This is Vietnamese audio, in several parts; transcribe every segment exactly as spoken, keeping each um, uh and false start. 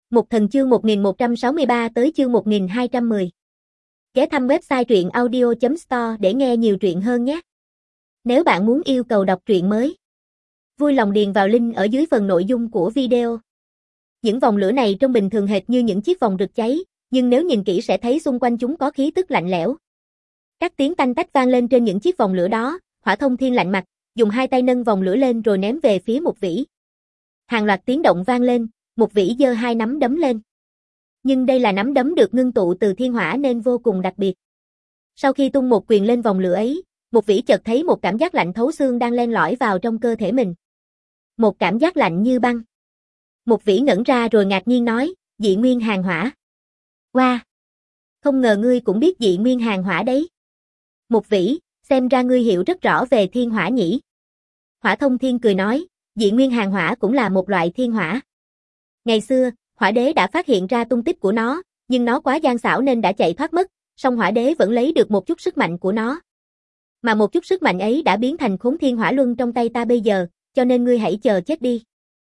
Mục Thần chương một nghìn một trăm sáu mươi ba tới chương một nghìn hai trăm mười. Ghé thăm website truyện audio chấm store để nghe nhiều truyện hơn nhé. Nếu bạn muốn yêu cầu đọc truyện mới, vui lòng điền vào link ở dưới phần nội dung của video. Những vòng lửa này trông bình thường hệt như những chiếc vòng rực cháy, nhưng nếu nhìn kỹ sẽ thấy xung quanh chúng có khí tức lạnh lẽo. Các tiếng tanh tách vang lên trên những chiếc vòng lửa đó, Hỏa Thông Thiên lạnh mặt, dùng hai tay nâng vòng lửa lên rồi ném về phía Mục Vĩ. Hàng loạt tiếng động vang lên, Mục Vĩ giơ hai nắm đấm lên. Nhưng đây là nắm đấm được ngưng tụ từ thiên hỏa nên vô cùng đặc biệt. Sau khi tung một quyền lên vòng lửa ấy, Mục Vĩ chợt thấy một cảm giác lạnh thấu xương đang len lỏi vào trong cơ thể mình. Một cảm giác lạnh như băng. Mục Vĩ ngẩn ra rồi ngạc nhiên nói, dị nguyên hàng hỏa. Wow! Không ngờ ngươi cũng biết dị nguyên hàng hỏa đấy. Mục Vĩ, xem ra ngươi hiểu rất rõ về thiên hỏa nhỉ. Hỏa Thông Thiên cười nói, dị nguyên hàng hỏa cũng là một loại thiên hỏa. Ngày xưa, Hỏa Đế đã phát hiện ra tung tích của nó, nhưng nó quá gian xảo nên đã chạy thoát mất, song Hỏa Đế vẫn lấy được một chút sức mạnh của nó. Mà một chút sức mạnh ấy đã biến thành Khốn Thiên Hỏa Luân trong tay ta bây giờ, cho nên ngươi hãy chờ chết đi.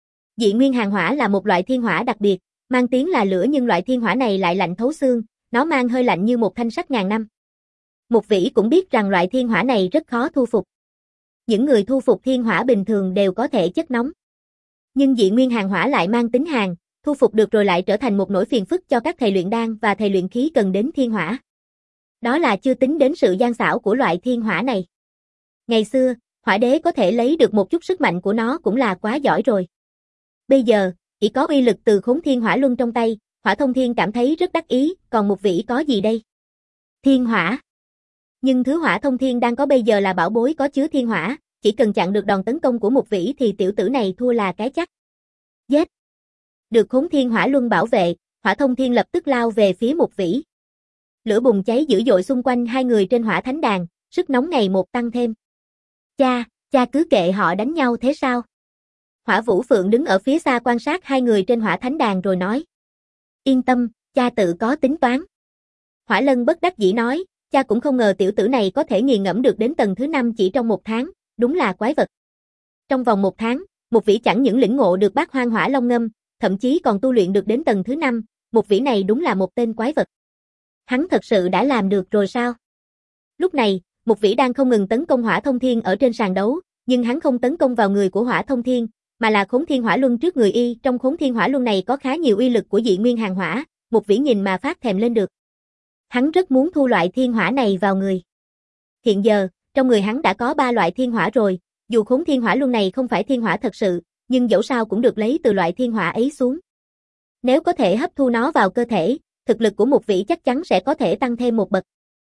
Dị nguyên hàng hỏa là một loại thiên hỏa đặc biệt, mang tiếng là lửa nhưng loại thiên hỏa này lại lạnh thấu xương, nó mang hơi lạnh như một thanh sắt ngàn năm. Mục Vĩ cũng biết rằng loại thiên hỏa này rất khó thu phục. Những người thu phục thiên hỏa bình thường đều có thể chất nóng. Nhưng dị nguyên hàng hỏa lại mang tính hàn, thu phục được rồi lại trở thành một nỗi phiền phức cho các thầy luyện đan và thầy luyện khí cần đến thiên hỏa. Đó là chưa tính đến sự gian xảo của loại thiên hỏa này. Ngày xưa, Hỏa Đế có thể lấy được một chút sức mạnh của nó cũng là quá giỏi rồi. Bây giờ, chỉ có uy lực từ Khốn Thiên Hỏa Luân trong tay, Hỏa Thông Thiên cảm thấy rất đắc ý, còn Mục Vĩ có gì đây? Thiên hỏa. Nhưng thứ Hỏa Thông Thiên đang có bây giờ là bảo bối có chứa thiên hỏa, chỉ cần chặn được đòn tấn công của Mục Vĩ thì tiểu tử này thua là cái chắc. Giết! Được Khốn Thiên Hỏa Luân bảo vệ, Hỏa Thông Thiên lập tức lao về phía Mục Vĩ. Lửa bùng cháy dữ dội xung quanh hai người trên Hỏa Thánh Đàn, sức nóng ngày một tăng thêm. Cha, cha cứ kệ họ đánh nhau thế sao? Hỏa Vũ Phượng đứng ở phía xa quan sát hai người trên Hỏa Thánh Đàn rồi nói. Yên tâm, cha tự có tính toán. Hỏa Lân bất đắc dĩ nói, cha cũng không ngờ tiểu tử này có thể nghiền ngẫm được đến tầng thứ năm chỉ trong một tháng, đúng là quái vật. Trong vòng một tháng, Mục Vĩ chẳng những lĩnh ngộ được Bát Hoang Hỏa Long Ngâm, thậm chí còn tu luyện được đến tầng thứ năm, Mục Vĩ này đúng là một tên quái vật. Hắn thật sự đã làm được rồi sao? Lúc này, Mục Vĩ đang không ngừng tấn công Hỏa Thông Thiên ở trên sàn đấu, nhưng hắn không tấn công vào người của Hỏa Thông Thiên, mà là Khốn Thiên Hỏa Luân trước người y, trong Khốn Thiên Hỏa Luân này có khá nhiều uy lực của dị nguyên hàng hỏa, Mục Vĩ nhìn mà phát thèm lên được. Hắn rất muốn thu loại thiên hỏa này vào người. Hiện giờ, trong người hắn đã có ba loại thiên hỏa rồi, dù Khốn Thiên Hỏa Luân này không phải thiên hỏa thật sự, nhưng dẫu sao cũng được lấy từ loại thiên hỏa ấy xuống. Nếu có thể hấp thu nó vào cơ thể, thực lực của Mục Vĩ chắc chắn sẽ có thể tăng thêm một bậc.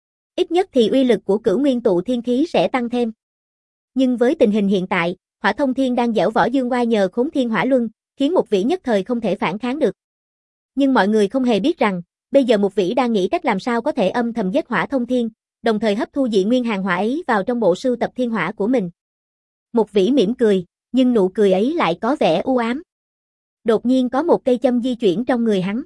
Ít nhất thì uy lực của Cửu Nguyên Tụ Thiên Khí sẽ tăng thêm. Nhưng với tình hình hiện tại, Hỏa Thông Thiên đang giễu võ dương oai nhờ Khốn Thiên Hỏa Luân, khiến Mục Vĩ nhất thời không thể phản kháng được. Nhưng mọi người không hề biết rằng, bây giờ Mục Vĩ đang nghĩ cách làm sao có thể âm thầm giết Hỏa Thông Thiên, đồng thời hấp thu dị nguyên hàng hỏa ấy vào trong bộ sưu tập thiên hỏa của mình. Mục Vĩ mỉm cười, nhưng nụ cười ấy lại có vẻ u ám. Đột nhiên có một cây châm di chuyển trong người hắn.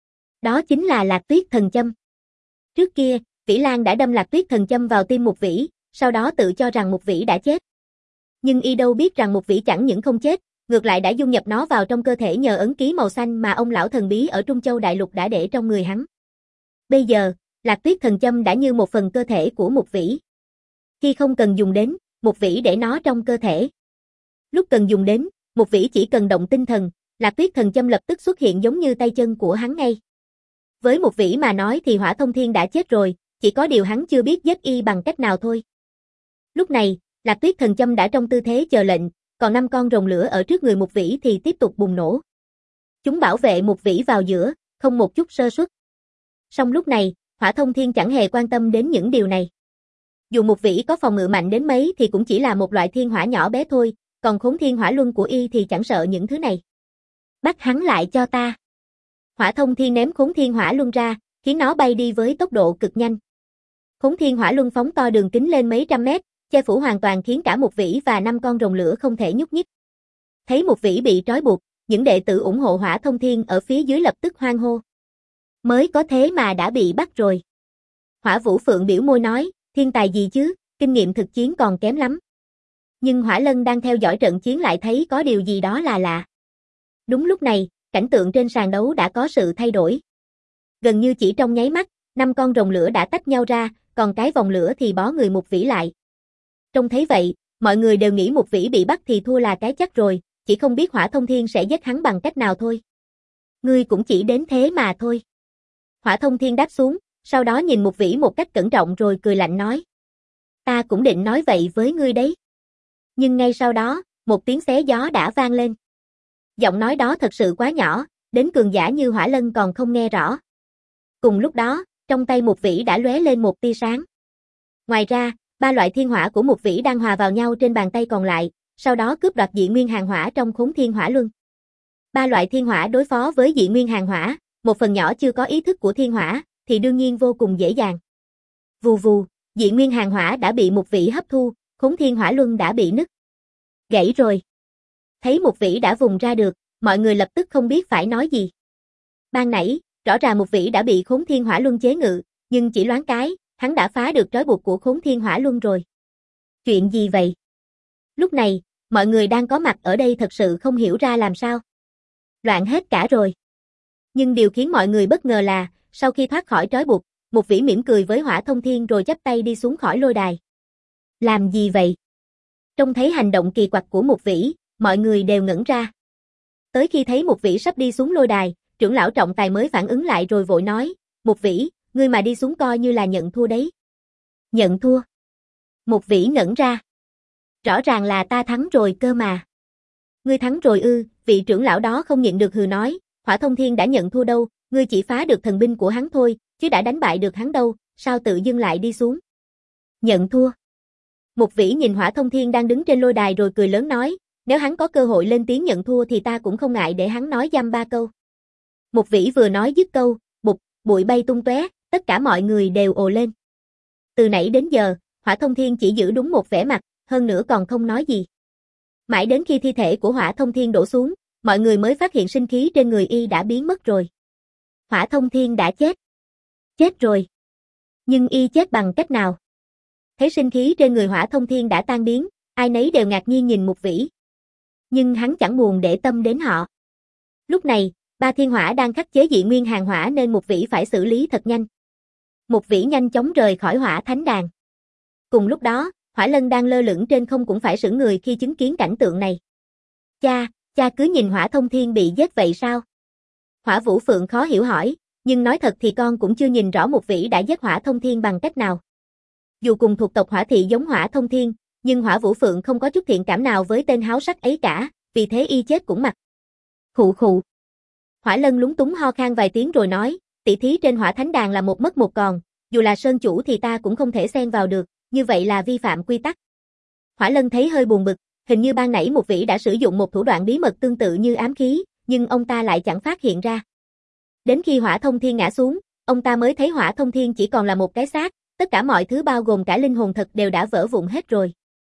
Đó chính là Lạc Tuyết Thần Châm. Trước kia, Vĩ Lan đã đâm Lạc Tuyết Thần Châm vào tim Mục Vĩ, sau đó tự cho rằng Mục Vĩ đã chết. Nhưng y đâu biết rằng Mục Vĩ chẳng những không chết, ngược lại đã dung nhập nó vào trong cơ thể nhờ ấn ký màu xanh mà ông lão thần bí ở Trung Châu Đại Lục đã để trong người hắn. Bây giờ, Lạc Tuyết Thần Châm đã như một phần cơ thể của Mục Vĩ. Khi không cần dùng đến, Mục Vĩ để nó trong cơ thể. Lúc cần dùng đến, Mục Vĩ chỉ cần động tinh thần, Lạc Tuyết Thần Châm lập tức xuất hiện giống như tay chân của hắn ngay. Với Mục Vĩ mà nói thì Hỏa Thông Thiên đã chết rồi, chỉ có điều hắn chưa biết giết y bằng cách nào thôi. Lúc này, Lạc Tuyết Thần Châm đã trong tư thế chờ lệnh, còn năm con rồng lửa ở trước người Mục Vĩ thì tiếp tục bùng nổ. Chúng bảo vệ Mục Vĩ vào giữa, không một chút sơ suất. Song lúc này, Hỏa Thông Thiên chẳng hề quan tâm đến những điều này. Dù Mục Vĩ có phòng ngự mạnh đến mấy thì cũng chỉ là một loại thiên hỏa nhỏ bé thôi, còn Khốn Thiên Hỏa Luân của y thì chẳng sợ những thứ này. Bắt hắn lại cho ta. Hỏa Thông Thiên ném Khốn Thiên Hỏa Luân ra, khiến nó bay đi với tốc độ cực nhanh. Khốn Thiên Hỏa Luân phóng to đường kính lên mấy trăm mét, che phủ hoàn toàn khiến cả Mục Vĩ và năm con rồng lửa không thể nhúc nhích. Thấy Mục Vĩ bị trói buộc, những đệ tử ủng hộ Hỏa Thông Thiên ở phía dưới lập tức hoan hô. Mới có thế mà đã bị bắt rồi. Hỏa Vũ Phượng biểu môi nói, thiên tài gì chứ, kinh nghiệm thực chiến còn kém lắm. Nhưng Hỏa Lân đang theo dõi trận chiến lại thấy có điều gì đó là lạ. Đúng lúc này, cảnh tượng trên sàn đấu đã có sự thay đổi. Gần như chỉ trong nháy mắt, năm con rồng lửa đã tách nhau ra, còn cái vòng lửa thì bó người Mục Vĩ lại. Trông thấy vậy, mọi người đều nghĩ Mục Vĩ bị bắt thì thua là cái chắc rồi, chỉ không biết Hỏa Thông Thiên sẽ giết hắn bằng cách nào thôi. Ngươi cũng chỉ đến thế mà thôi. Hỏa Thông Thiên đáp xuống, sau đó nhìn Mục Vĩ một cách cẩn trọng rồi cười lạnh nói. Ta cũng định nói vậy với ngươi đấy. Nhưng ngay sau đó, một tiếng xé gió đã vang lên. Giọng nói đó thật sự quá nhỏ, đến cường giả như Hỏa Lân còn không nghe rõ. Cùng lúc đó, trong tay Mục Vĩ đã lóe lên một tia sáng. Ngoài ra, ba loại thiên hỏa của Mục Vĩ đang hòa vào nhau trên bàn tay còn lại, sau đó cướp đoạt dị nguyên hàng hỏa trong Khốn Thiên Hỏa Luân. Ba loại thiên hỏa đối phó với dị nguyên hàng hỏa, một phần nhỏ chưa có ý thức của thiên hỏa, thì đương nhiên vô cùng dễ dàng. Vù vù, dị nguyên hàng hỏa đã bị Mục Vĩ hấp thu, Khốn Thiên Hỏa Luân đã bị nứt. Gãy rồi. Thấy Mục Vĩ đã vùng ra được, mọi người lập tức không biết phải nói gì. Ban nãy, rõ ràng Mục Vĩ đã bị Khốn Thiên Hỏa Luân chế ngự, nhưng chỉ loáng cái, hắn đã phá được trói buộc của Khốn Thiên Hỏa Luân rồi. Chuyện gì vậy? Lúc này, mọi người đang có mặt ở đây thật sự không hiểu ra làm sao. Loạn hết cả rồi. Nhưng điều khiến mọi người bất ngờ là, sau khi thoát khỏi trói buộc, Mục Vĩ mỉm cười với Hỏa Thông Thiên rồi chắp tay đi xuống khỏi lôi đài. Làm gì vậy? Trông thấy hành động kỳ quặc của Mục Vĩ, mọi người đều ngẩn ra. Tới khi thấy Mục Vĩ sắp đi xuống lôi đài, trưởng lão trọng tài mới phản ứng lại rồi vội nói, Mục Vĩ, ngươi mà đi xuống coi như là nhận thua đấy. Nhận thua? Mục Vĩ ngẩn ra. Rõ ràng là ta thắng rồi cơ mà. Ngươi thắng rồi ư? Vị trưởng lão đó không nhịn được hừ nói, Hỏa Thông Thiên đã nhận thua đâu, ngươi chỉ phá được thần binh của hắn thôi, chứ đã đánh bại được hắn đâu, sao tự dưng lại đi xuống? Nhận thua? Mục Vĩ nhìn Hỏa Thông Thiên đang đứng trên lôi đài rồi cười lớn nói, nếu hắn có cơ hội lên tiếng nhận thua thì ta cũng không ngại để hắn nói dăm ba câu. Mục Vĩ vừa nói dứt câu, bụp, bụi bay tung tóe, tất cả mọi người đều ồ lên. Từ nãy đến giờ, Hỏa Thông Thiên chỉ giữ đúng một vẻ mặt, hơn nữa còn không nói gì. Mãi đến khi thi thể của Hỏa Thông Thiên đổ xuống, mọi người mới phát hiện sinh khí trên người y đã biến mất rồi. Hỏa Thông Thiên đã chết. Chết rồi. Nhưng y chết bằng cách nào? Thấy sinh khí trên người Hỏa Thông Thiên đã tan biến, ai nấy đều ngạc nhiên nhìn Mục Vĩ. Nhưng hắn chẳng buồn để tâm đến họ. Lúc này, ba thiên hỏa đang khắc chế dị nguyên hàng hỏa nên Mục Vĩ phải xử lý thật nhanh. Mục Vĩ nhanh chóng rời khỏi Hỏa Thánh Đàn. Cùng lúc đó, Hỏa Lân đang lơ lửng trên không cũng phải sững người khi chứng kiến cảnh tượng này. Cha, cha cứ nhìn Hỏa Thông Thiên bị giết vậy sao? Hỏa Vũ Phượng khó hiểu hỏi, nhưng nói thật thì con cũng chưa nhìn rõ Mục Vĩ đã giết Hỏa Thông Thiên bằng cách nào. Dù cùng thuộc tộc Hỏa Thị giống Hỏa Thông Thiên, nhưng Hỏa Vũ Phượng không có chút thiện cảm nào với tên háo sắc ấy cả, vì thế y chết cũng mặc. Khụ khụ. Hỏa Lân lúng túng ho khan vài tiếng rồi nói, tỷ thí trên Hỏa Thánh Đàn là một mất một còn, dù là sơn chủ thì ta cũng không thể xen vào được, như vậy là vi phạm quy tắc. Hỏa Lân thấy hơi buồn bực, hình như ban nãy Mục Vĩ đã sử dụng một thủ đoạn bí mật tương tự như ám khí, nhưng ông ta lại chẳng phát hiện ra. Đến khi Hỏa Thông Thiên ngã xuống, ông ta mới thấy Hỏa Thông Thiên chỉ còn là một cái xác, tất cả mọi thứ bao gồm cả linh hồn thật đều đã vỡ vụn hết rồi.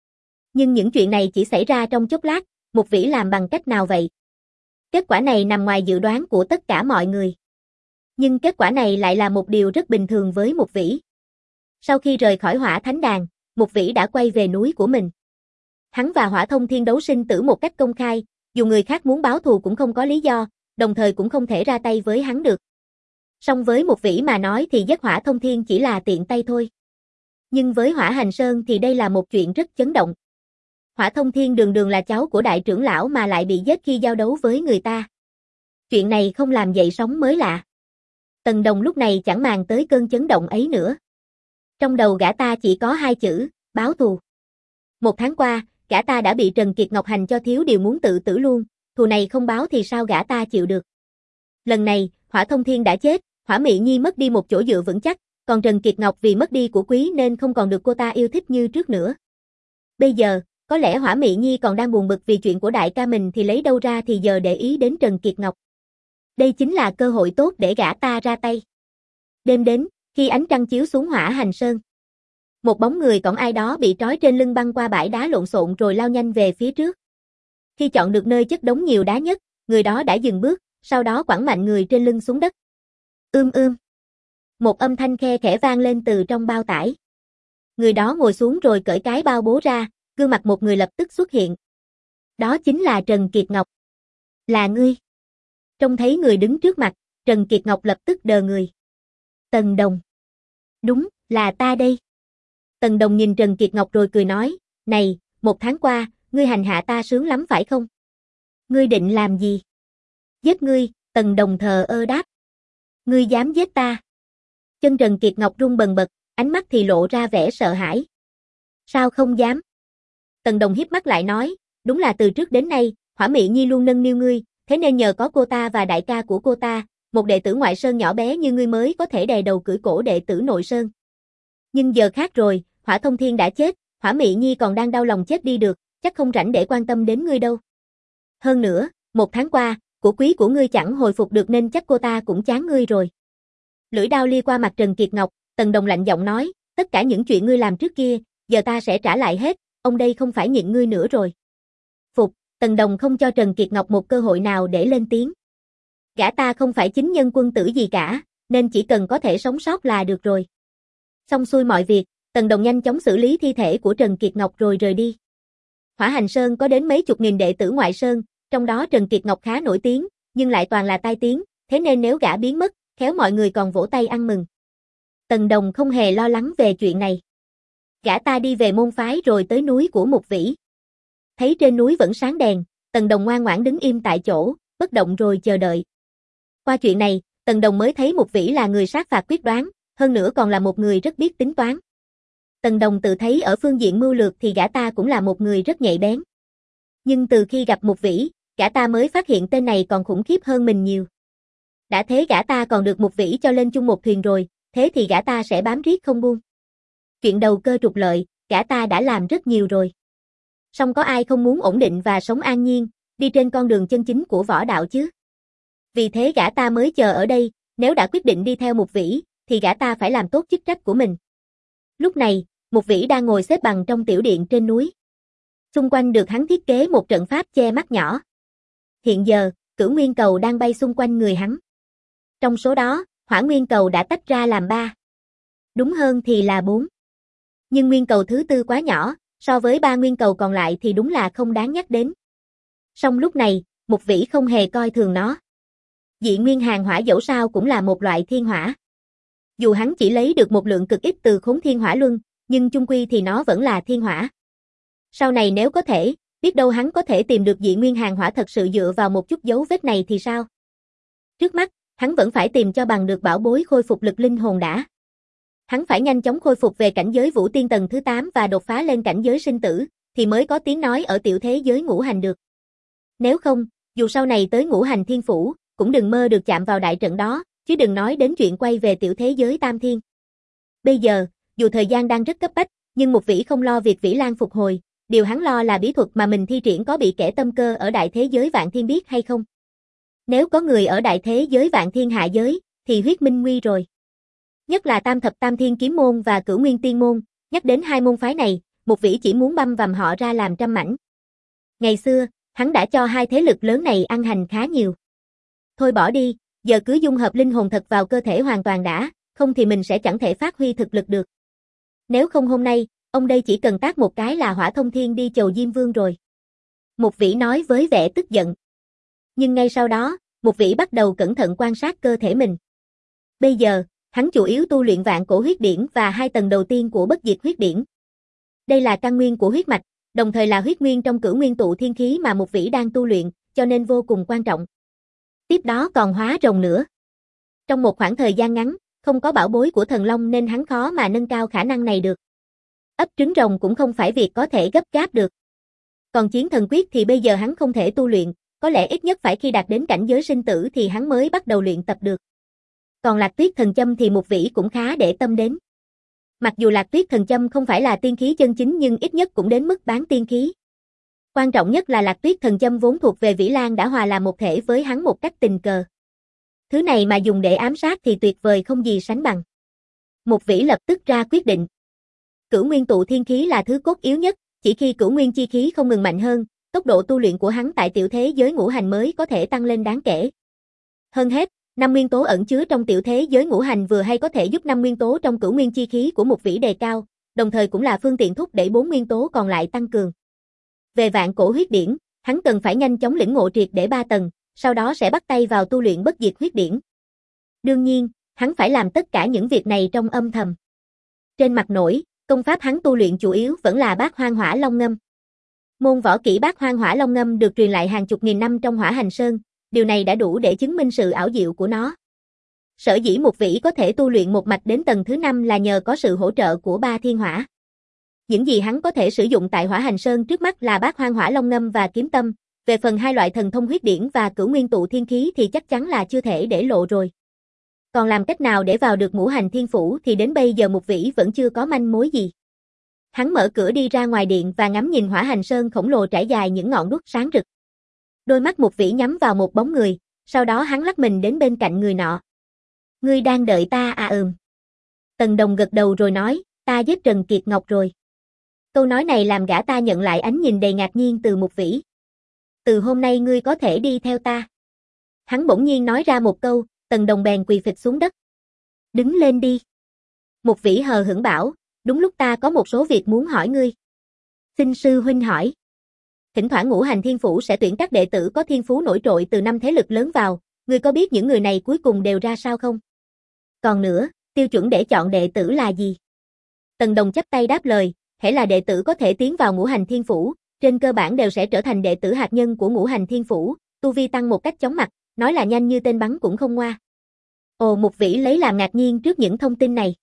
Nhưng những chuyện này chỉ xảy ra trong chốc lát, Mục Vĩ làm bằng cách nào vậy? Kết quả này nằm ngoài dự đoán của tất cả mọi người. Nhưng kết quả này lại là một điều rất bình thường với Mục Vĩ. Sau khi rời khỏi Hỏa Thánh Đàn, Mục Vĩ đã quay về núi của mình. Hắn và Hỏa Thông Thiên đấu sinh tử một cách công khai, dù người khác muốn báo thù cũng không có lý do, đồng thời cũng không thể ra tay với hắn được. Song với Mục Vĩ mà nói thì giết Hỏa Thông Thiên chỉ là tiện tay thôi. Nhưng với Hỏa Hành Sơn thì đây là một chuyện rất chấn động. Hỏa Thông Thiên đường đường là cháu của đại trưởng lão mà lại bị giết khi giao đấu với người ta. Chuyện này không làm dậy sóng mới lạ. Tần Đồng lúc này chẳng màng tới cơn chấn động ấy nữa. Trong đầu gã ta chỉ có hai chữ, báo thù. Một tháng qua, gã ta đã bị Trần Kiệt Ngọc hành cho thiếu điều muốn tự tử luôn, thù này không báo thì sao gã ta chịu được. Lần này, Hỏa Thông Thiên đã chết, Hỏa Mị Nhi mất đi một chỗ dựa vững chắc, còn Trần Kiệt Ngọc vì mất đi của quý nên không còn được cô ta yêu thích như trước nữa. Bây giờ, có lẽ Hỏa Mị Nhi còn đang buồn bực vì chuyện của đại ca mình thì lấy đâu ra thì giờ để ý đến Trần Kiệt Ngọc. Đây chính là cơ hội tốt để gã ta ra tay. Đêm đến, khi ánh trăng chiếu xuống Hỏa Hành Sơn, một bóng người cõng ai đó bị trói trên lưng băng qua bãi đá lộn xộn rồi lao nhanh về phía trước. Khi chọn được nơi chất đống nhiều đá nhất, người đó đã dừng bước, sau đó quẳng mạnh người trên lưng xuống đất. Ưm ưm. Một âm thanh khe khẽ vang lên từ trong bao tải. Người đó ngồi xuống rồi cởi cái bao bố ra, gương mặt một người lập tức xuất hiện. Đó chính là Trần Kiệt Ngọc. Là ngươi. Trông thấy người đứng trước mặt, Trần Kiệt Ngọc lập tức đờ người. Tần Đồng. Đúng, là ta đây. Tần Đồng nhìn Trần Kiệt Ngọc rồi cười nói, này, một tháng qua, ngươi hành hạ ta sướng lắm phải không? Ngươi định làm gì? Giết ngươi, Tần Đồng thờ ơ đáp. Ngươi dám giết ta? Chân Trần Kiệt Ngọc run bần bật, ánh mắt thì lộ ra vẻ sợ hãi. Sao không dám? Tần Đồng híp mắt lại nói, đúng là từ trước đến nay, Hỏa Mị Nhi luôn nâng niu ngươi, thế nên nhờ có cô ta và đại ca của cô ta, một đệ tử ngoại sơn nhỏ bé như ngươi mới có thể đè đầu cưỡi cổ đệ tử nội sơn. Nhưng giờ khác rồi, Hỏa Thông Thiên đã chết, Hỏa Mị Nhi còn đang đau lòng chết đi được, chắc không rảnh để quan tâm đến ngươi đâu. Hơn nữa, một tháng qua, của quý của ngươi chẳng hồi phục được nên chắc cô ta cũng chán ngươi rồi. Lưỡi đao lia qua mặt Trần Kiệt Ngọc, Tần Đồng lạnh giọng nói, tất cả những chuyện ngươi làm trước kia, giờ ta sẽ trả lại hết, ông đây không phải nhịn ngươi nữa rồi. Phục, Tần Đồng không cho Trần Kiệt Ngọc một cơ hội nào để lên tiếng. Gã ta không phải chính nhân quân tử gì cả, nên chỉ cần có thể sống sót là được rồi. Xong xuôi mọi việc, Tần Đồng nhanh chóng xử lý thi thể của Trần Kiệt Ngọc rồi rời đi. Hỏa Hành Sơn có đến mấy chục nghìn đệ tử ngoại sơn, trong đó Trần Kiệt Ngọc khá nổi tiếng, nhưng lại toàn là tai tiếng, thế nên nếu gã biến mất, khéo mọi người còn vỗ tay ăn mừng. Tần Đồng không hề lo lắng về chuyện này. Gã ta đi về môn phái rồi tới núi của Mục Vĩ. Thấy trên núi vẫn sáng đèn, Tần Đồng ngoan ngoãn đứng im tại chỗ, bất động rồi chờ đợi. Qua chuyện này, Tần Đồng mới thấy Mục Vĩ là người sát phạt quyết đoán, hơn nữa còn là một người rất biết tính toán. Tần Đồng tự thấy ở phương diện mưu lược thì gã ta cũng là một người rất nhạy bén. Nhưng từ khi gặp Mục Vĩ, gã ta mới phát hiện tên này còn khủng khiếp hơn mình nhiều. Đã thế gã ta còn được Mục Vĩ cho lên chung một thuyền rồi, thế thì gã ta sẽ bám riết không buông. Chuyện đầu cơ trục lợi, gã ta đã làm rất nhiều rồi. Song có ai không muốn ổn định và sống an nhiên, đi trên con đường chân chính của võ đạo chứ? Vì thế gã ta mới chờ ở đây, nếu đã quyết định đi theo Mục Vĩ, thì gã ta phải làm tốt chức trách của mình. Lúc này, Mục Vĩ đang ngồi xếp bằng trong tiểu điện trên núi. Xung quanh được hắn thiết kế một trận pháp che mắt nhỏ. Hiện giờ, Cửu Nguyên Cầu đang bay xung quanh người hắn. Trong số đó, Hỏa Nguyên Cầu đã tách ra làm ba. Đúng hơn thì là bốn. Nhưng nguyên cầu thứ tư quá nhỏ, so với ba nguyên cầu còn lại thì đúng là không đáng nhắc đến. Song lúc này, Mục Vĩ không hề coi thường nó. Dị nguyên hàng hỏa dẫu sao cũng là một loại thiên hỏa. Dù hắn chỉ lấy được một lượng cực ít từ khốn thiên hỏa luân, nhưng chung quy thì nó vẫn là thiên hỏa. Sau này nếu có thể, biết đâu hắn có thể tìm được dị nguyên hàng hỏa thật sự dựa vào một chút dấu vết này thì sao? Trước mắt, hắn vẫn phải tìm cho bằng được bảo bối khôi phục lực linh hồn đã. Hắn phải nhanh chóng khôi phục về cảnh giới vũ tiên tầng thứ tám và đột phá lên cảnh giới sinh tử, thì mới có tiếng nói ở tiểu thế giới ngũ hành được. Nếu không, dù sau này tới ngũ hành thiên phủ, cũng đừng mơ được chạm vào đại trận đó, chứ đừng nói đến chuyện quay về tiểu thế giới tam thiên. Bây giờ, dù thời gian đang rất cấp bách, nhưng Mục Vĩ không lo việc Vĩ Lan phục hồi, điều hắn lo là bí thuật mà mình thi triển có bị kẻ tâm cơ ở đại thế giới vạn thiên biết hay không. Nếu có người ở đại thế giới vạn thiên hạ giới, thì huyết minh nguy rồi. Nhất là Tam Thập Tam Thiên Kiếm Môn và Cửu Nguyên Tiên Môn, nhắc đến hai môn phái này, Mục Vĩ chỉ muốn băm vằm họ ra làm trăm mảnh. Ngày xưa, hắn đã cho hai thế lực lớn này ăn hành khá nhiều. Thôi bỏ đi, giờ cứ dung hợp linh hồn thật vào cơ thể hoàn toàn đã, không thì mình sẽ chẳng thể phát huy thực lực được. Nếu không hôm nay, ông đây chỉ cần tát một cái là Hỏa Thông Thiên đi chầu Diêm Vương rồi. Mục Vĩ nói với vẻ tức giận. Nhưng ngay sau đó, Mục Vĩ bắt đầu cẩn thận quan sát cơ thể mình. Bây giờ, hắn chủ yếu tu luyện vạn cổ huyết điển và hai tầng đầu tiên của bất diệt huyết điển. Đây là căn nguyên của huyết mạch, đồng thời là huyết nguyên trong cửu nguyên tụ thiên khí mà Mục Vĩ đang tu luyện, cho nên vô cùng quan trọng. Tiếp đó còn hóa rồng nữa. Trong một khoảng thời gian ngắn, không có bảo bối của thần long nên hắn khó mà nâng cao khả năng này được. Ấp trứng rồng cũng không phải việc có thể gấp gáp được. Còn chiến thần quyết thì bây giờ hắn không thể tu luyện, có lẽ ít nhất phải khi đạt đến cảnh giới sinh tử thì hắn mới bắt đầu luyện tập được. Còn Lạc Tuyết thần châm thì Mục Vĩ cũng khá để tâm đến. Mặc dù Lạc Tuyết thần châm không phải là tiên khí chân chính nhưng ít nhất cũng đến mức bán tiên khí. Quan trọng nhất là Lạc Tuyết thần châm vốn thuộc về Vĩ Lan đã hòa làm một thể với hắn một cách tình cờ. Thứ này mà dùng để ám sát thì tuyệt vời không gì sánh bằng. Mục Vĩ lập tức ra quyết định. Cửu nguyên tụ thiên khí là thứ cốt yếu nhất, chỉ khi cửu nguyên chi khí không ngừng mạnh hơn, tốc độ tu luyện của hắn tại tiểu thế giới ngũ hành mới có thể tăng lên đáng kể. Hơn hết, năm nguyên tố ẩn chứa trong tiểu thế giới ngũ hành vừa hay có thể giúp năm nguyên tố trong cửu nguyên chi khí của Mục Vĩ đề cao, đồng thời cũng là phương tiện thúc đẩy bốn nguyên tố còn lại tăng cường. Về vạn cổ huyết điển, hắn cần phải nhanh chóng lĩnh ngộ triệt để ba tầng, sau đó sẽ bắt tay vào tu luyện bất diệt huyết điển. Đương nhiên, hắn phải làm tất cả những việc này trong âm thầm. Trên mặt nổi, công pháp hắn tu luyện chủ yếu vẫn là Bát Hoang Hỏa Long Ngâm. Môn võ kỹ Bát Hoang Hỏa Long Ngâm được truyền lại hàng chục nghìn năm trong Hỏa Hành Sơn, điều này đã đủ để chứng minh sự ảo diệu của nó. Sở dĩ Mục Vĩ có thể tu luyện một mạch đến tầng thứ năm là nhờ có sự hỗ trợ của ba thiên hỏa. Những gì hắn có thể sử dụng tại Hỏa Hành Sơn trước mắt là Bát Hoang Hỏa Long Ngâm và Kiếm Tâm, về phần hai loại thần thông huyết điển và Cửu Nguyên Tụ Thiên Khí thì chắc chắn là chưa thể để lộ rồi. Còn làm cách nào để vào được Ngũ Hành Thiên Phủ thì đến bây giờ Mục Vĩ vẫn chưa có manh mối gì. Hắn mở cửa đi ra ngoài điện và ngắm nhìn Hỏa Hành Sơn khổng lồ trải dài những ngọn đuốc sáng rực. Đôi mắt Mục Vĩ nhắm vào một bóng người, sau đó hắn lắc mình đến bên cạnh người nọ. Ngươi đang đợi ta à? Ừm. Tần Đồng gật đầu rồi nói, ta giết Trần Kiệt Ngọc rồi. Câu nói này làm gã ta nhận lại ánh nhìn đầy ngạc nhiên từ Mục Vĩ. Từ hôm nay ngươi có thể đi theo ta. Hắn bỗng nhiên nói ra một câu, Tần Đồng bèn quỳ phịch xuống đất. Đứng lên đi. Mục Vĩ hờ hững bảo, đúng lúc ta có một số việc muốn hỏi ngươi. Xin sư huynh hỏi. Thỉnh thoảng Ngũ Hành Thiên Phủ sẽ tuyển các đệ tử có thiên phú nổi trội từ năm thế lực lớn vào, ngươi có biết những người này cuối cùng đều ra sao không? Còn nữa, tiêu chuẩn để chọn đệ tử là gì? Tần Đồng chắp tay đáp lời, hễ là đệ tử có thể tiến vào Ngũ Hành Thiên Phủ, trên cơ bản đều sẽ trở thành đệ tử hạt nhân của Ngũ Hành Thiên Phủ, tu vi tăng một cách chóng mặt, nói là nhanh như tên bắn cũng không ngoa. Ồ, Mục Vĩ lấy làm ngạc nhiên trước những thông tin này.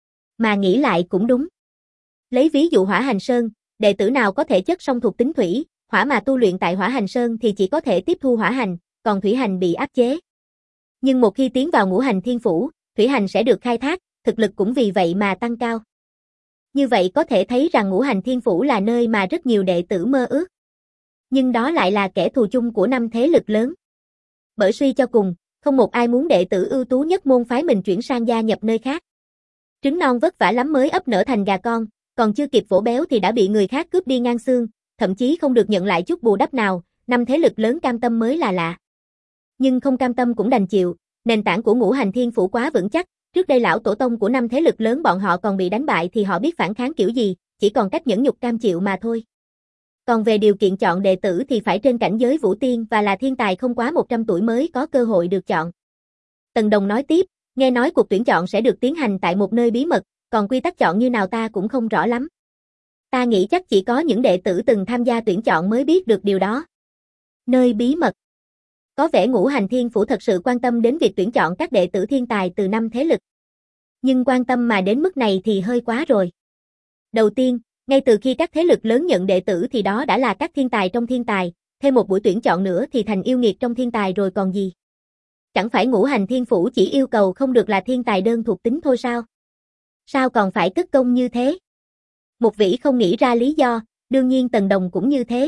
Mà nghĩ lại cũng đúng. Lấy ví dụ Hỏa Hành Sơn, đệ tử nào có thể chất song thuộc tính thủy, hỏa mà tu luyện tại Hỏa Hành Sơn thì chỉ có thể tiếp thu hỏa hành, còn thủy hành bị áp chế. Nhưng một khi tiến vào Ngũ Hành Thiên Phủ, thủy hành sẽ được khai thác, thực lực cũng vì vậy mà tăng cao. Như vậy có thể thấy rằng Ngũ Hành Thiên Phủ là nơi mà rất nhiều đệ tử mơ ước. Nhưng đó lại là kẻ thù chung của năm thế lực lớn. Bởi suy cho cùng, không một ai muốn đệ tử ưu tú nhất môn phái mình chuyển sang gia nhập nơi khác. Trứng non vất vả lắm mới ấp nở thành gà con, còn chưa kịp vỗ béo thì đã bị người khác cướp đi ngang xương, thậm chí không được nhận lại chút bù đắp nào, năm thế lực lớn cam tâm mới là lạ. Nhưng không cam tâm cũng đành chịu, nền tảng của Ngũ Hành Thiên Phủ quá vững chắc, trước đây lão tổ tông của năm thế lực lớn bọn họ còn bị đánh bại thì họ biết phản kháng kiểu gì, chỉ còn cách nhẫn nhục cam chịu mà thôi. Còn về điều kiện chọn đệ tử thì phải trên cảnh giới vũ tiên và là thiên tài không quá một trăm tuổi mới có cơ hội được chọn. Tần Đồng nói tiếp, nghe nói cuộc tuyển chọn sẽ được tiến hành tại một nơi bí mật, còn quy tắc chọn như nào ta cũng không rõ lắm. Ta nghĩ chắc chỉ có những đệ tử từng tham gia tuyển chọn mới biết được điều đó. Nơi bí mật. Có vẻ Ngũ Hành Thiên Phủ thật sự quan tâm đến việc tuyển chọn các đệ tử thiên tài từ năm thế lực. Nhưng quan tâm mà đến mức này thì hơi quá rồi. Đầu tiên, ngay từ khi các thế lực lớn nhận đệ tử thì đó đã là các thiên tài trong thiên tài, thêm một buổi tuyển chọn nữa thì thành yêu nghiệt trong thiên tài rồi còn gì. Chẳng phải Ngũ Hành Thiên Phủ chỉ yêu cầu không được là thiên tài đơn thuộc tính thôi sao? Sao còn phải cất công như thế? Mục Vĩ không nghĩ ra lý do, đương nhiên Tần Đồng cũng như thế.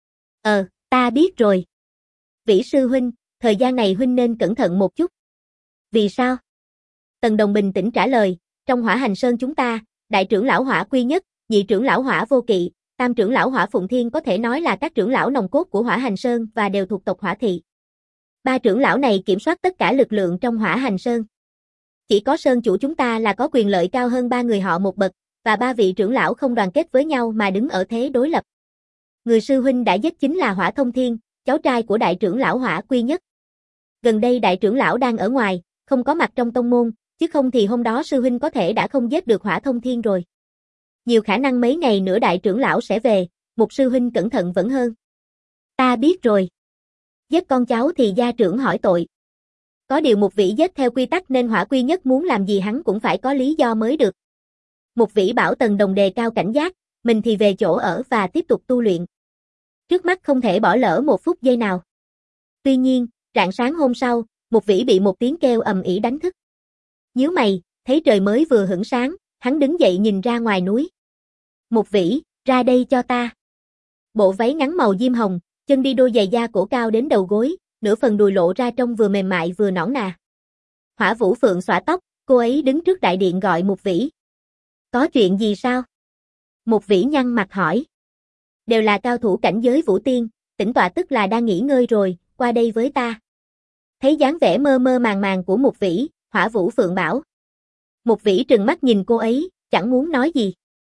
Ờ, ta biết rồi. Vĩ sư huynh, thời gian này huynh nên cẩn thận một chút. Vì sao? Tần Đồng bình tĩnh trả lời, trong Hỏa Hành Sơn chúng ta, đại trưởng lão Hỏa Quy Nhất, nhị trưởng lão Hỏa Vô Kỵ, tam trưởng lão Hỏa Phụng Thiên có thể nói là các trưởng lão nòng cốt của Hỏa Hành Sơn và đều thuộc tộc Hỏa Thị. Ba trưởng lão này kiểm soát tất cả lực lượng trong Hỏa Hành Sơn. Chỉ có Sơn chủ chúng ta là có quyền lợi cao hơn ba người họ một bậc, và ba vị trưởng lão không đoàn kết với nhau mà đứng ở thế đối lập. Người sư huynh đã giết chính là Hỏa Thông Thiên, cháu trai của đại trưởng lão Hỏa Quy Nhất. Gần đây đại trưởng lão đang ở ngoài, không có mặt trong tông môn, chứ không thì hôm đó sư huynh có thể đã không giết được Hỏa Thông Thiên rồi. Nhiều khả năng mấy ngày nữa đại trưởng lão sẽ về, một sư huynh cẩn thận vẫn hơn. Ta biết rồi. Giết con cháu thì gia trưởng hỏi tội. Có điều Mục Vĩ giết theo quy tắc nên Hỏa Quy Nhất muốn làm gì hắn cũng phải có lý do mới được. Mục Vĩ bảo Tần Đồng đề cao cảnh giác, mình thì về chỗ ở và tiếp tục tu luyện. Trước mắt không thể bỏ lỡ một phút giây nào. Tuy nhiên, rạng sáng hôm sau, Mục Vĩ bị một tiếng kêu ầm ĩ đánh thức. Nhíu mày, thấy trời mới vừa hửng sáng, hắn đứng dậy nhìn ra ngoài núi. Mục Vĩ, ra đây cho ta. Bộ váy ngắn màu diêm hồng, chân đi đôi giày da cổ cao đến đầu gối, nửa phần đùi lộ ra trông vừa mềm mại vừa nõn nà. Hỏa Vũ Phượng xõa tóc, cô ấy đứng trước đại điện gọi Mục Vĩ. Có chuyện gì sao? Mục Vĩ nhăn mặt hỏi. Đều là cao thủ cảnh giới vũ tiên, tĩnh tọa tức là đang nghỉ ngơi rồi, qua đây với ta. Thấy dáng vẻ mơ mơ màng màng của Mục Vĩ, Hỏa Vũ Phượng bảo. Mục Vĩ trừng mắt nhìn cô ấy, chẳng muốn nói gì.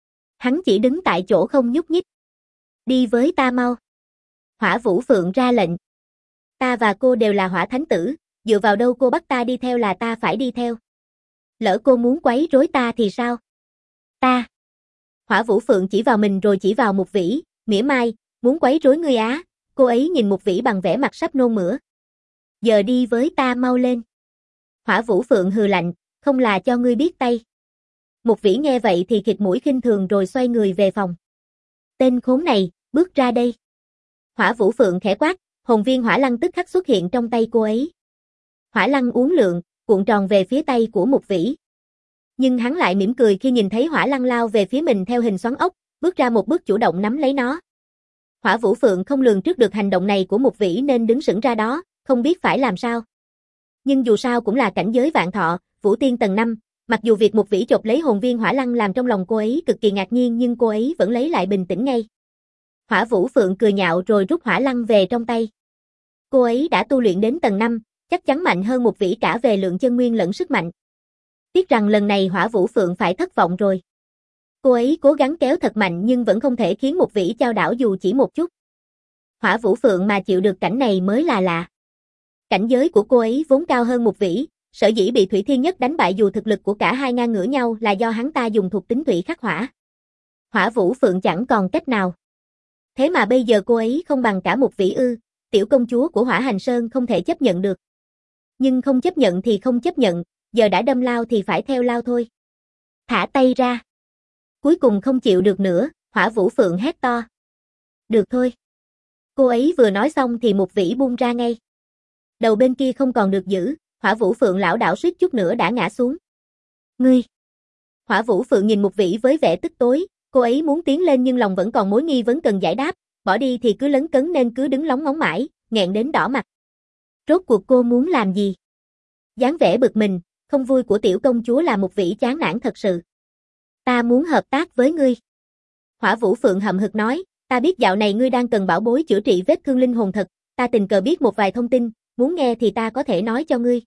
Hắn chỉ đứng tại chỗ không nhúc nhích. Đi với ta mau. Hỏa Vũ Phượng ra lệnh. Ta và cô đều là hỏa thánh tử, dựa vào đâu cô bắt ta đi theo là ta phải đi theo. Lỡ cô muốn quấy rối ta thì sao? Ta. Hỏa Vũ Phượng chỉ vào mình rồi chỉ vào Mục Vĩ, mỉa mai, muốn quấy rối ngươi á? Cô ấy nhìn Mục Vĩ bằng vẻ mặt sắp nôn mửa. Giờ đi với ta mau lên. Hỏa Vũ Phượng hừ lạnh, không là cho ngươi biết tay. Mục Vĩ nghe vậy thì khịt mũi khinh thường rồi xoay người về phòng. Tên khốn này, bước ra đây. Hỏa Vũ Phượng khẽ quát, hồn viên hỏa lăng tức khắc xuất hiện trong tay cô ấy. Hỏa lăng uốn lượn, cuộn tròn về phía tay của Mục Vĩ. Nhưng hắn lại mỉm cười khi nhìn thấy hỏa lăng lao về phía mình theo hình xoắn ốc, bước ra một bước chủ động nắm lấy nó. Hỏa Vũ Phượng không lường trước được hành động này của Mục Vĩ nên đứng sững ra đó, không biết phải làm sao. Nhưng dù sao cũng là cảnh giới vạn thọ, Vũ Tiên tầng năm, mặc dù việc Mục Vĩ chộp lấy hồn viên hỏa lăng làm trong lòng cô ấy cực kỳ ngạc nhiên nhưng cô ấy vẫn lấy lại bình tĩnh ngay. Hỏa Vũ Phượng cười nhạo rồi rút hỏa lăng về trong tay. Cô ấy đã tu luyện đến tầng năm, chắc chắn mạnh hơn Mục Vĩ cả về lượng chân nguyên lẫn sức mạnh. Tiếc rằng lần này Hỏa Vũ Phượng phải thất vọng rồi. Cô ấy cố gắng kéo thật mạnh nhưng vẫn không thể khiến Mục Vĩ chao đảo dù chỉ một chút. Hỏa Vũ Phượng mà chịu được cảnh này mới là lạ. Cảnh giới của cô ấy vốn cao hơn Mục Vĩ, sở dĩ bị Thủy Thiên Nhất đánh bại dù thực lực của cả hai ngang ngửa nhau là do hắn ta dùng thuộc tính thủy khắc hỏa. Hỏa Vũ Phượng chẳng còn cách nào. Thế mà bây giờ cô ấy không bằng cả Mục Vĩ ư? Tiểu công chúa của Hỏa Hành Sơn không thể chấp nhận được. Nhưng không chấp nhận thì không chấp nhận, giờ đã đâm lao thì phải theo lao thôi. Thả tay ra. Cuối cùng không chịu được nữa, Hỏa Vũ Phượng hét to. Được thôi. Cô ấy vừa nói xong thì Mục Vĩ buông ra ngay. Đầu bên kia không còn được giữ, Hỏa Vũ Phượng lảo đảo suýt chút nữa đã ngã xuống. Ngươi! Hỏa Vũ Phượng nhìn Mục Vĩ với vẻ tức tối, cô ấy muốn tiến lên nhưng lòng vẫn còn mối nghi vấn cần giải đáp, bỏ đi thì cứ lấn cấn nên cứ đứng lóng ngóng mãi, nghẹn đến đỏ mặt. Rốt cuộc cô muốn làm gì? Dáng vẻ bực mình, không vui của tiểu công chúa là Mục Vĩ chán nản thật sự. Ta muốn hợp tác với ngươi. Hỏa Vũ Phượng hậm hực nói, ta biết dạo này ngươi đang cần bảo bối chữa trị vết thương linh hồn thật, ta tình cờ biết một vài thông tin, muốn nghe thì ta có thể nói cho ngươi.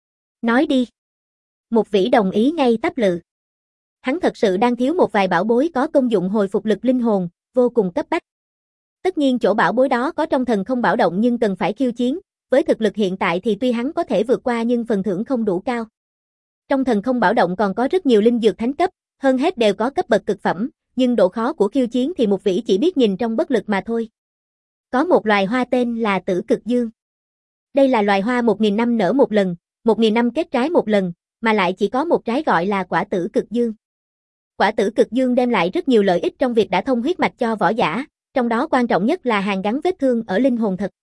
Nói đi. Mục Vĩ đồng ý ngay tắp lự. Hắn thật sự đang thiếu một vài bảo bối có công dụng hồi phục lực linh hồn, vô cùng cấp bách. Tất nhiên chỗ bảo bối đó có trong thần không bảo động nhưng cần phải khiêu chiến, với thực lực hiện tại thì tuy hắn có thể vượt qua nhưng phần thưởng không đủ cao. Trong thần không bảo động còn có rất nhiều linh dược thánh cấp, hơn hết đều có cấp bậc cực phẩm, nhưng độ khó của khiêu chiến thì Mục Vĩ chỉ biết nhìn trong bất lực mà thôi. Có một loài hoa tên là Tử Cực Dương. Đây là loài hoa một nghìn năm nở một lần, một nghìn năm kết trái một lần, mà lại chỉ có một trái gọi là quả Tử Cực Dương. Quả Tử Cực Dương đem lại rất nhiều lợi ích trong việc đả thông huyết mạch cho võ giả, trong đó quan trọng nhất là hàn gắn vết thương ở linh hồn thật.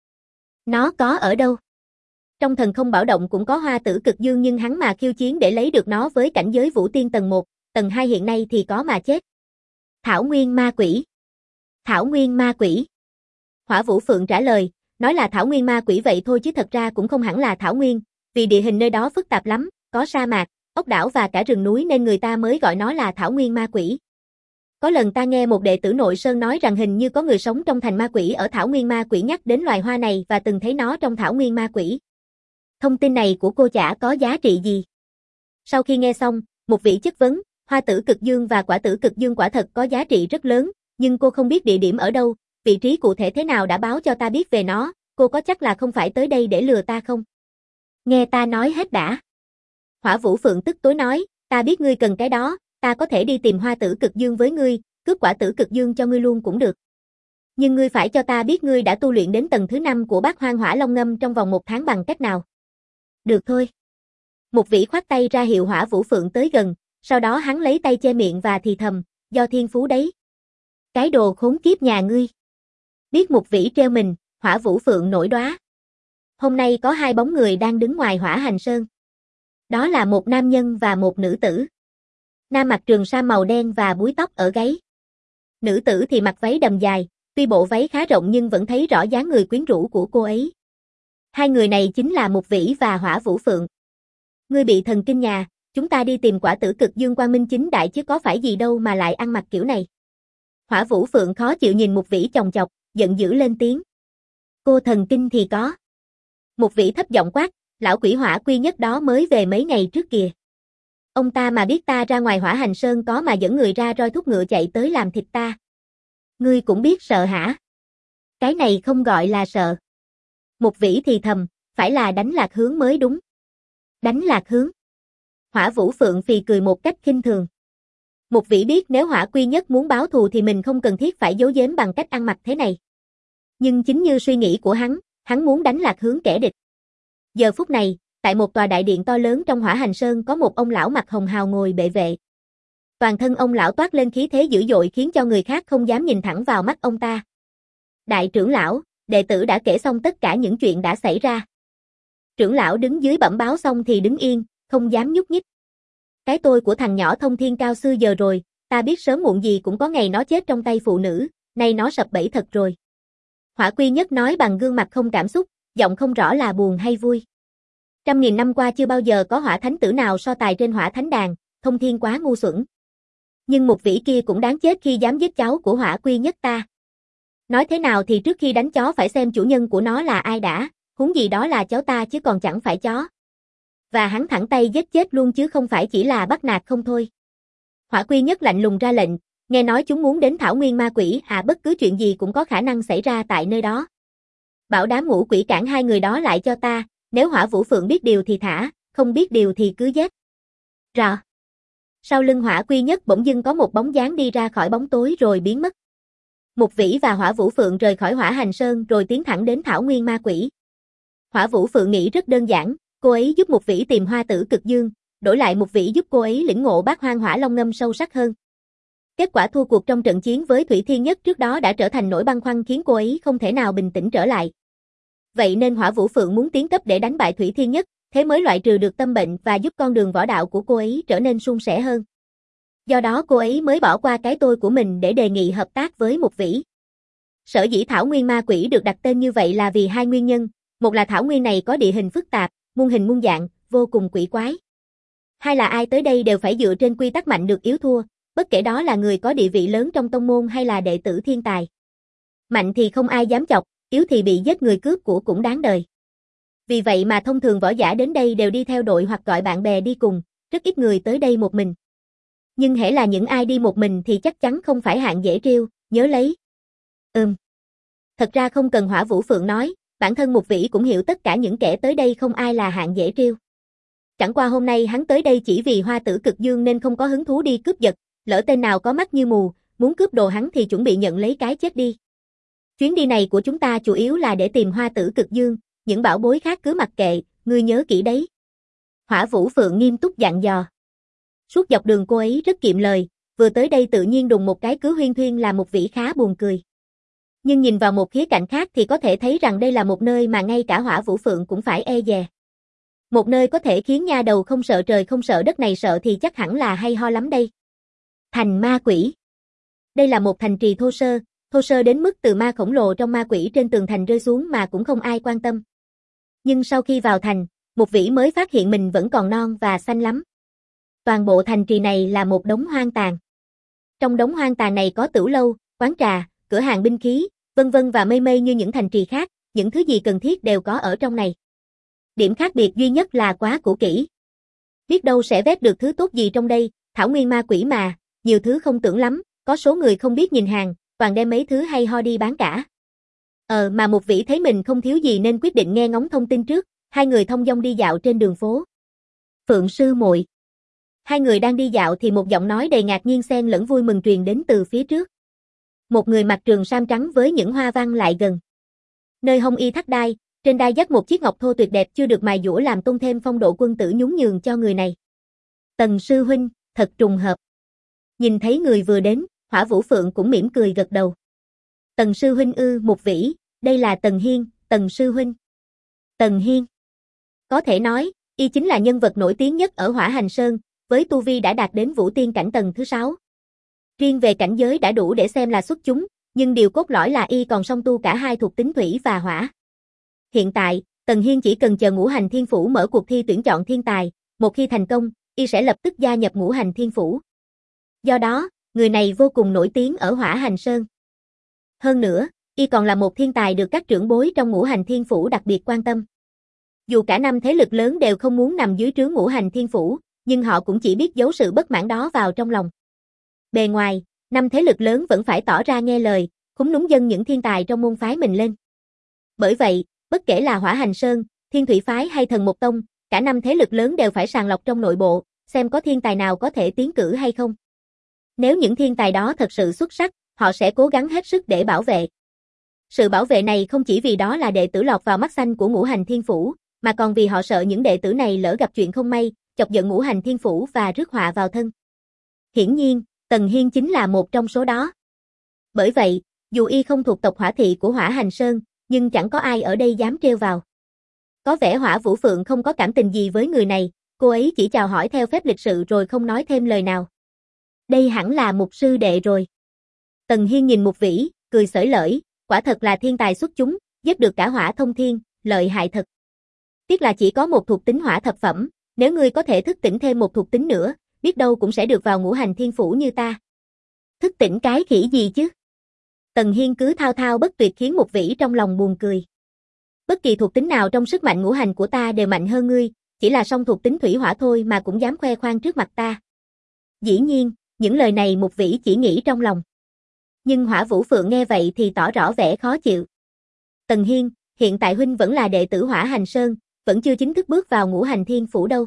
Nó có ở đâu? Trong thần không bảo động cũng có hoa Tử Cực Dương nhưng hắn mà khiêu chiến để lấy được nó với cảnh giới Vũ Tiên tầng một, tầng hai hiện nay thì có mà chết. Thảo Nguyên Ma Quỷ. Thảo Nguyên Ma Quỷ. Hỏa Vũ Phượng trả lời, nói là Thảo Nguyên Ma Quỷ vậy thôi chứ thật ra cũng không hẳn là Thảo Nguyên, vì địa hình nơi đó phức tạp lắm, có sa mạc, ốc đảo và cả rừng núi nên người ta mới gọi nó là Thảo Nguyên Ma Quỷ. Có lần ta nghe một đệ tử Nội Sơn nói rằng hình như có người sống trong thành ma quỷ ở Thảo Nguyên Ma Quỷ nhắc đến loài hoa này và từng thấy nó trong Thảo Nguyên Ma Quỷ. Thông tin này của cô chả có giá trị gì. Sau khi nghe xong, Mục Vĩ chất vấn, hoa Tử Cực Dương và quả Tử Cực Dương quả thật có giá trị rất lớn, nhưng cô không biết địa điểm ở đâu, vị trí cụ thể thế nào đã báo cho ta biết về nó, cô có chắc là không phải tới đây để lừa ta không? Nghe ta nói hết đã. Hỏa Vũ Phượng tức tối nói, ta biết ngươi cần cái đó, ta có thể đi tìm hoa Tử Cực Dương với ngươi, cướp quả Tử Cực Dương cho ngươi luôn cũng được. Nhưng ngươi phải cho ta biết ngươi đã tu luyện đến tầng thứ năm của Bát Hoang Hỏa Long Ngâm trong vòng một tháng bằng cách nào. Được thôi. Mục Vĩ khoát tay ra hiệu Hỏa Vũ Phượng tới gần, sau đó hắn lấy tay che miệng và thì thầm, do thiên phú đấy. Cái đồ khốn kiếp nhà ngươi. Biết Mục Vĩ treo mình, Hỏa Vũ Phượng nổi đoá. Hôm nay có hai bóng người đang đứng ngoài Hỏa Hành Sơn. Đó là một nam nhân và một nữ tử. Nam mặc trường sa màu đen và búi tóc ở gáy. Nữ tử thì mặc váy đầm dài, tuy bộ váy khá rộng nhưng vẫn thấy rõ dáng người quyến rũ của cô ấy. Hai người này chính là Mục Vĩ và Hỏa Vũ Phượng. Ngươi bị thần kinh nhà, chúng ta đi tìm quả Tử Cực Dương quang minh chính đại chứ có phải gì đâu mà lại ăn mặc kiểu này. Hỏa Vũ Phượng khó chịu nhìn Mục Vĩ chòng chọc, giận dữ lên tiếng. Cô thần kinh thì có. Mục Vĩ thấp giọng quát, lão quỷ hỏa quy nhất đó mới về mấy ngày trước kìa. Ông ta mà biết ta ra ngoài Hỏa Hành Sơn có mà dẫn người ra roi thúc ngựa chạy tới làm thịt ta. Ngươi cũng biết sợ hả? Cái này không gọi là sợ. Một vĩ thì thầm, phải là đánh lạc hướng mới đúng. Đánh lạc hướng. Hỏa Vũ Phượng phì cười một cách khinh thường. Một vĩ biết nếu Hỏa Quy Nhất muốn báo thù thì mình không cần thiết phải giấu giếm bằng cách ăn mặc thế này. Nhưng chính như suy nghĩ của hắn, hắn muốn đánh lạc hướng kẻ địch. Giờ phút này, tại một tòa đại điện to lớn trong Hỏa Hành Sơn có một ông lão mặc hồng hào ngồi bệ vệ. Toàn thân ông lão toát lên khí thế dữ dội khiến cho người khác không dám nhìn thẳng vào mắt ông ta. Đại trưởng lão, đệ tử đã kể xong tất cả những chuyện đã xảy ra. Trưởng lão đứng dưới bẩm báo xong thì đứng yên, không dám nhúc nhích. Cái tôi của thằng nhỏ thông thiên cao xưa giờ rồi, ta biết sớm muộn gì cũng có ngày nó chết trong tay phụ nữ, nay nó sập bẫy thật rồi. Hỏa Quy Nhất nói bằng gương mặt không cảm xúc, giọng không rõ là buồn hay vui. Trăm nghìn năm qua chưa bao giờ có hỏa thánh tử nào so tài trên hỏa thánh đàn, thông thiên quá ngu xuẩn. Nhưng một vĩ kia cũng đáng chết khi dám giết cháu của Hỏa Quy Nhất ta. Nói thế nào thì trước khi đánh chó phải xem chủ nhân của nó là ai đã, huống gì đó là cháu ta chứ còn chẳng phải chó. Và hắn thẳng tay giết chết luôn chứ không phải chỉ là bắt nạt không thôi. Hỏa Quy Nhất lạnh lùng ra lệnh, nghe nói chúng muốn đến Thảo Nguyên Ma Quỷ à, bất cứ chuyện gì cũng có khả năng xảy ra tại nơi đó. Bảo đám ngũ quỷ cản hai người đó lại cho ta, nếu Hỏa Vũ Phượng biết điều thì thả, không biết điều thì cứ giết. Rọ. Sau lưng Hỏa Quy Nhất bỗng dưng có một bóng dáng đi ra khỏi bóng tối rồi biến mất. Một vĩ và Hỏa Vũ Phượng rời khỏi Hỏa Hành Sơn rồi tiến thẳng đến Thảo Nguyên Ma Quỷ. Hỏa Vũ Phượng nghĩ rất đơn giản, cô ấy giúp một vĩ tìm hoa tử cực dương, đổi lại một vĩ giúp cô ấy lĩnh ngộ bát hoang hỏa long ngâm sâu sắc hơn. Kết quả thua cuộc trong trận chiến với Thủy Thiên Nhất trước đó đã trở thành nỗi băn khoăn khiến cô ấy không thể nào bình tĩnh trở lại. Vậy nên Hỏa Vũ Phượng muốn tiến cấp để đánh bại Thủy Thiên Nhất, thế mới loại trừ được tâm bệnh và giúp con đường võ đạo của cô ấy trở nên suôn sẻ hơn. Do đó cô ấy mới bỏ qua cái tôi của mình để đề nghị hợp tác với một vĩ. Sở dĩ Thảo Nguyên Ma Quỷ được đặt tên như vậy là vì hai nguyên nhân, một là Thảo Nguyên này có địa hình phức tạp, muôn hình muôn dạng, vô cùng quỷ quái. Hai là ai tới đây đều phải dựa trên quy tắc mạnh được yếu thua, bất kể đó là người có địa vị lớn trong tông môn hay là đệ tử thiên tài. Mạnh thì không ai dám chọc, yếu thì bị giết người cướp của cũng đáng đời. Vì vậy mà thông thường võ giả đến đây đều đi theo đội hoặc gọi bạn bè đi cùng, rất ít người tới đây một mình. Nhưng hễ là những ai đi một mình thì chắc chắn không phải hạng dễ trêu, nhớ lấy. Ừm. Thật ra không cần Hỏa Vũ Phượng nói, bản thân một vĩ cũng hiểu tất cả những kẻ tới đây không ai là hạng dễ trêu. Chẳng qua hôm nay hắn tới đây chỉ vì hoa tử cực dương nên không có hứng thú đi cướp giật, lỡ tên nào có mắt như mù, muốn cướp đồ hắn thì chuẩn bị nhận lấy cái chết đi. Chuyến đi này của chúng ta chủ yếu là để tìm hoa tử cực dương, những bảo bối khác cứ mặc kệ, ngươi nhớ kỹ đấy. Hỏa Vũ Phượng nghiêm túc dặn dò. Suốt dọc đường cô ấy rất kiệm lời, vừa tới đây tự nhiên đùng một cái cứ huyên thuyên làm một vĩ khá buồn cười. Nhưng nhìn vào một khía cạnh khác thì có thể thấy rằng đây là một nơi mà ngay cả Hỏa Vũ Phượng cũng phải e dè. Một nơi có thể khiến nha đầu không sợ trời không sợ đất này sợ thì chắc hẳn là hay ho lắm đây. Thành ma quỷ. Đây là một thành trì thô sơ, thô sơ đến mức từ ma khổng lồ trong ma quỷ trên tường thành rơi xuống mà cũng không ai quan tâm. Nhưng sau khi vào thành, một vĩ mới phát hiện mình vẫn còn non và xanh lắm. Toàn bộ thành trì này là một đống hoang tàn. Trong đống hoang tàn này có tửu lâu, quán trà, cửa hàng binh khí, vân vân và mây mây như những thành trì khác, những thứ gì cần thiết đều có ở trong này. Điểm khác biệt duy nhất là quá cũ kỹ. Biết đâu sẽ vét được thứ tốt gì trong đây, Thảo Nguyên Ma Quỷ mà, nhiều thứ không tưởng lắm, có số người không biết nhìn hàng, toàn đem mấy thứ hay ho đi bán cả. Ờ mà một vĩ thấy mình không thiếu gì nên quyết định nghe ngóng thông tin trước, hai người thông dong đi dạo trên đường phố. Phượng sư muội. Hai người đang đi dạo thì một giọng nói đầy ngạc nhiên xen lẫn vui mừng truyền đến từ phía trước. Một người mặc trường sam trắng với những hoa văn lại gần. Nơi hông y thắt đai, trên đai dắt một chiếc ngọc thô tuyệt đẹp chưa được mài dũa làm tôn thêm phong độ quân tử nhún nhường cho người này. Tần sư huynh, thật trùng hợp. Nhìn thấy người vừa đến, Hỏa Vũ Phượng cũng mỉm cười gật đầu. Tần sư huynh ư, một vĩ, đây là Tần Hiên, Tần sư huynh. Tần Hiên. Có thể nói, y chính là nhân vật nổi tiếng nhất ở Hỏa Hành Sơn, với tu vi đã đạt đến vũ tiên cảnh tầng thứ sáu. Riêng về cảnh giới đã đủ để xem là xuất chúng, nhưng điều cốt lõi là y còn song tu cả hai thuộc tính thủy và hỏa. Hiện tại, Tần Hiên chỉ cần chờ Ngũ Hành Thiên Phủ mở cuộc thi tuyển chọn thiên tài, một khi thành công, y sẽ lập tức gia nhập Ngũ Hành Thiên Phủ. Do đó, người này vô cùng nổi tiếng ở Hỏa Hành Sơn. Hơn nữa, y còn là một thiên tài được các trưởng bối trong Ngũ Hành Thiên Phủ đặc biệt quan tâm. Dù cả năm thế lực lớn đều không muốn nằm dưới trướng Ngũ Hành Thiên Phủ, nhưng họ cũng chỉ biết giấu sự bất mãn đó vào trong lòng. Bề ngoài, năm thế lực lớn vẫn phải tỏ ra nghe lời, khúm núm dâng những thiên tài trong môn phái mình lên. Bởi vậy, Bất kể là Hỏa Hành Sơn, Thiên Thủy Phái hay Thần Một Tông, cả năm thế lực lớn đều phải sàng lọc trong nội bộ, xem có thiên tài nào có thể tiến cử hay không. Nếu những thiên tài đó thật sự xuất sắc, họ sẽ cố gắng hết sức để bảo vệ. Sự bảo vệ này không chỉ vì đó là đệ tử lọt vào mắt xanh của Ngũ Hành Thiên Phủ, mà còn vì họ sợ những đệ tử này lỡ gặp chuyện không may, chọc giận Ngũ Hành Thiên Phủ và rước họa vào thân. Hiển nhiên, Tần Hiên chính là một trong số đó. Bởi vậy, dù y không thuộc tộc Hỏa Thị của Hỏa Hành Sơn, nhưng chẳng có ai ở đây dám trêu vào. Có vẻ Hỏa Vũ Phượng không có cảm tình gì với người này, cô ấy chỉ chào hỏi theo phép lịch sự rồi không nói thêm lời nào. Đây hẳn là Mục sư đệ rồi. Tần Hiên nhìn Mục Vĩ, cười xởi lởi, quả thật là thiên tài xuất chúng, giết được cả hỏa thông thiên, lợi hại thật. Tiếc là chỉ có một thuộc tính hỏa thập phẩm, nếu ngươi có thể thức tỉnh thêm một thuộc tính nữa, biết đâu cũng sẽ được vào Ngũ Hành Thiên Phủ như ta. Thức tỉnh cái khỉ gì chứ? Tần Hiên cứ thao thao bất tuyệt khiến Mục Vĩ trong lòng buồn cười. Bất kỳ thuộc tính nào trong sức mạnh ngũ hành của ta đều mạnh hơn ngươi, chỉ là song thuộc tính thủy hỏa thôi mà cũng dám khoe khoang trước mặt ta. Dĩ nhiên, những lời này Mục Vĩ chỉ nghĩ trong lòng. Nhưng Hỏa Vũ Phượng nghe vậy thì tỏ rõ vẻ khó chịu. Tần Hiên, hiện tại huynh vẫn là đệ tử Hỏa Hành Sơn, vẫn chưa chính thức bước vào Ngũ Hành Thiên Phủ đâu.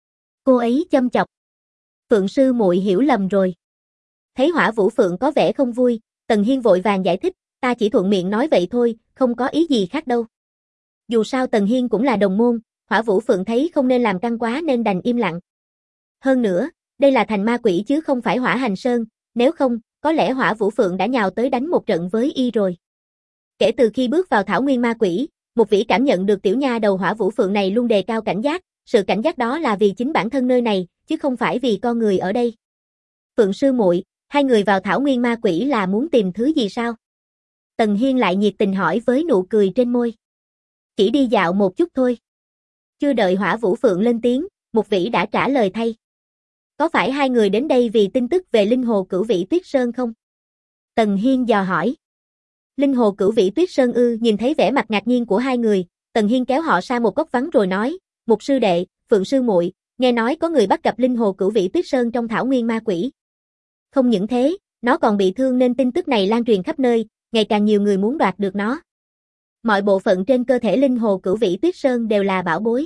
Cô ấy châm chọc. Phượng sư muội hiểu lầm rồi. Thấy Hỏa Vũ Phượng có vẻ không vui, Tần Hiên vội vàng giải thích, ta chỉ thuận miệng nói vậy thôi, không có ý gì khác đâu. Dù sao Tần Hiên cũng là đồng môn, Hỏa Vũ Phượng thấy không nên làm căng quá nên đành im lặng. Hơn nữa, đây là thành ma quỷ chứ không phải Hỏa Hành Sơn, nếu không, có lẽ Hỏa Vũ Phượng đã nhào tới đánh một trận với y rồi. Kể từ khi bước vào thảo nguyên ma quỷ, Mục Vĩ cảm nhận được tiểu nha đầu Hỏa Vũ Phượng này luôn đề cao cảnh giác, sự cảnh giác đó là vì chính bản thân nơi này, chứ không phải vì con người ở đây. Phượng sư muội, hai người vào thảo nguyên ma quỷ là muốn tìm thứ gì sao? Tần Hiên lại nhiệt tình hỏi với nụ cười trên môi. Chỉ đi dạo một chút thôi. Chưa đợi Hỏa Vũ Phượng lên tiếng, Mục Vĩ đã trả lời thay. Có phải hai người đến đây vì tin tức về linh hồ Cửu Vĩ Tuyết Sơn không? Tần Hiên dò hỏi. Linh hồ Cửu Vĩ Tuyết Sơn ư? Nhìn thấy vẻ mặt ngạc nhiên của hai người, Tần Hiên kéo họ sang một góc vắng rồi nói, Mục sư đệ, Phượng sư muội, nghe nói có người bắt gặp linh hồ Cửu Vĩ Tuyết Sơn trong thảo nguyên ma quỷ. Không những thế, nó còn bị thương nên tin tức này lan truyền khắp nơi, ngày càng nhiều người muốn đoạt được nó. Mọi bộ phận trên cơ thể linh hồ Cửu Vĩ Tuyết Sơn đều là bảo bối.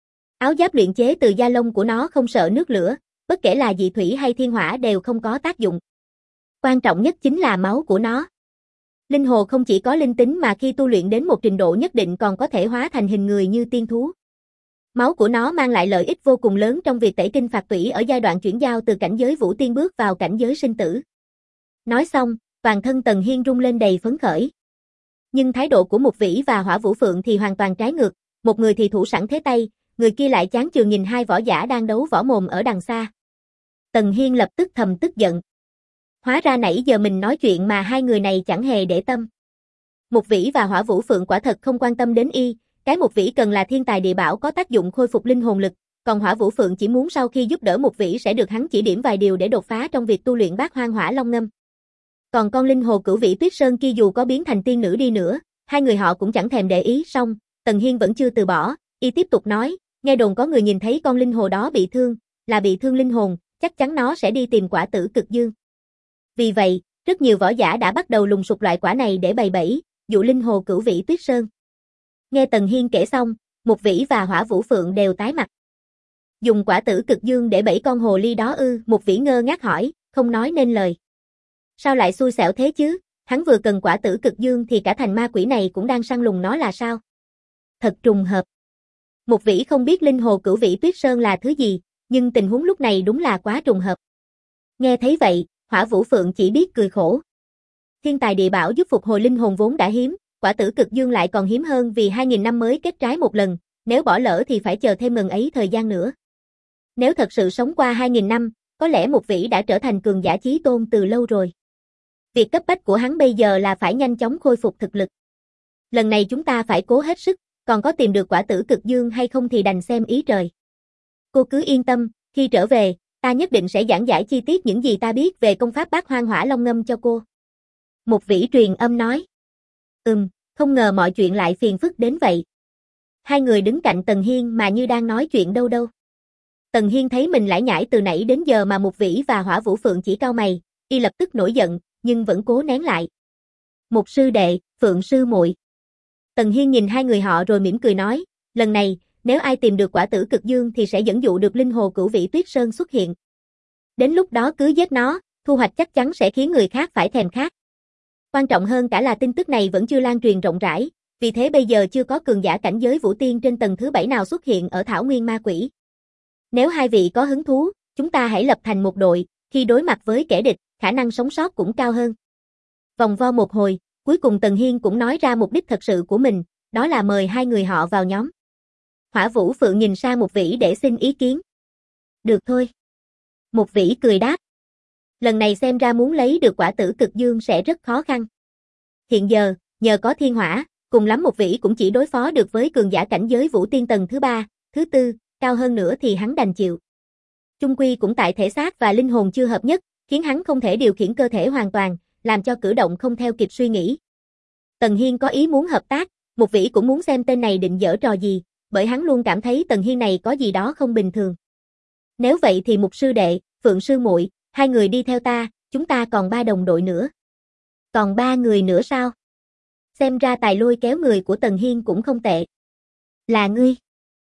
Áo giáp luyện chế từ da lông của nó không sợ nước lửa, bất kể là dị thủy hay thiên hỏa đều không có tác dụng. Quan trọng nhất chính là máu của nó. Linh hồ không chỉ có linh tính mà khi tu luyện đến một trình độ nhất định còn có thể hóa thành hình người như tiên thú. Máu của nó mang lại lợi ích vô cùng lớn trong việc tẩy kinh phạt tủy ở giai đoạn chuyển giao từ cảnh giới vũ tiên bước vào cảnh giới sinh tử. Nói xong, toàn thân Tần Hiên rung lên đầy phấn khởi. Nhưng thái độ của Mục Vĩ và Hỏa Vũ Phượng thì hoàn toàn trái ngược, một người thì thủ sẵn thế tay, người kia lại chán chường nhìn hai võ giả đang đấu võ mồm ở đằng xa. Tần Hiên lập tức thầm tức giận. Hóa ra nãy giờ mình nói chuyện mà hai người này chẳng hề để tâm. Mục Vĩ và Hỏa Vũ Phượng quả thật không quan tâm đến y, cái Mục Vĩ cần là thiên tài địa bảo có tác dụng khôi phục linh hồn lực, còn Hỏa Vũ Phượng chỉ muốn sau khi giúp đỡ Mục Vĩ sẽ được hắn chỉ điểm vài điều để đột phá trong việc tu luyện Bát Hoang Hỏa Long Ngâm. Còn con linh hồ Cửu Vĩ Tuyết Sơn kia dù có biến thành tiên nữ đi nữa, hai người họ cũng chẳng thèm để ý. Xong, Tần Hiên vẫn chưa từ bỏ, y tiếp tục nói, nghe đồn có người nhìn thấy con linh hồ đó bị thương, là bị thương linh hồn, chắc chắn nó sẽ đi tìm quả tử cực dương. Vì vậy, rất nhiều võ giả đã bắt đầu lùng sục loại quả này để bày bẫy, dụ linh hồ Cửu Vĩ Tuyết Sơn. Nghe Tần Hiên kể xong, Mục Vĩ và Hỏa Vũ Phượng đều tái mặt. Dùng quả tử cực dương để bẫy con hồ ly đó ư? Mục Vĩ ngơ ngác hỏi, không nói nên lời. Sao lại xui xẻo thế chứ? Hắn vừa cần quả tử cực dương thì cả thành ma quỷ này cũng đang săn lùng nó là sao? Thật trùng hợp. Mục Vĩ không biết linh hồ Cửu Vĩ Tuyết Sơn là thứ gì, nhưng tình huống lúc này đúng là quá trùng hợp. Nghe thấy vậy, Hỏa Vũ Phượng chỉ biết cười khổ. Thiên tài địa bảo giúp phục hồi linh hồn vốn đã hiếm, quả tử cực dương lại còn hiếm hơn vì hai nghìn năm mới kết trái một lần, nếu bỏ lỡ thì phải chờ thêm ngần ấy thời gian nữa. Nếu thật sự sống qua hai nghìn năm, có lẽ Mục Vĩ đã trở thành cường giả chí tôn từ lâu rồi. Việc cấp bách của hắn bây giờ là phải nhanh chóng khôi phục thực lực. Lần này chúng ta phải cố hết sức, còn có tìm được quả tử cực dương hay không thì đành xem ý trời. Cô cứ yên tâm, khi trở về, ta nhất định sẽ giảng giải chi tiết những gì ta biết về công pháp Bát Hoang Hỏa Long Ngâm cho cô. Mục Vĩ truyền âm nói. Ừm, không ngờ mọi chuyện lại phiền phức đến vậy. Hai người đứng cạnh Tần Hiên mà như đang nói chuyện đâu đâu. Tần Hiên thấy mình lải nhải từ nãy đến giờ mà Mục Vĩ và Hỏa Vũ Phượng chỉ cau mày, y lập tức nổi giận, nhưng vẫn cố nén lại. Mục sư đệ, Phượng sư muội, Tần Hiên nhìn hai người họ rồi mỉm cười nói, lần này, nếu ai tìm được quả tử cực dương thì sẽ dẫn dụ được linh hồ cửu vĩ tuyết sơn xuất hiện. Đến lúc đó cứ giết nó, thu hoạch chắc chắn sẽ khiến người khác phải thèm khát. Quan trọng hơn cả là tin tức này vẫn chưa lan truyền rộng rãi, vì thế bây giờ chưa có cường giả cảnh giới vũ tiên trên tầng thứ bảy nào xuất hiện ở Thảo Nguyên Ma Quỷ. Nếu hai vị có hứng thú, chúng ta hãy lập thành một đội, khi đối mặt với kẻ địch, khả năng sống sót cũng cao hơn. Vòng vo một hồi, cuối cùng Tần Hiên cũng nói ra mục đích thật sự của mình, đó là mời hai người họ vào nhóm. Hỏa Vũ Phượng nhìn sang Mục Vĩ để xin ý kiến. Được thôi. Mục Vĩ cười đáp. Lần này xem ra muốn lấy được quả tử cực dương sẽ rất khó khăn. Hiện giờ, nhờ có thiên hỏa, cùng lắm Mục Vĩ cũng chỉ đối phó được với cường giả cảnh giới vũ tiên tầng thứ ba, thứ tư, cao hơn nữa thì hắn đành chịu. Chung quy cũng tại thể xác và linh hồn chưa hợp nhất, khiến hắn không thể điều khiển cơ thể hoàn toàn, làm cho cử động không theo kịp suy nghĩ. Tần Hiên có ý muốn hợp tác, Mục Vĩ cũng muốn xem tên này định giở trò gì, bởi hắn luôn cảm thấy Tần Hiên này có gì đó không bình thường. Nếu vậy thì Mục sư đệ, Phượng sư muội, hai người đi theo ta, chúng ta còn ba đồng đội nữa. Còn ba người nữa sao? Xem ra tài lôi kéo người của Tần Hiên cũng không tệ. Là ngươi?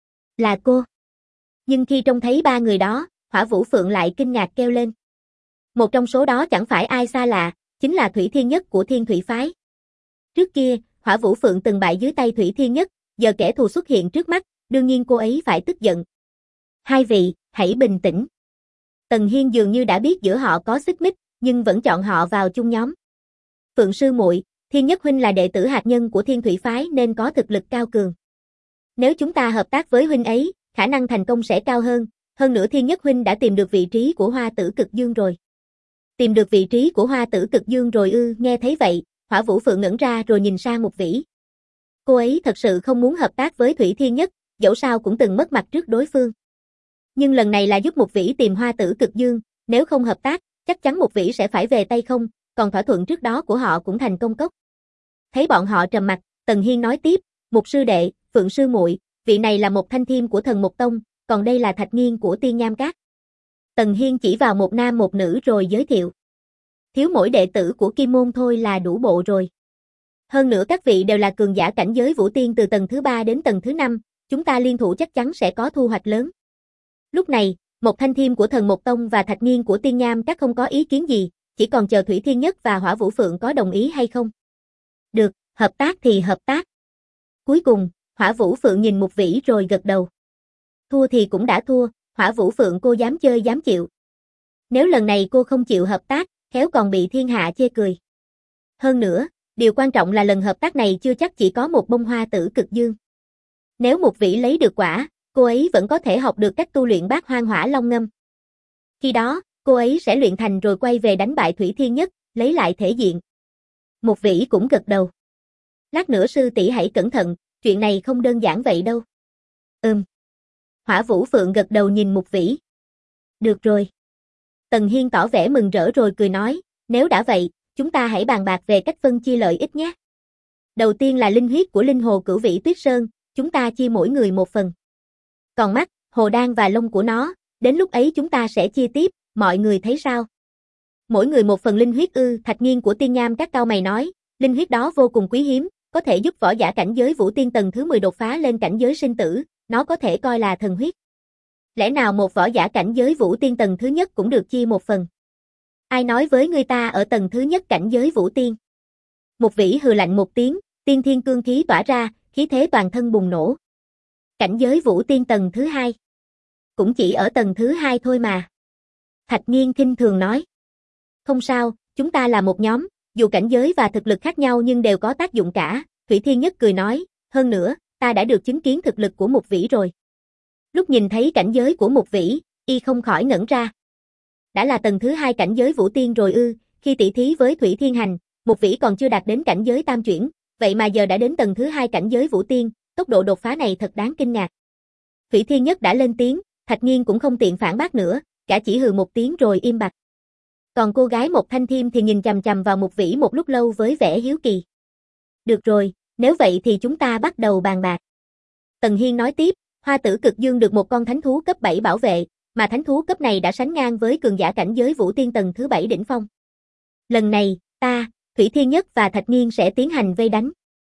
Là cô? Nhưng khi trông thấy ba người đó, Hỏa Vũ Phượng lại kinh ngạc kêu lên. Một trong số đó chẳng phải ai xa lạ, chính là Thủy Thiên Nhất của Thiên Thủy Phái. Trước kia, Hỏa Vũ Phượng từng bại dưới tay Thủy Thiên Nhất, giờ kẻ thù xuất hiện trước mắt, đương nhiên cô ấy phải tức giận. Hai vị, hãy bình tĩnh. Tần Hiên dường như đã biết giữa họ có xích mích, nhưng vẫn chọn họ vào chung nhóm. Phượng sư muội, Thiên Nhất huynh là đệ tử hạt nhân của Thiên Thủy Phái nên có thực lực cao cường. Nếu chúng ta hợp tác với huynh ấy, khả năng thành công sẽ cao hơn, hơn nữa Thiên Nhất huynh đã tìm được vị trí của Hoa Tử Cực Dương rồi. Tìm được vị trí của Hoa Tử Cực Dương rồi ư? Nghe thấy vậy, Hỏa Vũ Phượng ngẩn ra rồi nhìn sang Mục Vĩ. Cô ấy thật sự không muốn hợp tác với Thủy Thiên Nhất, dẫu sao cũng từng mất mặt trước đối phương. Nhưng lần này là giúp Mục Vĩ tìm Hoa Tử Cực Dương, nếu không hợp tác, chắc chắn Mục Vĩ sẽ phải về tay không, còn thỏa thuận trước đó của họ cũng thành công cốc. Thấy bọn họ trầm mặc, Tần Hiên nói tiếp, Mục sư đệ, Phượng sư muội, vị này là một thanh thiêm của Thần Mục Tông, còn đây là Thạch Nghiên của Tiên Nham Các. Tần Hiên chỉ vào một nam một nữ rồi giới thiệu. Thiếu mỗi đệ tử của Kim Môn thôi là đủ bộ rồi. Hơn nữa các vị đều là cường giả cảnh giới vũ tiên từ tầng thứ ba đến tầng thứ năm, chúng ta liên thủ chắc chắn sẽ có thu hoạch lớn. Lúc này, một thanh thiêm của Thần Mục Tông và Thạch Nghiên của Tiên Nham Các không có ý kiến gì, chỉ còn chờ Thủy Thiên Nhất và Hỏa Vũ Phượng có đồng ý hay không. Được, hợp tác thì hợp tác. Cuối cùng, Hỏa Vũ Phượng nhìn Mục Vĩ rồi gật đầu. Thua thì cũng đã thua, Hỏa Vũ Phượng cô dám chơi dám chịu. Nếu lần này cô không chịu hợp tác, khéo còn bị thiên hạ chê cười. Hơn nữa, điều quan trọng là lần hợp tác này chưa chắc chỉ có một bông hoa tử cực dương. Nếu Mục Vĩ lấy được quả, cô ấy vẫn có thể học được cách tu luyện bát hoang hỏa long ngâm. Khi đó, cô ấy sẽ luyện thành rồi quay về đánh bại Thủy Thiên Nhất, lấy lại thể diện. Mục Vĩ cũng gật đầu. Lát nữa sư tỷ hãy cẩn thận, chuyện này không đơn giản vậy đâu. Ừm. Hỏa Vũ Phượng gật đầu nhìn Mục Vĩ. Được rồi. Tần Hiên tỏ vẻ mừng rỡ rồi cười nói, nếu đã vậy, chúng ta hãy bàn bạc về cách phân chia lợi ích nhé. Đầu tiên là linh huyết của linh hồ cửu vĩ tuyết sơn, chúng ta chia mỗi người một phần. Còn mắt, hồ đan và lông của nó, đến lúc ấy chúng ta sẽ chia tiếp, mọi người thấy sao? Mỗi người một phần linh huyết ư? Thạch Nghiên của Tiên Nham Các cao mày nói, linh huyết đó vô cùng quý hiếm, có thể giúp võ giả cảnh giới vũ tiên tầng thứ mười đột phá lên cảnh giới sinh tử, nó có thể coi là thần huyết. Lẽ nào một võ giả cảnh giới vũ tiên tầng thứ nhất cũng được chia một phần? Ai nói với người ta ở tầng thứ nhất cảnh giới vũ tiên? Mục Vĩ hừ lạnh một tiếng, tiên thiên cương khí tỏa ra, khí thế toàn thân bùng nổ. Cảnh giới vũ tiên tầng thứ hai. Cũng chỉ ở tầng thứ hai thôi mà. Thạch Nghiên khinh thường nói. Không sao, chúng ta là một nhóm, dù cảnh giới và thực lực khác nhau nhưng đều có tác dụng cả. Thủy Thiên Nhất cười nói, hơn nữa, ta đã được chứng kiến thực lực của Mục Vĩ rồi. Lúc nhìn thấy cảnh giới của Mục Vĩ, y không khỏi ngẩn ra. Đã là tầng thứ hai cảnh giới vũ tiên rồi ư? Khi tỷ thí với Thủy Thiên Hành, Mục Vĩ còn chưa đạt đến cảnh giới tam chuyển, vậy mà giờ đã đến tầng thứ hai cảnh giới vũ tiên, tốc độ đột phá này thật đáng kinh ngạc. Thủy Thiên Nhất đã lên tiếng, Thạch Nghiên cũng không tiện phản bác nữa, cả chỉ hừ một tiếng rồi im bặt. Còn cô gái Một Thanh Thiêm thì nhìn chằm chằm vào Mục Vĩ một lúc lâu với vẻ hiếu kỳ. Được rồi, nếu vậy thì chúng ta bắt đầu bàn bạc. Tần Hiên nói tiếp, Hoa Tử Cực Dương được một con thánh thú cấp bảy bảo vệ, mà thánh thú cấp này đã sánh ngang với cường giả cảnh giới vũ tiên tầng thứ bảy đỉnh phong. Lần này, ta, Thủy Thiên Nhất và Thạch Nghiên sẽ tiến hành vây đánh.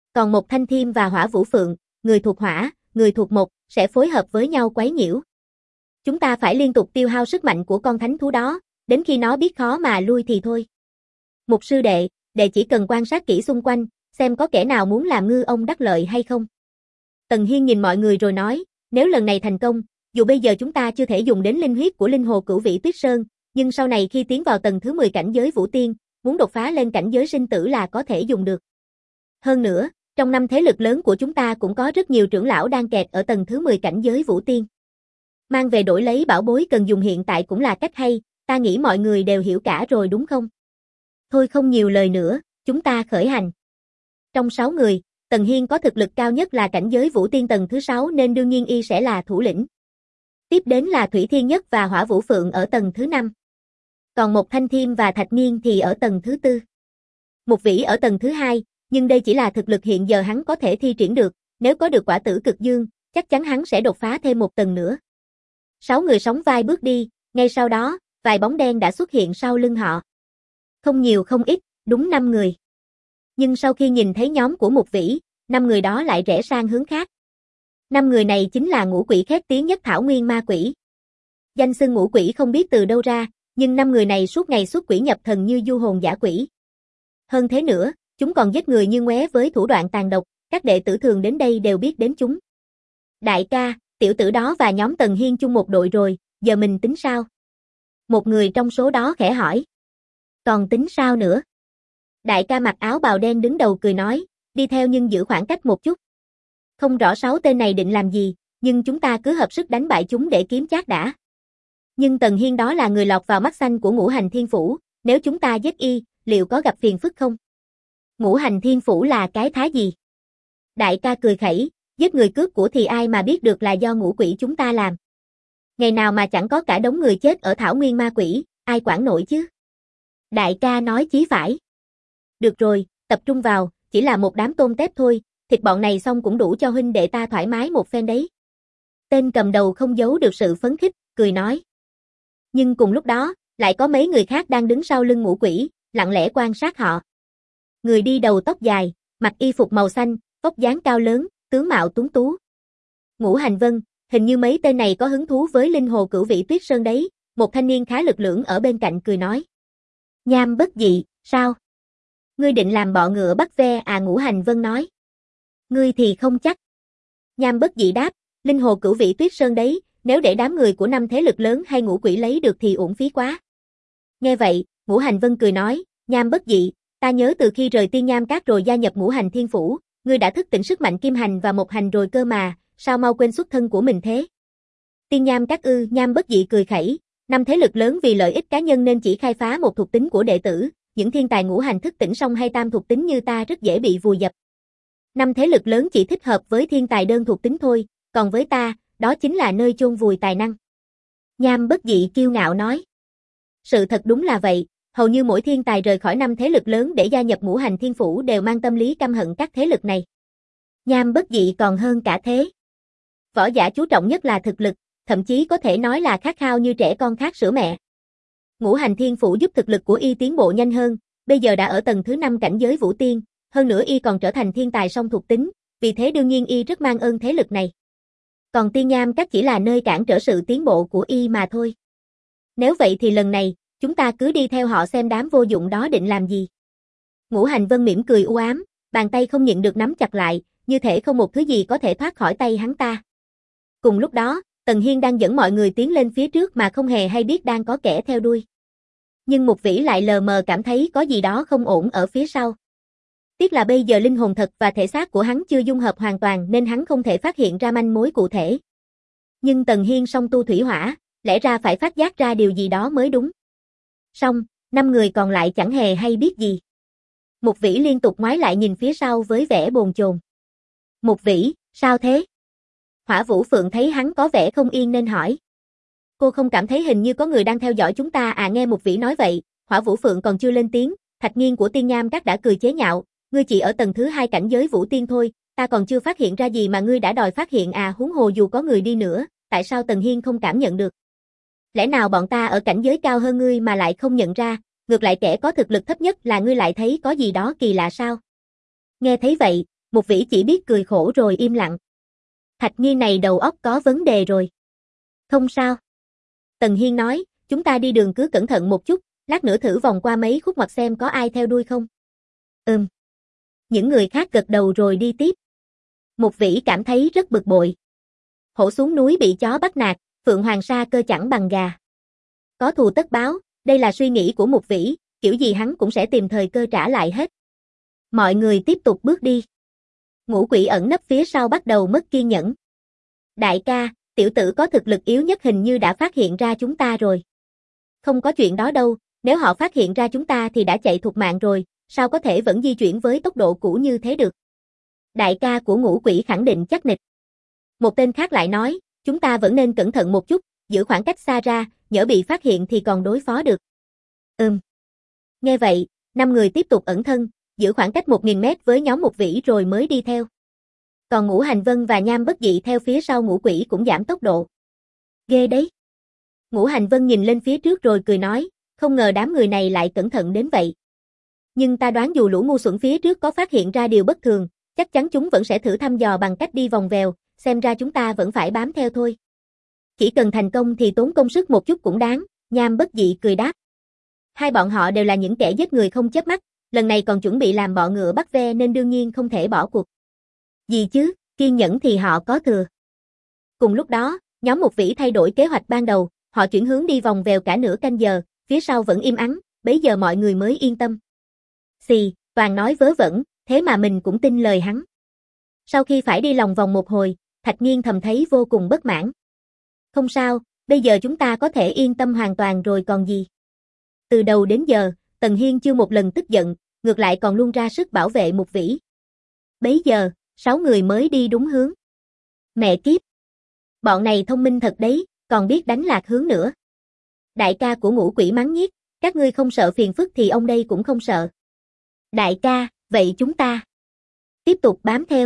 Còn một Thanh Thiêm và Hỏa Vũ Phượng, người thuộc hỏa, người thuộc mộc, sẽ phối hợp với nhau quấy nhiễu. Chúng ta phải liên tục tiêu hao sức mạnh của con thánh thú đó, đến khi nó biết khó mà lui thì thôi. Mục sư đệ, đệ chỉ cần quan sát kỹ xung quanh, xem có kẻ nào muốn làm ngư ông đắc lợi hay không. Tần Hiên nhìn mọi người rồi nói, nếu lần này thành công, dù bây giờ chúng ta chưa thể dùng đến linh huyết của linh hồ cửu vĩ tuyết sơn, nhưng sau này khi tiến vào tầng thứ mười cảnh giới vũ tiên, muốn đột phá lên cảnh giới sinh tử là có thể dùng được. Hơn nữa, trong năm thế lực lớn của chúng ta cũng có rất nhiều trưởng lão đang kẹt ở tầng thứ mười cảnh giới vũ tiên. Mang về đổi lấy bảo bối cần dùng hiện tại cũng là cách hay, ta nghĩ mọi người đều hiểu cả rồi đúng không? Thôi không nhiều lời nữa, chúng ta khởi hành. Trong sáu người, Tần Hiên có thực lực cao nhất là cảnh giới vũ tiên tầng thứ sáu nên đương nhiên y sẽ là thủ lĩnh. Tiếp đến là Thủy Thiên Nhất và Hỏa Vũ Phượng ở tầng thứ năm. Còn một Thanh Thiêm và Thạch Nghiên thì ở tầng thứ tư. Mục Vĩ ở tầng thứ hai, nhưng đây chỉ là thực lực hiện giờ hắn có thể thi triển được, nếu có được quả tử cực dương, chắc chắn hắn sẽ đột phá thêm một tầng nữa. Sáu người sóng vai bước đi, ngay sau đó, vài bóng đen đã xuất hiện sau lưng họ. Không nhiều không ít, đúng năm người. Nhưng sau khi nhìn thấy nhóm của Mục Vĩ, năm người đó lại rẽ sang hướng khác. Năm người này chính là ngũ quỷ khét tiếng nhất Thảo Nguyên Ma Quỷ. Danh xưng ngũ quỷ không biết từ đâu ra, nhưng năm người này suốt ngày xuất quỷ nhập thần như du hồn dã quỷ. Hơn thế nữa, chúng còn giết người như ngoé với thủ đoạn tàn độc, các đệ tử thường đến đây đều biết đến chúng. Đại ca, tiểu tử đó và nhóm Tần Hiên chung một đội rồi, giờ mình tính sao? Một người trong số đó khẽ hỏi. Còn tính sao nữa? Đại ca mặc áo bào đen đứng đầu cười nói, đi theo nhưng giữ khoảng cách một chút. Không rõ sáu tên này định làm gì, nhưng chúng ta cứ hợp sức đánh bại chúng để kiếm chác đã. Nhưng Tần Hiên đó là người lọt vào mắt xanh của Ngũ Hành Thiên Phủ, nếu chúng ta giết y, liệu có gặp phiền phức không? Ngũ Hành Thiên Phủ là cái thá gì? Đại ca cười khẩy, giết người cướp của thì ai mà biết được là do ngũ quỷ chúng ta làm. Ngày nào mà chẳng có cả đống người chết ở Thảo Nguyên Ma Quỷ, ai quản nổi chứ? Đại ca nói chí phải. Được rồi, tập trung vào, chỉ là một đám tôm tép thôi, thịt bọn này xong cũng đủ cho huynh đệ ta thoải mái một phen đấy. Tên cầm đầu không giấu được sự phấn khích, cười nói. Nhưng cùng lúc đó, lại có mấy người khác đang đứng sau lưng ngũ quỷ, lặng lẽ quan sát họ. Người đi đầu tóc dài, mặc y phục màu xanh, vóc dáng cao lớn, tướng mạo tuấn tú. Ngũ Hành Vân, hình như mấy tên này có hứng thú với linh hồ cửu vĩ tuyết sơn đấy, một thanh niên khá lực lưỡng ở bên cạnh cười nói. Nham Bất Dị, sao? Ngươi định làm bọ ngựa bắt ve à? Ngũ Hành Vân nói. Ngươi thì không chắc. Nham Bất Dị đáp, linh hồ cửu vĩ tuyết sơn đấy, nếu để đám người của năm thế lực lớn hay ngũ quỷ lấy được thì uổng phí quá. Nghe vậy, Ngũ Hành Vân cười nói, Nham Bất Dị, ta nhớ từ khi rời Tiên Nham Các rồi gia nhập Ngũ Hành Thiên Phủ, ngươi đã thức tỉnh sức mạnh kim hành và một hành rồi cơ mà, sao mau quên xuất thân của mình thế? Tiên Nham Các ư? Nham Bất Dị cười khẩy, năm thế lực lớn vì lợi ích cá nhân nên chỉ khai phá một thuộc tính của đệ tử, những thiên tài ngũ hành thức tỉnh song hay tam thuộc tính như ta rất dễ bị vùi dập. Năm thế lực lớn chỉ thích hợp với thiên tài đơn thuộc tính thôi, còn với ta, đó chính là nơi chôn vùi tài năng. Nham Bất Dị kiêu ngạo nói. Sự thật đúng là vậy, hầu như mỗi thiên tài rời khỏi năm thế lực lớn để gia nhập Ngũ Hành Thiên Phủ đều mang tâm lý căm hận các thế lực này. Nham Bất Dị còn hơn cả thế. Võ giả chú trọng nhất là thực lực, thậm chí có thể nói là khát khao như trẻ con khát sữa mẹ. Ngũ Hành Thiên Phủ giúp thực lực của y tiến bộ nhanh hơn, bây giờ đã ở tầng thứ năm cảnh giới vũ tiên, hơn nữa y còn trở thành thiên tài song thuộc tính, vì thế đương nhiên y rất mang ơn thế lực này. Còn Tiên Nham Các chỉ là nơi cản trở sự tiến bộ của y mà thôi. Nếu vậy thì lần này, chúng ta cứ đi theo họ xem đám vô dụng đó định làm gì. Ngũ Hành Vân mỉm cười u ám, bàn tay không nhịn được nắm chặt lại, như thể không một thứ gì có thể thoát khỏi tay hắn ta. Cùng lúc đó, Tần Hiên đang dẫn mọi người tiến lên phía trước mà không hề hay biết đang có kẻ theo đuôi. Nhưng Mục Vĩ lại lờ mờ cảm thấy có gì đó không ổn ở phía sau. Tiếc là bây giờ linh hồn thật và thể xác của hắn chưa dung hợp hoàn toàn nên hắn không thể phát hiện ra manh mối cụ thể. Nhưng Tần Hiên song tu thủy hỏa, lẽ ra phải phát giác ra điều gì đó mới đúng. Song, năm người còn lại chẳng hề hay biết gì. Mục Vĩ liên tục ngoái lại nhìn phía sau với vẻ bồn chồn. Mục Vĩ, sao thế? Hỏa Vũ Phượng thấy hắn có vẻ không yên nên hỏi. Cô không cảm thấy hình như có người đang theo dõi chúng ta à? Nghe Mục Vĩ nói vậy, Hỏa Vũ Phượng còn chưa lên tiếng, Thạch Nghiên của Tiên Nham Các đã cười chế nhạo, ngươi chỉ ở tầng thứ hai cảnh giới vũ tiên thôi, ta còn chưa phát hiện ra gì mà ngươi đã đòi phát hiện à? Huống hồ dù có người đi nữa, tại sao Tần Hiên không cảm nhận được? Lẽ nào bọn ta ở cảnh giới cao hơn ngươi mà lại không nhận ra, ngược lại kẻ có thực lực thấp nhất là ngươi lại thấy có gì đó kỳ lạ sao? Nghe thấy vậy, Mục Vĩ chỉ biết cười khổ rồi im lặng. Thạch Nghiên này đầu óc có vấn đề rồi. Không sao. Tần Hiên nói, chúng ta đi đường cứ cẩn thận một chút, lát nữa thử vòng qua mấy khúc ngoặt xem có ai theo đuôi không. Ừm. Những người khác gật đầu rồi đi tiếp. Mục Vĩ cảm thấy rất bực bội. Hổ xuống núi bị chó bắt nạt, Phượng Hoàng Sa Cơ chẳng bằng gà. Có thù tất báo, đây là suy nghĩ của Mục Vĩ, kiểu gì hắn cũng sẽ tìm thời cơ trả lại hết. Mọi người tiếp tục bước đi. Ngũ Quỷ ẩn nấp phía sau bắt đầu mất kiên nhẫn. Đại ca, tiểu tử có thực lực yếu nhất hình như đã phát hiện ra chúng ta rồi. Không có chuyện đó đâu, nếu họ phát hiện ra chúng ta thì đã chạy thục mạng rồi, sao có thể vẫn di chuyển với tốc độ cũ như thế được. Đại ca của Ngũ Quỷ khẳng định chắc nịch. Một tên khác lại nói, chúng ta vẫn nên cẩn thận một chút, giữ khoảng cách xa ra, nhỡ bị phát hiện thì còn đối phó được. Ừm. Nghe vậy, năm người tiếp tục ẩn thân, giữ khoảng cách một nghìn mét với nhóm Mục Vĩ rồi mới đi theo. Còn Ngũ Hành Vân và Nham Bất Dị theo phía sau Ngũ Quỷ cũng giảm tốc độ. Ghê đấy. Ngũ Hành Vân nhìn lên phía trước rồi cười nói, không ngờ đám người này lại cẩn thận đến vậy. Nhưng ta đoán dù lũ ngu xuẩn phía trước có phát hiện ra điều bất thường, chắc chắn chúng vẫn sẽ thử thăm dò bằng cách đi vòng vèo, xem ra chúng ta vẫn phải bám theo thôi. Chỉ cần thành công thì tốn công sức một chút cũng đáng, Nham Bất Dị cười đáp. Hai bọn họ đều là những kẻ giết người không chớp mắt, lần này còn chuẩn bị làm bọ ngựa bắt ve nên đương nhiên không thể bỏ cuộc. Gì chứ, kiên nhẫn thì họ có thừa. Cùng lúc đó, nhóm Mục Vĩ thay đổi kế hoạch ban đầu, họ chuyển hướng đi vòng vèo cả nửa canh giờ, phía sau vẫn im ắng, bấy giờ mọi người mới yên tâm. Xì, toàn nói vớ vẩn, thế mà mình cũng tin lời hắn. Sau khi phải đi lòng vòng một hồi, Thạch Nghiên thầm thấy vô cùng bất mãn. Không sao, bây giờ chúng ta có thể yên tâm hoàn toàn rồi còn gì. Từ đầu đến giờ, Tần Hiên chưa một lần tức giận, ngược lại còn luôn ra sức bảo vệ Mục Vĩ. Bấy giờ, sáu người mới đi đúng hướng. Mẹ kiếp! Bọn này thông minh thật đấy, còn biết đánh lạc hướng nữa. Đại ca của Ngũ Quỷ mắng nhiếc, các ngươi không sợ phiền phức thì ông đây cũng không sợ. Đại ca, vậy chúng ta tiếp tục bám theo.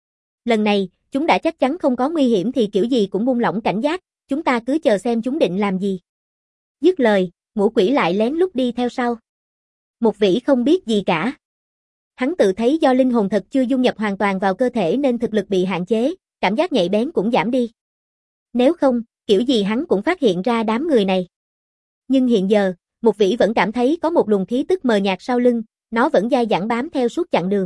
Lần này, chúng đã chắc chắn không có nguy hiểm thì kiểu gì cũng buông lỏng cảnh giác, chúng ta cứ chờ xem chúng định làm gì. Dứt lời, Ngũ Quỷ lại lén lút đi theo sau. Mục Vĩ không biết gì cả. Hắn tự thấy do linh hồn thật chưa dung nhập hoàn toàn vào cơ thể nên thực lực bị hạn chế, cảm giác nhạy bén cũng giảm đi. Nếu không, kiểu gì hắn cũng phát hiện ra đám người này. Nhưng hiện giờ, Mục Vĩ vẫn cảm thấy có một luồng khí tức mờ nhạt sau lưng, nó vẫn dai dẳng bám theo suốt chặng đường.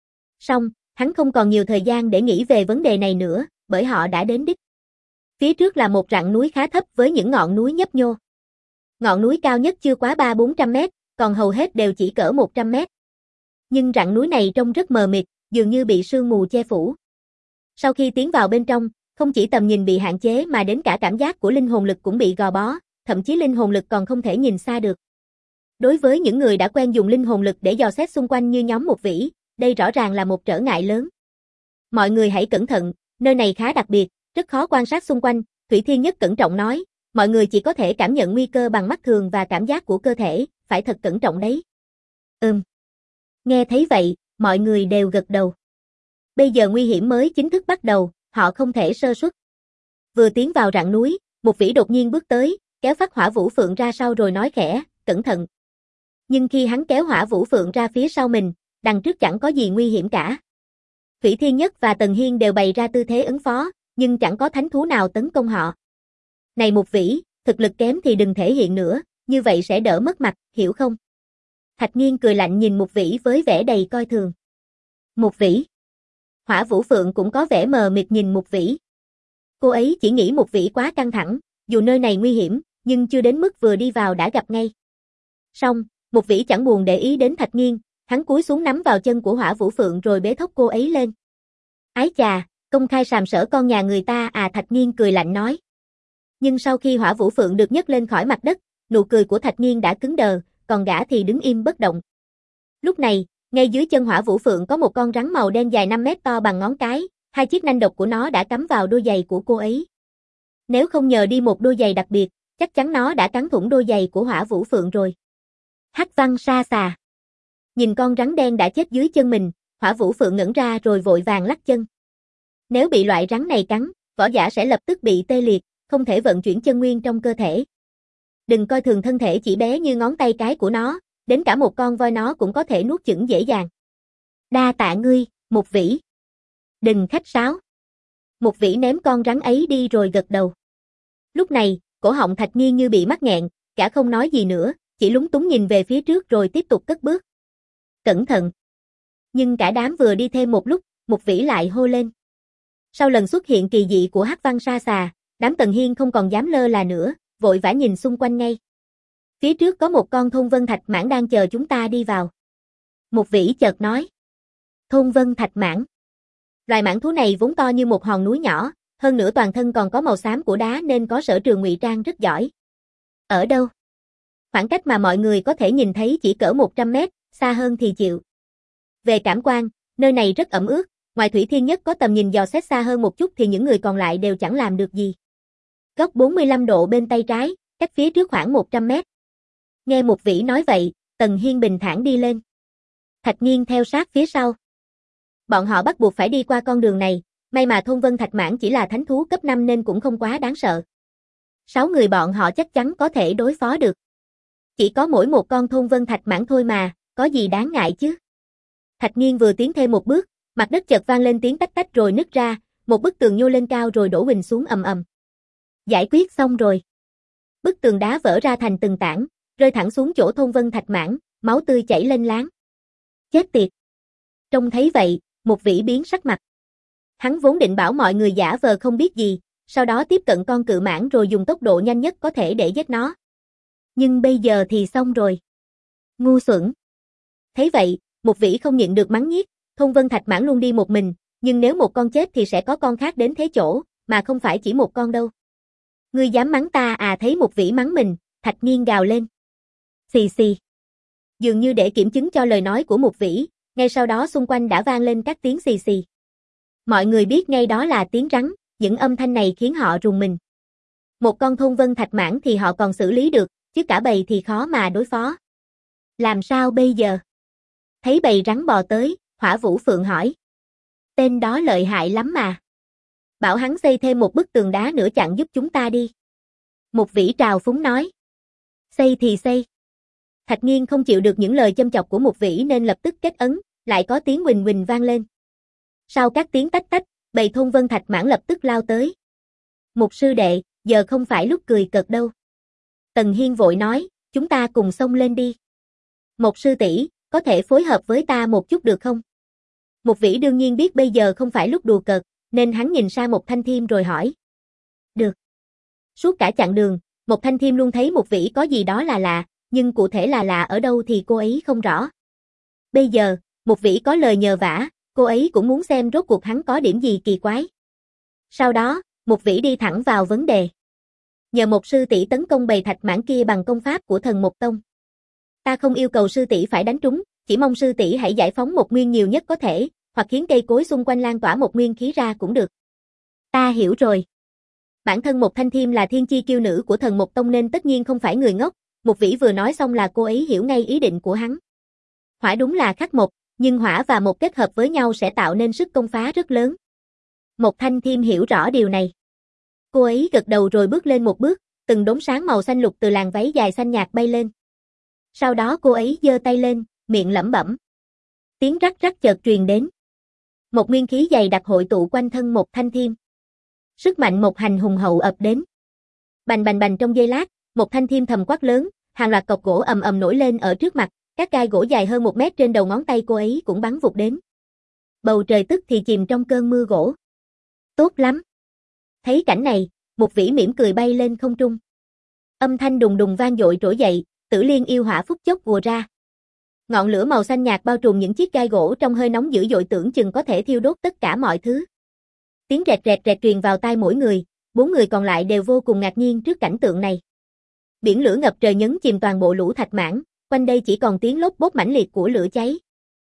Song, hắn không còn nhiều thời gian để nghĩ về vấn đề này nữa, bởi họ đã đến đích. Phía trước là một rặng núi khá thấp với những ngọn núi nhấp nhô. Ngọn núi cao nhất chưa quá ba bốn trăm mét, còn hầu hết đều chỉ cỡ một trăm mét. Nhưng rặng núi này trông rất mờ mịt, dường như bị sương mù che phủ. Sau khi tiến vào bên trong, không chỉ tầm nhìn bị hạn chế mà đến cả cảm giác của linh hồn lực cũng bị gò bó, thậm chí linh hồn lực còn không thể nhìn xa được. Đối với những người đã quen dùng linh hồn lực để dò xét xung quanh như nhóm Mục Vĩ, đây rõ ràng là một trở ngại lớn. Mọi người hãy cẩn thận, nơi này khá đặc biệt, rất khó quan sát xung quanh, Thủy Thiên Nhất cẩn trọng nói, mọi người chỉ có thể cảm nhận nguy cơ bằng mắt thường và cảm giác của cơ thể, phải thật cẩn trọng đấy. Ừm. Nghe thấy vậy, mọi người đều gật đầu. Bây giờ nguy hiểm mới chính thức bắt đầu, họ không thể sơ suất. Vừa tiến vào rặng núi, Mục Vĩ đột nhiên bước tới, kéo phát Hỏa Vũ Phượng ra sau rồi nói khẽ, cẩn thận. Nhưng khi hắn kéo Hỏa Vũ Phượng ra phía sau mình, đằng trước chẳng có gì nguy hiểm cả. Thủy Thiên Nhất và Tần Hiên đều bày ra tư thế ứng phó, nhưng chẳng có thánh thú nào tấn công họ. Này Mục Vĩ, thực lực kém thì đừng thể hiện nữa, như vậy sẽ đỡ mất mặt, hiểu không? Thạch Nghiên cười lạnh nhìn Mục Vĩ với vẻ đầy coi thường. Mục Vĩ. Hỏa Vũ Phượng cũng có vẻ mờ mịt nhìn Mục Vĩ. Cô ấy chỉ nghĩ Mục Vĩ quá căng thẳng, dù nơi này nguy hiểm, nhưng chưa đến mức vừa đi vào đã gặp ngay. Song, Mục Vĩ chẳng buồn để ý đến Thạch Nghiên, hắn cúi xuống nắm vào chân của Hỏa Vũ Phượng rồi bế thốc cô ấy lên. Ái chà, công khai sàm sỡ con nhà người ta à, Thạch Nghiên cười lạnh nói. Nhưng sau khi Hỏa Vũ Phượng được nhấc lên khỏi mặt đất, nụ cười của Thạch Nghiên đã cứng đờ, còn gã thì đứng im bất động. Lúc này, ngay dưới chân Hỏa Vũ Phượng có một con rắn màu đen dài năm mét to bằng ngón cái, hai chiếc nanh độc của nó đã cắm vào đôi giày của cô ấy. Nếu không nhờ đi một đôi giày đặc biệt, chắc chắn nó đã cắn thủng đôi giày của Hỏa Vũ Phượng rồi. Hắc Văn Sa Xà. Nhìn con rắn đen đã chết dưới chân mình, Hỏa Vũ Phượng ngẩn ra rồi vội vàng lắc chân. Nếu bị loại rắn này cắn, võ giả sẽ lập tức bị tê liệt, không thể vận chuyển chân nguyên trong cơ thể. Đừng coi thường thân thể chỉ bé như ngón tay cái của nó, đến cả một con voi nó cũng có thể nuốt chửng dễ dàng. Đa tạ ngươi, Mục Vĩ. Đừng khách sáo. Mục Vĩ ném con rắn ấy đi rồi gật đầu. Lúc này, cổ họng Thạch Nghiên như bị mắc nghẹn, cả không nói gì nữa, chỉ lúng túng nhìn về phía trước rồi tiếp tục cất bước. Cẩn thận. Nhưng cả đám vừa đi thêm một lúc, Mục Vĩ lại hô lên. Sau lần xuất hiện kỳ dị của Hắc Văn Sa Xà, đám Tần Hiên không còn dám lơ là nữa, vội vã nhìn xung quanh ngay. Phía trước có một con thôn vân thạch mãng đang chờ chúng ta đi vào. Mục Vĩ chợt nói. Thôn vân thạch mãng. Loài mãng thú này vốn to như một hòn núi nhỏ, hơn nữa toàn thân còn có màu xám của đá nên có sở trường ngụy trang rất giỏi. Ở đâu? Khoảng cách mà mọi người có thể nhìn thấy chỉ cỡ một trăm mét, xa hơn thì chịu. Về cảm quan, nơi này rất ẩm ướt, ngoài Thủy Thiên Nhất có tầm nhìn dò xét xa hơn một chút thì những người còn lại đều chẳng làm được gì. Góc bốn mươi lăm độ bên tay trái, cách phía trước khoảng một trăm mét. Nghe Mục Vĩ nói vậy, Tần Hiên bình thản đi lên. Thạch Nghiên theo sát phía sau. Bọn họ bắt buộc phải đi qua con đường này, may mà thôn vân thạch mãng chỉ là thánh thú cấp năm nên cũng không quá đáng sợ. Sáu người bọn họ chắc chắn có thể đối phó được. Chỉ có mỗi một con thôn vân thạch mãng thôi mà, có gì đáng ngại chứ. Thạch Nghiên vừa tiến thêm một bước, mặt đất chợt vang lên tiếng tách tách rồi nứt ra, một bức tường nhô lên cao rồi đổ huỳnh xuống ầm ầm. Giải quyết xong rồi. Bức tường đá vỡ ra thành từng tảng, rơi thẳng xuống chỗ thôn vân thạch mãng, máu tươi chảy lên láng. Chết tiệt. Trông thấy vậy, Mục Vĩ biến sắc mặt. Hắn vốn định bảo mọi người giả vờ không biết gì, sau đó tiếp cận con cự mãng rồi dùng tốc độ nhanh nhất có thể để giết nó. Nhưng bây giờ thì xong rồi. Ngu xuẩn. Thấy vậy, Mục Vĩ không nhịn được mắng nhiếc, thôn vân thạch mãng luôn đi một mình, nhưng nếu một con chết thì sẽ có con khác đến thế chỗ, mà không phải chỉ một con đâu. Ngươi dám mắng ta à? Thấy Mục Vĩ mắng mình, Thạch Nghiên gào lên. Xì xì. Dường như để kiểm chứng cho lời nói của Mục Vĩ, ngay sau đó xung quanh đã vang lên các tiếng xì xì. Mọi người biết ngay đó là tiếng rắn, những âm thanh này khiến họ rùng mình. Một con thôn vân thạch mãng thì họ còn xử lý được, chứ cả bầy thì khó mà đối phó. Làm sao bây giờ? Thấy bầy rắn bò tới, Hỏa Vũ Phượng hỏi. Tên đó lợi hại lắm mà. Bảo hắn xây thêm một bức tường đá nữa chặn giúp chúng ta đi. Mục Vĩ trào phúng nói. Xây thì xây. Thạch Nghiên không chịu được những lời châm chọc của Mục Vĩ nên lập tức kết ấn, lại có tiếng huỳnh huỳnh vang lên. Sau các tiếng tách tách, bầy thôn vân thạch mãng lập tức lao tới. Mục sư đệ, giờ không phải lúc cười cợt đâu. Tần Hiên vội nói, chúng ta cùng xông lên đi. Mục sư tỷ, có thể phối hợp với ta một chút được không? Mục Vĩ đương nhiên biết bây giờ không phải lúc đùa cợt, nên hắn nhìn sang Mộc Thanh Thiêm rồi hỏi. Được. Suốt cả chặng đường, Mộc Thanh Thiêm luôn thấy Mục Vĩ có gì đó là lạ, nhưng cụ thể là lạ ở đâu thì cô ấy không rõ. Bây giờ, Mục Vĩ có lời nhờ vả, cô ấy cũng muốn xem rốt cuộc hắn có điểm gì kỳ quái. Sau đó, Mục Vĩ đi thẳng vào vấn đề. Nhờ một sư tỷ tấn công bầy thạch mãng kia bằng công pháp của thần Mộc Tông. Ta không yêu cầu sư tỷ phải đánh trúng, chỉ mong sư tỷ hãy giải phóng một nguyên nhiều nhất có thể, hoặc khiến cây cối xung quanh lan tỏa một nguyên khí ra cũng được. Ta hiểu rồi. Bản thân Mộc Thanh Thiêm là thiên chi kiêu nữ của thần Mộc Tông nên tất nhiên không phải người ngốc, Mục Vĩ vừa nói xong là cô ấy hiểu ngay ý định của hắn. Hỏa đúng là khắc mộc, nhưng hỏa và mộc kết hợp với nhau sẽ tạo nên sức công phá rất lớn. Mộc Thanh Thiêm hiểu rõ điều này. Cô ấy gật đầu rồi bước lên một bước, từng đốm sáng màu xanh lục từ làn váy dài xanh nhạt bay lên. Sau đó cô ấy giơ tay lên, miệng lẩm bẩm. Tiếng rắc rắc chợt truyền đến. Một nguyên khí dày đặc hội tụ quanh thân Mộc Thanh Thiêm. Sức mạnh một hành hùng hậu ập đến. Bành bành bành trong giây lát, Mộc Thanh Thiêm thầm quát lớn, hàng loạt cọc gỗ ầm ầm nổi lên ở trước mặt, các gai gỗ dài hơn một mét trên đầu ngón tay cô ấy cũng bắn vụt đến. Bầu trời tức thì chìm trong cơn mưa gỗ. Tốt lắm. Thấy cảnh này, Mục Vĩ mỉm cười bay lên không trung. Âm thanh đùng đùng vang dội trỗi dậy, Tử Liên yêu hỏa phút chốc vùa ra. Ngọn lửa màu xanh nhạt bao trùm những chiếc gai gỗ trong hơi nóng dữ dội tưởng chừng có thể thiêu đốt tất cả mọi thứ. Tiếng rẹt rẹt rẹt truyền vào tai mỗi người, bốn người còn lại đều vô cùng ngạc nhiên trước cảnh tượng này. Biển lửa ngập trời nhấn chìm toàn bộ lũ thạch mãng, quanh đây chỉ còn tiếng lốp bốp mãnh liệt của lửa cháy.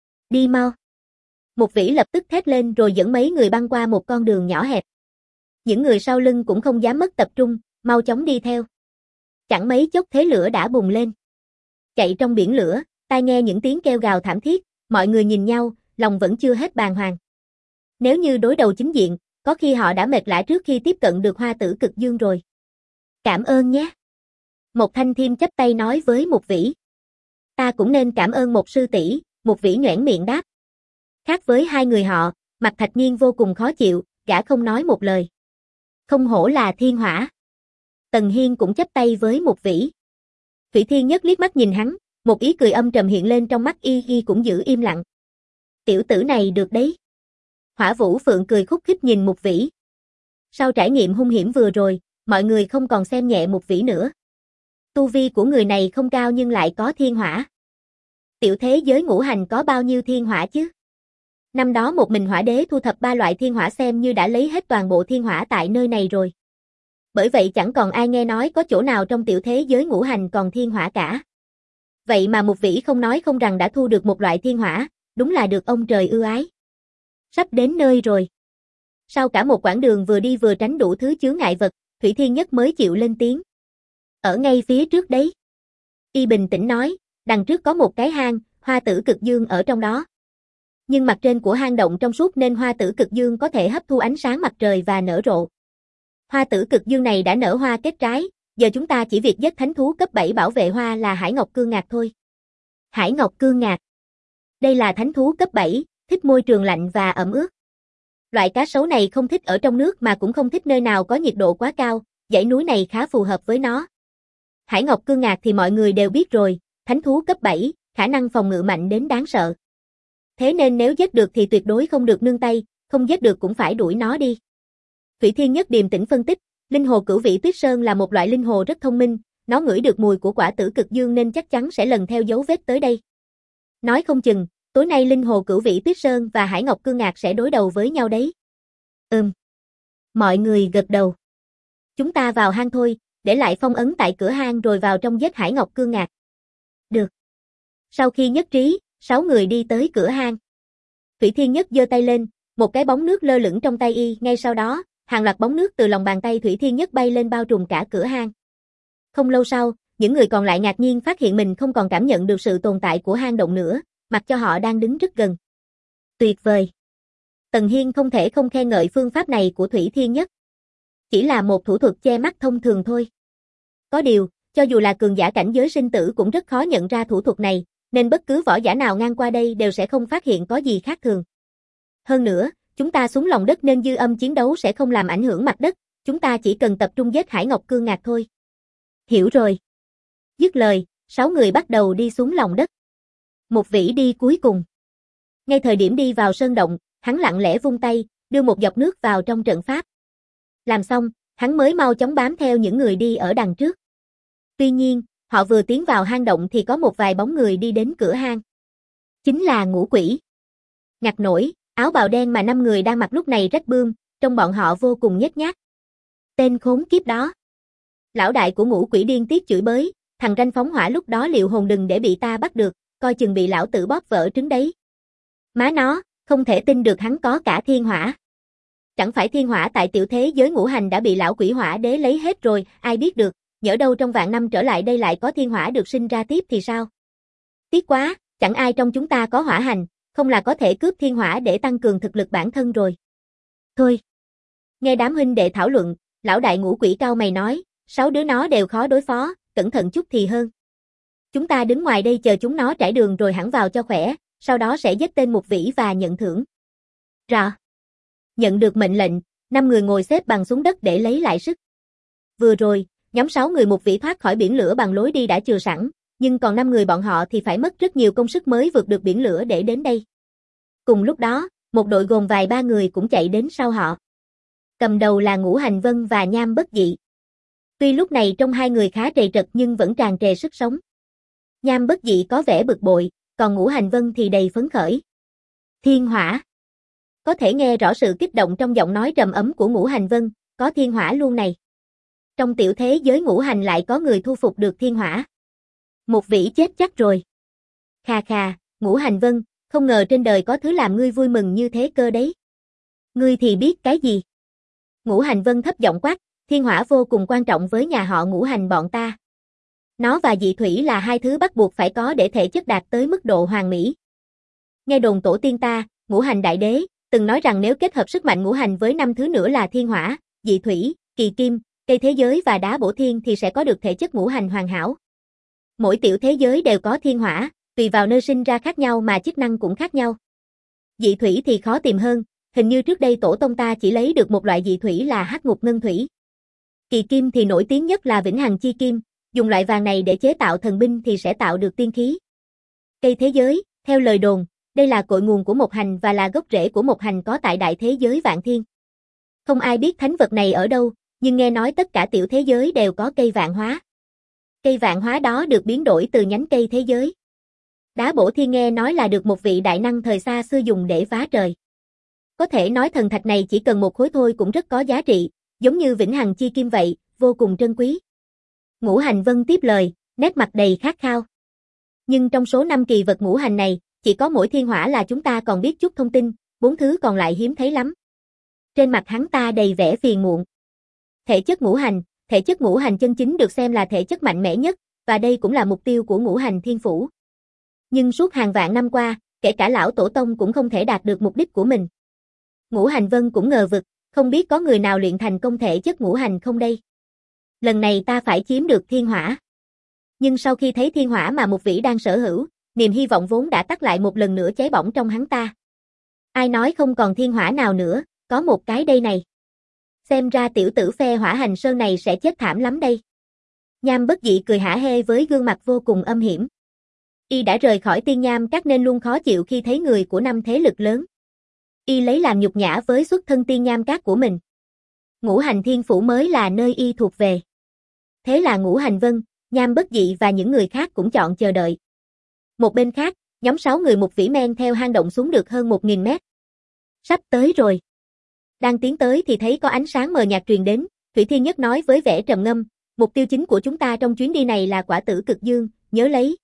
Đi mau. Mục Vĩ lập tức thét lên rồi dẫn mấy người băng qua một con đường nhỏ hẹp. Những người sau lưng cũng không dám mất tập trung, mau chóng đi theo. Chẳng mấy chốc thế lửa đã bùng lên. Chạy trong biển lửa, tai nghe những tiếng kêu gào thảm thiết, mọi người nhìn nhau, lòng vẫn chưa hết bàng hoàng. Nếu như đối đầu chính diện, có khi họ đã mệt lả trước khi tiếp cận được hoa tử cực dương rồi. Cảm ơn nhé. Mộc Thanh Thiêm chắp tay nói với Mục Vĩ. Ta cũng nên cảm ơn một sư tỷ, Mục Vĩ nhoẻn miệng đáp. Khác với hai người họ, mặt Thạch Nghiên vô cùng khó chịu, gã không nói một lời. Không hổ là thiên hỏa. Tần Hiên cũng chắp tay với Mục Vĩ. Thủy Thiên Nhất liếc mắt nhìn hắn, một ý cười âm trầm hiện lên trong mắt y y cũng giữ im lặng. Tiểu tử này được đấy. Hỏa Vũ Phượng cười khúc khích nhìn Mục Vĩ. Sau trải nghiệm hung hiểm vừa rồi, mọi người không còn xem nhẹ Mục Vĩ nữa. Tu vi của người này không cao nhưng lại có thiên hỏa. Tiểu thế giới ngũ hành có bao nhiêu thiên hỏa chứ? Năm đó một mình hỏa đế thu thập ba loại thiên hỏa xem như đã lấy hết toàn bộ thiên hỏa tại nơi này rồi. Bởi vậy chẳng còn ai nghe nói có chỗ nào trong tiểu thế giới ngũ hành còn thiên hỏa cả. Vậy mà Mục Vĩ không nói không rằng đã thu được một loại thiên hỏa, đúng là được ông trời ưu ái. Sắp đến nơi rồi. Sau cả một quãng đường vừa đi vừa tránh đủ thứ chướng ngại vật, Thủy Thiên Nhất mới chịu lên tiếng. Ở ngay phía trước đấy. Y bình tĩnh nói, đằng trước có một cái hang, hoa tử cực dương ở trong đó. Nhưng mặt trên của hang động trong suốt nên hoa tử cực dương có thể hấp thu ánh sáng mặt trời và nở rộ. Hoa tử cực dương này đã nở hoa kết trái, giờ chúng ta chỉ việc giết thánh thú cấp bảy bảo vệ hoa là Hải Ngọc Cương Ngạc thôi. Hải Ngọc Cương Ngạc. Đây là thánh thú cấp bảy, thích môi trường lạnh và ẩm ướt. Loại cá sấu này không thích ở trong nước mà cũng không thích nơi nào có nhiệt độ quá cao, dãy núi này khá phù hợp với nó. Hải Ngọc Cương Ngạc thì mọi người đều biết rồi, thánh thú cấp bảy, khả năng phòng ngự mạnh đến đáng sợ. Thế nên nếu giết được thì tuyệt đối không được nương tay, không giết được cũng phải đuổi nó đi. Thủy Thiên Nhất điềm tĩnh phân tích, linh hồ cửu vĩ tuyết sơn là một loại linh hồ rất thông minh, nó ngửi được mùi của quả tử cực dương nên chắc chắn sẽ lần theo dấu vết tới đây. Nói không chừng, tối nay linh hồ cửu vĩ tuyết sơn và Hải Ngọc Cương Ngạc sẽ đối đầu với nhau đấy. Ừm. Mọi người gật đầu. Chúng ta vào hang thôi, để lại phong ấn tại cửa hang rồi vào trong giết Hải Ngọc Cương Ngạc. Được. Sau khi nhất trí, sáu người đi tới cửa hang. Thủy Thiên Nhất giơ tay lên, một cái bóng nước lơ lửng trong tay y, ngay sau đó, hàng loạt bóng nước từ lòng bàn tay Thủy Thiên Nhất bay lên bao trùm cả cửa hang. Không lâu sau, những người còn lại ngạc nhiên phát hiện mình không còn cảm nhận được sự tồn tại của hang động nữa, mặc cho họ đang đứng rất gần. Tuyệt vời. Tần Hiên không thể không khen ngợi phương pháp này của Thủy Thiên Nhất. Chỉ là một thủ thuật che mắt thông thường thôi. Có điều, cho dù là cường giả cảnh giới sinh tử cũng rất khó nhận ra thủ thuật này, nên bất cứ võ giả nào ngang qua đây đều sẽ không phát hiện có gì khác thường. Hơn nữa, chúng ta xuống lòng đất nên dư âm chiến đấu sẽ không làm ảnh hưởng mặt đất, chúng ta chỉ cần tập trung giết Hải Ngọc Cương Ngạc thôi. Hiểu rồi. Dứt lời, sáu người bắt đầu đi xuống lòng đất. Mục Vĩ đi cuối cùng. Ngay thời điểm đi vào sơn động, hắn lặng lẽ vung tay, đưa một giọt nước vào trong trận pháp. Làm xong, hắn mới mau chóng bám theo những người đi ở đằng trước. Tuy nhiên, họ vừa tiến vào hang động thì có một vài bóng người đi đến cửa hang. Chính là ngũ quỷ. Ngạc nổi, áo bào đen mà năm người đang mặc lúc này rách bươm, trong bọn họ vô cùng nhếch nhác. Tên khốn kiếp đó. Lão đại của ngũ quỷ điên tiết chửi bới, thằng ranh phóng hỏa lúc đó liệu hồn đừng để bị ta bắt được, coi chừng bị lão tử bóp vỡ trứng đấy. Má nó, không thể tin được hắn có cả thiên hỏa. Chẳng phải thiên hỏa tại tiểu thế giới ngũ hành đã bị lão quỷ hỏa đế lấy hết rồi, ai biết được, nhỡ đâu trong vạn năm trở lại đây lại có thiên hỏa được sinh ra tiếp thì sao? Tiếc quá, chẳng ai trong chúng ta có hỏa hành, không là có thể cướp thiên hỏa để tăng cường thực lực bản thân rồi. Thôi. Nghe đám huynh đệ thảo luận, lão đại ngũ quỷ cao mày nói, sáu đứa nó đều khó đối phó, cẩn thận chút thì hơn. Chúng ta đứng ngoài đây chờ chúng nó trải đường rồi hẳn vào cho khỏe, sau đó sẽ giết tên Mục Vĩ và nhận thưởng. Rõ. Nhận được mệnh lệnh, năm người ngồi xếp bằng xuống đất để lấy lại sức. Vừa rồi, nhóm sáu người Mục Vĩ thoát khỏi biển lửa bằng lối đi đã chừa sẵn, nhưng còn năm người bọn họ thì phải mất rất nhiều công sức mới vượt được biển lửa để đến đây. Cùng lúc đó, một đội gồm vài ba người cũng chạy đến sau họ. Cầm đầu là Ngũ Hành Vân và Nham Bất Dị. Tuy lúc này trông hai người khá trầy trật nhưng vẫn tràn trề sức sống. Nham Bất Dị có vẻ bực bội, còn Ngũ Hành Vân thì đầy phấn khởi. Thiên hỏa. Có thể nghe rõ sự kích động trong giọng nói trầm ấm của Ngũ Hành Vân, có thiên hỏa luôn này. Trong tiểu thế giới ngũ hành lại có người thu phục được thiên hỏa. Mục Vĩ chết chắc rồi. Khà khà, Ngũ Hành Vân, không ngờ trên đời có thứ làm ngươi vui mừng như thế cơ đấy. Ngươi thì biết cái gì? Ngũ Hành Vân thấp giọng quát, thiên hỏa vô cùng quan trọng với nhà họ Ngũ Hành bọn ta. Nó và dị thủy là hai thứ bắt buộc phải có để thể chất đạt tới mức độ hoàn mỹ. Nghe đồn tổ tiên ta, Ngũ Hành Đại Đế, từng nói rằng nếu kết hợp sức mạnh ngũ hành với năm thứ nữa là thiên hỏa, dị thủy, kỳ kim, cây thế giới và đá bổ thiên thì sẽ có được thể chất ngũ hành hoàn hảo. Mỗi tiểu thế giới đều có thiên hỏa, tùy vào nơi sinh ra khác nhau mà chức năng cũng khác nhau. Dị thủy thì khó tìm hơn, hình như trước đây tổ tông ta chỉ lấy được một loại dị thủy là hắc ngục ngân thủy. Kỳ kim thì nổi tiếng nhất là vĩnh hằng chi kim, dùng loại vàng này để chế tạo thần binh thì sẽ tạo được tiên khí. Cây thế giới, theo lời đồn, đây là cội nguồn của mộc hành và là gốc rễ của mộc hành có tại đại thế giới vạn thiên. Không ai biết thánh vật này ở đâu, nhưng nghe nói tất cả tiểu thế giới đều có cây vạn hóa. Cây vạn hóa đó được biến đổi từ nhánh cây thế giới. Đá bổ thiên nghe nói là được một vị đại năng thời xa xưa dùng để phá trời. Có thể nói thần thạch này chỉ cần một khối thôi cũng rất có giá trị, giống như vĩnh hằng chi kim vậy, vô cùng trân quý. Ngũ Hành Vân tiếp lời, nét mặt đầy khát khao. Nhưng trong số năm kỳ vật ngũ hành này, chỉ có mỗi thiên hỏa là chúng ta còn biết chút thông tin, bốn thứ còn lại hiếm thấy lắm. Trên mặt hắn ta đầy vẻ phiền muộn. Thể chất ngũ hành, thể chất ngũ hành chân chính được xem là thể chất mạnh mẽ nhất, và đây cũng là mục tiêu của ngũ hành thiên phủ. Nhưng suốt hàng vạn năm qua, kể cả lão tổ tông cũng không thể đạt được mục đích của mình. Ngũ Hành Vân cũng ngờ vực, không biết có người nào luyện thành công thể chất ngũ hành không đây? Lần này ta phải chiếm được thiên hỏa. Nhưng sau khi thấy thiên hỏa mà Mục Vĩ đang sở hữu, niềm hy vọng vốn đã tắt lại một lần nữa cháy bỏng trong hắn ta. Ai nói không còn thiên hỏa nào nữa, có một cái đây này. Xem ra tiểu tử phe Hỏa Hành Sơn này sẽ chết thảm lắm đây. Nham Bất Dị cười hả hê với gương mặt vô cùng âm hiểm. Y đã rời khỏi Tiên Nham Các nên luôn khó chịu khi thấy người của năm thế lực lớn. Y lấy làm nhục nhã với xuất thân Tiên Nham Các của mình. Ngũ Hành Thiên Phủ mới là nơi y thuộc về. Thế là Ngũ Hành Vân, Nham Bất Dị và những người khác cũng chọn chờ đợi. Một bên khác, nhóm sáu người Mục Vĩ men theo hang động xuống được hơn một nghìn mét. Sắp tới rồi. Đang tiến tới thì thấy có ánh sáng mờ nhạt truyền đến, Thủy Thiên Nhất nói với vẻ trầm ngâm, mục tiêu chính của chúng ta trong chuyến đi này là quả tử cực dương, nhớ lấy.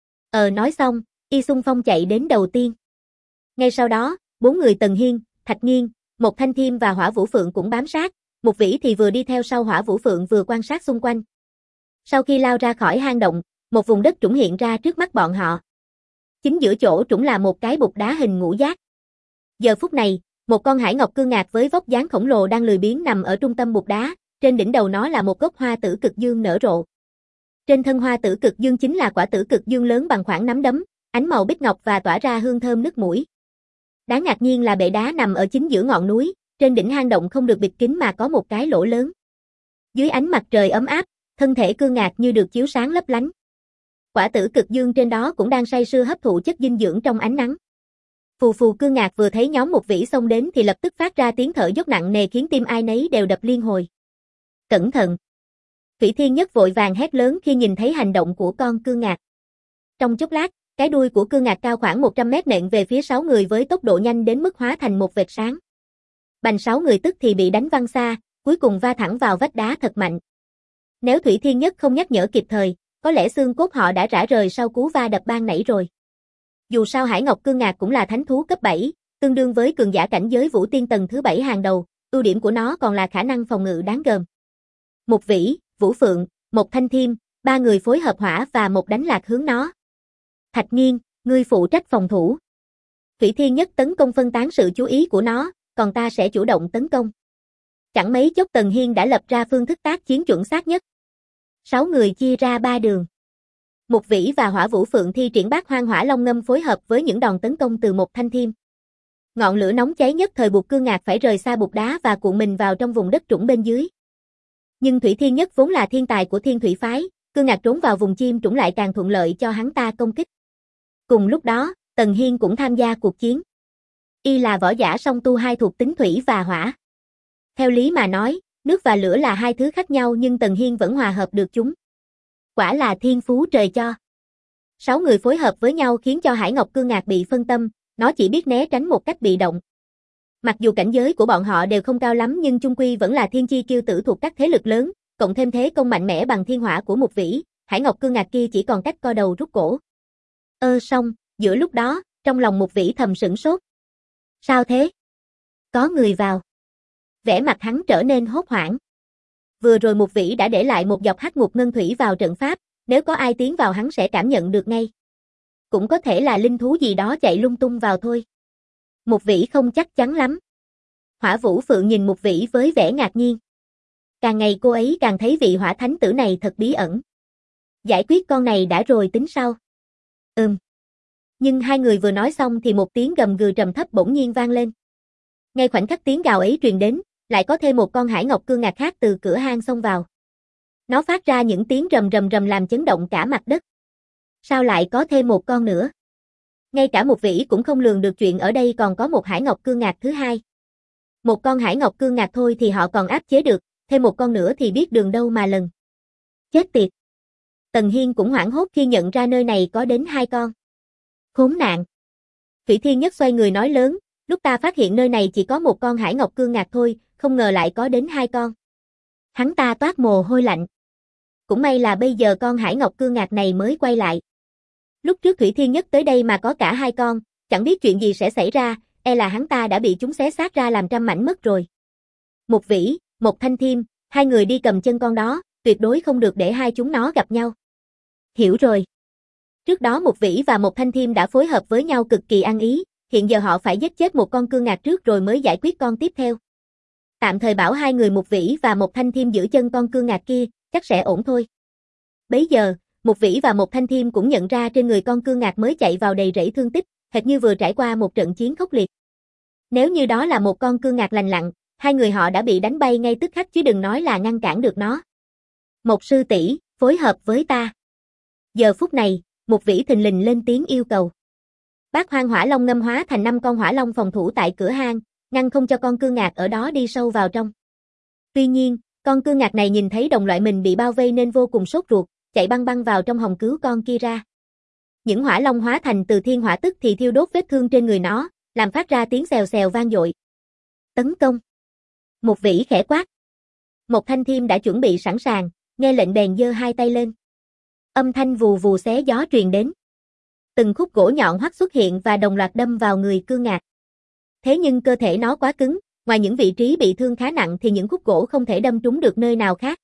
Ờ nói xong, y xung phong chạy đến đầu tiên. Ngay sau đó, bốn người Tần Hiên, Thạch Nghiên, Mộc Thanh Thiêm và Hỏa Vũ Phượng cũng bám sát, Mục Vĩ thì vừa đi theo sau Hỏa Vũ Phượng vừa quan sát xung quanh. Sau khi lao ra khỏi hang động, một vùng đất trũng hiện ra trước mắt bọn họ. Chính giữa chỗ trũng là một cái bục đá hình ngũ giác. Giờ phút này, một con hải ngọc cương ngạc với vóc dáng khổng lồ đang lười biếng nằm ở trung tâm bục đá, trên đỉnh đầu nó là một gốc hoa tử cực dương nở rộ. Trên thân hoa tử cực dương chính là quả tử cực dương lớn bằng khoảng nắm đấm, ánh màu bích ngọc và tỏa ra hương thơm nức mũi. Đáng ngạc nhiên là bệ đá nằm ở chính giữa ngọn núi, trên đỉnh hang động không được bịt kín mà có một cái lỗ lớn. Dưới ánh mặt trời ấm áp, thân thể cương ngạc như được chiếu sáng lấp lánh. Quả tử cực dương trên đó cũng đang say sưa hấp thụ chất dinh dưỡng trong ánh nắng. Phù phù cương ngạc vừa thấy nhóm Mục Vĩ xông đến thì lập tức phát ra tiếng thở dốc nặng nề khiến tim ai nấy đều đập liên hồi. Cẩn thận! Thủy Thiên Nhất vội vàng hét lớn khi nhìn thấy hành động của con cương ngạc. Trong chốc lát, cái đuôi của cương ngạc cao khoảng một trăm mét nện về phía sáu người với tốc độ nhanh đến mức hóa thành một vệt sáng. Bành sáu người tức thì bị đánh văng xa, cuối cùng va thẳng vào vách đá thật mạnh. Nếu Thủy Thiên Nhất không nhắc nhở kịp thời, có lẽ xương cốt họ đã rã rời sau cú va đập ban nãy rồi. Dù sao Hải Ngọc Cương Ngạc cũng là thánh thú cấp bảy, tương đương với cường giả cảnh giới Vũ Tiên tầng thứ bảy hàng đầu, ưu điểm của nó còn là khả năng phòng ngự đáng gờm. Mục Vĩ, Vũ Phượng, Mộc Thanh Thiêm, ba người phối hợp hỏa và một đánh lạc hướng nó. Thạch Nghiên, ngươi phụ trách phòng thủ. Thủy Thiên Nhất tấn công phân tán sự chú ý của nó, còn ta sẽ chủ động tấn công. Chẳng mấy chốc Tần Hiên đã lập ra phương thức tác chiến chuẩn xác nhất. Sáu người chia ra ba đường. Mục Vĩ và Hỏa Vũ Phượng thi triển Bát Hoang Hỏa Long Ngâm phối hợp với những đòn tấn công từ Mộc Thanh Thiêm. Ngọn lửa nóng cháy nhất thời buộc cương ngạc phải rời xa bục đá và cuộn mình vào trong vùng đất trũng bên dưới. Nhưng Thủy Thiên Nhất vốn là thiên tài của Thiên Thủy phái, cương ngạc trốn vào vùng chim trũng lại càng thuận lợi cho hắn ta công kích. Cùng lúc đó, Tần Hiên cũng tham gia cuộc chiến. Y là võ giả song tu hai thuộc tính thủy và hỏa. Theo lý mà nói, nước và lửa là hai thứ khác nhau nhưng Tần Hiên vẫn hòa hợp được chúng. Quả là thiên phú trời cho. Sáu người phối hợp với nhau khiến cho Hải Ngọc Cương Ngạc bị phân tâm, nó chỉ biết né tránh một cách bị động. Mặc dù cảnh giới của bọn họ đều không cao lắm nhưng chung quy vẫn là thiên chi kiêu tử thuộc các thế lực lớn, cộng thêm thế công mạnh mẽ bằng thiên hỏa của Mục Vĩ, Hải Ngọc Cương Ngạc kia chỉ còn cách co đầu rút cổ. Ơ xong, giữa lúc đó, trong lòng Mục Vĩ thầm sửng sốt. Sao thế? Có người vào. Vẻ mặt hắn trở nên hốt hoảng. Vừa rồi Mục Vĩ đã để lại một dọc hắc ngục ngân thủy vào trận pháp, nếu có ai tiến vào hắn sẽ cảm nhận được ngay. Cũng có thể là linh thú gì đó chạy lung tung vào thôi. Mục Vĩ không chắc chắn lắm. Hỏa Vũ Phượng nhìn Mục Vĩ với vẻ ngạc nhiên. Càng ngày cô ấy càng thấy vị hỏa thánh tử này thật bí ẩn. Giải quyết con này đã rồi tính sau. Ừm. Nhưng hai người vừa nói xong thì một tiếng gầm gừ trầm thấp bỗng nhiên vang lên. Ngay khoảnh khắc tiếng gào ấy truyền đến, lại có thêm một con hải ngọc cương ngạc khác từ cửa hang xông vào. Nó phát ra những tiếng rầm rầm rầm làm chấn động cả mặt đất. Sao lại có thêm một con nữa? Ngay cả một vĩ cũng không lường được chuyện ở đây còn có một hải ngọc cương ngạc thứ hai. Một con hải ngọc cương ngạc thôi thì họ còn áp chế được, thêm một con nữa thì biết đường đâu mà lần. Chết tiệt! Tần Hiên cũng hoảng hốt khi nhận ra nơi này có đến hai con. Khốn nạn! Thủy Thiên Nhất xoay người nói lớn, lúc ta phát hiện nơi này chỉ có một con hải ngọc cương ngạc thôi, không ngờ lại có đến hai con. Hắn ta toát mồ hôi lạnh. Cũng may là bây giờ con hải ngọc cương ngạc này mới quay lại. Lúc trước Thủy Thiên Nhất tới đây mà có cả hai con, chẳng biết chuyện gì sẽ xảy ra, e là hắn ta đã bị chúng xé xác ra làm trăm mảnh mất rồi. Một vĩ, một thanh thiêm, hai người đi cầm chân con đó, tuyệt đối không được để hai chúng nó gặp nhau. Hiểu rồi. Trước đó một vĩ và một thanh thiêm đã phối hợp với nhau cực kỳ ăn ý, hiện giờ họ phải giết chết một con cương ngạc trước rồi mới giải quyết con tiếp theo. Tạm thời bảo hai người một vĩ và một thanh thiêm giữ chân con cương ngạc kia, chắc sẽ ổn thôi. Bấy giờ, một vĩ và một thanh thiêm cũng nhận ra trên người con cương ngạc mới chạy vào đầy rẫy thương tích, hệt như vừa trải qua một trận chiến khốc liệt. Nếu như đó là một con cương ngạc lành lặn, hai người họ đã bị đánh bay ngay tức khắc chứ đừng nói là ngăn cản được nó. Một sư tỷ, phối hợp với ta. Giờ phút này, một vĩ thình lình lên tiếng yêu cầu. Bát Hoang Hỏa Long ngâm hóa thành năm con hỏa long phòng thủ tại cửa hang, ngăn không cho con cương ngạc ở đó đi sâu vào trong. Tuy nhiên, con cương ngạc này nhìn thấy đồng loại mình bị bao vây nên vô cùng sốt ruột, chạy băng băng vào trong hòng cứu con kia ra. Những hỏa long hóa thành từ thiên hỏa tức thì thiêu đốt vết thương trên người nó, làm phát ra tiếng xèo xèo vang dội. Tấn công. Một vĩ khẽ quát. Một thanh thiêm đã chuẩn bị sẵn sàng, nghe lệnh bèn giơ hai tay lên. Âm thanh vù vù xé gió truyền đến. Từng khúc gỗ nhọn hoắt xuất hiện và đồng loạt đâm vào người cương ngạc. Thế nhưng cơ thể nó quá cứng, ngoài những vị trí bị thương khá nặng thì những khúc gỗ không thể đâm trúng được nơi nào khác.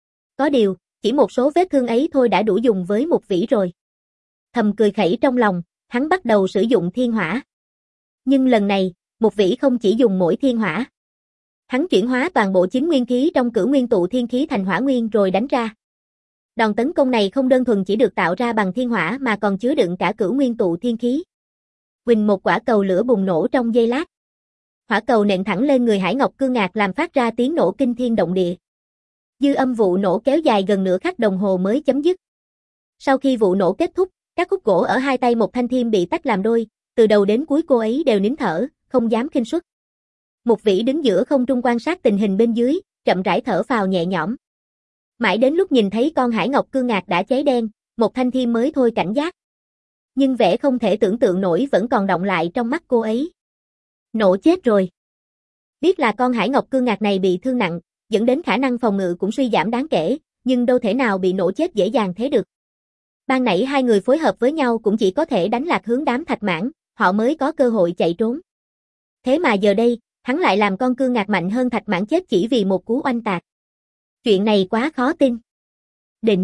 Có điều, chỉ một số vết thương ấy thôi đã đủ dùng với một vĩ rồi. Thầm cười khẩy trong lòng, hắn bắt đầu sử dụng thiên hỏa. Nhưng lần này, một vĩ không chỉ dùng mỗi thiên hỏa. Hắn chuyển hóa toàn bộ chính nguyên khí trong cửu nguyên tụ thiên khí thành hỏa nguyên rồi đánh ra. Đòn tấn công này không đơn thuần chỉ được tạo ra bằng thiên hỏa mà còn chứa đựng cả cửu nguyên tụ thiên khí. Huỳnh một quả cầu lửa bùng nổ trong giây lát. Hỏa cầu nện thẳng lên người hải ngọc cương ngạc làm phát ra tiếng nổ kinh thiên động địa. Dư âm vụ nổ kéo dài gần nửa khắc đồng hồ mới chấm dứt. Sau khi vụ nổ kết thúc, các khúc gỗ ở hai tay một thanh thiêm bị tách làm đôi, từ đầu đến cuối cô ấy đều nín thở, không dám khinh suất. Một vĩ đứng giữa không trung quan sát tình hình bên dưới, chậm rãi thở phào nhẹ nhõm. Mãi đến lúc nhìn thấy con hải ngọc cương ngạc đã cháy đen, một thanh thiêm mới thôi cảnh giác. Nhưng vẻ không thể tưởng tượng nổi vẫn còn đọng lại trong mắt cô ấy. Nổ chết rồi. Biết là con hải ngọc cương ngạc này bị thương nặng, dẫn đến khả năng phòng ngự cũng suy giảm đáng kể, nhưng đâu thể nào bị nổ chết dễ dàng thế được. Ban nãy hai người phối hợp với nhau cũng chỉ có thể đánh lạc hướng đám thạch mãng, họ mới có cơ hội chạy trốn. Thế mà giờ đây, hắn lại làm con cương ngạc mạnh hơn thạch mãng chết chỉ vì một cú oanh tạc. Chuyện này quá khó tin. Định.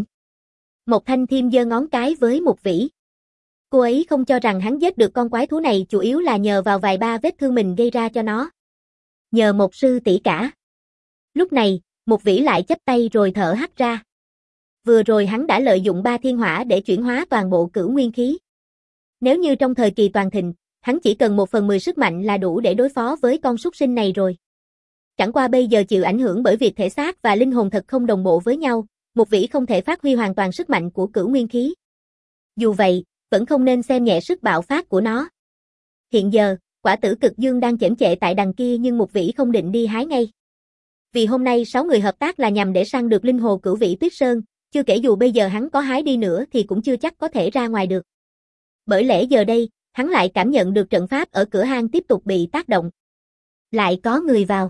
Một thanh thiêm giơ ngón cái với một vĩ. Cô ấy không cho rằng hắn giết được con quái thú này chủ yếu là nhờ vào vài ba vết thương mình gây ra cho nó. Nhờ một sư tỷ cả. Lúc này, một vĩ lại chắp tay rồi thở hắt ra. Vừa rồi hắn đã lợi dụng ba thiên hỏa để chuyển hóa toàn bộ cửu nguyên khí. Nếu như trong thời kỳ toàn thịnh, hắn chỉ cần một phần mười sức mạnh là đủ để đối phó với con súc sinh này rồi. Chẳng qua bây giờ chịu ảnh hưởng bởi việc thể xác và linh hồn thật không đồng bộ với nhau, một vĩ không thể phát huy hoàn toàn sức mạnh của cửu nguyên khí. Dù vậy, vẫn không nên xem nhẹ sức bạo phát của nó. Hiện giờ, quả tử cực dương đang chễm chệ tại đằng kia nhưng một vĩ không định đi hái ngay. Vì hôm nay sáu người hợp tác là nhằm để săn được linh hồ cửu vĩ tuyết sơn, chưa kể dù bây giờ hắn có hái đi nữa thì cũng chưa chắc có thể ra ngoài được. Bởi lẽ giờ đây, hắn lại cảm nhận được trận pháp ở cửa hang tiếp tục bị tác động. Lại có người vào.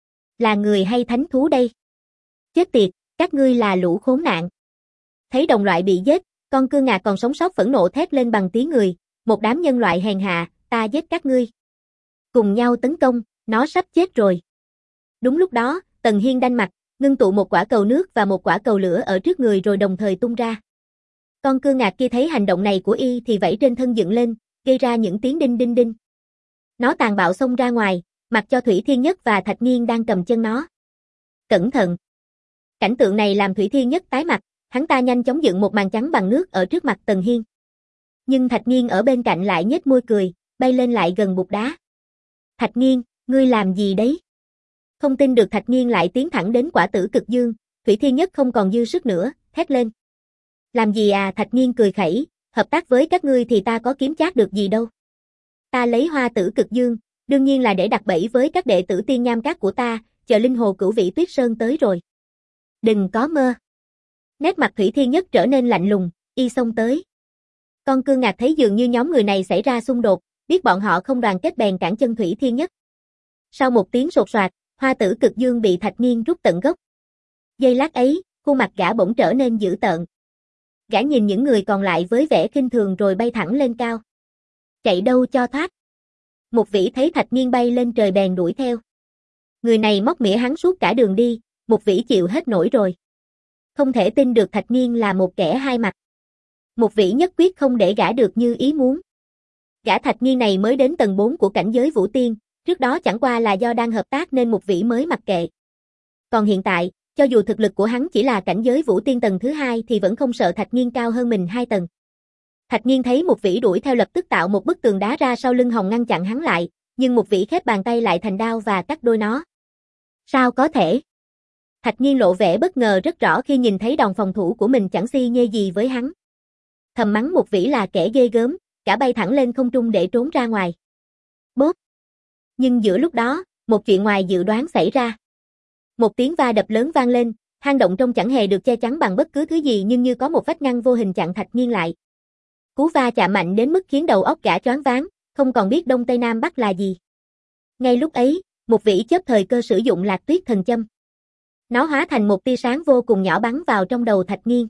Là người hay thánh thú đây? Chết tiệt, các ngươi là lũ khốn nạn. Thấy đồng loại bị giết, con cương ngạc còn sống sót phẫn nộ thét lên bằng tiếng người, một đám nhân loại hèn hạ, ta giết các ngươi. Cùng nhau tấn công, nó sắp chết rồi. Đúng lúc đó, Tần Hiên đanh mặt, ngưng tụ một quả cầu nước và một quả cầu lửa ở trước người rồi đồng thời tung ra. Con cương ngạc kia thấy hành động này của y thì vẫy trên thân dựng lên, gây ra những tiếng đinh đinh đinh. Nó tàn bạo xông ra ngoài, mặc cho Thủy Thiên Nhất và Thạch Nghiên đang cầm chân nó. Cẩn thận! Cảnh tượng này làm Thủy Thiên Nhất tái mặt, hắn ta nhanh chóng dựng một màn trắng bằng nước ở trước mặt Tần Hiên. Nhưng Thạch Nghiên ở bên cạnh lại nhếch môi cười, bay lên lại gần bục đá. Thạch Nghiên, ngươi làm gì đấy? Không tin được Thạch Nghiên lại tiến thẳng đến quả tử cực dương, Thủy Thiên Nhất không còn dư sức nữa, thét lên. Làm gì à? Thạch Nghiên cười khẩy, hợp tác với các ngươi thì ta có kiếm chác được gì đâu. Ta lấy hoa tử cực dương, đương nhiên là để đặt bẫy với các đệ tử tiên nham các của ta, chờ linh hồ cửu vĩ tuyết sơn tới rồi. Đừng có mơ. Nét mặt Thủy Thiên Nhất trở nên lạnh lùng, y xông tới. Con cương ngạc thấy dường như nhóm người này xảy ra xung đột, biết bọn họ không đoàn kết bèn cản chân Thủy Thiên Nhất. Sau một tiếng sột soạt, hoa tử cực dương bị Thạch Nghiên rút tận gốc. Giây lát ấy, khuôn mặt gã bỗng trở nên dữ tợn. Gã nhìn những người còn lại với vẻ khinh thường rồi bay thẳng lên cao. Chạy đâu cho thoát. Một vĩ thấy Thạch Nghiên bay lên trời bèn đuổi theo. Người này móc mỉa hắn suốt cả đường đi, một vĩ chịu hết nổi rồi. Không thể tin được Thạch Nghiên là một kẻ hai mặt. Một vĩ nhất quyết không để gã được như ý muốn. Gã Thạch Nghiên này mới đến tầng bốn của cảnh giới vũ tiên, trước đó chẳng qua là do đang hợp tác nên một vĩ mới mặc kệ. Còn hiện tại, cho dù thực lực của hắn chỉ là cảnh giới vũ tiên tầng thứ hai thì vẫn không sợ Thạch Nghiên cao hơn mình hai tầng. Thạch Nghiên thấy một vĩ đuổi theo lập tức tạo một bức tường đá ra sau lưng Hồng ngăn chặn hắn lại, nhưng một vĩ khép bàn tay lại thành đao và cắt đôi nó. Sao có thể? Thạch Nghiên lộ vẻ bất ngờ rất rõ khi nhìn thấy đòn phòng thủ của mình chẳng si nhê gì với hắn. Thầm mắng một vĩ là kẻ ghê gớm, cả bay thẳng lên không trung để trốn ra ngoài. Bốp! Nhưng giữa lúc đó, một chuyện ngoài dự đoán xảy ra. Một tiếng va đập lớn vang lên, hang động trong chẳng hề được che chắn bằng bất cứ thứ gì nhưng như có một vách ngăn vô hình chặn Thạch Nghiên lại. Cú va chạm mạnh đến mức khiến đầu óc gã choáng váng, không còn biết đông tây nam bắc là gì. Ngay lúc ấy, một vĩ chớp thời cơ sử dụng Lạc Tuyết thần châm. Nó hóa thành một tia sáng vô cùng nhỏ bắn vào trong đầu Thạch Nghiên.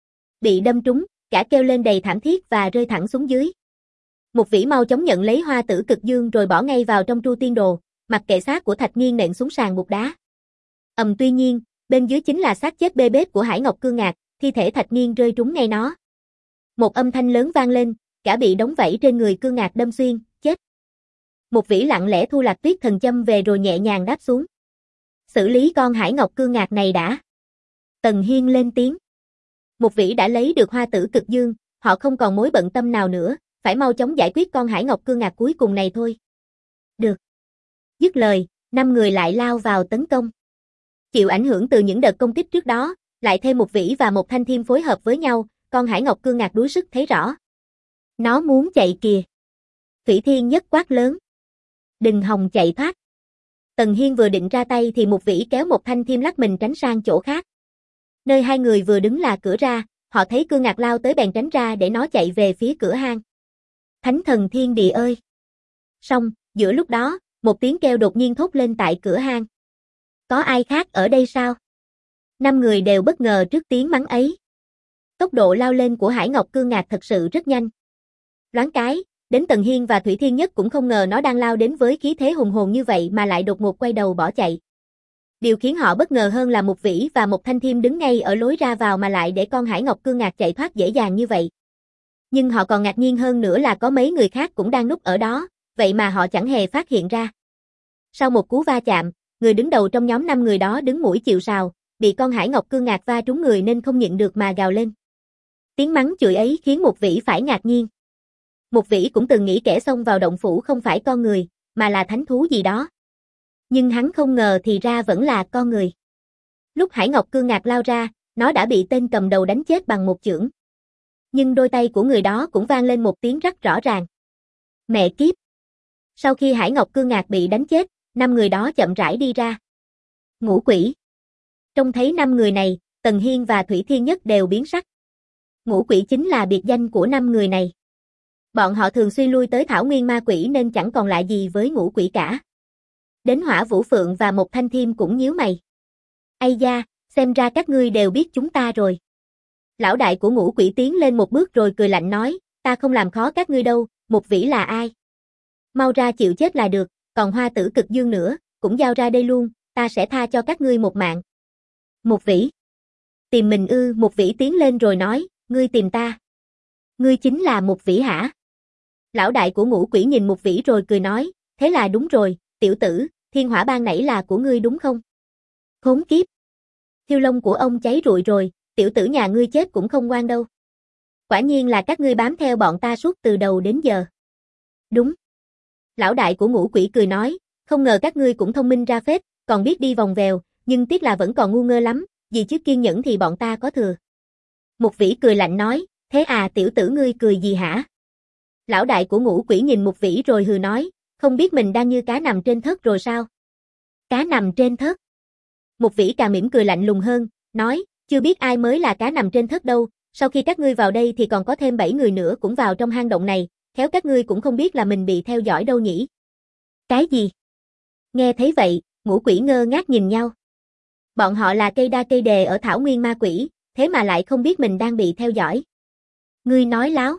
Bị đâm trúng, gã kêu lên đầy thảm thiết và rơi thẳng xuống dưới. Một vĩ mau chóng nhận lấy hoa tử cực dương rồi bỏ ngay vào trong tru tiên đồ, mặc kệ xác của Thạch Nghiên nện xuống sàn bục đá. Ầm tuy nhiên, bên dưới chính là xác chết bê bết của Hải Ngọc Cương Ngạc, thi thể Thạch Nghiên rơi trúng ngay nó. Một âm thanh lớn vang lên, gã bị đống vảy trên người Cương Ngạc đâm xuyên, chết. Một vĩ lặng lẽ thu Lạc Tuyết thần châm về rồi nhẹ nhàng đáp xuống. Xử lý con Hải Ngọc Cương Ngạc này đã. Tần Hiên lên tiếng. Một vĩ đã lấy được hoa tử cực dương, họ không còn mối bận tâm nào nữa, phải mau chóng giải quyết con Hải Ngọc Cương Ngạc cuối cùng này thôi. Được. Dứt lời, năm người lại lao vào tấn công. Chịu ảnh hưởng từ những đợt công kích trước đó, lại thêm một vĩ và một thanh thiêm phối hợp với nhau, con Hải Ngọc Cương Ngạc đuối sức thấy rõ. Nó muốn chạy kìa. Thủy Thiên Nhất quát lớn. Đừng hòng chạy thoát. Tần Hiên vừa định ra tay thì một vĩ kéo một thanh thiêm lắc mình tránh sang chỗ khác. Nơi hai người vừa đứng là cửa ra, họ thấy Cương Ngạc lao tới bèn tránh ra để nó chạy về phía cửa hang. Thánh thần thiên địa ơi! Xong, giữa lúc đó, một tiếng kêu đột nhiên thốt lên tại cửa hang. Có ai khác ở đây sao? Năm người đều bất ngờ trước tiếng mắng ấy. Tốc độ lao lên của Hải Ngọc Cương Ngạc thật sự rất nhanh. Loáng cái, đến Tần Hiên và Thủy Thiên Nhất cũng không ngờ nó đang lao đến với khí thế hùng hồn như vậy mà lại đột ngột quay đầu bỏ chạy. Điều khiến họ bất ngờ hơn là một vĩ và một thanh thiêm đứng ngay ở lối ra vào mà lại để con Hải Ngọc Cương Ngạc chạy thoát dễ dàng như vậy. Nhưng họ còn ngạc nhiên hơn nữa là có mấy người khác cũng đang núp ở đó, vậy mà họ chẳng hề phát hiện ra. Sau một cú va chạm, người đứng đầu trong nhóm năm người đó đứng mũi chịu sào, bị con Hải Ngọc Cương Ngạc va trúng người nên không nhịn được mà gào lên. Tiếng mắng chửi ấy khiến một vĩ phải ngạc nhiên. Một vĩ cũng từng nghĩ kẻ xông vào động phủ không phải con người, mà là thánh thú gì đó. Nhưng hắn không ngờ thì ra vẫn là con người. Lúc Hải Ngọc Cương Ngạc lao ra, nó đã bị tên cầm đầu đánh chết bằng một chưởng. Nhưng đôi tay của người đó cũng vang lên một tiếng rất rõ ràng. Mẹ kiếp! Sau khi Hải Ngọc Cương Ngạc bị đánh chết, năm người đó chậm rãi đi ra. Ngũ quỷ! Trông thấy năm người này, Tần Hiên và Thủy Thiên Nhất đều biến sắc. Ngũ quỷ chính là biệt danh của năm người này. Bọn họ thường xuyên lui tới Thảo Nguyên Ma Quỷ nên chẳng còn lại gì với ngũ quỷ cả. Đến Hỏa Vũ Phượng và một thanh thiêm cũng nhíu mày. Ây da, xem ra các ngươi đều biết chúng ta rồi. Lão đại của ngũ quỷ tiến lên một bước rồi cười lạnh nói, ta không làm khó các ngươi đâu, một vĩ là ai? Mau ra chịu chết là được, còn hoa tử cực dương nữa, cũng giao ra đây luôn, ta sẽ tha cho các ngươi một mạng. Một vĩ. Tìm mình ư? Một vĩ tiến lên rồi nói, ngươi tìm ta. Ngươi chính là một vĩ hả? Lão đại của ngũ quỷ nhìn một vĩ rồi cười nói, thế là đúng rồi, tiểu tử, thiên hỏa ban nãy là của ngươi đúng không? Khốn kiếp. Thiêu lông của ông cháy rụi rồi, tiểu tử nhà ngươi chết cũng không ngoan đâu. Quả nhiên là các ngươi bám theo bọn ta suốt từ đầu đến giờ. Đúng. Lão đại của ngũ quỷ cười nói, không ngờ các ngươi cũng thông minh ra phết, còn biết đi vòng vèo, nhưng tiếc là vẫn còn ngu ngơ lắm, vì chứ kiên nhẫn thì bọn ta có thừa. Mục Vĩ cười lạnh nói, thế à tiểu tử ngươi cười gì hả? Lão đại của ngũ quỷ nhìn Mục Vĩ rồi hừ nói, không biết mình đang như cá nằm trên thớt rồi sao? Cá nằm trên thớt? Mục Vĩ càng mỉm cười lạnh lùng hơn, nói, chưa biết ai mới là cá nằm trên thớt đâu, sau khi các ngươi vào đây thì còn có thêm bảy người nữa cũng vào trong hang động này, khéo các ngươi cũng không biết là mình bị theo dõi đâu nhỉ? Cái gì? Nghe thấy vậy, ngũ quỷ ngơ ngác nhìn nhau. Bọn họ là cây đa cây đề ở thảo nguyên ma quỷ, thế mà lại không biết mình đang bị theo dõi. Ngươi nói láo.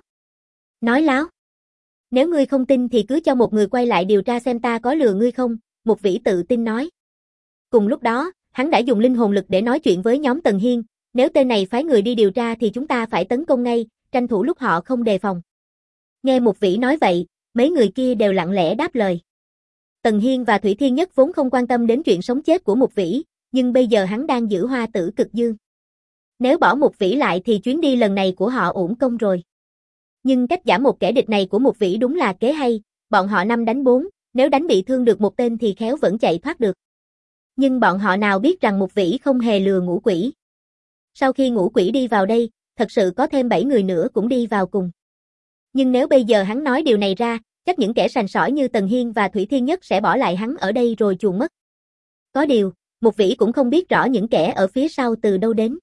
Nói láo. Nếu ngươi không tin thì cứ cho một người quay lại điều tra xem ta có lừa ngươi không, Mục Vĩ tự tin nói. Cùng lúc đó, hắn đã dùng linh hồn lực để nói chuyện với nhóm Tần Hiên, nếu tên này phái người đi điều tra thì chúng ta phải tấn công ngay, tranh thủ lúc họ không đề phòng. Nghe Mục Vĩ nói vậy, mấy người kia đều lặng lẽ đáp lời. Tần Hiên và Thủy Thiên Nhất vốn không quan tâm đến chuyện sống chết của Mục Vĩ, nhưng bây giờ hắn đang giữ Hoa Tử Cực Dương. Nếu bỏ Mục Vĩ lại thì chuyến đi lần này của họ uổng công rồi. Nhưng cách giảm một kẻ địch này của Mục Vĩ đúng là kế hay, bọn họ năm đánh bốn, nếu đánh bị thương được một tên thì khéo vẫn chạy thoát được. Nhưng bọn họ nào biết rằng Mục Vĩ không hề lừa ngũ quỷ. Sau khi ngũ quỷ đi vào đây, thật sự có thêm bảy người nữa cũng đi vào cùng. Nhưng nếu bây giờ hắn nói điều này ra, chắc những kẻ sành sỏi như Tần Hiên và Thủy Thiên Nhất sẽ bỏ lại hắn ở đây rồi chuồn mất. Có điều, Mục Vĩ cũng không biết rõ những kẻ ở phía sau từ đâu đến.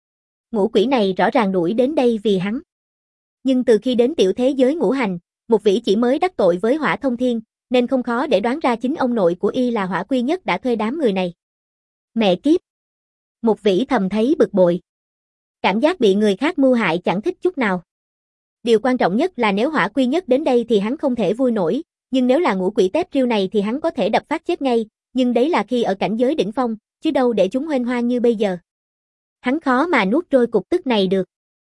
Ngũ quỷ này rõ ràng đuổi đến đây vì hắn. Nhưng từ khi đến tiểu thế giới ngũ hành, Mục Vĩ chỉ mới đắc tội với Hỏa Thông Thiên, nên không khó để đoán ra chính ông nội của y là Hỏa Quy Nhất đã thuê đám người này. Mẹ kiếp! Mục Vĩ thầm thấy bực bội. Cảm giác bị người khác mưu hại chẳng thích chút nào. Điều quan trọng nhất là nếu Hỏa Quy Nhất đến đây thì hắn không thể vui nổi, nhưng nếu là ngũ quỷ tép riêu này thì hắn có thể đập phát chết ngay, nhưng đấy là khi ở cảnh giới đỉnh phong, chứ đâu để chúng huênh hoang như bây giờ. Hắn khó mà nuốt trôi cục tức này được.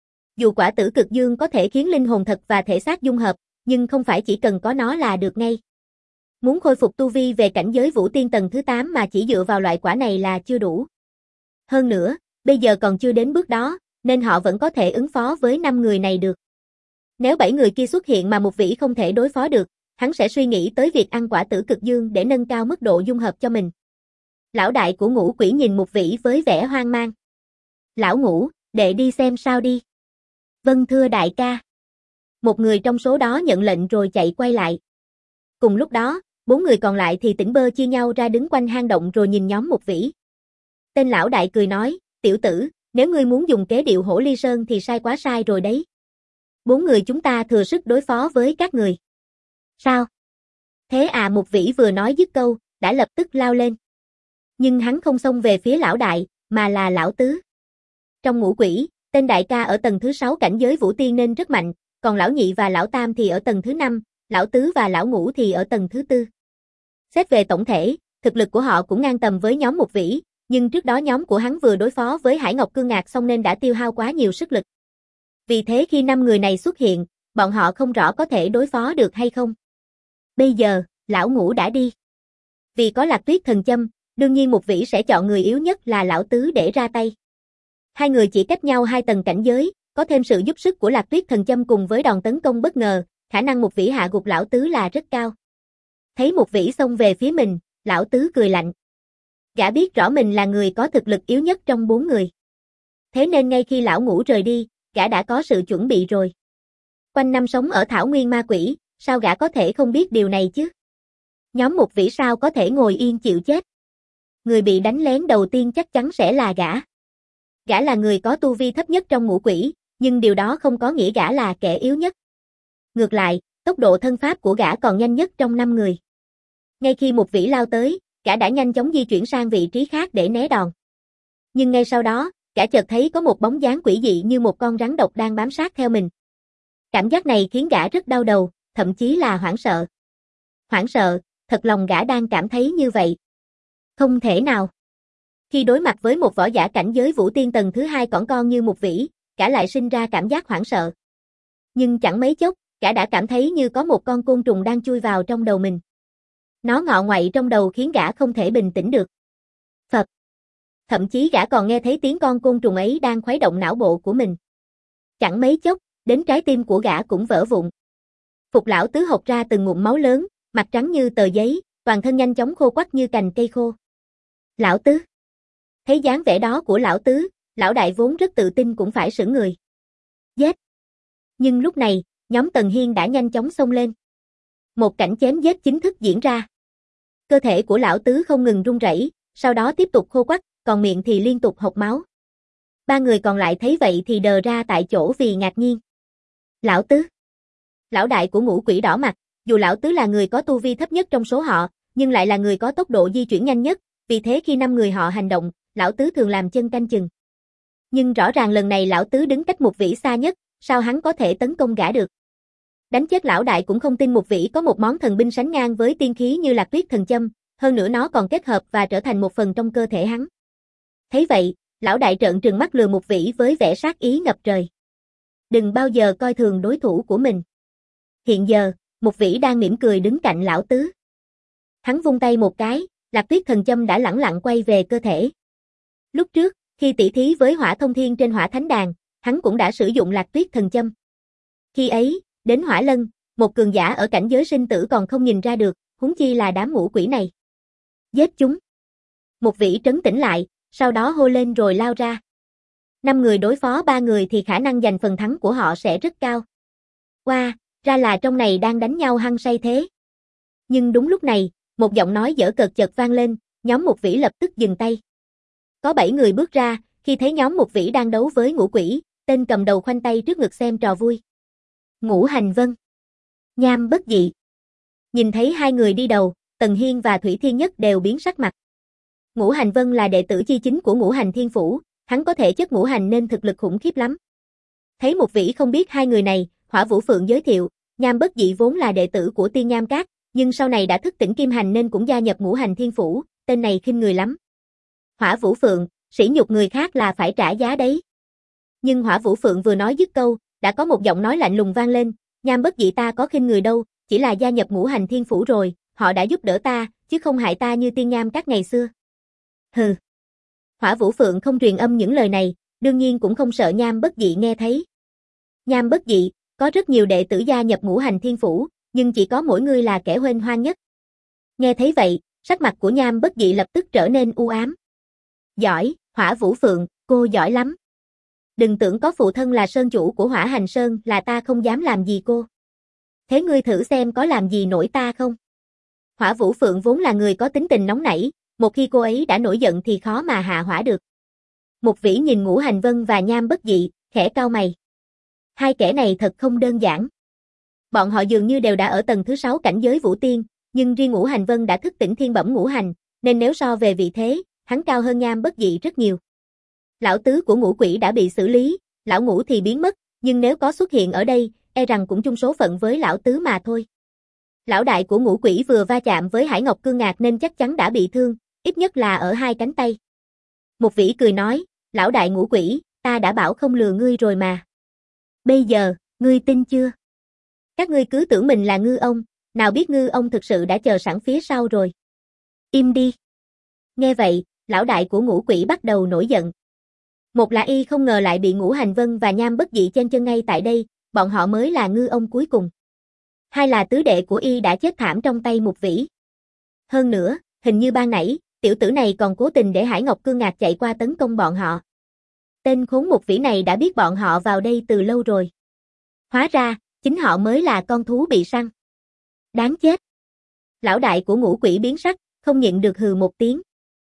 Dù quả tử cực dương có thể khiến linh hồn thật và thể xác dung hợp, nhưng không phải chỉ cần có nó là được ngay. Muốn khôi phục tu vi về cảnh giới vũ tiên tầng thứ tám mà chỉ dựa vào loại quả này là chưa đủ. Hơn nữa, bây giờ còn chưa đến bước đó, nên họ vẫn có thể ứng phó với năm người này được. Nếu bảy người kia xuất hiện mà Mục Vĩ không thể đối phó được, hắn sẽ suy nghĩ tới việc ăn quả tử cực dương để nâng cao mức độ dung hợp cho mình. Lão đại của ngũ quỷ nhìn Mục Vĩ với vẻ hoang mang. Lão ngũ, đệ đi xem sao đi. Vâng thưa đại ca. Một người trong số đó nhận lệnh rồi chạy quay lại. Cùng lúc đó, bốn người còn lại thì tỉnh bơ chia nhau ra đứng quanh hang động rồi nhìn nhóm Mục Vĩ. Tên lão đại cười nói, tiểu tử, nếu ngươi muốn dùng kế điệu hổ ly sơn thì sai quá sai rồi đấy. Bốn người chúng ta thừa sức đối phó với các người. Sao? Thế à, Mục Vĩ vừa nói dứt câu, đã lập tức lao lên. Nhưng hắn không xông về phía lão đại, mà là lão tứ. Trong ngũ quỷ, tên đại ca ở tầng thứ sáu cảnh giới vũ tiên nên rất mạnh, còn lão nhị và lão tam thì ở tầng thứ năm, lão tứ và lão ngũ thì ở tầng thứ tư. Xét về tổng thể, thực lực của họ cũng ngang tầm với nhóm Mục Vĩ, nhưng trước đó nhóm của hắn vừa đối phó với Hải Ngọc Cương Ngạc xong nên đã tiêu hao quá nhiều sức lực. Vì thế khi năm người này xuất hiện, bọn họ không rõ có thể đối phó được hay không. Bây giờ, lão ngũ đã đi. Vì có Lạc Tuyết thần châm, đương nhiên Mục Vĩ sẽ chọn người yếu nhất là lão tứ để ra tay. Hai người chỉ cách nhau hai tầng cảnh giới, có thêm sự giúp sức của Lạc Tuyết thần châm cùng với đòn tấn công bất ngờ, khả năng Mục Vĩ hạ gục lão tứ là rất cao. Thấy Mục Vĩ xông về phía mình, lão tứ cười lạnh. Gã biết rõ mình là người có thực lực yếu nhất trong bốn người. Thế nên ngay khi lão ngũ rời đi, gã đã có sự chuẩn bị rồi. Quanh năm sống ở thảo nguyên ma quỷ, sao gã có thể không biết điều này chứ? Nhóm Mục Vĩ sao có thể ngồi yên chịu chết? Người bị đánh lén đầu tiên chắc chắn sẽ là gã. Gã là người có tu vi thấp nhất trong ngũ quỷ, nhưng điều đó không có nghĩa gã là kẻ yếu nhất. Ngược lại, tốc độ thân pháp của gã còn nhanh nhất trong năm người. Ngay khi Mục Vĩ lao tới, gã đã nhanh chóng di chuyển sang vị trí khác để né đòn. Nhưng ngay sau đó, gã chợt thấy có một bóng dáng quỷ dị như một con rắn độc đang bám sát theo mình. Cảm giác này khiến gã rất đau đầu, thậm chí là hoảng sợ. Hoảng sợ, thật lòng gã đang cảm thấy như vậy. Không thể nào. Khi đối mặt với một võ giả cảnh giới vũ tiên tầng thứ hai cỏn con như Mục Vĩ, gã lại sinh ra cảm giác hoảng sợ. Nhưng chẳng mấy chốc, gã đã cảm thấy như có một con côn trùng đang chui vào trong đầu mình. Nó ngọ ngoậy trong đầu khiến gã không thể bình tĩnh được. Phập. Thậm chí gã còn nghe thấy tiếng con côn trùng ấy đang khuấy động não bộ của mình. Chẳng mấy chốc, đến trái tim của gã cũng vỡ vụn. Phục lão tứ hộc ra từng ngụm máu lớn, mặt trắng như tờ giấy, toàn thân nhanh chóng khô quắt như cành cây khô. Lão tứ. Thấy dáng vẻ đó của lão tứ, lão đại vốn rất tự tin cũng phải sững người. Giết. Nhưng lúc này, nhóm Tần Hiên đã nhanh chóng xông lên. Một cảnh chém giết chính thức diễn ra. Cơ thể của lão tứ không ngừng run rẩy, sau đó tiếp tục khô quắt, còn miệng thì liên tục hộc máu. Ba người còn lại thấy vậy thì đờ ra tại chỗ vì ngạc nhiên. Lão tứ. Lão đại của Ngũ Quỷ đỏ mặt, dù lão tứ là người có tu vi thấp nhất trong số họ, nhưng lại là người có tốc độ di chuyển nhanh nhất, vì thế khi năm người họ hành động, lão tứ thường làm chân canh chừng. Nhưng rõ ràng lần này lão tứ đứng cách Mục Vĩ xa nhất, sao hắn có thể tấn công gã được? Đánh chết lão đại cũng không tin Mục Vĩ có một món thần binh sánh ngang với tiên khí như Lạc Tuyết thần châm, hơn nữa nó còn kết hợp và trở thành một phần trong cơ thể hắn. Thấy vậy, lão đại trợn trừng mắt lườm Mục Vĩ với vẻ sát ý ngập trời. Đừng bao giờ coi thường đối thủ của mình. Hiện giờ, Mục Vĩ đang mỉm cười đứng cạnh lão tứ. Hắn vung tay một cái, Lạc Tuyết thần châm đã lẳng lặng quay về cơ thể. Lúc trước, khi tỉ thí với Hỏa Thông Thiên trên Hỏa Thánh Đàn, hắn cũng đã sử dụng Lạc Tuyết thần châm. Khi ấy, đến Hỏa Lân, một cường giả ở cảnh giới sinh tử còn không nhìn ra được, huống chi là đám ngũ quỷ này. Giết chúng. Mục Vĩ trấn tĩnh lại, sau đó hô lên rồi lao ra. Năm người đối phó ba người thì khả năng giành phần thắng của họ sẽ rất cao. Wow, ra là trong này đang đánh nhau hăng say thế. Nhưng đúng lúc này, một giọng nói dở cợt chợt vang lên, nhóm Mục Vĩ lập tức dừng tay. Có bảy người bước ra, khi thấy nhóm Mục Vĩ đang đấu với ngũ quỷ, tên cầm đầu khoanh tay trước ngực xem trò vui. Ngũ Hành Vân. Nham Bất Dị. Nhìn thấy hai người đi đầu, Tần Hiên và Thủy Thiên Nhất đều biến sắc mặt. Ngũ Hành Vân là đệ tử chi chính của Ngũ Hành Thiên Phủ, hắn có thể chất ngũ hành nên thực lực khủng khiếp lắm. Thấy Mục Vĩ không biết hai người này, Hỏa Vũ Phượng giới thiệu, Nham Bất Dị vốn là đệ tử của Tiên Nham Các, nhưng sau này đã thức tỉnh kim hành nên cũng gia nhập Ngũ Hành Thiên Phủ, tên này khinh người lắm. Hỏa Vũ Phượng, sỉ nhục người khác là phải trả giá đấy. Nhưng Hỏa Vũ Phượng vừa nói dứt câu, đã có một giọng nói lạnh lùng vang lên, Nham Bất Dị ta có khinh người đâu, chỉ là gia nhập Ngũ Hành Thiên Phủ rồi, họ đã giúp đỡ ta, chứ không hại ta như Tiên Nham Các ngày xưa. Hừ. Hỏa Vũ Phượng không truyền âm những lời này, đương nhiên cũng không sợ Nham Bất Dị nghe thấy. Nham Bất Dị, có rất nhiều đệ tử gia nhập Ngũ Hành Thiên Phủ, nhưng chỉ có mỗi ngươi là kẻ huênh hoang nhất. Nghe thấy vậy, sắc mặt của Nham Bất Dị lập tức trở nên u ám. Giỏi, Hỏa Vũ Phượng, cô giỏi lắm. Đừng tưởng có phụ thân là sơn chủ của Hỏa Hành Sơn là ta không dám làm gì cô. Thế ngươi thử xem có làm gì nổi ta không? Hỏa Vũ Phượng vốn là người có tính tình nóng nảy, một khi cô ấy đã nổi giận thì khó mà hạ hỏa được. Mục Vĩ nhìn Ngũ Hành Vân và Nham Bất Dị, khẽ cau mày. Hai kẻ này thật không đơn giản. Bọn họ dường như đều đã ở tầng thứ sáu cảnh giới Vũ Tiên, nhưng riêng Ngũ Hành Vân đã thức tỉnh thiên bẩm ngũ hành, nên nếu so về vị thế, hắn cao hơn Nham Bất Dị rất nhiều. Lão tứ của Ngũ Quỷ đã bị xử lý, lão Ngũ thì biến mất, nhưng nếu có xuất hiện ở đây, e rằng cũng chung số phận với lão tứ mà thôi. Lão đại của Ngũ Quỷ vừa va chạm với Hải Ngọc Cương Ngạc nên chắc chắn đã bị thương, ít nhất là ở hai cánh tay. Mục Vĩ cười nói, lão đại Ngũ Quỷ, ta đã bảo không lừa ngươi rồi mà. Bây giờ, ngươi tin chưa? Các ngươi cứ tưởng mình là ngư ông, nào biết ngư ông thực sự đã chờ sẵn phía sau rồi. Im đi. Nghe vậy, lão đại của Ngũ Quỷ bắt đầu nổi giận. Một là y không ngờ lại bị Ngũ Hành Vân và Nham Bất Dị chen chân ngay tại đây, bọn họ mới là ngư ông cuối cùng. Hai là tứ đệ của y đã chết thảm trong tay Mục Vĩ. Hơn nữa, hình như ban nãy, tiểu tử này còn cố tình để Hải Ngọc Cương Ngạc chạy qua tấn công bọn họ. Tên khốn Mục Vĩ này đã biết bọn họ vào đây từ lâu rồi. Hóa ra, chính họ mới là con thú bị săn. Đáng chết. Lão đại của Ngũ Quỷ biến sắc, không nhịn được hừ một tiếng.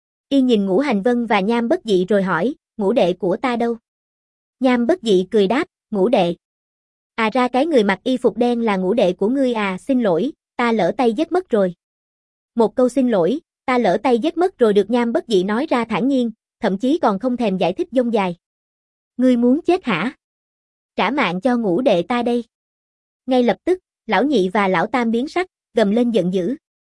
Y nhìn Ngũ Hành Vân và Nham Bất Dị rồi hỏi, ngũ đệ của ta đâu? Nham Bất Dị cười đáp, ngũ đệ. À ra cái người mặc y phục đen là ngũ đệ của ngươi à, xin lỗi, ta lỡ tay giết mất rồi. Một câu xin lỗi, ta lỡ tay giết mất rồi được Nham Bất Dị nói ra thản nhiên, thậm chí còn không thèm giải thích dông dài. Ngươi muốn chết hả? Trả mạng cho ngũ đệ ta đây. Ngay lập tức, lão nhị và lão tam biến sắc, gầm lên giận dữ.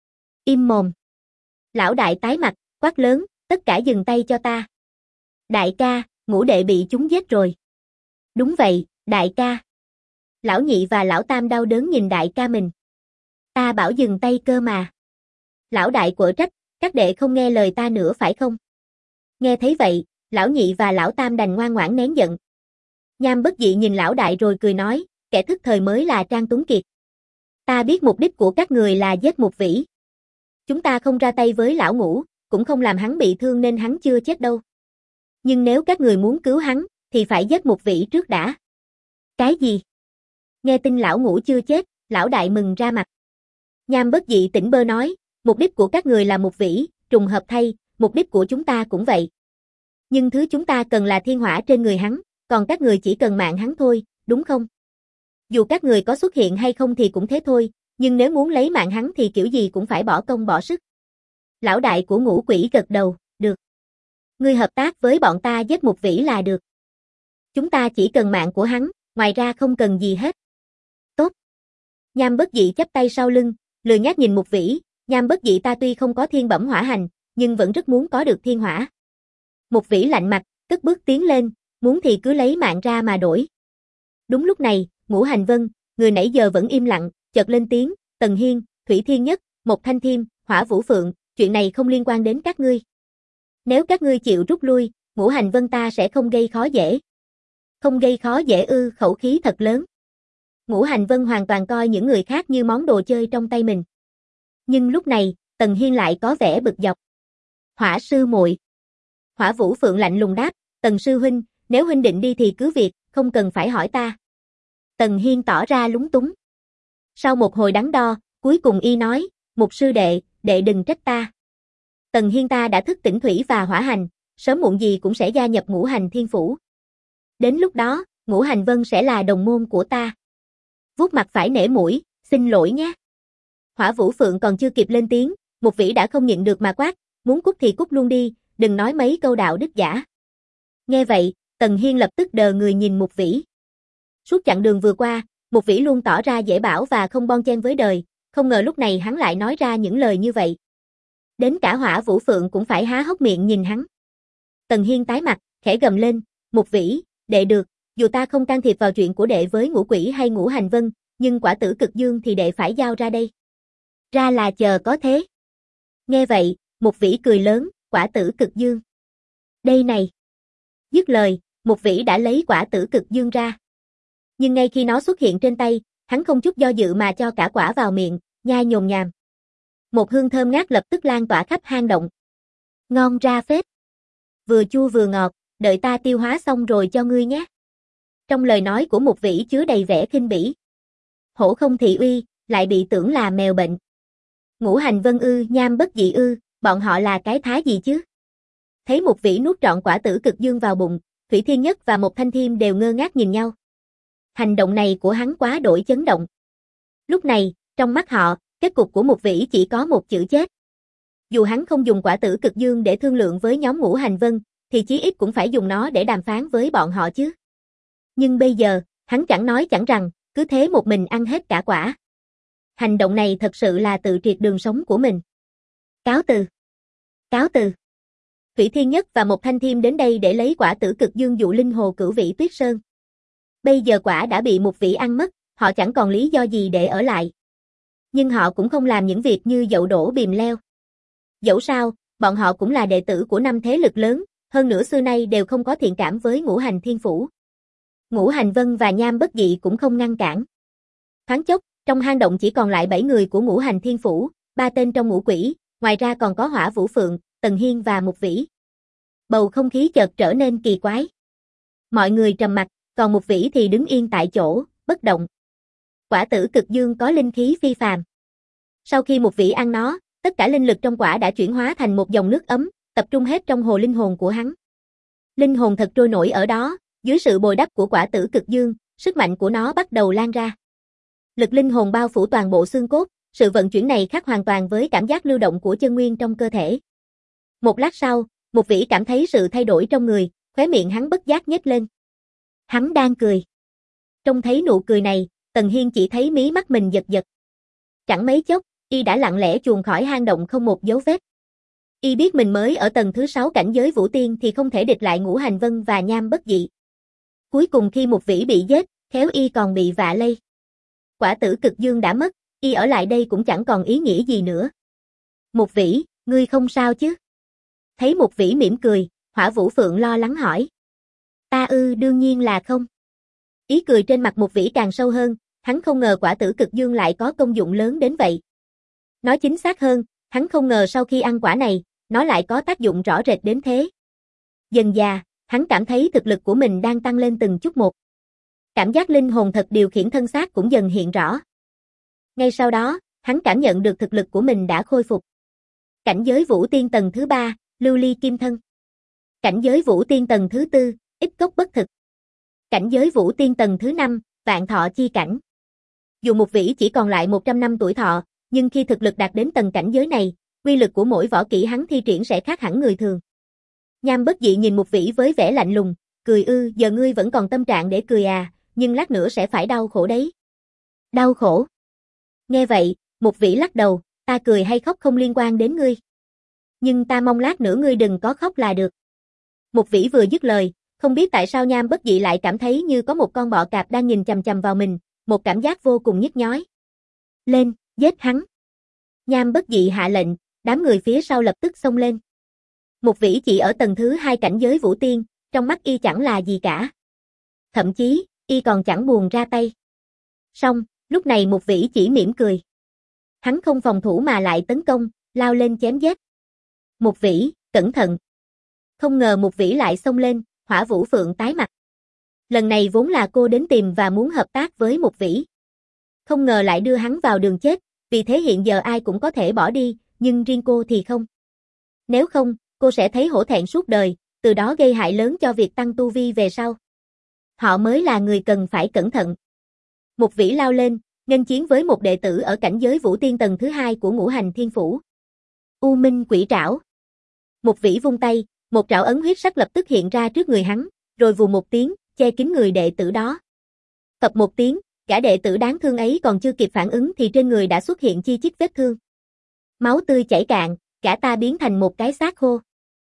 Im mồm. Lão đại tái mặt, quát lớn, tất cả dừng tay cho ta. Đại ca, ngũ đệ bị chúng giết rồi. Đúng vậy, đại ca. Lão nhị và lão tam đau đớn nhìn đại ca mình. Ta bảo dừng tay cơ mà. Lão đại quở trách, các đệ không nghe lời ta nữa phải không? Nghe thấy vậy, lão nhị và lão tam đành ngoan ngoãn nén giận. Nham Bất Dị nhìn lão đại rồi cười nói, kẻ thức thời mới là Trang Tuấn Kiệt. Ta biết mục đích của các người là giết Mục Vĩ. Chúng ta không ra tay với lão Ngũ, cũng không làm hắn bị thương nên hắn chưa chết đâu. Nhưng nếu các người muốn cứu hắn, thì phải giết Mục Vĩ trước đã. Cái gì? Nghe tin lão Ngũ chưa chết, lão đại mừng ra mặt. Nham Bất Dị tỉnh bơ nói, mục đích của các người là Mục Vĩ, trùng hợp thay, mục đích của chúng ta cũng vậy. Nhưng thứ chúng ta cần là thiên hỏa trên người hắn, còn các người chỉ cần mạng hắn thôi, đúng không? Dù các người có xuất hiện hay không thì cũng thế thôi, nhưng nếu muốn lấy mạng hắn thì kiểu gì cũng phải bỏ công bỏ sức. Lão đại của Ngũ Quỷ gật đầu, được. Ngươi hợp tác với bọn ta giết Mục Vĩ là được. Chúng ta chỉ cần mạng của hắn, ngoài ra không cần gì hết. Tốt. Nham Bất Dị chắp tay sau lưng, lười nhác nhìn Mục Vĩ, Nham Bất Dị ta tuy không có thiên bẩm hỏa hành, nhưng vẫn rất muốn có được thiên hỏa. Mục Vĩ lạnh mặt, cất bước tiến lên, muốn thì cứ lấy mạng ra mà đổi. Đúng lúc này, Ngũ Hành Vân, người nãy giờ vẫn im lặng, chợt lên tiếng, Tần Hiên, Thủy Thiên Nhất, Mộc Thanh Thiêm, Hỏa Vũ Phượng, chuyện này không liên quan đến các ngươi. Nếu các ngươi chịu rút lui, Ngũ Hành Vân ta sẽ không gây khó dễ. Không gây khó dễ ư, khẩu khí thật lớn. Ngũ Hành Vân hoàn toàn coi những người khác như món đồ chơi trong tay mình. Nhưng lúc này, Tần Hiên lại có vẻ bực dọc. Hỏa sư muội. Hỏa Vũ Phượng lạnh lùng đáp, Tần sư huynh, nếu huynh định đi thì cứ việc, không cần phải hỏi ta. Tần Hiên tỏ ra lúng túng. Sau một hồi đắn đo, cuối cùng y nói, Mục sư đệ, đệ đừng trách ta. Tần Hiên ta đã thức tỉnh thủy và hỏa hành, sớm muộn gì cũng sẽ gia nhập Ngũ Hành Thiên Phủ. Đến lúc đó, Ngũ Hành Vân sẽ là đồng môn của ta. Vuốt mặt phải nể mũi, xin lỗi nhé. Hỏa Vũ Phượng còn chưa kịp lên tiếng, Mục Vĩ đã không nhịn được mà quát, muốn cút thì cút luôn đi, đừng nói mấy câu đạo đức giả. Nghe vậy, Tần Hiên lập tức đờ người nhìn Mục Vĩ. Suốt chặng đường vừa qua, Mục Vĩ luôn tỏ ra dễ bảo và không bon chen với đời, không ngờ lúc này hắn lại nói ra những lời như vậy. Đến cả Hỏa Vũ Phượng cũng phải há hốc miệng nhìn hắn. Tần Hiên tái mặt, khẽ gầm lên, Mục Vĩ, đệ được, dù ta không can thiệp vào chuyện của đệ với Ngũ Quỷ hay Ngũ Hành Vân, nhưng quả tử cực dương thì đệ phải giao ra đây. Ra là chờ có thế. Nghe vậy, Mục Vĩ cười lớn, quả tử cực dương. Đây này. Dứt lời, Mục Vĩ đã lấy quả tử cực dương ra. Nhưng ngay khi nó xuất hiện trên tay, hắn không chút do dự mà cho cả quả vào miệng, nhai nhồm nhàm. Một hương thơm ngát lập tức lan tỏa khắp hang động. Ngon ra phết. Vừa chua vừa ngọt, đợi ta tiêu hóa xong rồi cho ngươi nhé. Trong lời nói của Mục Vĩ chứa đầy vẻ khinh bỉ. Hổ không thị uy, lại bị tưởng là mèo bệnh. Ngũ Hành Vân ư, Nham Bất Dị ư, bọn họ là cái thá gì chứ? Thấy Mục Vĩ nuốt trọn quả tử cực dương vào bụng, Thủy Thiên Nhất và Mộc Thanh Thiêm đều ngơ ngác nhìn nhau. Hành động này của hắn quá đổi chấn động. Lúc này, trong mắt họ, kết cục của Mục Vĩ chỉ có một chữ chết. Dù hắn không dùng quả tử cực dương để thương lượng với nhóm Ngũ Hành Vân, thì chí ít cũng phải dùng nó để đàm phán với bọn họ chứ. Nhưng bây giờ, hắn chẳng nói chẳng rằng, cứ thế một mình ăn hết cả quả. Hành động này thật sự là tự triệt đường sống của mình. Cáo từ. Cáo từ. Thủy Thiên Nhất và Mộc Thanh Thiêm đến đây để lấy quả tử cực dương dụ linh hồ Cửu Vĩ Tuyết Sơn. Bây giờ quả đã bị Mục Vĩ ăn mất, họ chẳng còn lý do gì để ở lại. Nhưng họ cũng không làm những việc như dậu đổ bìm leo. Dẫu sao, bọn họ cũng là đệ tử của năm thế lực lớn, hơn nữa xưa nay đều không có thiện cảm với Ngũ Hành Thiên Phủ. Ngũ Hành Vân và Nham Bất Dị cũng không ngăn cản. Thoáng chốc, trong hang động chỉ còn lại bảy người của Ngũ Hành Thiên Phủ, ba tên trong Ngũ Quỷ, ngoài ra còn có Hỏa Vũ Phượng, Tần Hiên và Mục Vĩ. Bầu không khí chợt trở nên kỳ quái. Mọi người trầm mặc, còn Mục Vĩ thì đứng yên tại chỗ, bất động. Quả tử cực dương có linh khí phi phàm. Sau khi Mục Vĩ ăn nó, tất cả linh lực trong quả đã chuyển hóa thành một dòng nước ấm, tập trung hết trong hồ linh hồn của hắn. Linh hồn thật trôi nổi ở đó, dưới sự bồi đắp của quả tử cực dương, sức mạnh của nó bắt đầu lan ra. Lực linh hồn bao phủ toàn bộ xương cốt, sự vận chuyển này khác hoàn toàn với cảm giác lưu động của chân nguyên trong cơ thể. Một lát sau, Mục Vĩ cảm thấy sự thay đổi trong người, khóe miệng hắn bất giác nhếch lên. Hắn đang cười. Trông thấy nụ cười này, Tần Hiên chỉ thấy mí mắt mình giật giật. Chẳng mấy chốc, y đã lặng lẽ chuồn khỏi hang động không một dấu vết. Y biết mình mới ở tầng thứ sáu cảnh giới Vũ Tiên thì không thể địch lại Ngũ Hành Vân và Nham Bất Dị. Cuối cùng khi Mục Vĩ bị giết, khéo y còn bị vạ lây. Quả tử cực dương đã mất, y ở lại đây cũng chẳng còn ý nghĩa gì nữa. Mục Vĩ, ngươi không sao chứ? Thấy Mục Vĩ mỉm cười, Hỏa Vũ Phượng lo lắng hỏi. Ta ư, đương nhiên là không. Ý cười trên mặt Mục Vĩ càng sâu hơn, hắn không ngờ quả tử cực dương lại có công dụng lớn đến vậy. Nói chính xác hơn, hắn không ngờ sau khi ăn quả này, nó lại có tác dụng rõ rệt đến thế. Dần dà, hắn cảm thấy thực lực của mình đang tăng lên từng chút một. Cảm giác linh hồn thật điều khiển thân xác cũng dần hiện rõ. Ngay sau đó, hắn cảm nhận được thực lực của mình đã khôi phục. Cảnh giới Vũ Tiên tầng thứ ba, Lưu Ly Kim Thân. Cảnh giới Vũ Tiên tầng thứ tư, Ít Cốc Bất Thực. Cảnh giới Vũ Tiên tầng thứ năm, Vạn Thọ Chi Cảnh. Dù Mục Vĩ chỉ còn lại một trăm năm tuổi thọ, nhưng khi thực lực đạt đến tầng cảnh giới này, uy lực của mỗi võ kỹ hắn thi triển sẽ khác hẳn người thường. Nham Bất Dị nhìn Mục Vĩ với vẻ lạnh lùng, cười ư, giờ ngươi vẫn còn tâm trạng để cười à, nhưng lát nữa sẽ phải đau khổ đấy. Đau khổ? Nghe vậy, Mục Vĩ lắc đầu, ta cười hay khóc không liên quan đến ngươi. Nhưng ta mong lát nữa ngươi đừng có khóc là được. Mục Vĩ vừa dứt lời, không biết tại sao Nham Bất Dị lại cảm thấy như có một con bọ cạp đang nhìn chằm chằm vào mình, một cảm giác vô cùng nhức nhói. Lên, giết hắn. Nham Bất Dị hạ lệnh, đám người phía sau lập tức xông lên. Mục Vĩ chỉ ở tầng thứ hai cảnh giới Vũ Tiên, trong mắt y chẳng là gì cả. Thậm chí, y còn chẳng buồn ra tay. Xong, lúc này Mục Vĩ chỉ mỉm cười. Hắn không phòng thủ mà lại tấn công, lao lên chém giết. Mục Vĩ, cẩn thận. Không ngờ Mục Vĩ lại xông lên, Hỏa Vũ Phượng tái mặt. Lần này vốn là cô đến tìm và muốn hợp tác với Mục Vĩ. Không ngờ lại đưa hắn vào đường chết, vì thế hiện giờ ai cũng có thể bỏ đi, nhưng riêng cô thì không. Nếu không, cô sẽ thấy hổ thẹn suốt đời, từ đó gây hại lớn cho việc tăng tu vi về sau. Họ mới là người cần phải cẩn thận. Mục Vĩ lao lên, nghênh chiến với một đệ tử ở cảnh giới Vũ Tiên tầng thứ hai của Ngũ Hành Thiên Phủ. U Minh Quỷ Trảo. Mục Vĩ vung tay, một trảo ấn huyết sắc lập tức hiện ra trước người hắn, rồi vù một tiếng, che kín người đệ tử đó. Phập một tiếng, gã đệ tử đáng thương ấy còn chưa kịp phản ứng thì trên người đã xuất hiện chi chít vết thương. Máu tươi chảy cạn, gã ta biến thành một cái xác khô.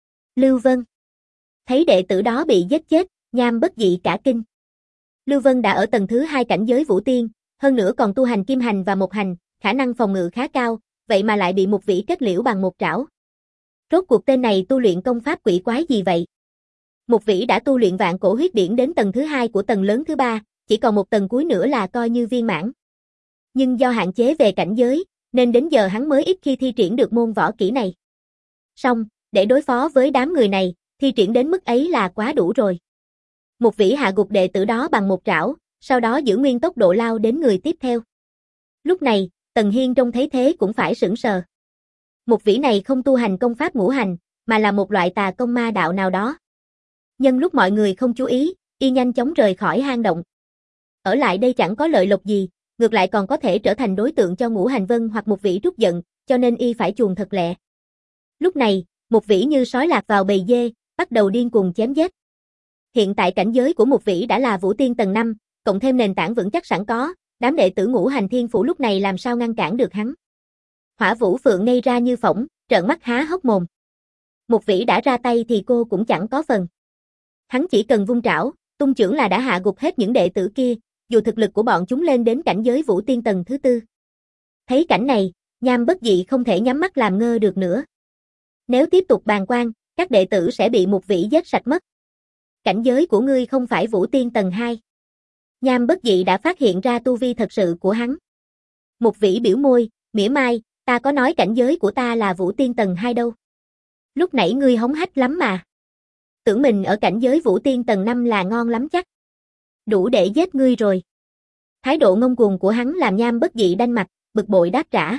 Lưu Vân. Thấy đệ tử đó bị giết chết, Nham Bất Dị cả kinh. Lưu Vân đã ở tầng thứ hai cảnh giới Vũ Tiên, hơn nữa còn tu hành Kim Hành và Mộc Hành, khả năng phòng ngự khá cao, vậy mà lại bị Mục Vĩ kết liễu bằng một trảo. Rốt cuộc tên này tu luyện công pháp quỷ quái gì vậy? Mục Vĩ đã tu luyện Vạn Cổ Huyết Điển đến tầng thứ hai của tầng lớn thứ ba, chỉ còn một tầng cuối nữa là coi như viên mãn. Nhưng do hạn chế về cảnh giới, nên đến giờ hắn mới ít khi thi triển được môn võ kỹ này. Song, để đối phó với đám người này, thi triển đến mức ấy là quá đủ rồi. Mục Vĩ hạ gục đệ tử đó bằng một trảo, sau đó giữ nguyên tốc độ lao đến người tiếp theo. Lúc này, Tần Hiên trông thấy thế cũng phải sửng sờ. Mục Vĩ này không tu hành công pháp ngũ hành, mà là một loại tà công ma đạo nào đó. Nhân lúc mọi người không chú ý, y nhanh chóng rời khỏi hang động. Ở lại đây chẳng có lợi lộc gì, ngược lại còn có thể trở thành đối tượng cho Ngũ Hành Vân hoặc Mục Vĩ trút giận, cho nên y phải chuồn thật lẹ. Lúc này, Mục Vĩ như sói lạc vào bầy dê, bắt đầu điên cuồng chém giết. Hiện tại cảnh giới của Mục Vĩ đã là Vũ Tiên tầng năm, cộng thêm nền tảng vững chắc sẵn có, đám đệ tử Ngũ Hành Thiên Phủ lúc này làm sao ngăn cản được hắn. Hỏa Vũ Phượng ngây ra như phỗng, trợn mắt há hốc mồm. Mục Vĩ đã ra tay thì cô cũng chẳng có phần. Hắn chỉ cần vung trảo, tung chưởng là đã hạ gục hết những đệ tử kia, dù thực lực của bọn chúng lên đến cảnh giới Vũ Tiên tầng thứ tư. Thấy cảnh này, Nham Bất Dị không thể nhắm mắt làm ngơ được nữa. Nếu tiếp tục bàng quan, các đệ tử sẽ bị Mục Vĩ giết sạch mất. Cảnh giới của ngươi không phải Vũ Tiên tầng hai. Nham Bất Dị đã phát hiện ra tu vi thật sự của hắn. Mục Vĩ biểu môi, mỉa mai, ta có nói cảnh giới của ta là Vũ Tiên tầng hai đâu. Lúc nãy ngươi hống hách lắm mà. Tưởng mình ở cảnh giới Vũ Tiên tầng năm là ngon lắm chắc. Đủ để giết ngươi rồi. Thái độ ngông cuồng của hắn làm Nham Bất Dị đanh mặt, bực bội đáp trả.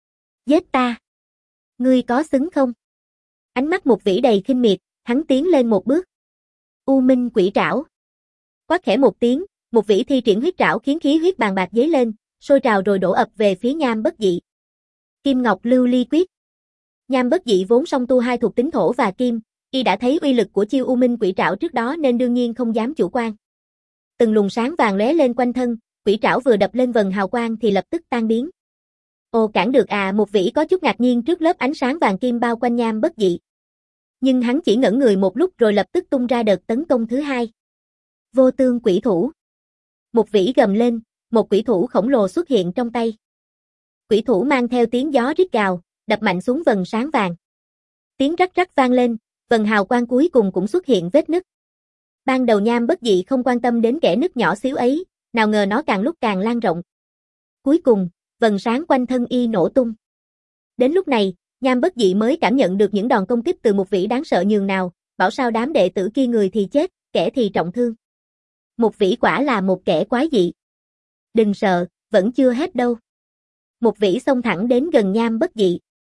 Giết ta. Ngươi có xứng không? Ánh mắt Mục Vĩ đầy khinh miệt, hắn tiến lên một bước. U Minh Quỷ Trảo. Quát khẽ một tiếng, Mục Vĩ thi triển huyết trảo khiến khí huyết bàn bạc dấy lên, sôi trào rồi đổ ập về phía Nham Bất Dị. Kim Ngọc Lưu Ly Quyết. Nham Bất Dị vốn song tu hai thuộc tính thổ và kim, y đã thấy uy lực của chiêu U Minh Quỷ Trảo trước đó nên đương nhiên không dám chủ quan. Từng luồng sáng vàng lóe lên quanh thân, quỷ trảo vừa đập lên vần hào quang thì lập tức tan biến. Ồ, cản được à, Mục Vĩ có chút ngạc nhiên trước lớp ánh sáng vàng kim bao quanh Nham Bất Dị. Nhưng hắn chỉ ngẩn người một lúc rồi lập tức tung ra đợt tấn công thứ hai. Vô Tương Quỷ Thủ. Mục Vĩ gầm lên, một quỷ thủ khổng lồ xuất hiện trong tay. Quỷ thủ mang theo tiếng gió rít gào, đập mạnh xuống vần sáng vàng. Tiếng rắc rắc vang lên, vần hào quang cuối cùng cũng xuất hiện vết nứt. Ban đầu Nham Bất Dị không quan tâm đến kẻ nứt nhỏ xíu ấy, nào ngờ nó càng lúc càng lan rộng. Cuối cùng, vầng sáng quanh thân y nổ tung. Đến lúc này, Nham Bất Dị mới cảm nhận được những đòn công kích từ Mục Vĩ đáng sợ nhường nào, bảo sao đám đệ tử kia người thì chết, kẻ thì trọng thương. Mục Vĩ quả là một kẻ quái dị. Đừng sợ, vẫn chưa hết đâu. Mục Vĩ xông thẳng đến gần Nham Bất Dị.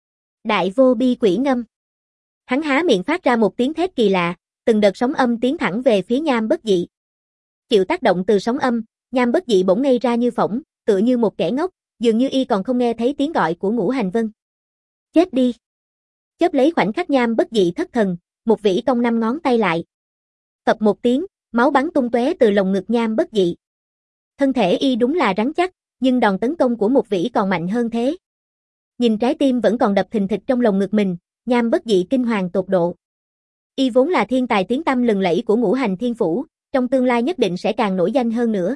Đại vô bi quỷ ngâm. Hắn há miệng phát ra một tiếng thét kỳ lạ, từng đợt sóng âm tiến thẳng về phía Nham Bất Dị. Chịu tác động từ sóng âm, Nham Bất Dị bỗng ngây ra như phỗng, tựa như một kẻ ngốc, dường như y còn không nghe thấy tiếng gọi của Ngũ Hành Vân. Chết đi. Chớp lấy khoảnh khắc Nham Bất Dị thất thần, Mục Vĩ cong năm ngón tay lại. Phập một tiếng, máu bắn tung tóe từ lồng ngực Nham Bất Dị. Thân thể y đúng là rắn chắc, nhưng đòn tấn công của Mục Vĩ còn mạnh hơn thế. Nhìn trái tim vẫn còn đập thình thịch trong lồng ngực mình, Nham Bất Dị kinh hoàng tột độ. Y vốn là thiên tài tiếng tăm lừng lẫy của Ngũ Hành Thiên Phủ, trong tương lai nhất định sẽ càng nổi danh hơn nữa.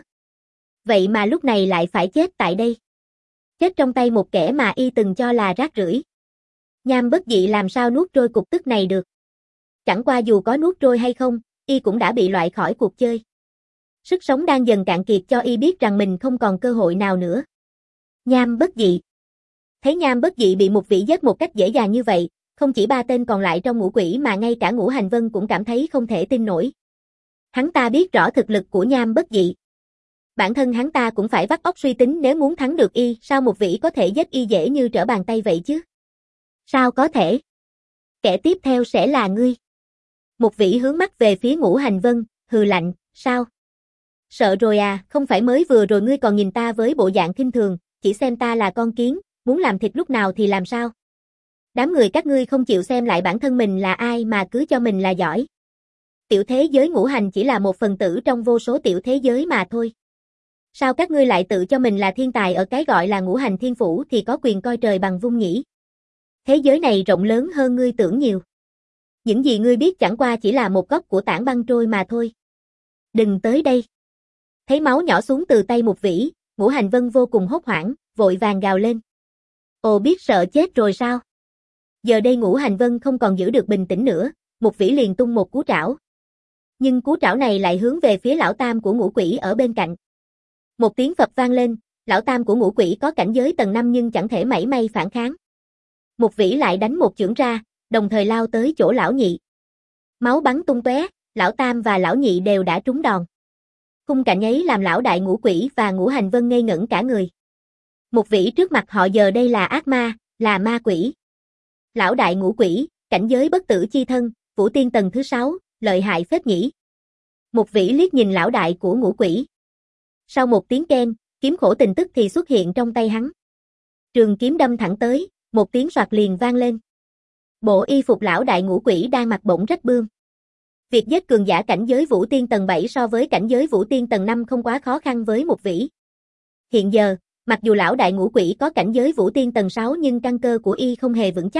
Vậy mà lúc này lại phải chết tại đây. Chết trong tay một kẻ mà y từng cho là rác rưởi. Nham Bất Dị làm sao nuốt trôi cục tức này được. Chẳng qua dù có nuốt trôi hay không, y cũng đã bị loại khỏi cuộc chơi. Sức sống đang dần cạn kiệt cho y biết rằng mình không còn cơ hội nào nữa. Nham Bất Dị. Thấy Nham Bất Dị bị Mục Vĩ giết một cách dễ dàng như vậy, không chỉ ba tên còn lại trong ngũ quỷ mà ngay cả Ngũ Hành Vân cũng cảm thấy không thể tin nổi. Hắn ta biết rõ thực lực của Nham Bất Dị. Bản thân hắn ta cũng phải vắt óc suy tính nếu muốn thắng được y, sao Mục Vĩ có thể giết y dễ như trở bàn tay vậy chứ? Sao có thể? Kẻ tiếp theo sẽ là ngươi. Mục Vĩ hướng mắt về phía Ngũ Hành Vân, hừ lạnh, sao? Sợ rồi à, không phải mới vừa rồi ngươi còn nhìn ta với bộ dạng khinh thường, chỉ xem ta là con kiến, muốn làm thịt lúc nào thì làm sao? Đám người các ngươi không chịu xem lại bản thân mình là ai mà cứ cho mình là giỏi. Tiểu thế giới ngũ hành chỉ là một phần tử trong vô số tiểu thế giới mà thôi. Sao các ngươi lại tự cho mình là thiên tài ở cái gọi là Ngũ Hành Thiên Phủ thì có quyền coi trời bằng vung nhỉ? Thế giới này rộng lớn hơn ngươi tưởng nhiều. Những gì ngươi biết chẳng qua chỉ là một góc của tảng băng trôi mà thôi. Đừng tới đây. Thấy máu nhỏ xuống từ tay Mục Vĩ, Ngũ Hành Vân vô cùng hốt hoảng, vội vàng gào lên. Ồ, biết sợ chết rồi sao? Giờ đây Ngũ Hành Vân không còn giữ được bình tĩnh nữa, Mục Vĩ liền tung một cú trảo. Nhưng cú trảo này lại hướng về phía lão tam của ngũ quỷ ở bên cạnh. Một tiếng phập vang lên, lão tam của ngũ quỷ có cảnh giới tầng năm nhưng chẳng thể mảy may phản kháng. Mục Vĩ lại đánh một chưởng ra, đồng thời lao tới chỗ lão nhị. Máu bắn tung tóe, lão tam và lão nhị đều đã trúng đòn. Khung cảnh ấy làm lão đại ngũ quỷ và Ngũ Hành Vân ngây ngẩn cả người. Mục Vĩ trước mặt họ giờ đây là ác ma, là ma quỷ. Lão đại ngũ quỷ, cảnh giới bất tử chi thân, Vũ Tiên tầng thứ sáu, lợi hại phết nhỉ. Mục Vĩ liếc nhìn lão đại của ngũ quỷ. Sau một tiếng keng, kiếm khổ tình tức thì xuất hiện trong tay hắn. Trường kiếm đâm thẳng tới, một tiếng soạt liền vang lên. Bộ y phục lão đại ngũ quỷ đang mặc bỗng rách bươm. Việc giết cường giả cảnh giới Vũ Tiên tầng bảy so với cảnh giới Vũ Tiên tầng năm không quá khó khăn với Mục Vĩ. Hiện giờ, mặc dù lão đại ngũ quỷ có cảnh giới Vũ Tiên tầng sáu nhưng căn cơ của y không hề vững chắc.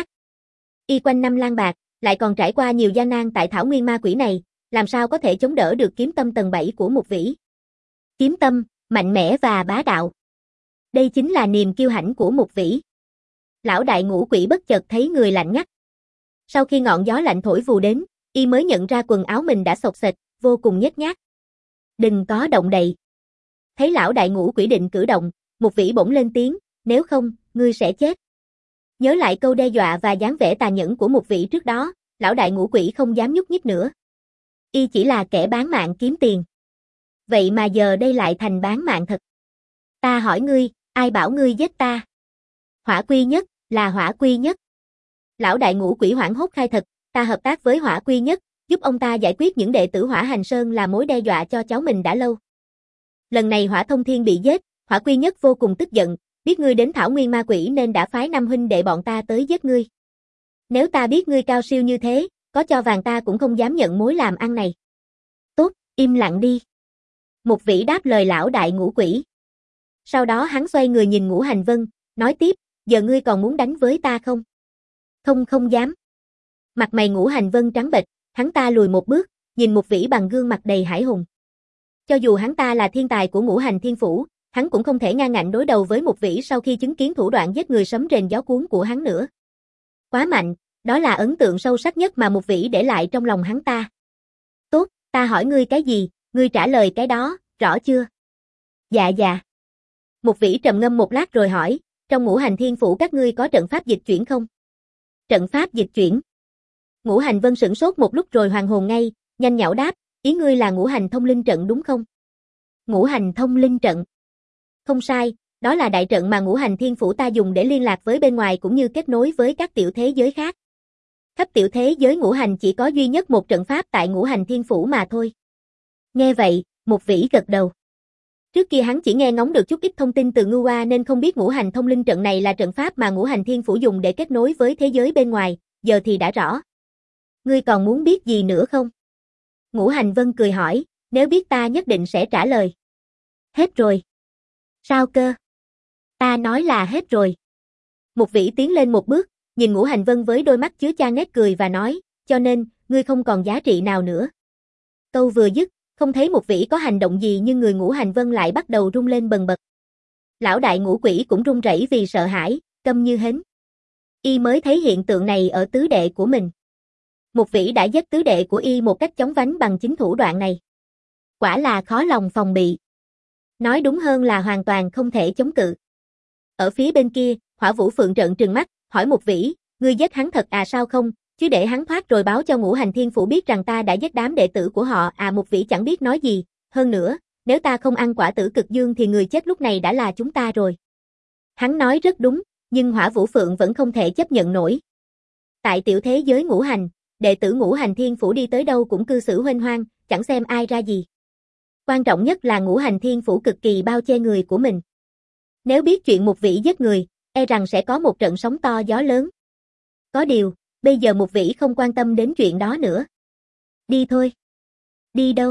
Y quanh năm lang bạc, lại còn trải qua nhiều gian nan tại thảo nguyên ma quỷ này, làm sao có thể chống đỡ được kiếm tâm tầng bảy của Mục Vĩ. Kiếm tâm, mạnh mẽ và bá đạo. Đây chính là niềm kiêu hãnh của Mục Vĩ. Lão đại ngũ quỷ bất chợt thấy người lạnh ngắt. Sau khi ngọn gió lạnh thổi vù đến, y mới nhận ra quần áo mình đã xộc xệch, vô cùng nhếch nhác. Đừng có động đậy. Thấy lão đại ngũ quỷ định cử động, Mục Vĩ bỗng lên tiếng, nếu không, ngươi sẽ chết. Nhớ lại câu đe dọa và dáng vẻ tàn nhẫn của Mục Vĩ trước đó, lão đại ngũ quỷ không dám nhúc nhích nữa. Y chỉ là kẻ bán mạng kiếm tiền. Vậy mà giờ đây lại thành bán mạng thật. Ta hỏi ngươi, ai bảo ngươi giết ta? Hỏa Quy Nhất, là Hỏa Quy Nhất. Lão đại ngũ quỷ hoảng hốt khai thật, ta hợp tác với Hỏa Quy Nhất, giúp ông ta giải quyết những đệ tử Hỏa Hành Sơn là mối đe dọa cho cháu mình đã lâu. Lần này Hỏa Thông Thiên bị giết, Hỏa Quy Nhất vô cùng tức giận, biết ngươi đến thảo nguyên ma quỷ nên đã phái năm huynh đệ bọn ta tới giết ngươi. Nếu ta biết ngươi cao siêu như thế, có cho vàng ta cũng không dám nhận mối làm ăn này. Tốt, im lặng đi. Mục Vĩ đáp lời lão đại ngũ quỷ. Sau đó hắn xoay người nhìn Ngũ Hành Vân, nói tiếp, giờ ngươi còn muốn đánh với ta không? Không không dám. Mặt mày Ngũ Hành Vân trắng bệch, hắn ta lùi một bước, nhìn Mục Vĩ bằng gương mặt đầy hải hùng. Cho dù hắn ta là thiên tài của Ngũ Hành Thiên Phủ, hắn cũng không thể ngang ngạnh đối đầu với Mục Vĩ sau khi chứng kiến thủ đoạn giết người sấm rền gió cuốn của hắn nữa. Quá mạnh, đó là ấn tượng sâu sắc nhất mà Mục Vĩ để lại trong lòng hắn ta. Tốt, Ta hỏi ngươi cái gì, ngươi trả lời cái đó, rõ chưa? Dạ dạ. Mục Vĩ trầm ngâm một lát rồi hỏi, trong ngũ hành thiên phủ các ngươi có trận pháp dịch chuyển không? Trận pháp dịch chuyển. Ngũ hành vân sửng sốt một lúc rồi hoàn hồn ngay, nhanh nhảu đáp, ý ngươi là ngũ hành thông linh trận đúng không? Ngũ hành thông linh trận. Không sai, đó là đại trận mà ngũ hành thiên phủ ta dùng để liên lạc với bên ngoài cũng như kết nối với các tiểu thế giới khác. Khắp tiểu thế giới ngũ hành chỉ có duy nhất một trận pháp tại ngũ hành thiên phủ mà thôi. Nghe vậy, Mục Vĩ gật đầu. Trước kia hắn chỉ nghe ngóng được chút ít thông tin từ Ngưu Oa nên không biết ngũ hành thông linh trận này là trận pháp mà ngũ hành thiên phủ dùng để kết nối với thế giới bên ngoài, giờ thì đã rõ. Ngươi còn muốn biết gì nữa không? Ngũ hành vân cười hỏi, nếu biết ta nhất định sẽ trả lời. Hết rồi. Sao cơ? Ta nói là hết rồi. Mục Vĩ tiến lên một bước, nhìn ngũ hành vân với đôi mắt chứa chan nét cười và nói, cho nên, ngươi không còn giá trị nào nữa. Câu vừa dứt, không thấy Mục Vĩ có hành động gì nhưng người ngũ hành vân lại bắt đầu rung lên bần bật. Lão đại ngũ quỷ cũng run rẩy vì sợ hãi, câm như hến. Y mới thấy hiện tượng này ở tứ đệ của mình. Mục Vĩ đã giết tứ đệ của Y một cách chóng vánh bằng chính thủ đoạn này. Quả là khó lòng phòng bị. Nói đúng hơn là hoàn toàn không thể chống cự. Ở phía bên kia, Hỏa Vũ Phượng trợn trừng mắt, hỏi Mục Vĩ, ngươi giết hắn thật à sao không, chứ để hắn thoát rồi báo cho ngũ hành thiên phủ biết rằng ta đã giết đám đệ tử của họ à. Mục Vĩ chẳng biết nói gì, hơn nữa, nếu ta không ăn quả tử cực dương thì người chết lúc này đã là chúng ta rồi. Hắn nói rất đúng, nhưng Hỏa Vũ Phượng vẫn không thể chấp nhận nổi. Tại tiểu thế giới ngũ hành, đệ tử ngũ hành thiên phủ đi tới đâu cũng cư xử huênh hoang, chẳng xem ai ra gì. Quan trọng nhất là ngũ hành thiên phủ cực kỳ bao che người của mình. Nếu biết chuyện Mục Vĩ giết người, e rằng sẽ có một trận sóng to gió lớn. Có điều, bây giờ Mục Vĩ không quan tâm đến chuyện đó nữa. Đi thôi. Đi đâu?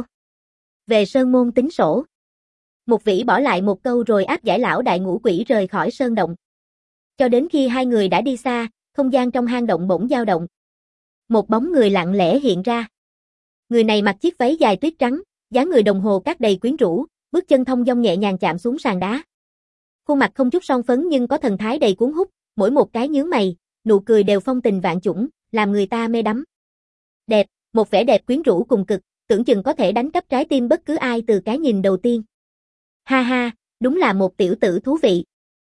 Về sơn môn tính sổ. Mục Vĩ bỏ lại một câu rồi áp giải lão đại ngũ quỷ rời khỏi sơn động. Cho đến khi hai người đã đi xa, không gian trong hang động bỗng dao động. Một bóng người lặng lẽ hiện ra. Người này mặc chiếc váy dài tuyết trắng, dáng người đồng hồ cát đầy quyến rũ, bước chân thong dong nhẹ nhàng chạm xuống sàn đá. Khuôn mặt không chút son phấn nhưng có thần thái đầy cuốn hút, mỗi một cái nhướng mày, nụ cười đều phong tình vạn chủng, làm người ta mê đắm. Đẹp, một vẻ đẹp quyến rũ cùng cực, tưởng chừng có thể đánh cắp trái tim bất cứ ai từ cái nhìn đầu tiên. Ha ha, đúng là một tiểu tử thú vị.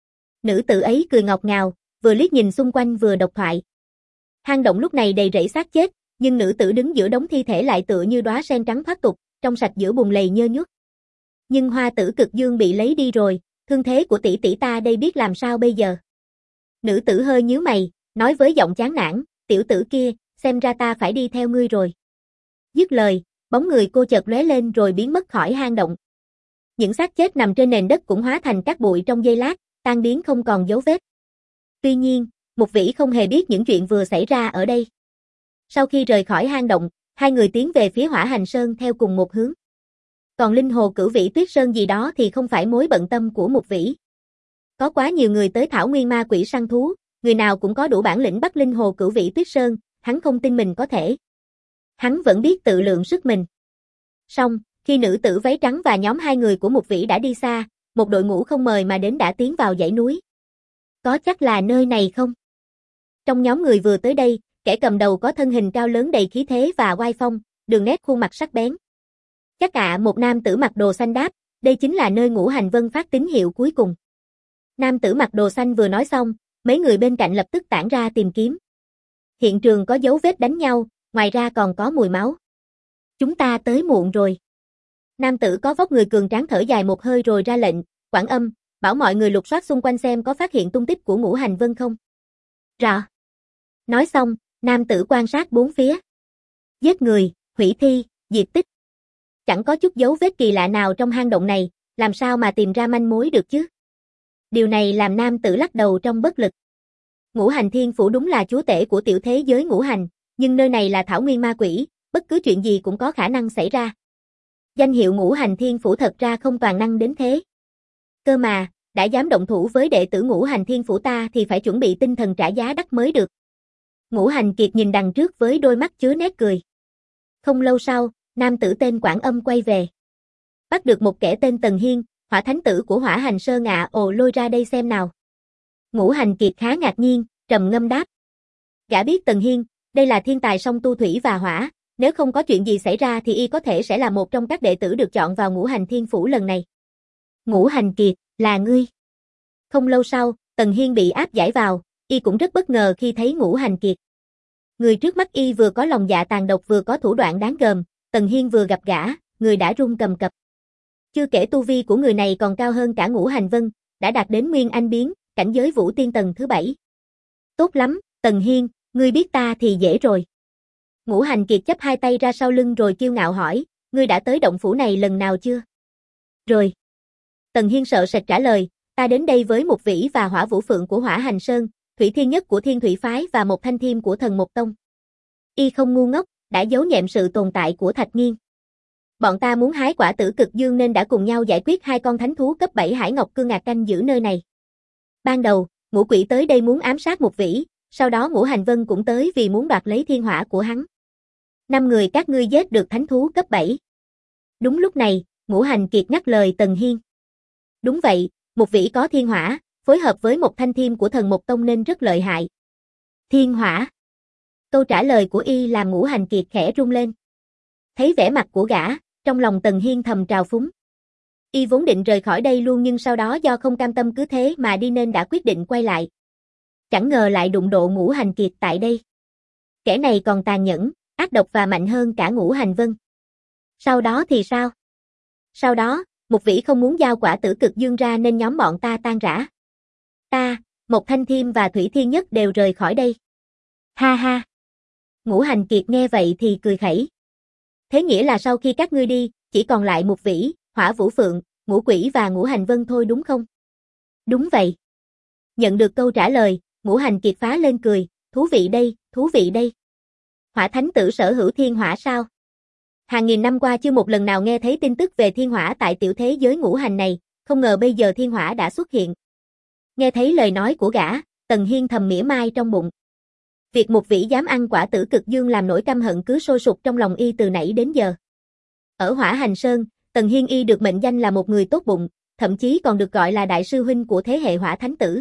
Nữ tử ấy cười ngọt ngào, vừa liếc nhìn xung quanh vừa độc thoại. Hang động lúc này đầy rẫy xác chết, nhưng nữ tử đứng giữa đống thi thể lại tựa như đóa sen trắng thoát tục, trong sạch giữa bùn lầy nhơ nhuốc. Nhưng hoa tử cực dương bị lấy đi rồi, thương thế của tỷ tỷ ta đây biết làm sao bây giờ. Nữ tử hơi nhíu mày, nói với giọng chán nản, tiểu tử kia, xem ra ta phải đi theo ngươi rồi. Dứt lời, bóng người cô chợt lóe lên rồi biến mất khỏi hang động. Những xác chết nằm trên nền đất cũng hóa thành cát bụi trong giây lát, tan biến không còn dấu vết. Tuy nhiên, Mục Vĩ không hề biết những chuyện vừa xảy ra ở đây. Sau khi rời khỏi hang động, hai người tiến về phía Hỏa Hành Sơn theo cùng một hướng. Còn Linh Hồ Cửu Vĩ Tuyết Sơn gì đó thì không phải mối bận tâm của Mục Vĩ. Có quá nhiều người tới Thảo Nguyên Ma Quỷ săn thú, người nào cũng có đủ bản lĩnh bắt Linh Hồ Cửu Vĩ Tuyết Sơn, hắn không tin mình có thể. Hắn vẫn biết tự lượng sức mình. Song, khi nữ tử váy trắng và nhóm hai người của Mục Vĩ đã đi xa, một đội ngũ không mời mà đến đã tiến vào dãy núi. Có chắc là nơi này không? Trong nhóm người vừa tới đây, kẻ cầm đầu có thân hình cao lớn đầy khí thế và oai phong, đường nét khuôn mặt sắc bén. Chắc ạ, một nam tử mặc đồ xanh đáp, đây chính là nơi ngũ hành vân phát tín hiệu cuối cùng. Nam tử mặc đồ xanh vừa nói xong, mấy người bên cạnh lập tức tản ra tìm kiếm. Hiện trường có dấu vết đánh nhau, ngoài ra còn có mùi máu. Chúng ta tới muộn rồi. Nam tử có vóc người cường tráng thở dài một hơi rồi ra lệnh, Quảng Âm, bảo mọi người lục soát xung quanh xem có phát hiện tung tích của ngũ hành vân không. Rõ. Nói xong, nam tử quan sát bốn phía. Giết người, hủy thi, diệt tích. Chẳng có chút dấu vết kỳ lạ nào trong hang động này, làm sao mà tìm ra manh mối được chứ? Điều này làm nam tử lắc đầu trong bất lực. Ngũ hành thiên phủ đúng là chúa tể của tiểu thế giới ngũ hành, nhưng nơi này là Thảo Nguyên Ma Quỷ, bất cứ chuyện gì cũng có khả năng xảy ra. Danh hiệu ngũ hành thiên phủ thật ra không toàn năng đến thế. Cơ mà, đã dám động thủ với đệ tử ngũ hành thiên phủ ta thì phải chuẩn bị tinh thần trả giá đắt mới được. Ngũ hành kiệt nhìn đằng trước với đôi mắt chứa nét cười. Không lâu sau, nam tử tên Quảng Âm quay về. Bắt được một kẻ tên Tần Hiên, hỏa thánh tử của Hỏa Hành Sơn ạ, ồ lôi ra đây xem nào. Ngũ hành kiệt khá ngạc nhiên, trầm ngâm đáp. Gã biết Tần Hiên, đây là thiên tài song tu thủy và hỏa, Nếu không có chuyện gì xảy ra thì y có thể sẽ là một trong các đệ tử được chọn vào Ngũ Hành Thiên Phủ lần này. Ngũ Hành Kiệt, là ngươi. Không lâu sau, Tần Hiên bị áp giải vào, y cũng rất bất ngờ khi thấy Ngũ Hành Kiệt. Người trước mắt y vừa có lòng dạ tàn độc vừa có thủ đoạn đáng gờm, Tần Hiên vừa gặp gã, người đã run cầm cập. Chưa kể tu vi của người này còn cao hơn cả Ngũ Hành Vân, đã đạt đến Nguyên Anh Biến, cảnh giới Vũ Tiên tầng thứ bảy. Tốt lắm, Tần Hiên, ngươi biết ta thì dễ rồi. Ngũ Hành Kiệt chắp hai tay ra sau lưng rồi kiêu ngạo hỏi, ngươi đã tới động phủ này lần nào chưa? Rồi. Tần Hiên sợ sệt trả lời, ta đến đây với một vĩ và Hỏa Vũ Phượng của Hỏa Hành Sơn, Thủy Thiên Nhất của Thiên Thủy Phái và một Thanh Thiêm của Thần Mộc Tông. Y không ngu ngốc, đã giấu nhẹm sự tồn tại của Thạch Nghiên. Bọn ta muốn hái quả tử cực dương nên đã cùng nhau giải quyết hai con thánh thú cấp bảy Hải Ngọc Cương Ngạc canh giữ nơi này. Ban đầu, Ngũ Quỷ tới đây muốn ám sát một vĩ, sau đó Ngũ Hành Vân cũng tới vì muốn đoạt lấy thiên hỏa của hắn. Năm người các ngươi giết được thánh thú cấp bảy. Đúng lúc này, Ngũ Hành Kiệt ngắt lời Tần Hiên. Đúng vậy, một vĩ có thiên hỏa, phối hợp với một thanh thiêm của Thần Mộc Tông nên rất lợi hại. Thiên hỏa. Câu trả lời của y làm Ngũ Hành Kiệt khẽ rung lên. Thấy vẻ mặt của gã, trong lòng Tần Hiên thầm trào phúng. Y vốn định rời khỏi đây luôn nhưng sau đó do không cam tâm cứ thế mà đi nên đã quyết định quay lại. Chẳng ngờ lại đụng độ Ngũ Hành Kiệt tại đây. Kẻ này còn tàn nhẫn, ác độc và mạnh hơn cả Ngũ Hành Vân. Sau đó thì sao? Sau đó, một vĩ không muốn giao quả tử cực dương ra nên nhóm bọn ta tan rã. Ta, một Thanh Thiêm và Thủy Thiên Nhất đều rời khỏi đây. Ha ha. Ngũ Hành Kiệt nghe vậy thì cười khẩy. Thế nghĩa là sau khi các ngươi đi, chỉ còn lại một vĩ, Hỏa Vũ Phượng, Ngũ Quỷ và Ngũ Hành Vân thôi đúng không? Đúng vậy. Nhận được câu trả lời, Ngũ Hành Kiệt phá lên cười, thú vị đây, thú vị đây. Hỏa Thánh Tử sở hữu thiên hỏa sao? Hàng nghìn năm qua chưa một lần nào nghe thấy tin tức về thiên hỏa tại tiểu thế giới ngũ hành này, không ngờ bây giờ thiên hỏa đã xuất hiện. Nghe thấy lời nói của gã, Tần Hiên thầm mỉa mai trong bụng. Việc một vĩ dám ăn quả tử cực dương làm nỗi căm hận cứ sôi sục trong lòng y từ nãy đến giờ. Ở Hỏa Hành Sơn, Tần Hiên y được mệnh danh là một người tốt bụng, thậm chí còn được gọi là đại sư huynh của thế hệ Hỏa Thánh Tử.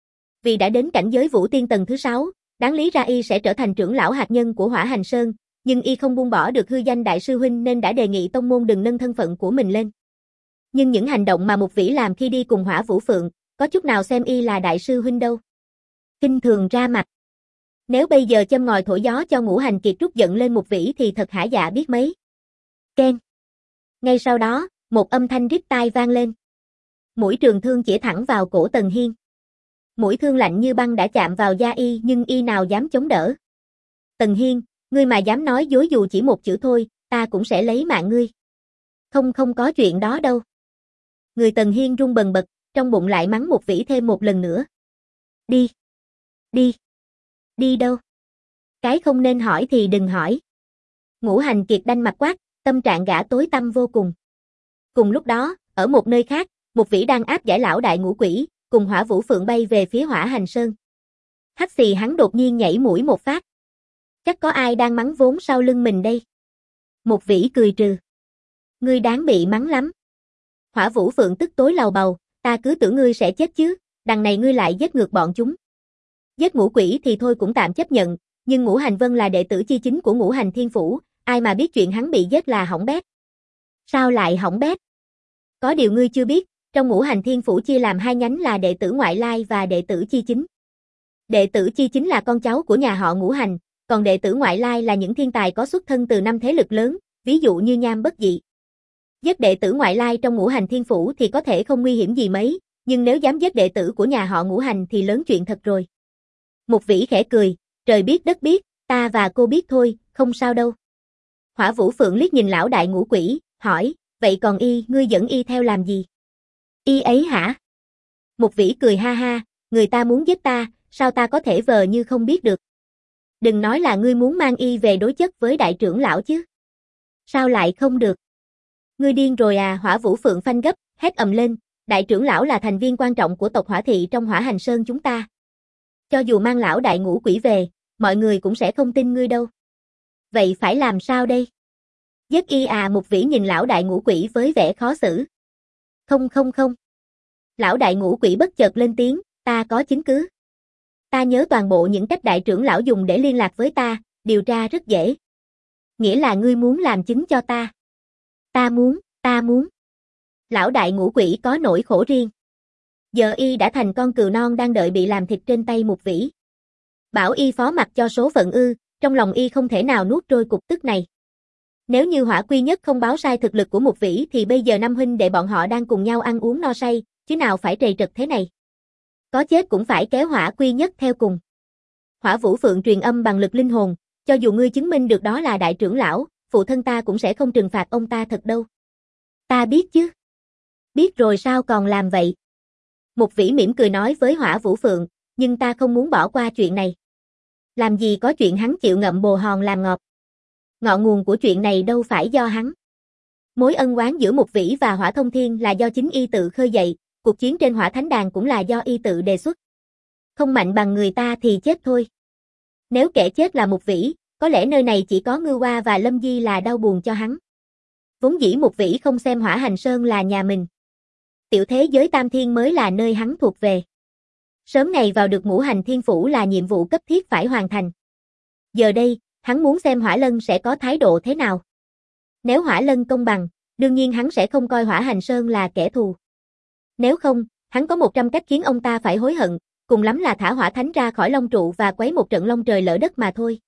Vì đã đến cảnh giới Vũ Tiên tầng thứ sáu, đáng lý ra y sẽ trở thành trưởng lão hạt nhân của Hỏa Hành Sơn, nhưng y không buông bỏ được hư danh đại sư huynh nên đã đề nghị tông môn đừng nâng thân phận của mình lên. Nhưng những hành động mà Mục Vĩ làm khi đi cùng Hỏa Vũ Phượng, có chút nào xem y là đại sư huynh đâu. Kinh thường ra mặt. Nếu bây giờ châm ngòi thổi gió cho Ngũ Hành Kiệt trút giận lên Mục Vĩ thì thật hả dạ biết mấy. Keng. Ngay sau đó, một âm thanh rít tai vang lên. Mũi trường thương chĩa thẳng vào cổ Tần Hiên. Mũi thương lạnh như băng đã chạm vào da y nhưng y nào dám chống đỡ. Tần Hiên, ngươi mà dám nói dối dù chỉ một chữ thôi, ta cũng sẽ lấy mạng ngươi. Không không có chuyện đó đâu. Người Tần Hiên run bần bật, trong bụng lại mắng Mục Vĩ thêm một lần nữa. Đi. Đi. Đi đâu? Cái không nên hỏi thì đừng hỏi. Ngũ Hành Kiệt đanh mặt quát, tâm trạng gã tối tăm vô cùng. Cùng lúc đó, ở một nơi khác, Mục Vĩ đang áp giải lão đại ngũ quỷ, cùng Hỏa Vũ Phượng bay về phía Hỏa Hành Sơn. Hắc xì hắn đột nhiên nhảy mũi một phát. Chắc có ai đang mắng vốn sau lưng mình đây. Mục Vĩ cười trừ. Ngươi đáng bị mắng lắm. Hỏa Vũ Phượng tức tối lầu bầu, ta cứ tưởng ngươi sẽ chết chứ, đằng này ngươi lại giết ngược bọn chúng. Giết ngũ quỷ thì thôi cũng tạm chấp nhận, nhưng Ngũ Hành Vân là đệ tử chi chính của Ngũ Hành Thiên Phủ, ai mà biết chuyện hắn bị giết là hỏng bét. Sao lại hỏng bét? Có điều ngươi chưa biết, trong Ngũ Hành Thiên Phủ chia làm hai nhánh là đệ tử ngoại lai và đệ tử chi chính. Đệ tử chi chính là con cháu của nhà họ Ngũ Hành, còn đệ tử ngoại lai là những thiên tài có xuất thân từ năm thế lực lớn, ví dụ như Nham Bất Dị. Giết đệ tử ngoại lai trong Ngũ Hành Thiên Phủ thì có thể không nguy hiểm gì mấy, nhưng nếu dám giết đệ tử của nhà họ Ngũ Hành thì lớn chuyện thật rồi. Mục Vĩ khẽ cười, trời biết đất biết, ta và cô biết thôi, không sao đâu. Hỏa Vũ Phượng liếc nhìn lão đại ngũ quỷ, hỏi, vậy còn y, ngươi dẫn y theo làm gì? Y ấy hả? Mục Vĩ cười ha ha, người ta muốn giết ta, sao ta có thể vờ như không biết được. Đừng nói là ngươi muốn mang y về đối chất với đại trưởng lão chứ. Sao lại không được? Ngươi điên rồi à? Hỏa Vũ Phượng phanh gấp, hét ầm lên, đại trưởng lão là thành viên quan trọng của tộc Hỏa Thị trong Hỏa Hành Sơn chúng ta. Cho dù mang lão đại ngũ quỷ về, mọi người cũng sẽ không tin ngươi đâu. Vậy phải làm sao đây? Giết y à? Mục Vĩ nhìn lão đại ngũ quỷ với vẻ khó xử. Không không không. Lão đại ngũ quỷ bất chợt lên tiếng, ta có chứng cứ. Ta nhớ toàn bộ những cách đại trưởng lão dùng để liên lạc với ta, điều tra rất dễ. Nghĩa là ngươi muốn làm chứng cho ta. Ta muốn, ta muốn. Lão đại ngũ quỷ có nỗi khổ riêng. Giờ y đã thành con cừu non đang đợi bị làm thịt trên tay Mục Vĩ. Bảo y phó mặc cho số phận ư, trong lòng y không thể nào nuốt trôi cục tức này. Nếu như Hỏa Quy Nhất không báo sai thực lực của Mục Vĩ thì bây giờ năm huynh đệ bọn họ đang cùng nhau ăn uống no say, chứ nào phải trầy trật thế này. Có chết cũng phải kéo Hỏa Quy Nhất theo cùng. Hỏa Vũ Phượng truyền âm bằng lực linh hồn, cho dù ngươi chứng minh được đó là đại trưởng lão, phụ thân ta cũng sẽ không trừng phạt ông ta thật đâu. Ta biết chứ. Biết rồi sao còn làm vậy? Mục Vĩ mỉm cười nói với Hỏa Vũ Phượng, nhưng ta không muốn bỏ qua chuyện này. Làm gì có chuyện hắn chịu ngậm bồ hòn làm ngọt. Ngọn nguồn của chuyện này đâu phải do hắn. Mối ân oán giữa Mục Vĩ và Hỏa Thông Thiên là do chính y tự khơi dậy, cuộc chiến trên Hỏa Thánh Đàn cũng là do y tự đề xuất. Không mạnh bằng người ta thì chết thôi. Nếu kẻ chết là Mục Vĩ, có lẽ nơi này chỉ có Ngưu Hoa và Lâm Di là đau buồn cho hắn. Vốn dĩ Mục Vĩ không xem Hỏa Hành Sơn là nhà mình. Tiểu thế giới Tam Thiên mới là nơi hắn thuộc về. Sớm ngày vào được Ngũ Hành Thiên Phủ là nhiệm vụ cấp thiết phải hoàn thành. Giờ đây, hắn muốn xem Hỏa Lân sẽ có thái độ thế nào. Nếu Hỏa Lân công bằng, đương nhiên hắn sẽ không coi Hỏa Hành Sơn là kẻ thù. Nếu không, hắn có một trăm cách khiến ông ta phải hối hận, cùng lắm là thả Hỏa Thánh ra khỏi Long Trụ và quấy một trận long trời lỡ đất mà thôi.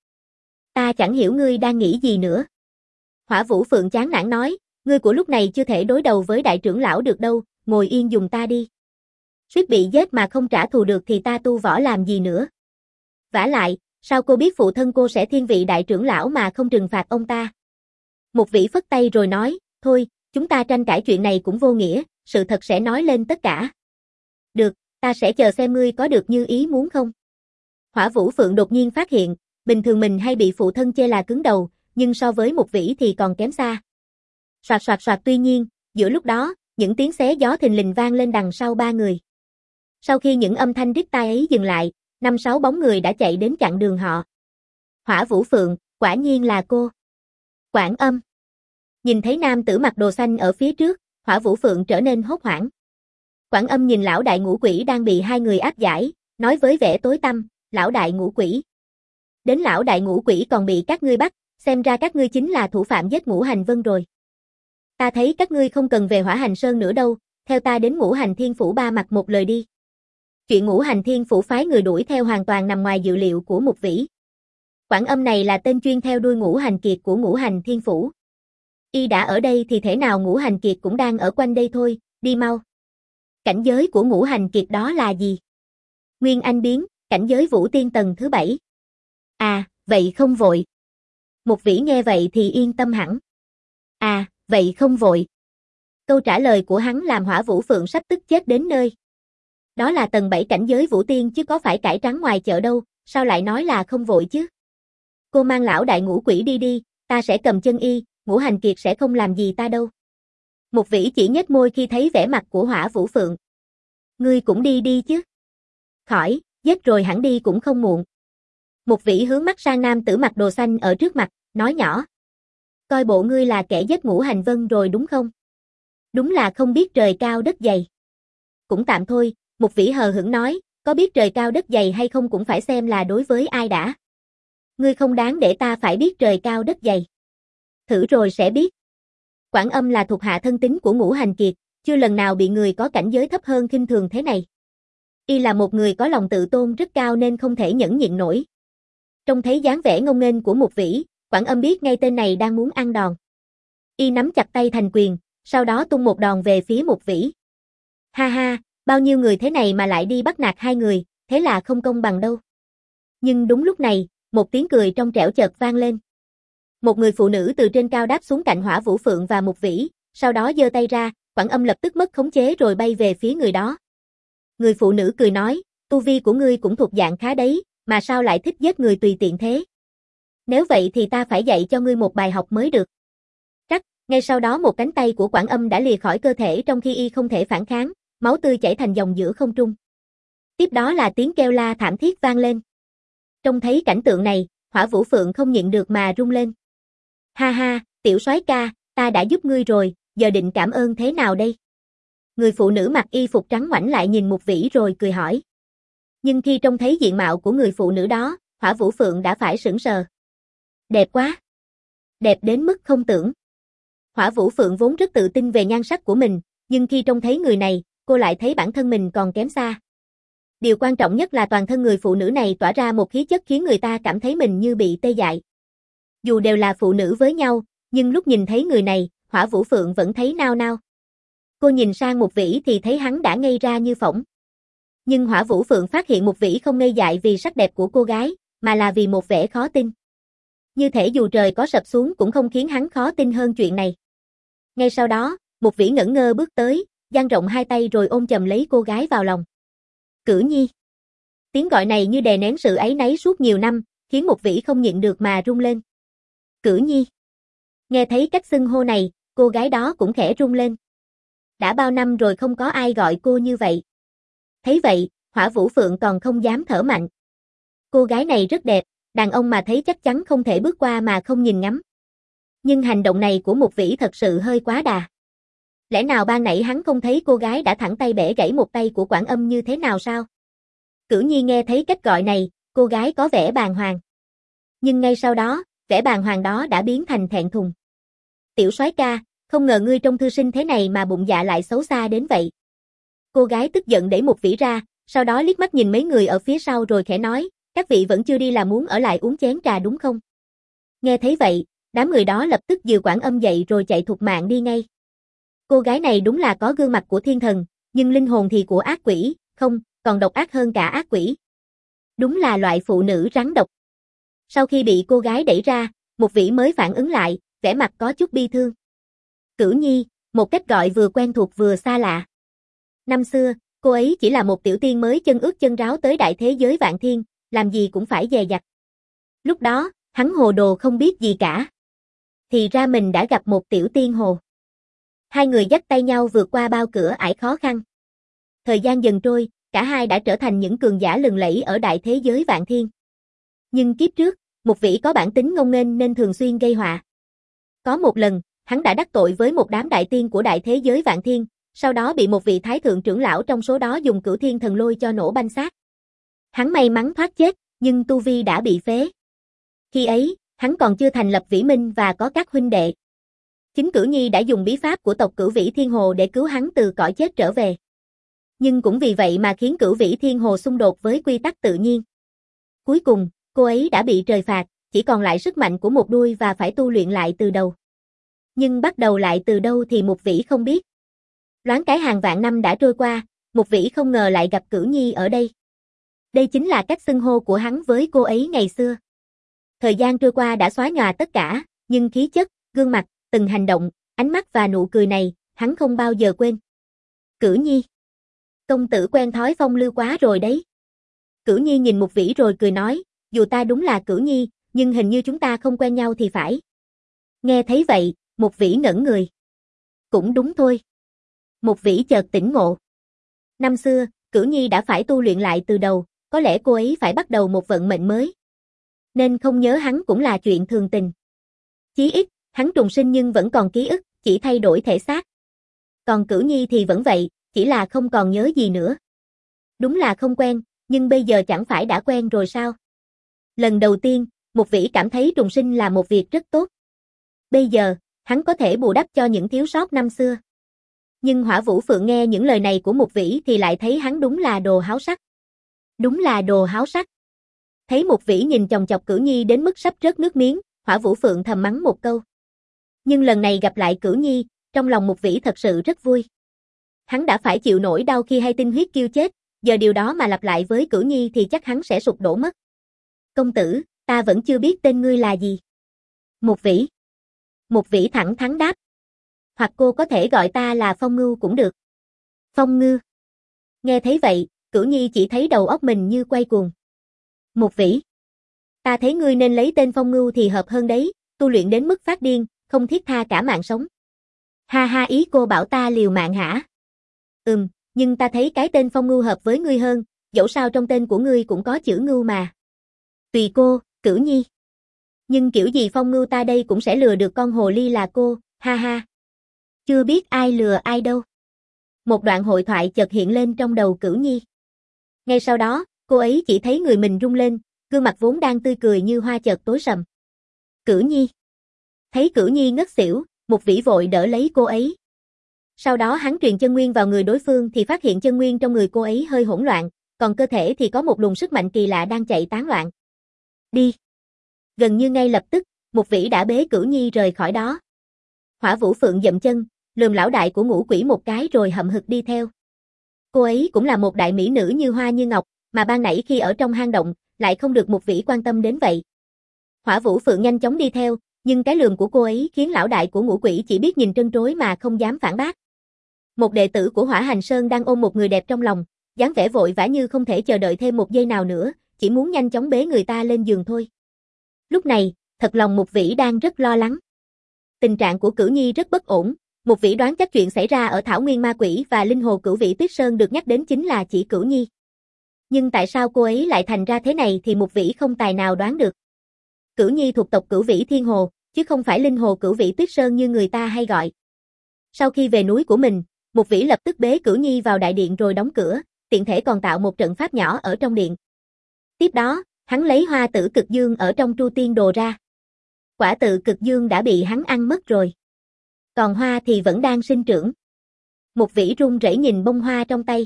Ta chẳng hiểu ngươi đang nghĩ gì nữa. Hỏa Vũ Phượng chán nản nói, ngươi của lúc này chưa thể đối đầu với đại trưởng lão được đâu, ngồi yên dùng ta đi. Suýt bị giết mà không trả thù được thì ta tu võ làm gì nữa. Vả lại, sao cô biết phụ thân cô sẽ thiên vị đại trưởng lão mà không trừng phạt ông ta? Mục Vĩ phất tay rồi nói, thôi, chúng ta tranh cãi chuyện này cũng vô nghĩa, sự thật sẽ nói lên tất cả. Được, ta sẽ chờ xem ngươi có được như ý muốn không? Hỏa Vũ Phượng đột nhiên phát hiện, bình thường mình hay bị phụ thân chê là cứng đầu, nhưng so với Mục Vĩ thì còn kém xa. Soạt soạt soạt tuy nhiên, giữa lúc đó, những tiếng xé gió thình lình vang lên đằng sau ba người. Sau khi những âm thanh rít tai ấy dừng lại, năm sáu bóng người đã chạy đến chặn đường họ. Hỏa Vũ Phượng, quả nhiên là cô. Quảng Âm. Nhìn thấy nam tử mặc đồ xanh ở phía trước, Hỏa Vũ Phượng trở nên hốt hoảng. Quảng Âm nhìn lão đại ngũ quỷ đang bị hai người áp giải, nói với vẻ tối tăm, lão đại ngũ quỷ. Đến lão đại ngũ quỷ còn bị các ngươi bắt, xem ra các ngươi chính là thủ phạm giết Ngũ Hành Vân rồi. Ta thấy các ngươi không cần về Hỏa Hành Sơn nữa đâu, theo ta đến Ngũ Hành Thiên Phủ ba mặt một lời đi. Chuyện Ngũ Hành Thiên Phủ phái người đuổi theo hoàn toàn nằm ngoài dự liệu của Mục Vĩ. Quảng Âm này là tên chuyên theo đuôi Ngũ Hành Kiệt của Ngũ Hành Thiên Phủ. Y đã ở đây thì thể nào Ngũ Hành Kiệt cũng đang ở quanh đây thôi, đi mau. Cảnh giới của Ngũ Hành Kiệt đó là gì? Nguyên Anh biến, cảnh giới Vũ Tiên tầng thứ bảy. À, vậy không vội. Mục Vĩ nghe vậy thì yên tâm hẳn. À, vậy không vội. Câu trả lời của hắn làm Hỏa Vũ Phượng sắp tức chết đến nơi. Đó là tầng bảy cảnh giới Vũ Tiên chứ có phải cải trắng ngoài chợ đâu, sao lại nói là không vội chứ? Cô mang lão đại ngũ quỷ đi đi, ta sẽ cầm chân y, Ngũ Hành Kiệt sẽ không làm gì ta đâu. Mục Vĩ chỉ nhếch môi khi thấy vẻ mặt của Hỏa Vũ Phượng. Ngươi cũng đi đi chứ. Khỏi, giết rồi hẳn đi cũng không muộn. Mục Vĩ hướng mắt sang nam tử mặc đồ xanh ở trước mặt, nói nhỏ. Coi bộ ngươi là kẻ giết Ngũ Hành Vân rồi đúng không? Đúng là không biết trời cao đất dày. Cũng tạm thôi, Mục Vĩ hờ hững nói, có biết trời cao đất dày hay không cũng phải xem là đối với ai đã. Ngươi không đáng để ta phải biết trời cao đất dày. Thử rồi sẽ biết. Quảng Âm là thuộc hạ thân tín của Ngũ Hành Kiệt, chưa lần nào bị người có cảnh giới thấp hơn khinh thường thế này. Y là một người có lòng tự tôn rất cao nên không thể nhẫn nhịn nổi. Trông thấy dáng vẻ ngông nghênh của Mục Vĩ, Quảng Âm biết ngay tên này đang muốn ăn đòn. Y nắm chặt tay thành quyền, sau đó tung một đòn về phía Mục Vĩ. Ha ha, bao nhiêu người thế này mà lại đi bắt nạt hai người, thế là không công bằng đâu. Nhưng đúng lúc này, một tiếng cười trong trẻo chợt vang lên. Một người phụ nữ từ trên cao đáp xuống cạnh Hỏa Vũ Phượng và Mục Vĩ, sau đó giơ tay ra, Quảng Âm lập tức mất khống chế rồi bay về phía người đó. Người phụ nữ cười nói, tu vi của ngươi cũng thuộc dạng khá đấy, mà sao lại thích giết người tùy tiện thế? Nếu vậy thì ta phải dạy cho ngươi một bài học mới được. Trắc, ngay sau đó một cánh tay của Quảng Âm đã lìa khỏi cơ thể trong khi y không thể phản kháng, máu tươi chảy thành dòng giữa không trung. Tiếp đó là tiếng kêu la thảm thiết vang lên. Trông thấy cảnh tượng này, Hỏa Vũ Phượng không nhịn được mà rung lên. Ha ha, tiểu soái ca, ta đã giúp ngươi rồi, giờ định cảm ơn thế nào đây? Người phụ nữ mặc y phục trắng ngoảnh lại nhìn Mục Vĩ rồi cười hỏi. Nhưng khi trông thấy diện mạo của người phụ nữ đó, Hỏa Vũ Phượng đã phải sững sờ. Đẹp quá. đẹp đến mức không tưởng. Hỏa Vũ Phượng vốn rất tự tin về nhan sắc của mình, nhưng khi trông thấy người này, cô lại thấy bản thân mình còn kém xa. Điều quan trọng nhất là toàn thân người phụ nữ này tỏa ra một khí chất khiến người ta cảm thấy mình như bị tê dại. Dù đều là phụ nữ với nhau, nhưng lúc nhìn thấy người này, Hỏa Vũ Phượng vẫn thấy nao nao. Cô nhìn sang Mục Vĩ thì thấy hắn đã ngây ra như phỏng. Nhưng Hỏa Vũ Phượng phát hiện Mục Vĩ không ngây dại vì sắc đẹp của cô gái, mà là vì một vẻ khó tin. Như thể dù trời có sập xuống cũng không khiến hắn khó tin hơn chuyện này. Ngay sau đó, Mục Vĩ ngẩn ngơ bước tới, dang rộng hai tay rồi ôm chầm lấy cô gái vào lòng. Cử Nhi. Tiếng gọi này như đè nén sự áy náy suốt nhiều năm, khiến Mục Vĩ không nhịn được mà run lên. Cử Nhi. Nghe thấy cách xưng hô này, cô gái đó cũng khẽ run lên. Đã bao năm rồi không có ai gọi cô như vậy. Thấy vậy, Hỏa Vũ Phượng còn không dám thở mạnh. Cô gái này rất đẹp, đàn ông mà thấy chắc chắn không thể bước qua mà không nhìn ngắm. Nhưng hành động này của Mục Vĩ thật sự hơi quá đà. Lẽ nào ban nãy hắn không thấy cô gái đã thẳng tay bẻ gãy một tay của Quản Âm như thế nào sao? Cử Nhi nghe thấy cách gọi này, cô gái có vẻ bàng hoàng. Nhưng ngay sau đó, vẻ bàng hoàng đó đã biến thành thẹn thùng. Tiểu soái ca, không ngờ ngươi trông thư sinh thế này mà bụng dạ lại xấu xa đến vậy. Cô gái tức giận đẩy Mục Vĩ ra, sau đó liếc mắt nhìn mấy người ở phía sau rồi khẽ nói, các vị vẫn chưa đi là muốn ở lại uống chén trà đúng không? Nghe thấy vậy, đám người đó lập tức dìu Quản Âm dậy rồi chạy thục mạng đi ngay. Cô gái này đúng là có gương mặt của thiên thần, nhưng linh hồn thì của ác quỷ, không, còn độc ác hơn cả ác quỷ. Đúng là loại phụ nữ rắn độc. Sau khi bị cô gái đẩy ra, Mục Vĩ mới phản ứng lại, vẻ mặt có chút bi thương. Cử Nhi, một cách gọi vừa quen thuộc vừa xa lạ. Năm xưa, cô ấy chỉ là một tiểu tiên mới chân ướt chân ráo tới đại thế giới vạn thiên, làm gì cũng phải dè dặt. Lúc đó, hắn hồ đồ không biết gì cả. Thì ra mình đã gặp một tiểu tiên hồ. Hai người dắt tay nhau vượt qua bao cửa ải khó khăn. Thời gian dần trôi, cả hai đã trở thành những cường giả lừng lẫy ở đại thế giới vạn thiên. Nhưng kiếp trước, Mục Vĩ có bản tính ngông nghênh nên thường xuyên gây họa. Có một lần, hắn đã đắc tội với một đám đại tiên của đại thế giới vạn thiên, sau đó bị một vị thái thượng trưởng lão trong số đó dùng Cửu Thiên Thần Lôi cho nổ banh xác. Hắn may mắn thoát chết, nhưng tu vi đã bị phế. Khi ấy, hắn còn chưa thành lập Vĩ Minh và có các huynh đệ. Chính Cửu Nhi đã dùng bí pháp của tộc Cửu Vĩ Thiên Hồ để cứu hắn từ cõi chết trở về. Nhưng cũng vì vậy mà khiến Cửu Vĩ Thiên Hồ xung đột với quy tắc tự nhiên. Cuối cùng, cô ấy đã bị trời phạt, chỉ còn lại sức mạnh của một đuôi và phải tu luyện lại từ đầu. Nhưng bắt đầu lại từ đâu thì Mục Vĩ không biết. Loáng cái hàng vạn năm đã trôi qua, Mục Vĩ không ngờ lại gặp Cửu Nhi ở đây. Đây chính là cách xưng hô của hắn với cô ấy ngày xưa. Thời gian trôi qua đã xóa nhòa tất cả, nhưng khí chất, gương mặt, từng hành động, ánh mắt và nụ cười này, hắn không bao giờ quên. Cửu Nhi. Công tử quen thói phong lưu quá rồi đấy. Cửu Nhi nhìn Mục Vĩ rồi cười nói, dù ta đúng là Cửu Nhi, nhưng hình như chúng ta không quen nhau thì phải. Nghe thấy vậy, Mục Vĩ ngẩn người. Cũng đúng thôi. Mục Vĩ chợt tỉnh ngộ. Năm xưa, Cửu Nhi đã phải tu luyện lại từ đầu, có lẽ cô ấy phải bắt đầu một vận mệnh mới. Nên không nhớ hắn cũng là chuyện thường tình. Chí ít, hắn trùng sinh nhưng vẫn còn ký ức, chỉ thay đổi thể xác. Còn Cửu Nhi thì vẫn vậy, chỉ là không còn nhớ gì nữa. Đúng là không quen, nhưng bây giờ chẳng phải đã quen rồi sao? Lần đầu tiên, Mục Vĩ cảm thấy trùng sinh là một việc rất tốt. Bây giờ, hắn có thể bù đắp cho những thiếu sót năm xưa. Nhưng Hỏa Vũ Phượng nghe những lời này của Mục Vĩ thì lại thấy hắn đúng là đồ háo sắc. Đúng là đồ háo sắc. Thấy Mục Vĩ nhìn chòng chọc Cửu Nhi đến mức sắp rớt nước miếng, Hỏa Vũ Phượng thầm mắng một câu. Nhưng lần này gặp lại Cửu Nhi, trong lòng Mục Vĩ thật sự rất vui. Hắn đã phải chịu nỗi đau khi hay tin huyết kiêu chết, giờ điều đó mà lặp lại với Cửu Nhi thì chắc hắn sẽ sụp đổ mất. Công tử, ta vẫn chưa biết tên ngươi là gì. Mục Vĩ. Mục Vĩ thẳng thắn đáp. Hoặc cô có thể gọi ta là Phong Ngưu cũng được. Phong Ngư. Nghe thấy vậy, Cửu Nhi chỉ thấy đầu óc mình như quay cuồng. Mục Vĩ. Ta thấy ngươi nên lấy tên Phong Ngưu thì hợp hơn đấy, tu luyện đến mức phát điên, không thiết tha cả mạng sống. Ha ha, ý cô bảo ta liều mạng hả? Ừm, nhưng ta thấy cái tên Phong Ngưu hợp với ngươi hơn, dẫu sao trong tên của ngươi cũng có chữ Ngưu mà. Tùy cô, Cửu Nhi. Nhưng kiểu gì Phong Ngưu ta đây cũng sẽ lừa được con hồ ly là cô, ha ha. Chưa biết ai lừa ai đâu. Một đoạn hội thoại chợt hiện lên trong đầu Cửu Nhi. Ngay sau đó, cô ấy chỉ thấy người mình rung lên, gương mặt vốn đang tươi cười như hoa chợt tối sầm. Cửu Nhi. Thấy Cửu Nhi ngất xỉu, Mục Vĩ vội đỡ lấy cô ấy. Sau đó hắn truyền chân nguyên vào người đối phương thì phát hiện chân nguyên trong người cô ấy hơi hỗn loạn, còn cơ thể thì có một luồng sức mạnh kỳ lạ đang chạy tán loạn. Đi! Gần như ngay lập tức, Mục Vĩ đã bế Cửu Nhi rời khỏi đó. Hỏa Vũ Phượng dậm chân, lườm lão đại của Ngũ Quỷ một cái rồi hậm hực đi theo. Cô ấy cũng là một đại mỹ nữ như hoa như ngọc, mà ban nãy khi ở trong hang động, lại không được Mục Vĩ quan tâm đến vậy. Hỏa Vũ Phượng nhanh chóng đi theo, nhưng cái lườm của cô ấy khiến lão đại của Ngũ Quỷ chỉ biết nhìn trân trối mà không dám phản bác. Một đệ tử của Hỏa Hành Sơn đang ôm một người đẹp trong lòng, dáng vẻ vội vã như không thể chờ đợi thêm một giây nào nữa, chỉ muốn nhanh chóng bế người ta lên giường thôi. Lúc này, thật lòng Mục Vĩ đang rất lo lắng. Tình trạng của Cửu Nhi rất bất ổn, Mục Vĩ đoán chắc chuyện xảy ra ở Thảo Nguyên Ma Quỷ và Linh Hồ Cửu Vĩ Tuyết Sơn được nhắc đến chính là chỉ Cửu Nhi. Nhưng tại sao cô ấy lại thành ra thế này thì Mục Vĩ không tài nào đoán được. Cửu Nhi thuộc tộc Cửu Vĩ Thiên Hồ, chứ không phải Linh Hồ Cửu Vĩ Tuyết Sơn như người ta hay gọi. Sau khi về núi của mình, Mục Vĩ lập tức bế Cửu Nhi vào đại điện rồi đóng cửa, tiện thể còn tạo một trận pháp nhỏ ở trong điện. Tiếp đó, hắn lấy hoa tử cực dương ở trong Tru Tiên Đồ ra. Quả tự cực dương đã bị hắn ăn mất rồi. Còn hoa thì vẫn đang sinh trưởng. Mục Vĩ run rẩy nhìn bông hoa trong tay.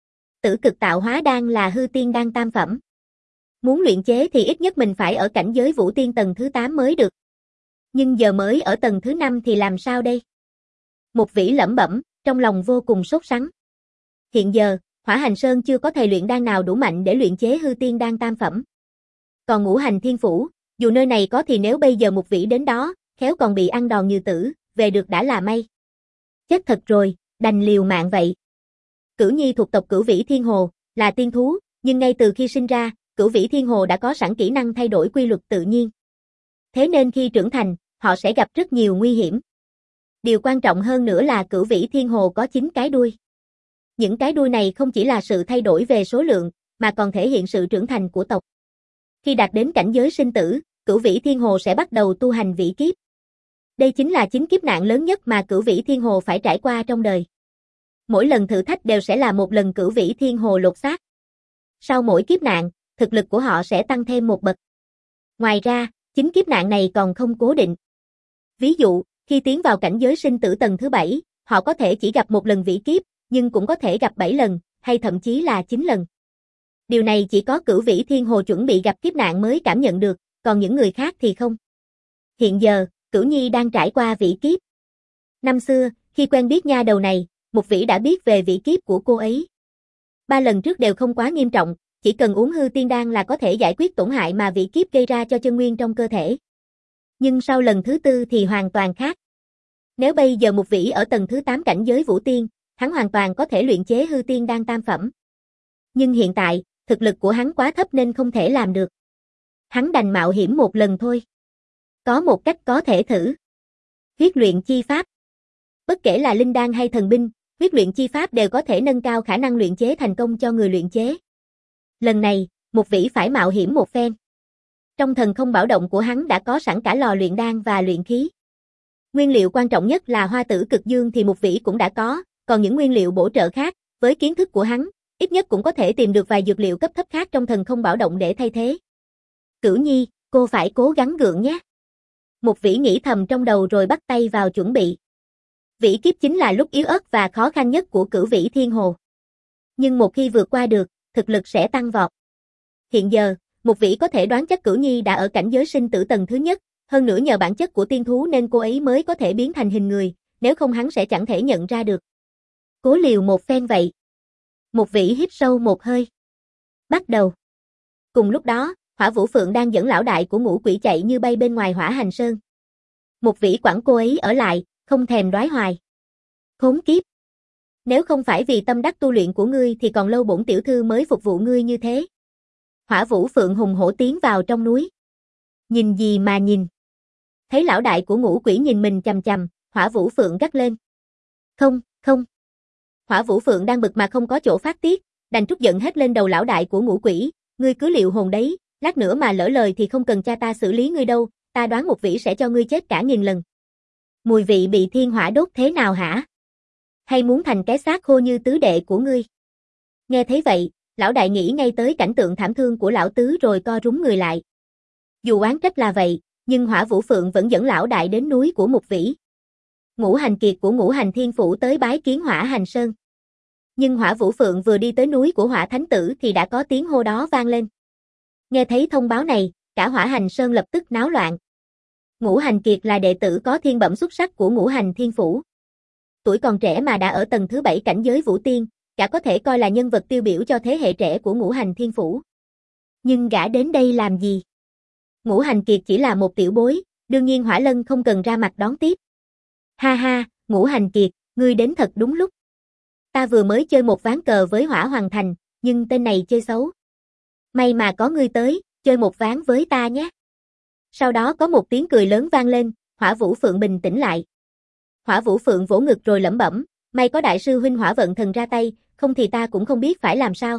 Tử cực tạo hóa đan là hư tiên đan tam phẩm. Muốn luyện chế thì ít nhất mình phải ở cảnh giới vũ tiên tầng thứ tám mới được. Nhưng giờ mới ở tầng thứ năm thì làm sao đây? Mục Vĩ lẩm bẩm, trong lòng vô cùng sốt sắng. Hiện giờ, Hỏa Hành Sơn chưa có thầy luyện đan nào đủ mạnh để luyện chế hư tiên đan tam phẩm. Còn Ngũ Hành Thiên Phủ, dù nơi này có thì nếu bây giờ Mục Vĩ đến đó, khéo còn bị ăn đòn như tử, về được đã là may. Chết thật rồi, đành liều mạng vậy. Cửu Nhi thuộc tộc Cửu Vĩ Thiên Hồ, là tiên thú, nhưng ngay từ khi sinh ra, Cửu Vĩ Thiên Hồ đã có sẵn kỹ năng thay đổi quy luật tự nhiên. Thế nên khi trưởng thành, họ sẽ gặp rất nhiều nguy hiểm. Điều quan trọng hơn nữa là Cửu Vĩ Thiên Hồ có chín cái đuôi. Những cái đuôi này không chỉ là sự thay đổi về số lượng, mà còn thể hiện sự trưởng thành của tộc. Khi đạt đến cảnh giới sinh tử, Cửu Vĩ Thiên Hồ sẽ bắt đầu tu hành vĩ kiếp. Đây chính là chính kiếp nạn lớn nhất mà Cửu Vĩ Thiên Hồ phải trải qua trong đời. Mỗi lần thử thách đều sẽ là một lần Cửu Vĩ Thiên Hồ lột xác. Sau mỗi kiếp nạn, thực lực của họ sẽ tăng thêm một bậc. Ngoài ra, chính kiếp nạn này còn không cố định. Ví dụ, khi tiến vào cảnh giới sinh tử tầng thứ bảy, họ có thể chỉ gặp một lần vĩ kiếp, nhưng cũng có thể gặp bảy lần, hay thậm chí là chín lần. Điều này chỉ có Cửu Vĩ Thiên Hồ chuẩn bị gặp kiếp nạn mới cảm nhận được, còn những người khác thì không. Hiện giờ, Cửu Nhi đang trải qua vĩ kiếp. Năm xưa, khi quen biết nha đầu này, Mục Vĩ đã biết về vĩ kiếp của cô ấy. Ba lần trước đều không quá nghiêm trọng, chỉ cần uống hư tiên đan là có thể giải quyết tổn hại mà vĩ kiếp gây ra cho chân nguyên trong cơ thể. Nhưng sau lần thứ tư thì hoàn toàn khác. Nếu bây giờ Mục Vĩ ở tầng thứ tám cảnh giới vũ tiên, hắn hoàn toàn có thể luyện chế hư tiên đan tam phẩm. Nhưng hiện tại, thực lực của hắn quá thấp nên không thể làm được. Hắn đành mạo hiểm một lần thôi. Có một cách có thể thử. Huyết luyện chi pháp. Bất kể là linh đan hay thần binh, huyết luyện chi pháp đều có thể nâng cao khả năng luyện chế thành công cho người luyện chế. Lần này, Mục Vĩ phải mạo hiểm một phen. Trong thần không bảo động của hắn đã có sẵn cả lò luyện đan và luyện khí. Nguyên liệu quan trọng nhất là hoa tử cực dương thì Mục Vĩ cũng đã có, còn những nguyên liệu bổ trợ khác, với kiến thức của hắn, ít nhất cũng có thể tìm được vài dược liệu cấp thấp khác trong thần không bảo động để thay thế. Cửu Nhi, cô phải cố gắng gượng nhé. Mục Vĩ nghĩ thầm trong đầu rồi bắt tay vào chuẩn bị. Vĩ kiếp chính là lúc yếu ớt và khó khăn nhất của Cửu Vĩ Thiên Hồ. Nhưng một khi vượt qua được, thực lực sẽ tăng vọt. Hiện giờ, Mục Vĩ có thể đoán chắc Cửu Nhi đã ở cảnh giới sinh tử tầng thứ nhất, hơn nữa nhờ bản chất của tiên thú nên cô ấy mới có thể biến thành hình người, nếu không hắn sẽ chẳng thể nhận ra được. Cố liều một phen vậy. Mục Vĩ hít sâu một hơi. Bắt đầu. Cùng lúc đó, Hỏa Vũ Phượng đang dẫn lão đại của Ngũ Quỷ chạy như bay bên ngoài Hỏa Hành Sơn. Mục Vĩ quản cô ấy ở lại, không thèm đoái hoài. Khốn kiếp. Nếu không phải vì tâm đắc tu luyện của ngươi thì còn lâu bổn tiểu thư mới phục vụ ngươi như thế. Hỏa Vũ Phượng hùng hổ tiến vào trong núi. Nhìn gì mà nhìn. Thấy lão đại của Ngũ Quỷ nhìn mình chằm chằm, Hỏa Vũ Phượng gắt lên. Không, không. Hỏa Vũ Phượng đang bực mà không có chỗ phát tiết, đành trút giận hết lên đầu lão đại của Ngũ Quỷ. Ngươi cứ liệu hồn đấy, lát nữa mà lỡ lời thì không cần cha ta xử lý ngươi đâu, ta đoán Mục Vĩ sẽ cho ngươi chết cả nghìn lần. Mùi vị bị thiên hỏa đốt thế nào hả? Hay muốn thành cái xác khô như tứ đệ của ngươi? Nghe thấy vậy, lão đại nghĩ ngay tới cảnh tượng thảm thương của lão tứ rồi co rúm người lại. Dù oán trách là vậy, nhưng Hỏa Vũ Phượng vẫn dẫn lão đại đến núi của Mục Vĩ. Ngũ Hành Kiệt của Ngũ Hành Thiên Phủ tới bái kiến Hỏa Hành Sơn. Nhưng Hỏa Vũ Phượng vừa đi tới núi của Hỏa Thánh Tử thì đã có tiếng hô đó vang lên. Nghe thấy thông báo này, cả Hỏa Hành Sơn lập tức náo loạn. Ngũ Hành Kiệt là đệ tử có thiên bẩm xuất sắc của Ngũ Hành Thiên Phủ. Tuổi còn trẻ mà đã ở tầng thứ bảy cảnh giới Vũ Tiên, cả có thể coi là nhân vật tiêu biểu cho thế hệ trẻ của Ngũ Hành Thiên Phủ. Nhưng gã đến đây làm gì? Ngũ Hành Kiệt chỉ là một tiểu bối, đương nhiên Hỏa Lân không cần ra mặt đón tiếp. Ha ha, Ngũ Hành Kiệt, ngươi đến thật đúng lúc. Ta vừa mới chơi một ván cờ với Hỏa Hoàng Thành, nhưng tên này chơi xấu. May mà có ngươi tới, chơi một ván với ta nhé. Sau đó có một tiếng cười lớn vang lên, Hỏa Vũ Phượng bình tĩnh lại. Hỏa Vũ Phượng vỗ ngực rồi lẩm bẩm, may có đại sư huynh Hỏa Vận Thần ra tay, không thì ta cũng không biết phải làm sao.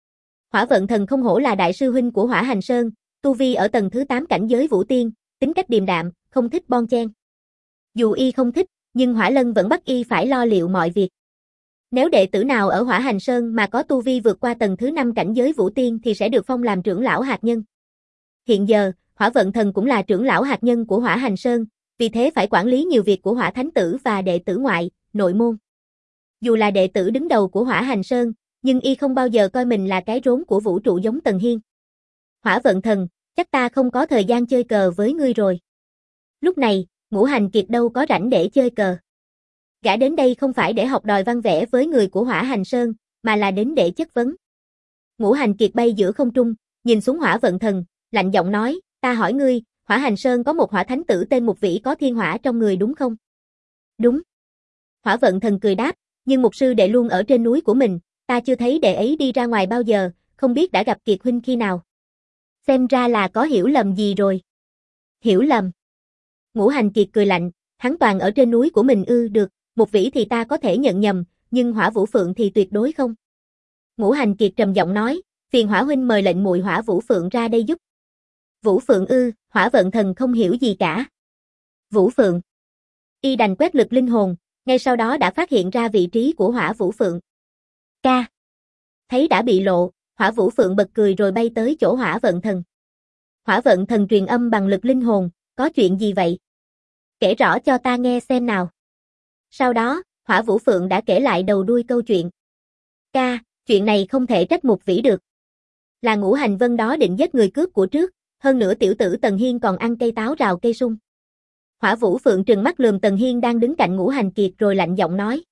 Hỏa Vận Thần không hổ là đại sư huynh của Hỏa Hành Sơn, tu vi ở tầng thứ tám cảnh giới Vũ Tiên, tính cách điềm đạm, không thích bon chen. Dù y không thích, nhưng Hỏa Lân vẫn bắt y phải lo liệu mọi việc. Nếu đệ tử nào ở Hỏa Hành Sơn mà có tu vi vượt qua tầng thứ năm cảnh giới Vũ Tiên thì sẽ được phong làm trưởng lão hạt nhân. Hiện giờ, Hỏa Vận Thần cũng là trưởng lão hạt nhân của Hỏa Hành Sơn, vì thế phải quản lý nhiều việc của Hỏa Thánh Tử và đệ tử ngoại, nội môn. Dù là đệ tử đứng đầu của Hỏa Hành Sơn, nhưng y không bao giờ coi mình là cái rốn của vũ trụ giống Tần Hiên. Hỏa Vận Thần, chắc ta không có thời gian chơi cờ với ngươi rồi. Lúc này, Ngũ Hành Kiệt đâu có rảnh để chơi cờ. Gã đến đây không phải để học đòi văn vẽ với người của Hỏa Hành Sơn, mà là đến để chất vấn. Ngũ Hành Kiệt bay giữa không trung, nhìn xuống Hỏa Vận Thần, lạnh giọng nói, ta hỏi ngươi, Hỏa Hành Sơn có một Hỏa Thánh Tử tên Mục Vĩ có thiên hỏa trong người đúng không? Đúng. Hỏa Vận Thần cười đáp, nhưng mục sư đệ luôn ở trên núi của mình, ta chưa thấy đệ ấy đi ra ngoài bao giờ, không biết đã gặp Kiệt huynh khi nào. Xem ra là có hiểu lầm gì rồi. Hiểu lầm. Ngũ Hành Kiệt cười lạnh, hắn toàn ở trên núi của mình ư, được, Mục Vĩ thì ta có thể nhận nhầm, nhưng Hỏa Vũ Phượng thì tuyệt đối không. Ngũ Hành Kiệt trầm giọng nói, phiền Hỏa huynh mời lệnh muội Hỏa Vũ Phượng ra đây giúp. Vũ Phượng ư, Hỏa Vận Thần không hiểu gì cả. Vũ Phượng. Y đành quét lực linh hồn, ngay sau đó đã phát hiện ra vị trí của Hỏa Vũ Phượng. Ca. Thấy đã bị lộ, Hỏa Vũ Phượng bật cười rồi bay tới chỗ Hỏa Vận Thần. Hỏa Vận Thần truyền âm bằng lực linh hồn, có chuyện gì vậy? Kể rõ cho ta nghe xem nào. Sau đó, Hỏa Vũ Phượng đã kể lại đầu đuôi câu chuyện. Ca, chuyện này không thể trách Mục Vĩ được. Là Ngũ Hành Vân đó định giết người cướp của trước, hơn nữa tiểu tử Tần Hiên còn ăn cây táo rào cây sung. Hỏa Vũ Phượng trừng mắt lườm Tần Hiên đang đứng cạnh Ngũ Hành Kiệt rồi lạnh giọng nói.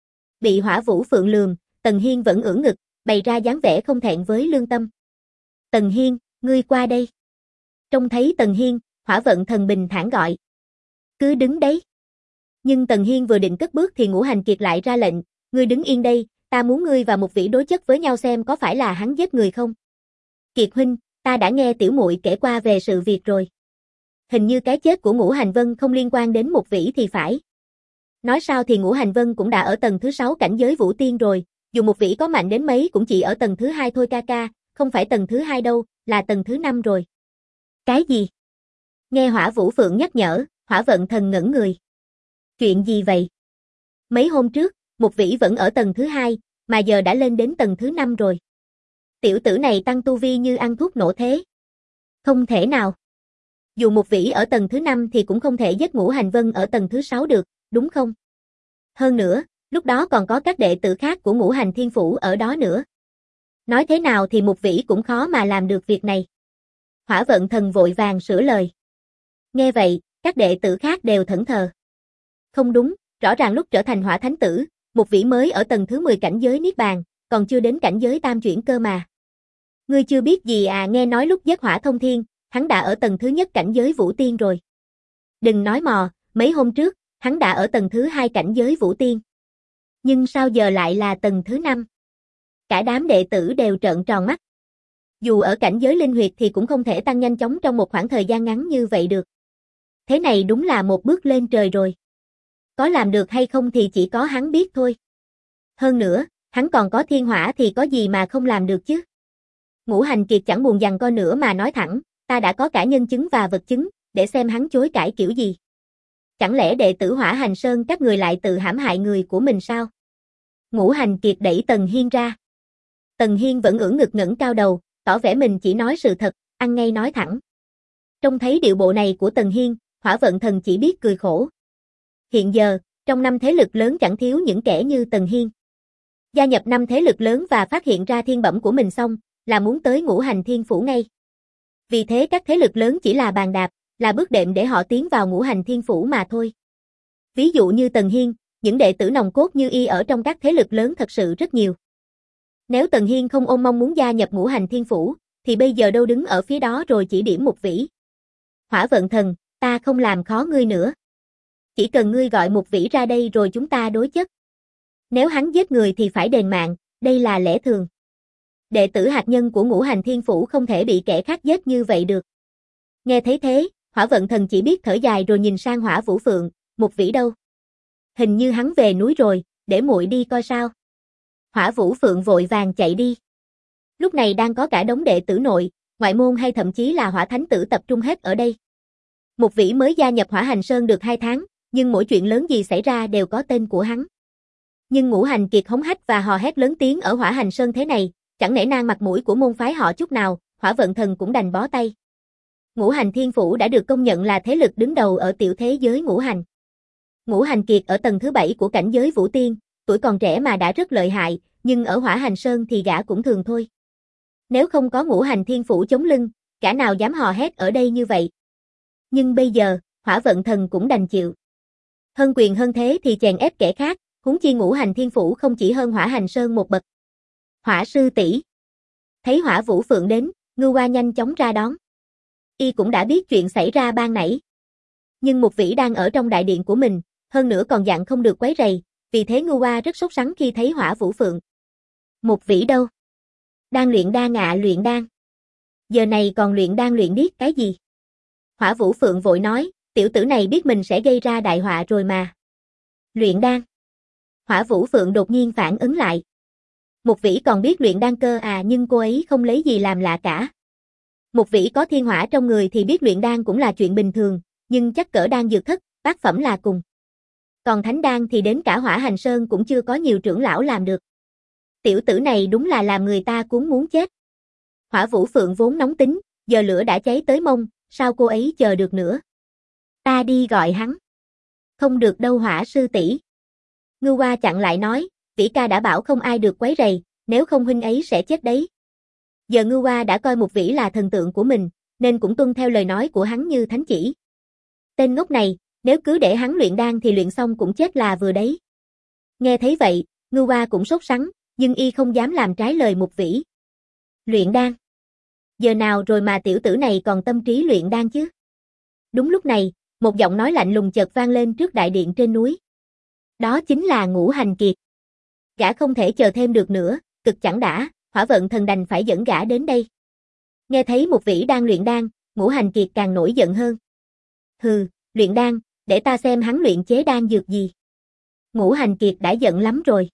Bị Hỏa Vũ Phượng lườm, Tần Hiên vẫn ưỡn ngực, bày ra dáng vẻ không thẹn với lương tâm. Tần Hiên, ngươi qua đây. Trông thấy Tần Hiên, Hỏa Vận Thần bình thản gọi. Cứ đứng đấy. Nhưng Tần Hiên vừa định cất bước thì Ngũ Hành Kiệt lại ra lệnh, ngươi đứng yên đây, ta muốn ngươi và Mục Vĩ đối chất với nhau xem có phải là hắn giết người không. Kiệt huynh, ta đã nghe tiểu muội kể qua về sự việc rồi. Hình như cái chết của Ngũ Hành Vân không liên quan đến Mục Vĩ thì phải. Nói sao thì Ngũ Hành Vân cũng đã ở tầng thứ sáu cảnh giới Vũ Tiên rồi, dù Mục Vĩ có mạnh đến mấy cũng chỉ ở tầng thứ hai thôi ca ca, không phải tầng thứ hai đâu, là tầng thứ năm rồi. Cái gì? Nghe Hỏa Vũ Phượng nhắc nhở, Hỏa Vận Thần ngẩn người. Chuyện gì vậy? Mấy hôm trước, Mục Vĩ vẫn ở tầng thứ hai, mà giờ đã lên đến tầng thứ năm rồi. Tiểu tử này tăng tu vi như ăn thuốc nổ thế. Không thể nào. Dù Mục Vĩ ở tầng thứ năm thì cũng không thể giết Ngũ Hành Vân ở tầng thứ sáu được, đúng không? Hơn nữa, lúc đó còn có các đệ tử khác của Ngũ Hành Thiên Phủ ở đó nữa. Nói thế nào thì Mục Vĩ cũng khó mà làm được việc này. Hỏa Vận Thần vội vàng sửa lời. Nghe vậy, các đệ tử khác đều thẫn thờ. Không đúng, rõ ràng lúc trở thành Hỏa Thánh Tử, Mục Vĩ mới ở tầng thứ mười cảnh giới Niết Bàn, còn chưa đến cảnh giới tam chuyển cơ mà. Ngươi chưa biết gì à, nghe nói lúc giết Hỏa Thông Thiên, hắn đã ở tầng thứ nhất cảnh giới Vũ Tiên rồi. Đừng nói mò, mấy hôm trước, hắn đã ở tầng thứ hai cảnh giới Vũ Tiên. Nhưng sao giờ lại là tầng thứ năm? Cả đám đệ tử đều trợn tròn mắt. Dù ở cảnh giới linh huyệt thì cũng không thể tăng nhanh chóng trong một khoảng thời gian ngắn như vậy được. Thế này đúng là một bước lên trời rồi. Có làm được hay không thì chỉ có hắn biết thôi. Hơn nữa, hắn còn có thiên hỏa thì có gì mà không làm được chứ. Ngũ Hành Kiệt chẳng buồn giằng co nữa mà nói thẳng, ta đã có cả nhân chứng và vật chứng, để xem hắn chối cãi kiểu gì. Chẳng lẽ đệ tử Hỏa Hành Sơn các người lại tự hãm hại người của mình sao? Ngũ Hành Kiệt đẩy Tần Hiên ra. Tần Hiên vẫn ưỡn ngực ngẩng cao đầu, tỏ vẻ mình chỉ nói sự thật, ăn ngay nói thẳng. Trông thấy điệu bộ này của Tần Hiên, Hỏa Vận Thần chỉ biết cười khổ. Hiện giờ, trong năm thế lực lớn chẳng thiếu những kẻ như Tần Hiên. Gia nhập năm thế lực lớn và phát hiện ra thiên bẩm của mình xong, là muốn tới Ngũ Hành Thiên Phủ ngay. Vì thế các thế lực lớn chỉ là bàn đạp, là bước đệm để họ tiến vào Ngũ Hành Thiên Phủ mà thôi. Ví dụ như Tần Hiên, những đệ tử nòng cốt như y ở trong các thế lực lớn thật sự rất nhiều. Nếu Tần Hiên không ôm mong muốn gia nhập Ngũ Hành Thiên Phủ, thì bây giờ đâu đứng ở phía đó rồi chỉ điểm Mục Vĩ. Hỏa Vận Thần, ta không làm khó ngươi nữa. Chỉ cần ngươi gọi Mục Vĩ ra đây rồi chúng ta đối chất. Nếu hắn giết người thì phải đền mạng, đây là lẽ thường. Đệ tử hạt nhân của Ngũ Hành Thiên Phủ không thể bị kẻ khác giết như vậy được. Nghe thấy thế, Hỏa Vận Thần chỉ biết thở dài rồi nhìn sang Hỏa Vũ Phượng, Mục Vĩ đâu? Hình như hắn về núi rồi, để muội đi coi sao. Hỏa Vũ Phượng vội vàng chạy đi. Lúc này đang có cả đống đệ tử nội, ngoại môn hay thậm chí là Hỏa Thánh tử tập trung hết ở đây. Mục Vĩ mới gia nhập Hỏa Hành Sơn được hai tháng, nhưng mỗi chuyện lớn gì xảy ra đều có tên của hắn. Nhưng Ngũ Hành Kiệt hống hách và hò hét lớn tiếng ở Hỏa Hành Sơn thế này, chẳng nể nang mặt mũi của môn phái họ chút nào, Hỏa Vận Thần cũng đành bó tay. Ngũ Hành Thiên Phủ đã được công nhận là thế lực đứng đầu ở tiểu thế giới ngũ hành. Ngũ Hành Kiệt ở tầng thứ bảy của cảnh giới Vũ Tiên, tuổi còn trẻ mà đã rất lợi hại, nhưng ở Hỏa Hành Sơn thì gã cũng thường thôi. Nếu không có Ngũ Hành Thiên Phủ chống lưng, gã nào dám hò hét ở đây như vậy. Nhưng bây giờ, Hỏa Vận Thần cũng đành chịu. Hơn quyền hơn thế thì chèn ép kẻ khác, huống chi Ngũ Hành Thiên Phủ không chỉ hơn Hỏa Hành Sơn một bậc. Hỏa sư tỷ. Thấy Hỏa Vũ Phượng đến, Ngưu Hoa nhanh chóng ra đón. Y cũng đã biết chuyện xảy ra ban nãy. Nhưng Mục Vĩ đang ở trong đại điện của mình, hơn nữa còn dặn không được quấy rầy, vì thế Ngưu Hoa rất sốt sắng khi thấy Hỏa Vũ Phượng. Mục Vĩ đâu? Đang luyện đan ạ, luyện đan. Giờ này còn luyện đan luyện điếc cái gì? Hỏa Vũ Phượng vội nói, tiểu tử này biết mình sẽ gây ra đại họa rồi mà. Luyện đan. Hỏa Vũ Phượng đột nhiên phản ứng lại. Mục Vĩ còn biết luyện đan cơ à, nhưng cô ấy không lấy gì làm lạ cả. Mục Vĩ có thiên hỏa trong người thì biết luyện đan cũng là chuyện bình thường, nhưng chắc cỡ đan dược thất, bát phẩm là cùng. Còn thánh đan thì đến cả Hỏa Hành Sơn cũng chưa có nhiều trưởng lão làm được. Tiểu tử này đúng là làm người ta cuốn muốn chết. Hỏa Vũ Phượng vốn nóng tính, giờ lửa đã cháy tới mông, sao cô ấy chờ được nữa? Ta đi gọi hắn. Không được đâu Hỏa sư tỷ. Ngưu Hoa chặn lại nói, Vĩ ca đã bảo không ai được quấy rầy, nếu không huynh ấy sẽ chết đấy. Giờ Ngưu Hoa đã coi Mục Vĩ là thần tượng của mình, nên cũng tuân theo lời nói của hắn như thánh chỉ. Tên ngốc này, nếu cứ để hắn luyện đan thì luyện xong cũng chết là vừa đấy. Nghe thấy vậy, Ngưu Hoa cũng sốt sắng, nhưng y không dám làm trái lời Mục Vĩ. Luyện đan. Giờ nào rồi mà tiểu tử này còn tâm trí luyện đan chứ? Đúng lúc này, một giọng nói lạnh lùng chợt vang lên trước đại điện trên núi. Đó chính là Ngũ Hành Kiệt. Gã không thể chờ thêm được nữa, cực chẳng đã, Hỏa Vận Thần đành phải dẫn gã đến đây. Nghe thấy Mục Vĩ đang luyện đan, Ngũ Hành Kiệt càng nổi giận hơn. Hừ, luyện đan, để ta xem hắn luyện chế đan dược gì. Ngũ Hành Kiệt đã giận lắm rồi.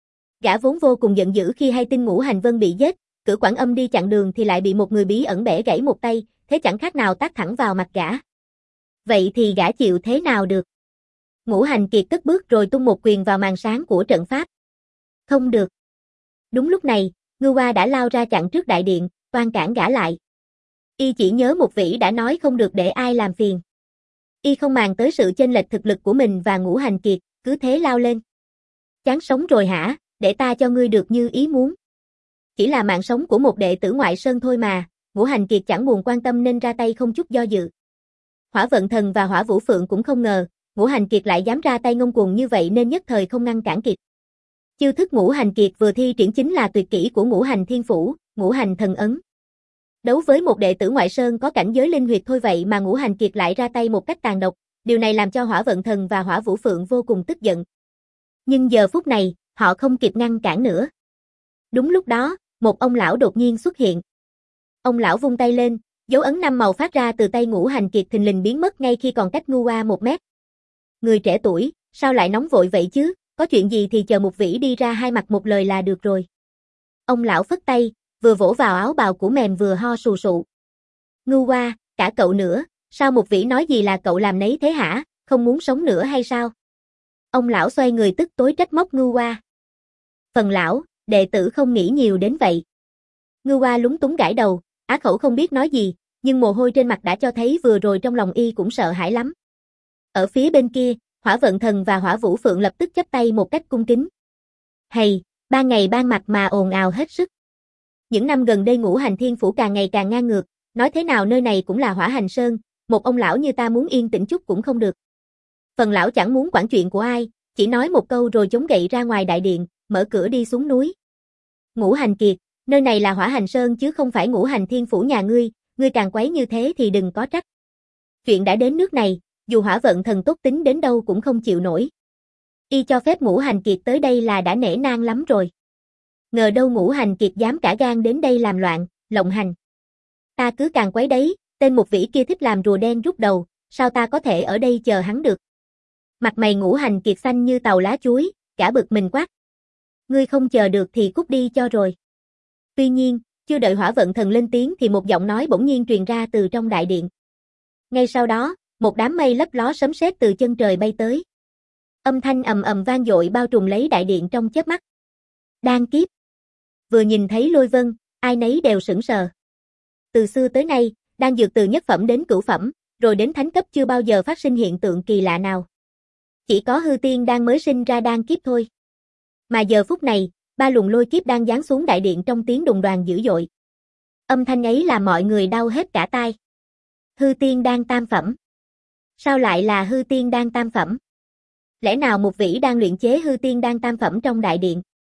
Gã vốn vô cùng giận dữ khi hay tin Ngũ Hành Vân bị giết, Cử Quảng Âm đi chặn đường thì lại bị một người bí ẩn bẻ gãy một tay, thế chẳng khác nào tát thẳng vào mặt gã. Vậy thì gã chịu thế nào được? Ngũ Hành Kiệt cất bước rồi tung một quyền vào màn sáng của trận pháp. Không được. Đúng lúc này, Ngưu Hoa đã lao ra chặn trước đại điện, toan cản gã lại. Y chỉ nhớ Mục Vĩ đã nói không được để ai làm phiền. Y không màng tới sự chênh lệch thực lực của mình và Ngũ Hành Kiệt, cứ thế lao lên. Chán sống rồi hả, để ta cho ngươi được như ý muốn. Chỉ là mạng sống của một đệ tử ngoại sơn thôi mà, Ngũ Hành Kiệt chẳng buồn quan tâm nên ra tay không chút do dự. Hỏa Vận Thần và Hỏa Vũ Phượng cũng không ngờ, Ngũ Hành Kiệt lại dám ra tay ngông cuồng như vậy nên nhất thời không ngăn cản kịp. Chiêu thức Ngũ Hành Kiệt vừa thi triển chính là tuyệt kỹ của Ngũ Hành Thiên Phủ, Ngũ Hành Thần Ấn. Đấu với một đệ tử ngoại sơn có cảnh giới linh huyệt thôi vậy mà Ngũ Hành Kiệt lại ra tay một cách tàn độc, điều này làm cho Hỏa Vận Thần và Hỏa Vũ Phượng vô cùng tức giận. Nhưng giờ phút này, họ không kịp ngăn cản nữa. Đúng lúc đó, một ông lão đột nhiên xuất hiện. Ông lão vung tay lên, dấu ấn năm màu phát ra từ tay Ngũ Hành Kiệt thình lình biến mất ngay khi còn cách Ngưu Hoa một mét. Người trẻ tuổi, sao lại nóng vội vậy chứ, có chuyện gì thì chờ Mục Vĩ đi ra hai mặt một lời là được rồi. Ông lão phất tay, vừa vỗ vào áo bào của mềm vừa ho sù sụ. Ngưu Hoa, cả cậu nữa, sao Mục Vĩ nói gì là cậu làm nấy thế hả, không muốn sống nữa hay sao? Ông lão xoay người tức tối trách móc Ngưu Hoa. Phần lão, đệ tử không nghĩ nhiều đến vậy. Ngưu Hoa lúng túng gãi đầu, á khẩu không biết nói gì, nhưng mồ hôi trên mặt đã cho thấy vừa rồi trong lòng y cũng sợ hãi lắm. Ở phía bên kia, Hỏa Vận Thần và Hỏa Vũ Phượng lập tức chắp tay một cách cung kính. Hầy, ban ngày ban mặt mà ồn ào hết sức. Những năm gần đây Ngũ Hành Thiên Phủ càng ngày càng ngang ngược, nói thế nào nơi này cũng là Hỏa Hành Sơn, một ông lão như ta muốn yên tĩnh chút cũng không được. Phần lão chẳng muốn quản chuyện của ai, chỉ nói một câu rồi chống gậy ra ngoài đại điện, mở cửa đi xuống núi. Ngũ Hành Kiệt, nơi này là Hỏa Hành Sơn chứ không phải Ngũ Hành Thiên Phủ nhà ngươi, ngươi càng quấy như thế thì đừng có trách. Chuyện đã đến nước này, dù Hỏa Vận Thần tốt tính đến đâu cũng không chịu nổi. Y cho phép Ngũ Hành Kiệt tới đây là đã nể nang lắm rồi. Ngờ đâu Ngũ Hành Kiệt dám cả gan đến đây làm loạn, lộng hành. Ta cứ càng quấy đấy, tên Mục Vĩ kia thích làm rùa đen rút đầu, sao ta có thể ở đây chờ hắn được. Mặt mày Ngũ Hành Kiệt xanh như tàu lá chuối, cả bực mình quát. Ngươi không chờ được thì cút đi cho rồi. Tuy nhiên, chưa đợi Hỏa Vận Thần lên tiếng thì một giọng nói bỗng nhiên truyền ra từ trong đại điện. Ngay sau đó, một đám mây lấp ló sấm sét từ chân trời bay tới. Âm thanh ầm ầm vang dội bao trùm lấy đại điện trong chớp mắt. Đan kiếp. Vừa nhìn thấy lôi vân, ai nấy đều sững sờ. Từ xưa tới nay, đan dược từ nhất phẩm đến cửu phẩm, rồi đến thánh cấp chưa bao giờ phát sinh hiện tượng kỳ lạ nào. Chỉ có hư tiên đan mới sinh ra đan kiếp thôi. Mà giờ phút này, ba luồng lôi kiếp đang giáng xuống đại điện trong tiếng đùng đoàng dữ dội. Âm thanh ấy làm mọi người đau hết cả tai. Hư tiên đan tam phẩm. Sao lại là hư tiên đan tam phẩm? Lẽ nào Mục Vĩ đang luyện chế hư tiên đan tam phẩm trong đại điện?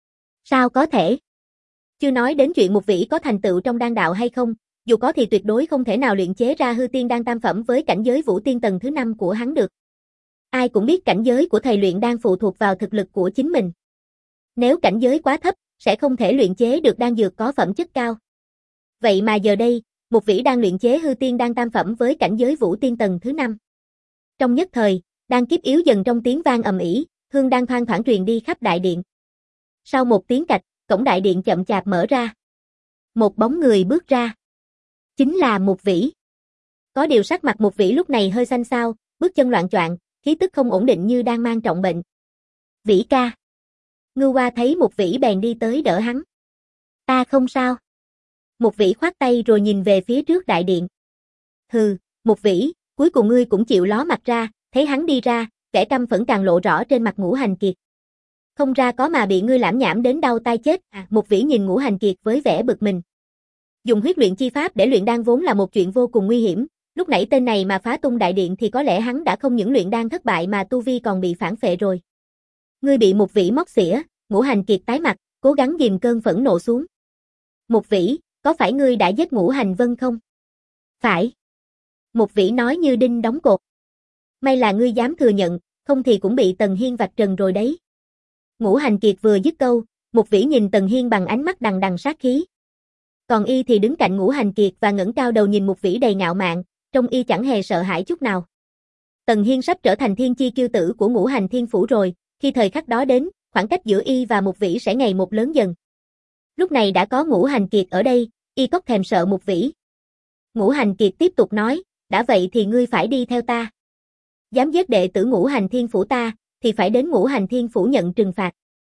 Sao có thể? Chưa nói đến chuyện Mục Vĩ có thành tựu trong đan đạo hay không, dù có thì tuyệt đối không thể nào luyện chế ra hư tiên đan tam phẩm với cảnh giới vũ tiên tầng thứ năm của hắn được. Ai cũng biết cảnh giới của thầy luyện đan phụ thuộc vào thực lực của chính mình. Nếu cảnh giới quá thấp, sẽ không thể luyện chế được đan dược có phẩm chất cao. Vậy mà giờ đây, Mục Vĩ đang luyện chế hư tiên đan tam phẩm với cảnh giới vũ tiên tầng thứ năm. Trong nhất thời, đan kiếp yếu dần trong tiếng vang ầm ĩ, hương đan thoang thoảng truyền đi khắp đại điện. Sau một tiếng cạch, cổng đại điện chậm chạp mở ra. Một bóng người bước ra. Chính là Mục Vĩ. Có điều sắc mặt Mục Vĩ lúc này hơi xanh xao, bước chân loạng choạng, khí tức không ổn định như đang mang trọng bệnh. Vĩ ca. Ngưu Hoa thấy Mục Vĩ bèn đi tới đỡ hắn. Ta không sao. Mục Vĩ khoát tay rồi nhìn về phía trước đại điện. Hừ, Mục Vĩ, cuối cùng ngươi cũng chịu ló mặt ra, thấy hắn đi ra, vẻ căm phẫn càng lộ rõ trên mặt Ngũ Hành Kiệt. Không ra có mà bị ngươi lãm nhảm đến đau tai chết. À, Mục Vĩ nhìn Ngũ Hành Kiệt với vẻ bực mình. Dùng huyết luyện chi pháp để luyện đan vốn là một chuyện vô cùng nguy hiểm, lúc nãy tên này mà phá tung đại điện thì có lẽ hắn đã không những luyện đan thất bại mà tu vi còn bị phản phệ rồi. Ngươi bị Mục Vĩ móc xỉa, Ngũ Hành Kiệt tái mặt, cố gắng ghìm cơn phẫn nộ xuống. Mục Vĩ, có phải ngươi đã giết Ngũ Hành Vân không? Phải. Mục Vĩ nói như đinh đóng cột. May là ngươi dám thừa nhận, không thì cũng bị Tần Hiên vạch trần rồi đấy. Ngũ Hành Kiệt vừa dứt câu, Mục Vĩ nhìn Tần Hiên bằng ánh mắt đằng đằng sát khí. Còn y thì đứng cạnh Ngũ Hành Kiệt và ngẩng cao đầu nhìn Mục Vĩ đầy ngạo mạn, trông y chẳng hề sợ hãi chút nào. Tần Hiên sắp trở thành thiên chi kiêu tử của Ngũ Hành Thiên Phủ rồi, khi thời khắc đó đến, khoảng cách giữa y và Mục Vĩ sẽ ngày một lớn dần. Lúc này đã có Ngũ Hành Kiệt ở đây, y cốc thèm sợ Mục Vĩ. Ngũ Hành Kiệt tiếp tục nói, đã vậy thì ngươi phải đi theo ta. Dám giết đệ tử Ngũ Hành Thiên Phủ ta, thì phải đến Ngũ Hành Thiên Phủ nhận trừng phạt.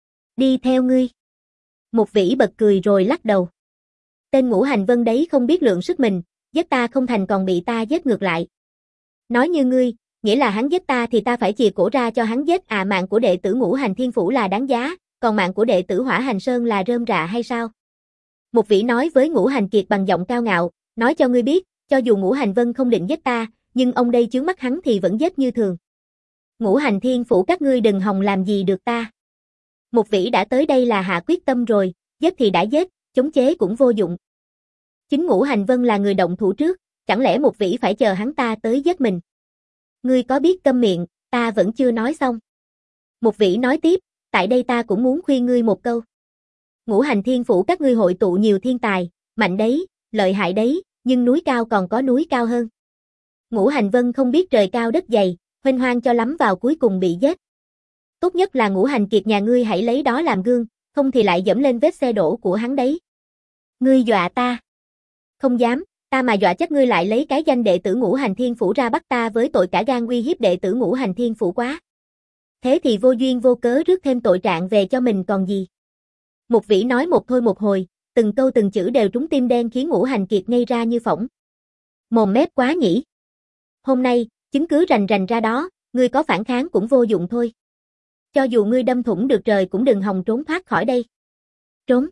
Đi theo ngươi. Mục Vĩ bật cười rồi lắc đầu. Tên Ngũ Hành Vân đấy không biết lượng sức mình, giết ta không thành còn bị ta giết ngược lại. Nói như ngươi, nghĩa là hắn giết ta thì ta phải chìa cổ ra cho hắn giết à, mạng của đệ tử Ngũ Hành Thiên Phủ là đáng giá, còn mạng của đệ tử Hỏa Hành Sơn là rơm rạ hay sao? Mục Vĩ nói với Ngũ Hành Kiệt bằng giọng cao ngạo, nói cho ngươi biết, cho dù Ngũ Hành Vân không định giết ta, nhưng ông đây chướng mắt hắn thì vẫn giết như thường. Ngũ Hành Thiên Phủ các ngươi đừng hòng làm gì được ta. Mục Vĩ đã tới đây là hạ quyết tâm rồi, giết thì đã giết, chống chế cũng vô dụng. Chính Ngũ Hành Vân là người động thủ trước, chẳng lẽ Mục Vĩ phải chờ hắn ta tới giết mình? Ngươi có biết câm miệng, ta vẫn chưa nói xong. Mục Vĩ nói tiếp, tại đây ta cũng muốn khuyên ngươi một câu. Ngũ Hành Thiên Phủ các ngươi hội tụ nhiều thiên tài, mạnh đấy, lợi hại đấy, nhưng núi cao còn có núi cao hơn. Ngũ Hành Vân không biết trời cao đất dày, huênh hoang cho lắm vào cuối cùng bị giết. Tốt nhất là Ngũ Hành Kiệt nhà ngươi hãy lấy đó làm gương, không thì lại dẫm lên vết xe đổ của hắn đấy. Ngươi dọa ta. Không dám, ta mà dọa chắc ngươi lại lấy cái danh đệ tử Ngũ Hành Thiên Phủ ra bắt ta với tội cả gan uy hiếp đệ tử Ngũ Hành Thiên Phủ quá. Thế thì vô duyên vô cớ rước thêm tội trạng về cho mình còn gì. Mục Vĩ nói một thôi một hồi, từng câu từng chữ đều trúng tim đen khiến Ngũ Hành Kiệt ngây ra như phỗng. Mồm mép quá nhỉ. Hôm nay, chứng cứ rành rành ra đó, ngươi có phản kháng cũng vô dụng thôi. Cho dù ngươi đâm thủng được trời cũng đừng hòng trốn thoát khỏi đây. Trốn?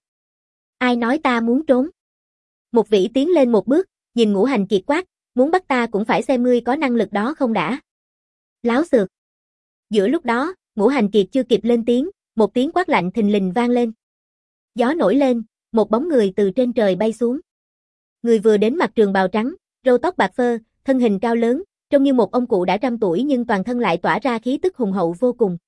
Ai nói ta muốn trốn? Một vĩ tiến lên một bước, nhìn Ngũ Hành Kiệt quát, muốn bắt ta cũng phải xem ngươi có năng lực đó không đã. Láo xược. Giữa lúc đó, Ngũ Hành Kiệt chưa kịp lên tiếng, một tiếng quát lạnh thình lình vang lên. Gió nổi lên, một bóng người từ trên trời bay xuống. Người vừa đến mặc trường bào trắng, râu tóc bạc phơ, thân hình cao lớn, trông như một ông cụ đã trăm tuổi nhưng toàn thân lại tỏa ra khí tức hùng hậu vô cùng.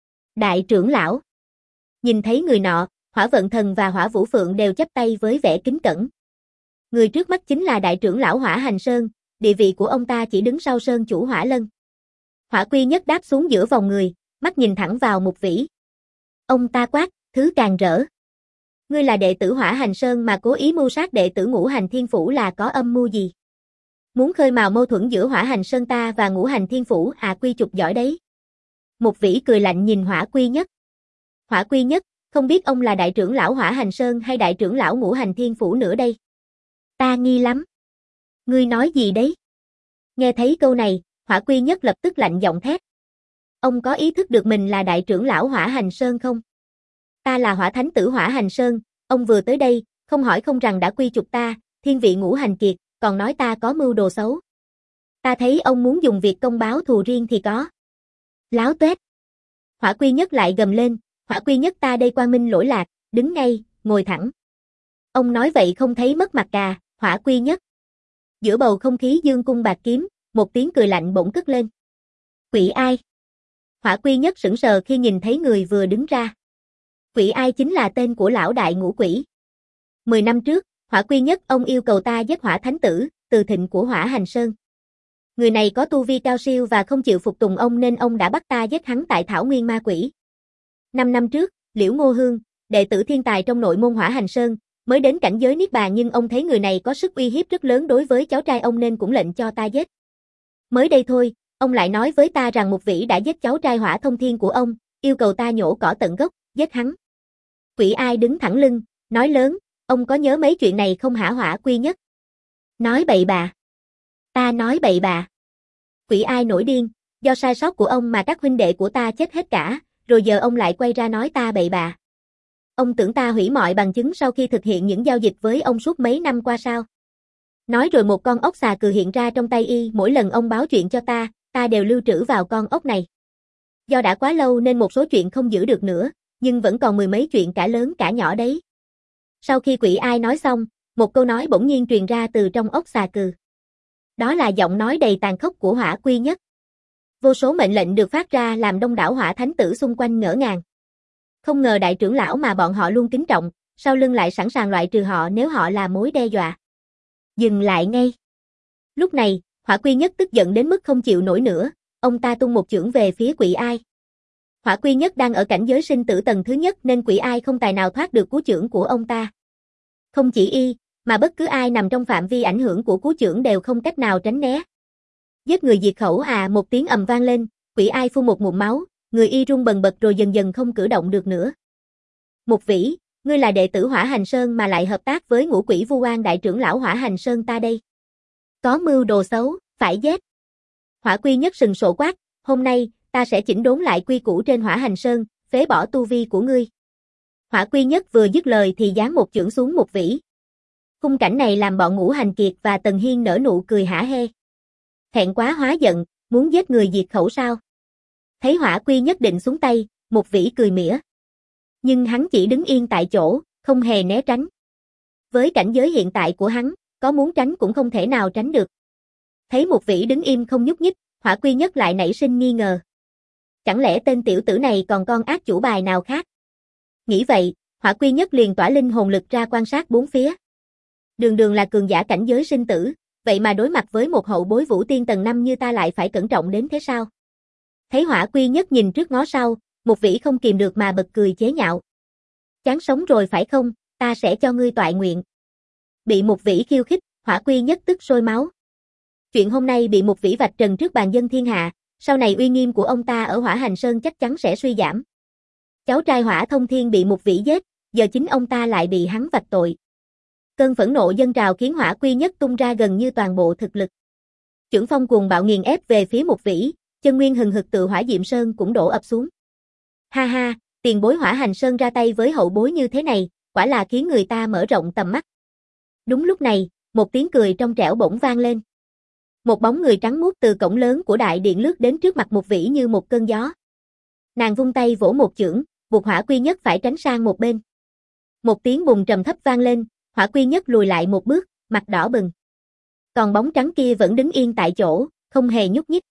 Đại trưởng lão. Nhìn thấy người nọ, Hỏa Vận Thần và Hỏa Vũ Phượng đều chắp tay với vẻ kính cẩn. Người trước mắt chính là đại trưởng lão Hỏa Hành Sơn, địa vị của ông ta chỉ đứng sau sơn chủ Hỏa Lân. Hỏa Quy Nhất đáp xuống giữa vòng người, mắt nhìn thẳng vào Mục Vĩ. Ông ta quát, thứ càng rỡ. Ngươi là đệ tử Hỏa Hành Sơn mà cố ý mưu sát đệ tử Ngũ Hành Thiên Phủ là có âm mưu gì? Muốn khơi mào mâu thuẫn giữa Hỏa Hành Sơn ta và Ngũ Hành Thiên Phủ à, quy chụp giỏi đấy. Mục Vĩ cười lạnh nhìn Hỏa Quy Nhất. Hỏa Quy Nhất, không biết ông là đại trưởng lão Hỏa Hành Sơn hay đại trưởng lão Ngũ Hành Thiên Phủ nữa đây? Ta nghi lắm. Ngươi nói gì đấy? Nghe thấy câu này, Hỏa Quy Nhất lập tức lạnh giọng thét. Ông có ý thức được mình là đại trưởng lão Hỏa Hành Sơn không? Ta là Hỏa Thánh tử Hỏa Hành Sơn, ông vừa tới đây, không hỏi không rằng đã quy chụp ta, thiên vị Ngũ Hành Kiệt, còn nói ta có mưu đồ xấu. Ta thấy ông muốn dùng việc công báo thù riêng thì có. Láo tuét. Hỏa Quy Nhất lại gầm lên, Hỏa Quy Nhất ta đây quang minh lỗi lạc, đứng ngay, ngồi thẳng. Ông nói vậy không thấy mất mặt cà, Hỏa Quy Nhất. Giữa bầu không khí dương cung bạc kiếm, một tiếng cười lạnh bỗng cất lên. Quỷ ai? Hỏa Quy Nhất sững sờ khi nhìn thấy người vừa đứng ra. Quỷ ai chính là tên của lão đại ngũ quỷ. Mười năm trước, Hỏa Quy Nhất ông yêu cầu ta giết Hỏa Thánh tử, Từ Thịnh của Hỏa Hành Sơn. Người này có tu vi cao siêu và không chịu phục tùng ông nên ông đã bắt ta giết hắn tại Thảo Nguyên Ma Quỷ. Năm năm trước, Liễu Ngô Hương, đệ tử thiên tài trong nội môn Hỏa Hành Sơn, mới đến cảnh giới niết bàn nhưng ông thấy người này có sức uy hiếp rất lớn đối với cháu trai ông nên cũng lệnh cho ta giết. Mới đây thôi, ông lại nói với ta rằng Mục Vĩ đã giết cháu trai Hỏa Thông Thiên của ông, yêu cầu ta nhổ cỏ tận gốc, giết hắn. Quỷ ai đứng thẳng lưng, nói lớn, ông có nhớ mấy chuyện này không hả Hỏa Quy Nhất? Nói bậy bạ. Ta nói bậy bạ. Quỷ ai nổi điên, do sai sót của ông mà các huynh đệ của ta chết hết cả, rồi giờ ông lại quay ra nói ta bậy bạ. Ông tưởng ta hủy mọi bằng chứng sau khi thực hiện những giao dịch với ông suốt mấy năm qua sao? Nói rồi một con ốc xà cừ hiện ra trong tay y, mỗi lần ông báo chuyện cho ta, ta đều lưu trữ vào con ốc này. Do đã quá lâu nên một số chuyện không giữ được nữa, nhưng vẫn còn mười mấy chuyện cả lớn cả nhỏ đấy. Sau khi quỷ ai nói xong, một câu nói bỗng nhiên truyền ra từ trong ốc xà cừ. Đó là giọng nói đầy tàn khốc của Hỏa Quy Nhất. Vô số mệnh lệnh được phát ra làm đông đảo Hỏa Thánh tử xung quanh ngỡ ngàng. Không ngờ đại trưởng lão mà bọn họ luôn kính trọng, sau lưng lại sẵn sàng loại trừ họ nếu họ là mối đe dọa. Dừng lại ngay. Lúc này, Hỏa Quy Nhất tức giận đến mức không chịu nổi nữa, ông ta tung một chưởng về phía quỷ ai. Hỏa Quy Nhất đang ở cảnh giới sinh tử tầng thứ nhất nên quỷ ai không tài nào thoát được cú chưởng của ông ta. Không chỉ y, mà bất cứ ai nằm trong phạm vi ảnh hưởng của cú chưởng đều không cách nào tránh né. Giết người diệt khẩu à, một tiếng ầm vang lên, quỷ ai phun một ngụm máu, người y run bần bật rồi dần dần không cử động được nữa. Mục Vĩ, ngươi là đệ tử Hỏa Hành Sơn mà lại hợp tác với ngũ quỷ Vu Oan đại trưởng lão Hỏa Hành Sơn ta đây. Có mưu đồ xấu, phải giết. Hỏa Quy Nhất sừng sộ quát, hôm nay, ta sẽ chỉnh đốn lại quy củ trên Hỏa Hành Sơn, phế bỏ tu vi của ngươi. Hỏa Quy Nhất vừa dứt lời thì giáng một chưởng xuống Mục Vĩ. Khung cảnh này làm bọn Ngũ Hành Kiệt và Tần Hiên nở nụ cười hả hê. Thẹn quá hóa giận, muốn giết người diệt khẩu sao? Thấy Hỏa Quy Nhất định xuống tay, Mục Vĩ cười mỉa. Nhưng hắn chỉ đứng yên tại chỗ, không hề né tránh. Với cảnh giới hiện tại của hắn, có muốn tránh cũng không thể nào tránh được. Thấy Mục Vĩ đứng im không nhúc nhích, Hỏa Quy Nhất lại nảy sinh nghi ngờ. Chẳng lẽ tên tiểu tử này còn con ác chủ bài nào khác? Nghĩ vậy, Hỏa Quy Nhất liền tỏa linh hồn lực ra quan sát bốn phía. Đường đường là cường giả cảnh giới sinh tử, vậy mà đối mặt với một hậu bối vũ tiên tầng năm như ta lại phải cẩn trọng đến thế sao? Thấy Hỏa Quy Nhất nhìn trước ngó sau, Mục Vĩ không kìm được mà bật cười chế nhạo. Chán sống rồi phải không, ta sẽ cho ngươi toại nguyện. Bị Mục Vĩ khiêu khích, Hỏa Quy Nhất tức sôi máu. Chuyện hôm nay bị Mục Vĩ vạch trần trước bàn dân thiên hạ, sau này uy nghiêm của ông ta ở Hỏa Hành Sơn chắc chắn sẽ suy giảm. Cháu trai Hỏa Thông Thiên bị Mục Vĩ giết, giờ chính ông ta lại bị hắn vạch tội. Cơn phẫn nộ dâng trào khiến Hỏa Quy Nhất tung ra gần như toàn bộ thực lực. Chưởng phong cuồng bạo nghiền ép về phía Mục Vĩ, chân nguyên hừng hực tự Hỏa Diệm Sơn cũng đổ ập xuống. Ha ha, tiền bối Hỏa Hành Sơn ra tay với hậu bối như thế này, quả là khiến người ta mở rộng tầm mắt. Đúng lúc này, một tiếng cười trong trẻo bỗng vang lên. Một bóng người trắng muốt từ cổng lớn của đại điện lướt đến trước mặt Mục Vĩ như một cơn gió. Nàng vung tay vỗ một chưởng, buộc Hỏa Quy Nhất phải tránh sang một bên. Một tiếng bùng trầm thấp vang lên, Hỏa Quy Nhất lùi lại một bước, mặt đỏ bừng. Còn bóng trắng kia vẫn đứng yên tại chỗ, không hề nhúc nhích.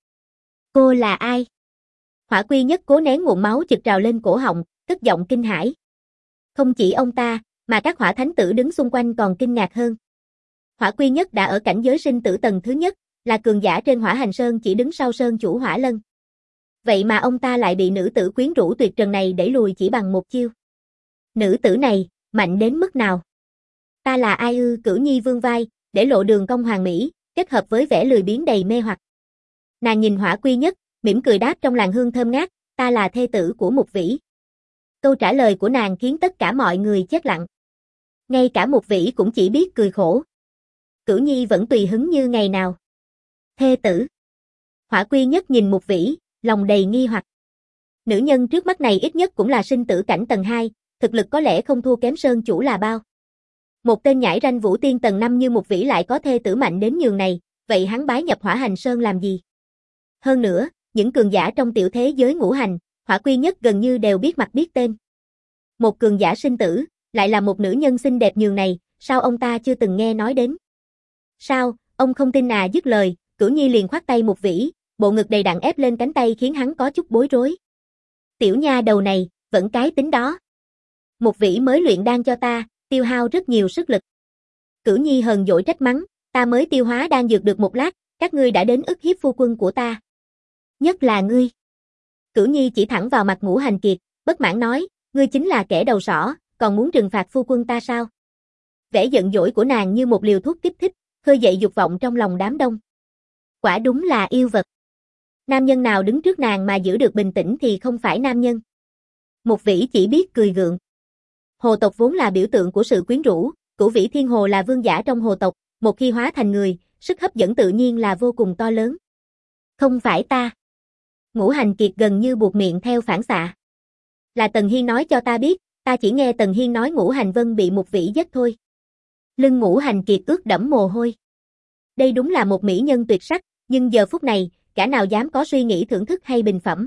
Cô là ai? Hỏa Quy Nhất cố nén ngụm máu chực trào lên cổ họng, cất giọng kinh hãi. Không chỉ ông ta, mà các hỏa thánh tử đứng xung quanh còn kinh ngạc hơn. Hỏa Quy Nhất đã ở cảnh giới sinh tử tầng thứ nhất, là cường giả trên Hỏa Hành Sơn chỉ đứng sau sơn chủ Hỏa Lân. Vậy mà ông ta lại bị nữ tử quyến rũ tuyệt trần này đẩy lùi chỉ bằng một chiêu. Nữ tử này, mạnh đến mức nào? Ta là ai ư? Cửu Nhi vương vai, để lộ đường cong hoàng mỹ, kết hợp với vẻ lười biếng đầy mê hoặc. Nàng nhìn Hỏa Quy Nhất, mỉm cười đáp trong làn hương thơm ngát, ta là thê tử của Mục Vĩ. Câu trả lời của nàng khiến tất cả mọi người chết lặng. Ngay cả Mục Vĩ cũng chỉ biết cười khổ. Cửu Nhi vẫn tùy hứng như ngày nào. Thê tử. Hỏa Quy Nhất nhìn Mục Vĩ, lòng đầy nghi hoặc. Nữ nhân trước mắt này ít nhất cũng là sinh tử cảnh tầng hai, thực lực có lẽ không thua kém sơn chủ là bao. Một tên nhãi ranh vũ tiên tầng năm như Mục Vĩ lại có thê tử mạnh đến nhường này, vậy hắn bái nhập Hỏa Hành Sơn làm gì? Hơn nữa, những cường giả trong tiểu thế giới ngũ hành, Hỏa Quy Nhất gần như đều biết mặt biết tên. Một cường giả sinh tử, lại là một nữ nhân xinh đẹp nhường này, sao ông ta chưa từng nghe nói đến? Sao, ông không tin à? Dứt lời, Cửu Nhi liền khoát tay Mục Vĩ, bộ ngực đầy đặn ép lên cánh tay khiến hắn có chút bối rối. Tiểu nha đầu này, vẫn cái tính đó. Mục Vĩ mới luyện đan cho ta, tiêu hao rất nhiều sức lực. Cửu Nhi hờn dỗi trách mắng, ta mới tiêu hóa đan dược được một lát, các ngươi đã đến ức hiếp phu quân của ta. Nhất là ngươi. Cửu Nhi chỉ thẳng vào mặt Ngũ Hành Kiệt, bất mãn nói, ngươi chính là kẻ đầu sỏ, còn muốn trừng phạt phu quân ta sao? Vẻ giận dỗi của nàng như một liều thuốc kích thích, khơi dậy dục vọng trong lòng đám đông. Quả đúng là yêu vật. Nam nhân nào đứng trước nàng mà giữ được bình tĩnh thì không phải nam nhân. Mục Vĩ chỉ biết cười gượng. Hồ tộc vốn là biểu tượng của sự quyến rũ, Cửu Vĩ Thiên Hồ là vương giả trong hồ tộc, một khi hóa thành người, sức hấp dẫn tự nhiên là vô cùng to lớn. Không phải ta. Ngũ Hành Kiệt gần như buột miệng theo phản xạ. Là Tần Hiên nói cho ta biết, ta chỉ nghe Tần Hiên nói Ngũ Hành Vân bị Mục Vĩ giết thôi. Lưng Ngũ Hành Kiệt ướt đẫm mồ hôi. Đây đúng là một mỹ nhân tuyệt sắc, nhưng giờ phút này, cả nào dám có suy nghĩ thưởng thức hay bình phẩm.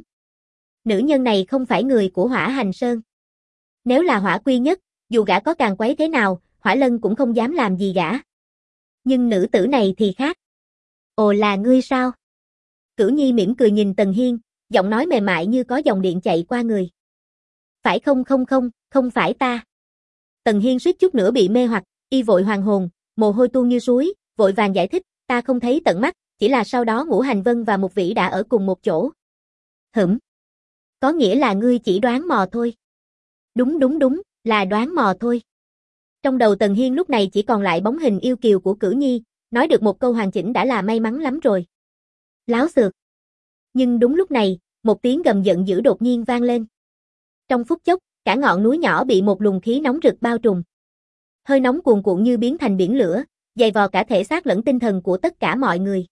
Nữ nhân này không phải người của Hỏa Hành Sơn. Nếu là Hỏa Quy Nhất, dù gã có càng quấy thế nào, Hỏa Lân cũng không dám làm gì gã. Nhưng nữ tử này thì khác. Ồ, là ngươi sao? Cửu Nhi mỉm cười nhìn Tần Hiên, giọng nói mềm mại như có dòng điện chạy qua người. Phải không không không, không phải ta. Tần Hiên suýt chút nữa bị mê hoặc, y vội hoàn hồn, mồ hôi tuôn như suối, vội vàng giải thích, ta không thấy tận mắt, chỉ là sau đó Ngũ Hành Vân và Mục Vĩ đã ở cùng một chỗ. Hửm. Có nghĩa là ngươi chỉ đoán mò thôi. Đúng đúng đúng, là đoán mò thôi. Trong đầu Tần Hiên lúc này chỉ còn lại bóng hình yêu kiều của Cửu Nhi, nói được một câu hoàn chỉnh đã là may mắn lắm rồi. Láo xược. Nhưng đúng lúc này, một tiếng gầm giận dữ đột nhiên vang lên. Trong phút chốc, cả ngọn núi nhỏ bị một luồng khí nóng rực bao trùm. Hơi nóng cuồn cuộn như biến thành biển lửa, dày vò cả thể xác lẫn tinh thần của tất cả mọi người.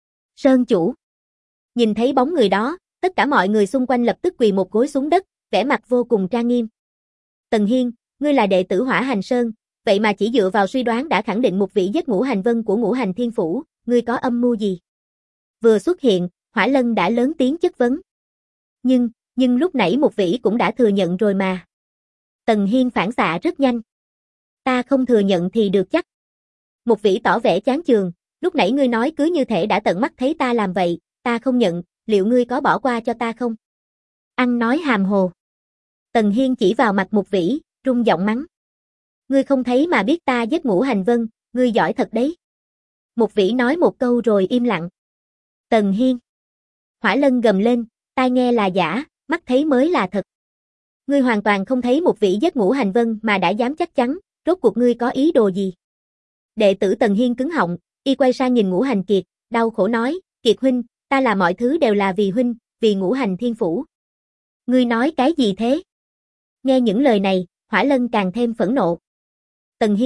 Sơn chủ. Nhìn thấy bóng người đó, tất cả mọi người xung quanh lập tức quỳ một gối xuống đất, vẻ mặt vô cùng trang nghiêm. Tần Hiên, ngươi là đệ tử Hỏa Hành Sơn, vậy mà chỉ dựa vào suy đoán đã khẳng định Mục Vĩ giết Ngũ Hành Vân của Ngũ Hành Thiên Phủ, ngươi có âm mưu gì? Vừa xuất hiện, Hỏa Lân đã lớn tiếng chất vấn. Nhưng, nhưng lúc nãy Mục Vĩ cũng đã thừa nhận rồi mà. Tần Hiên phản xạ rất nhanh. Ta không thừa nhận thì được chắc. Mục Vĩ tỏ vẻ chán chường, lúc nãy ngươi nói cứ như thể đã tận mắt thấy ta làm vậy, ta không nhận, liệu ngươi có bỏ qua cho ta không? Ăn nói hàm hồ. Tần Hiên chỉ vào mặt Mục Vĩ, rung giọng mắng. Ngươi không thấy mà biết ta giết Ngũ Hành Vân, ngươi giỏi thật đấy. Mục Vĩ nói một câu rồi im lặng. Tần Hiên. Hỏa Lân gầm lên, tai nghe là giả, mắt thấy mới là thật. Ngươi hoàn toàn không thấy Mục Vĩ giết Ngũ Hành Vân mà đã dám chắc chắn, rốt cuộc ngươi có ý đồ gì? Đệ tử Tần Hiên cứng họng, y quay sang nhìn Ngũ Hành Kiệt, đau khổ nói, Kiệt huynh, ta làm mọi thứ đều là vì huynh, vì Ngũ Hành Thiên Phủ. Ngươi nói cái gì thế? Nghe những lời này, Hỏa Lân càng thêm phẫn nộ. Tần Hiên,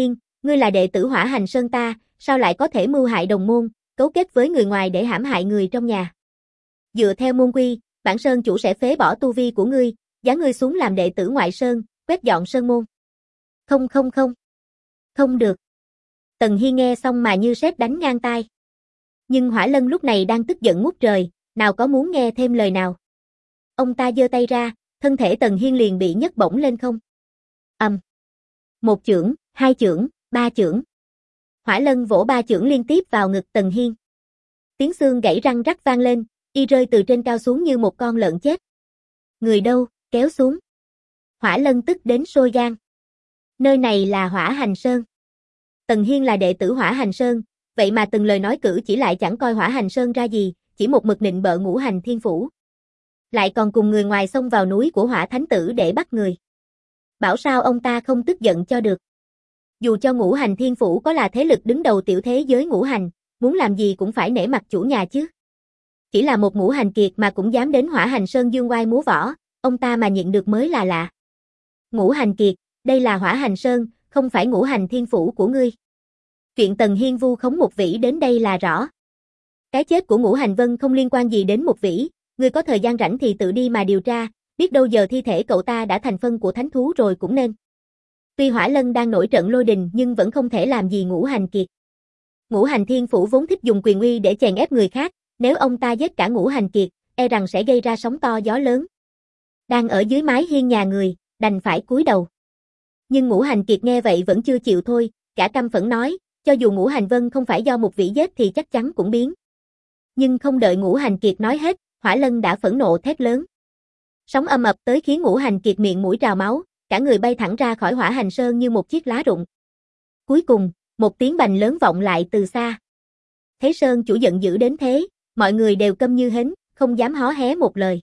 Ngươi là đệ tử Hỏa Hành Sơn ta, sao lại có thể mưu hại đồng môn, cấu kết với người ngoài để hãm hại người trong nhà? Dựa theo môn quy, bản sơn chủ sẽ phế bỏ tu vi của ngươi, giá ngươi xuống làm đệ tử ngoại sơn, quét dọn sơn môn. Không không không. Không được. Tần Hi nghe xong mà như sét đánh ngang tai. Nhưng Hỏa Lân lúc này đang tức giận ngút trời, nào có muốn nghe thêm lời nào. Ông ta giơ tay ra, thân thể Tần Hiên liền bị nhấc bổng lên không. Ầm. Um. Một chưởng, hai chưởng, ba chưởng. Hỏa Lân vỗ ba chưởng liên tiếp vào ngực Tần Hiên. Tiếng xương gãy răng rắc vang lên, y rơi từ trên cao xuống như một con lợn chết. Người đâu, kéo xuống. Hỏa Lân tức đến sôi gan. Nơi này là Hỏa Hành Sơn. Tần Hiên là đệ tử Hỏa Hành Sơn, vậy mà từng lời nói cử chỉ lại chẳng coi Hỏa Hành Sơn ra gì, chỉ một mực nịnh bợ Ngũ Hành Thiên Phủ. Lại còn cùng người ngoài xông vào núi của Hỏa Thánh Tử để bắt người. Bảo sao ông ta không tức giận cho được. Dù cho Ngũ Hành Thiên Phủ có là thế lực đứng đầu tiểu thế giới ngũ hành, muốn làm gì cũng phải nể mặt chủ nhà chứ. Chỉ là một ngũ hành kiệt mà cũng dám đến Hỏa Hành Sơn dương oai múa võ, ông ta mà nhịn được mới là lạ. Ngũ hành kiệt, đây là Hỏa Hành Sơn, không phải Ngũ Hành Thiên Phủ của ngươi. Chuyện Tần Hiên vu khống Mục Vĩ đến đây là rõ. Cái chết của Ngũ Hành Vân không liên quan gì đến Mục Vĩ, ngươi có thời gian rảnh thì tự đi mà điều tra, biết đâu giờ thi thể cậu ta đã thành phân của thánh thú rồi cũng nên. Tuy Hỏa Lân đang nổi trận lôi đình nhưng vẫn không thể làm gì Ngũ Hành Kiệt. Ngũ Hành Thiên Phủ vốn thích dùng quyền uy để chèn ép người khác, nếu ông ta giết cả Ngũ Hành Kiệt, e rằng sẽ gây ra sóng to gió lớn. Đang ở dưới mái hiên nhà người, đành phải cúi đầu. Nhưng Ngũ Hành Kiệt nghe vậy vẫn chưa chịu thôi, cả căm phẫn nói, cho dù Ngũ Hành Vân không phải do Mục Vĩ giết thì chắc chắn cũng biến. Nhưng không đợi Ngũ Hành Kiệt nói hết, Hỏa Lân đã phẫn nộ thét lớn. Sóng âm ập tới khiến Ngũ Hành Kiệt miệng mũi trào máu, cả người bay thẳng ra khỏi Hỏa Hành Sơn như một chiếc lá rụng. Cuối cùng, một tiếng bành lớn vọng lại từ xa. Thấy Sơn chủ giận dữ đến thế, mọi người đều câm như hến, không dám hó hé một lời.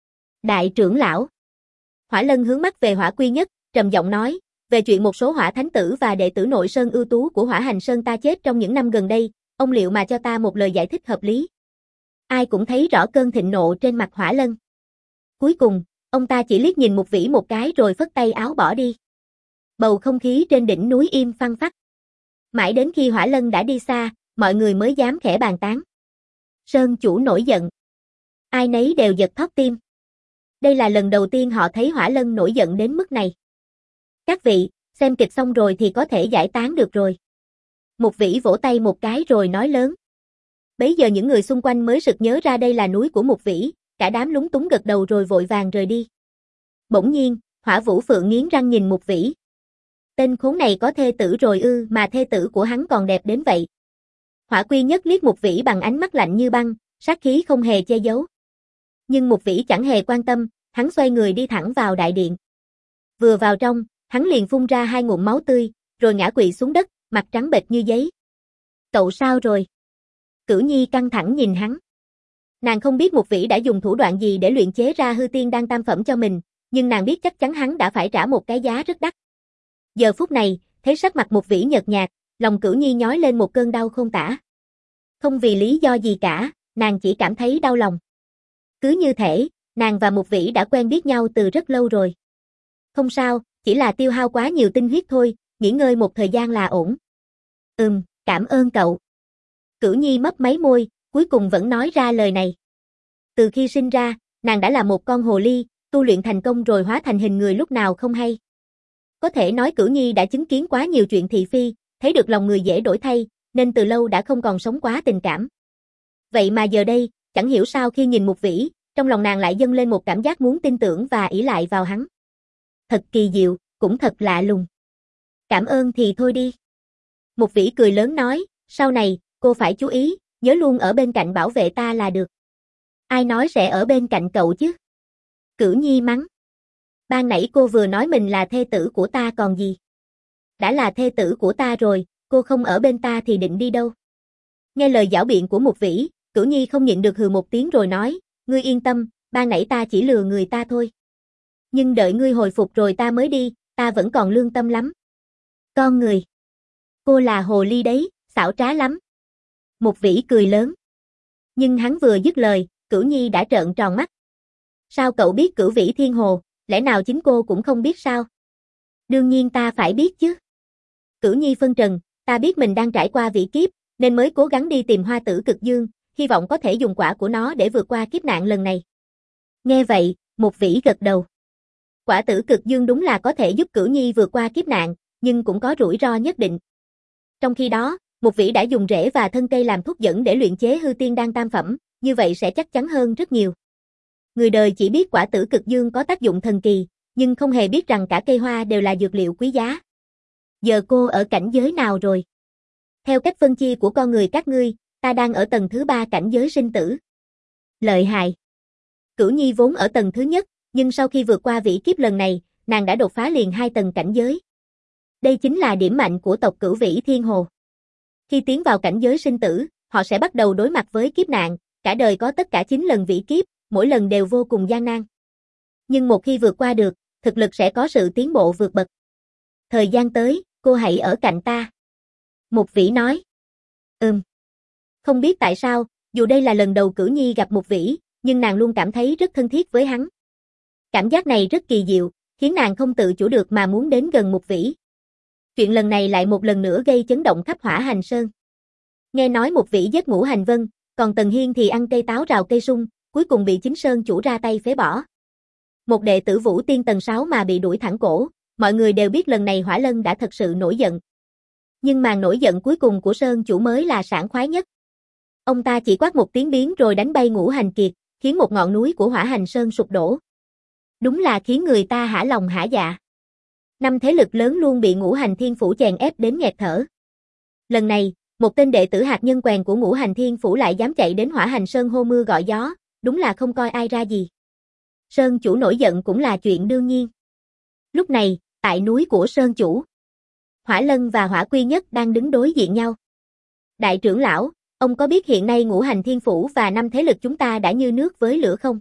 Đại trưởng lão. Hỏa Lân hướng mắt về Hỏa Quy Nhất, trầm giọng nói, về chuyện một số Hỏa Thánh Tử và đệ tử nội sơn ưu tú của Hỏa Hành Sơn ta chết trong những năm gần đây, ông liệu mà cho ta một lời giải thích hợp lý. Ai cũng thấy rõ cơn thịnh nộ trên mặt Hỏa Lân. Cuối cùng, ông ta chỉ liếc nhìn Mục Vĩ một cái rồi phất tay áo bỏ đi. Bầu không khí trên đỉnh núi im phăng phắc. Mãi đến khi Hỏa Lân đã đi xa, mọi người mới dám khẽ bàn tán. Sơn chủ nổi giận. Ai nấy đều giật thót tim. Đây là lần đầu tiên họ thấy Hỏa Lân nổi giận đến mức này. Các vị, xem kịch xong rồi thì có thể giải tán được rồi. Mục Vĩ vỗ tay một cái rồi nói lớn. Bấy giờ những người xung quanh mới sực nhớ ra đây là núi của Mục Vĩ, cả đám lúng túng gật đầu rồi vội vàng rời đi. Bỗng nhiên, Hỏa Vũ Phượng nghiến răng nhìn Mục Vĩ. Tên khốn này có thê tử rồi ư, mà thê tử của hắn còn đẹp đến vậy. Hỏa Quy Nhất liếc Mục Vĩ bằng ánh mắt lạnh như băng, sát khí không hề che giấu. Nhưng Mục Vĩ chẳng hề quan tâm, hắn xoay người đi thẳng vào đại điện. Vừa vào trong, hắn liền phun ra hai ngụm máu tươi, rồi ngã quỵ xuống đất, mặt trắng bệch như giấy. Cậu sao rồi? Cửu Nhi căng thẳng nhìn hắn. Nàng không biết Mục Vĩ đã dùng thủ đoạn gì để luyện chế ra hư tiên đan tam phẩm cho mình, nhưng nàng biết chắc chắn hắn đã phải trả một cái giá rất đắt. Giờ phút này, thấy sắc mặt Mục Vĩ nhợt nhạt, lòng Cửu Nhi nhói lên một cơn đau không tả. Không vì lý do gì cả, nàng chỉ cảm thấy đau lòng. Cứ như thể, nàng và Mục Vĩ đã quen biết nhau từ rất lâu rồi. Không sao, chỉ là tiêu hao quá nhiều tinh huyết thôi, nghỉ ngơi một thời gian là ổn. Ừm, cảm ơn cậu. Cửu Nhi mấp máy môi, cuối cùng vẫn nói ra lời này. Từ khi sinh ra, nàng đã là một con hồ ly, tu luyện thành công rồi hóa thành hình người lúc nào không hay. Có thể nói Cửu Nhi đã chứng kiến quá nhiều chuyện thị phi, thấy được lòng người dễ đổi thay, nên từ lâu đã không còn sống quá tình cảm. Vậy mà giờ đây, chẳng hiểu sao khi nhìn Mục Vĩ, trong lòng nàng lại dâng lên một cảm giác muốn tin tưởng và ỷ lại vào hắn. Thật kỳ diệu, cũng thật lạ lùng. Cảm ơn thì thôi đi. Mục Vĩ cười lớn nói, sau này, cô phải chú ý, nhớ luôn ở bên cạnh bảo vệ ta là được. Ai nói sẽ ở bên cạnh cậu chứ? Cửu Nhi mắng. Ban nãy cô vừa nói mình là thê tử của ta còn gì? Đã là thê tử của ta rồi, cô không ở bên ta thì định đi đâu? Nghe lời giảo biện của Mục Vĩ, Cửu Nhi không nhịn được hừ một tiếng rồi nói, ngươi yên tâm, ban nãy ta chỉ lừa người ta thôi. Nhưng đợi ngươi hồi phục rồi ta mới đi, ta vẫn còn lương tâm lắm. Con người. Cô là hồ ly đấy, xảo trá lắm. Mục Vĩ cười lớn. Nhưng hắn vừa dứt lời, Cửu Nhi đã trợn tròn mắt. Sao cậu biết Cửu Vĩ Thiên Hồ, lẽ nào chính cô cũng không biết sao? Đương nhiên ta phải biết chứ. Cửu Nhi phân trần, ta biết mình đang trải qua vĩ kiếp, nên mới cố gắng đi tìm Hoa Tử Cực Dương, hy vọng có thể dùng quả của nó để vượt qua kiếp nạn lần này. Nghe vậy, Một Vĩ gật đầu. Quả Tử Cực Dương đúng là có thể giúp Cửu Nhi vượt qua kiếp nạn, nhưng cũng có rủi ro nhất định. Trong khi đó, Một Vĩ đã dùng rễ và thân cây làm thuốc dẫn để luyện chế hư tiên đan tam phẩm, như vậy sẽ chắc chắn hơn rất nhiều. Người đời chỉ biết quả Tử Cực Dương có tác dụng thần kỳ, nhưng không hề biết rằng cả cây hoa đều là dược liệu quý giá. Giờ cô ở cảnh giới nào rồi? Theo cách phân chia của con người các ngươi, ta đang ở tầng thứ ba cảnh giới sinh tử. Lợi hại. Cửu Nhi vốn ở tầng thứ nhất, nhưng sau khi vượt qua vĩ kiếp lần này, nàng đã đột phá liền hai tầng cảnh giới. Đây chính là điểm mạnh của tộc Cửu Vĩ Thiên Hồ. Khi tiến vào cảnh giới sinh tử, họ sẽ bắt đầu đối mặt với kiếp nạn, cả đời có tất cả chín lần vĩ kiếp, mỗi lần đều vô cùng gian nan. Nhưng một khi vượt qua được, thực lực sẽ có sự tiến bộ vượt bậc. Thời gian tới, cô hãy ở cạnh ta. Một Vĩ nói. Ừm. Không biết tại sao, dù đây là lần đầu Cửu Nhi gặp Một Vĩ, nhưng nàng luôn cảm thấy rất thân thiết với hắn. Cảm giác này rất kỳ diệu, khiến nàng không tự chủ được mà muốn đến gần Một Vĩ. Chuyện lần này lại một lần nữa gây chấn động khắp Hỏa Hành Sơn. Nghe nói Một Vĩ giết Ngũ Hành Vân, còn Tần Hiên thì ăn cây táo rào cây sung, cuối cùng bị chính sơn chủ ra tay phế bỏ. Một đệ tử Vũ Tiên tầng sáu mà bị đuổi thẳng cổ, mọi người đều biết lần này Hỏa Lân đã thật sự nổi giận. Nhưng màn nổi giận cuối cùng của sơn chủ mới là sảng khoái nhất. Ông ta chỉ quát một tiếng biến rồi đánh bay Ngũ Hành Kiệt, khiến một ngọn núi của Hỏa Hành Sơn sụp đổ. Đúng là khiến người ta hả lòng hả dạ. Năm thế lực lớn luôn bị Ngũ Hành Thiên Phủ chèn ép đến nghẹt thở. Lần này, một tên đệ tử hạt nhân quèn của Ngũ Hành Thiên Phủ lại dám chạy đến Hỏa Hành Sơn hô mưa gọi gió, đúng là không coi ai ra gì. Sơn chủ nổi giận cũng là chuyện đương nhiên. Lúc này, tại núi của Sơn chủ, Hỏa Lân và Hỏa Quy Nhất đang đứng đối diện nhau. Đại trưởng lão, ông có biết hiện nay Ngũ Hành Thiên Phủ và năm thế lực chúng ta đã như nước với lửa không?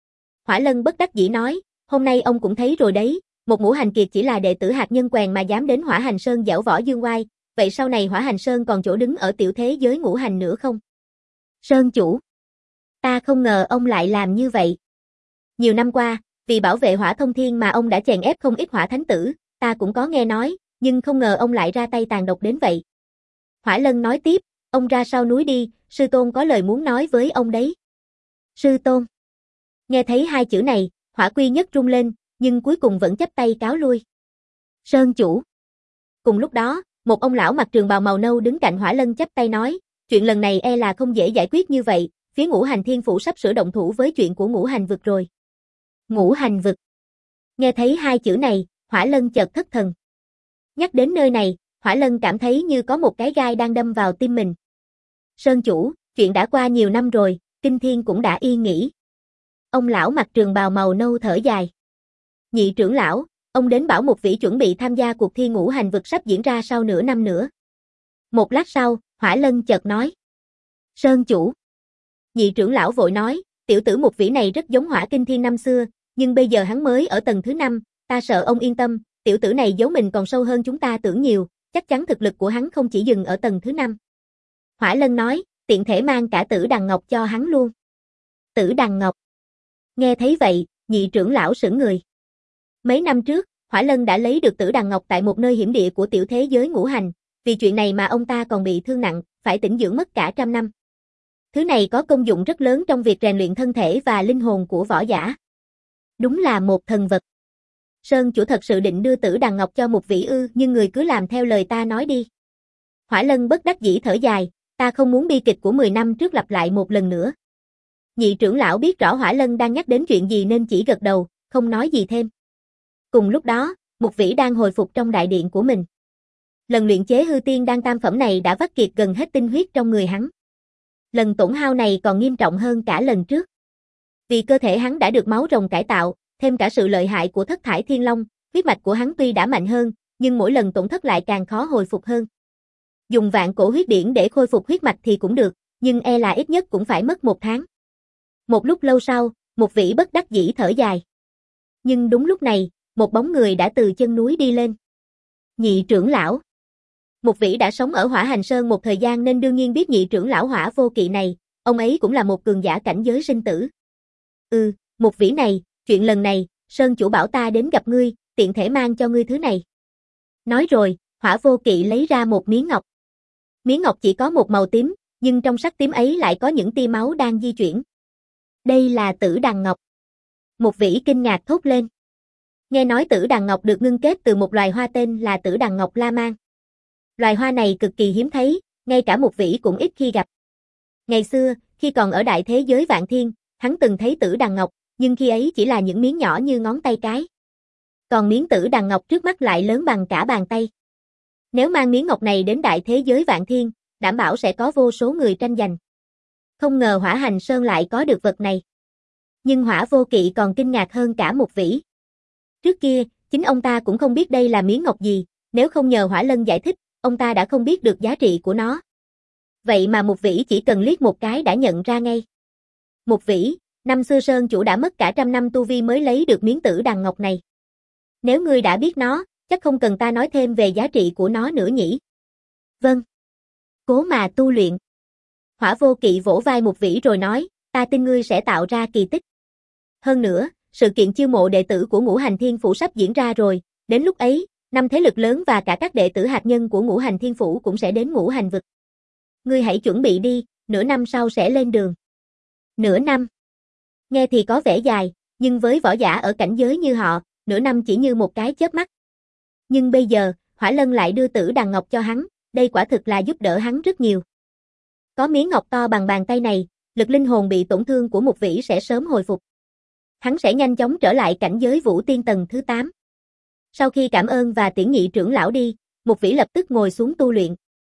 Hỏa Lân bất đắc dĩ nói, hôm nay ông cũng thấy rồi đấy, một Ngũ Hành Kiệt chỉ là đệ tử hạt nhân quèn mà dám đến Hỏa Hành Sơn giễu võ dương oai, vậy sau này Hỏa Hành Sơn còn chỗ đứng ở tiểu thế giới ngũ hành nữa không? Sơn chủ, ta không ngờ ông lại làm như vậy. Nhiều năm qua, vì bảo vệ Hỏa Thông Thiên mà ông đã chèn ép không ít Hỏa Thánh tử, ta cũng có nghe nói, nhưng không ngờ ông lại ra tay tàn độc đến vậy. Hỏa Lân nói tiếp, ông ra sau núi đi, sư tôn có lời muốn nói với ông đấy. Sư tôn. Nghe thấy hai chữ này, Hỏa Quy Nhất rung lên, nhưng cuối cùng vẫn chắp tay cáo lui. Sơn chủ. Cùng lúc đó, một ông lão mặc trường bào màu nâu đứng cạnh Hỏa Lân chắp tay nói, chuyện lần này e là không dễ giải quyết như vậy, phía Ngũ Hành Thiên Phủ sắp sửa động thủ với chuyện của Ngũ Hành Vực rồi. Ngũ Hành Vực. Nghe thấy hai chữ này, Hỏa Lân chợt thất thần. Nhắc đến nơi này, Hỏa Lân cảm thấy như có một cái gai đang đâm vào tim mình. Sơn chủ, chuyện đã qua nhiều năm rồi, Kinh Thiên cũng đã yên nghỉ. Ông lão mặc trường bào màu nâu thở dài. Nhị trưởng lão, ông đến bảo Một Vĩ chuẩn bị tham gia cuộc thi Ngũ Hành Vực sắp diễn ra sau nửa năm nữa. Một lát sau, Hỏa Lân chợt nói. Sơn chủ. Nhị trưởng lão vội nói, tiểu tử Một Vĩ này rất giống Hỏa Kinh Thiên năm xưa, nhưng bây giờ hắn mới ở tầng thứ năm, ta sợ ông yên tâm, tiểu tử này giấu mình còn sâu hơn chúng ta tưởng nhiều, chắc chắn thực lực của hắn không chỉ dừng ở tầng thứ năm. Hỏa Lân nói, tiện thể mang cả Tử Đằng Ngọc cho hắn luôn. Tử Đằng Ngọc. Nghe thấy vậy, nhị trưởng lão sững người. Mấy năm trước, Hỏa Lân đã lấy được Tử Đằng Ngọc tại một nơi hiểm địa của tiểu thế giới ngũ hành, vì chuyện này mà ông ta còn bị thương nặng, phải tĩnh dưỡng mất cả trăm năm. Thứ này có công dụng rất lớn trong việc rèn luyện thân thể và linh hồn của võ giả. Đúng là một thần vật. Sơn chủ thật sự định đưa Tử Đằng Ngọc cho Một Vĩ ư, nhưng người cứ làm theo lời ta nói đi. Hỏa Lân bất đắc dĩ thở dài, ta không muốn bi kịch của mười năm trước lặp lại một lần nữa. Nhị trưởng lão biết rõ Hỏa Lân đang nhắc đến chuyện gì nên chỉ gật đầu, không nói gì thêm. Cùng lúc đó, Một Vĩ đang hồi phục trong đại điện của mình. Lần luyện chế hư tiên đan tam phẩm này đã vắt kiệt gần hết tinh huyết trong người hắn. Lần tổn hao này còn nghiêm trọng hơn cả lần trước. Vì cơ thể hắn đã được máu rồng cải tạo, thêm cả sự lợi hại của Thất Thải Thiên Long, huyết mạch của hắn tuy đã mạnh hơn, nhưng mỗi lần tổn thất lại càng khó hồi phục hơn. Dùng vạn cổ huyết điển để khôi phục huyết mạch thì cũng được, nhưng e là ít nhất cũng phải mất một tháng. Một lúc lâu sau, Một Vĩ bất đắc dĩ thở dài. Nhưng đúng lúc này, một bóng người đã từ chân núi đi lên. Nhị trưởng lão. Một Vĩ đã sống ở Hỏa Hành Sơn một thời gian nên đương nhiên biết nhị trưởng lão Hỏa Vô Kỵ này, ông ấy cũng là một cường giả cảnh giới sinh tử. Ừ, Một Vĩ này, chuyện lần này, Sơn chủ bảo ta đến gặp ngươi, tiện thể mang cho ngươi thứ này. Nói rồi, Hỏa Vô Kỵ lấy ra một miếng ngọc. Miếng ngọc chỉ có một màu tím, nhưng trong sắc tím ấy lại có những tia máu đang di chuyển. Đây là Tử Đằng Ngọc. Một vĩ kinh ngạc thốt lên. Nghe nói Tử Đằng Ngọc được ngưng kết từ một loài hoa tên là Tử Đằng Ngọc La Mang. Loài hoa này cực kỳ hiếm thấy, ngay cả một vĩ cũng ít khi gặp. Ngày xưa, khi còn ở đại thế giới Vạn Thiên, hắn từng thấy Tử Đằng Ngọc, nhưng khi ấy chỉ là những miếng nhỏ như ngón tay cái. Còn miếng Tử Đằng Ngọc trước mắt lại lớn bằng cả bàn tay. Nếu mang miếng ngọc này đến đại thế giới Vạn Thiên, đảm bảo sẽ có vô số người tranh giành. Không ngờ Hỏa Hành Sơn lại có được vật này. Nhưng Hỏa Vô Kỵ còn kinh ngạc hơn cả một vĩ. Trước kia, chính ông ta cũng không biết đây là miếng ngọc gì, nếu không nhờ Hỏa Lân giải thích, ông ta đã không biết được giá trị của nó. Vậy mà một vĩ chỉ cần liếc một cái đã nhận ra ngay. Một vĩ, năm xưa Sơn chủ đã mất cả trăm năm tu vi mới lấy được miếng Tử Đằng Ngọc này. Nếu ngươi đã biết nó, chắc không cần ta nói thêm về giá trị của nó nữa nhỉ? Vâng. Cố mà tu luyện. Hỏa Vô Kỵ vỗ vai một vĩ rồi nói, ta tin ngươi sẽ tạo ra kỳ tích. Hơn nữa, sự kiện chiêu mộ đệ tử của Ngũ Hành Thiên Phủ sắp diễn ra rồi, đến lúc ấy, năm thế lực lớn và cả các đệ tử hạt nhân của Ngũ Hành Thiên Phủ cũng sẽ đến Ngũ Hành Vực. Ngươi hãy chuẩn bị đi, nửa năm sau sẽ lên đường. Nửa năm. Nghe thì có vẻ dài, nhưng với võ giả ở cảnh giới như họ, nửa năm chỉ như một cái chớp mắt. Nhưng bây giờ, Hỏa Lân lại đưa Tử Đằng Ngọc cho hắn, đây quả thực là giúp đỡ hắn rất nhiều. Có miếng ngọc to bằng bàn tay này, lực linh hồn bị tổn thương của một vĩ sẽ sớm hồi phục. Hắn sẽ nhanh chóng trở lại cảnh giới Vũ Tiên tầng thứ tám. Sau khi cảm ơn và tiễn nhị trưởng lão đi, một vĩ lập tức ngồi xuống tu luyện.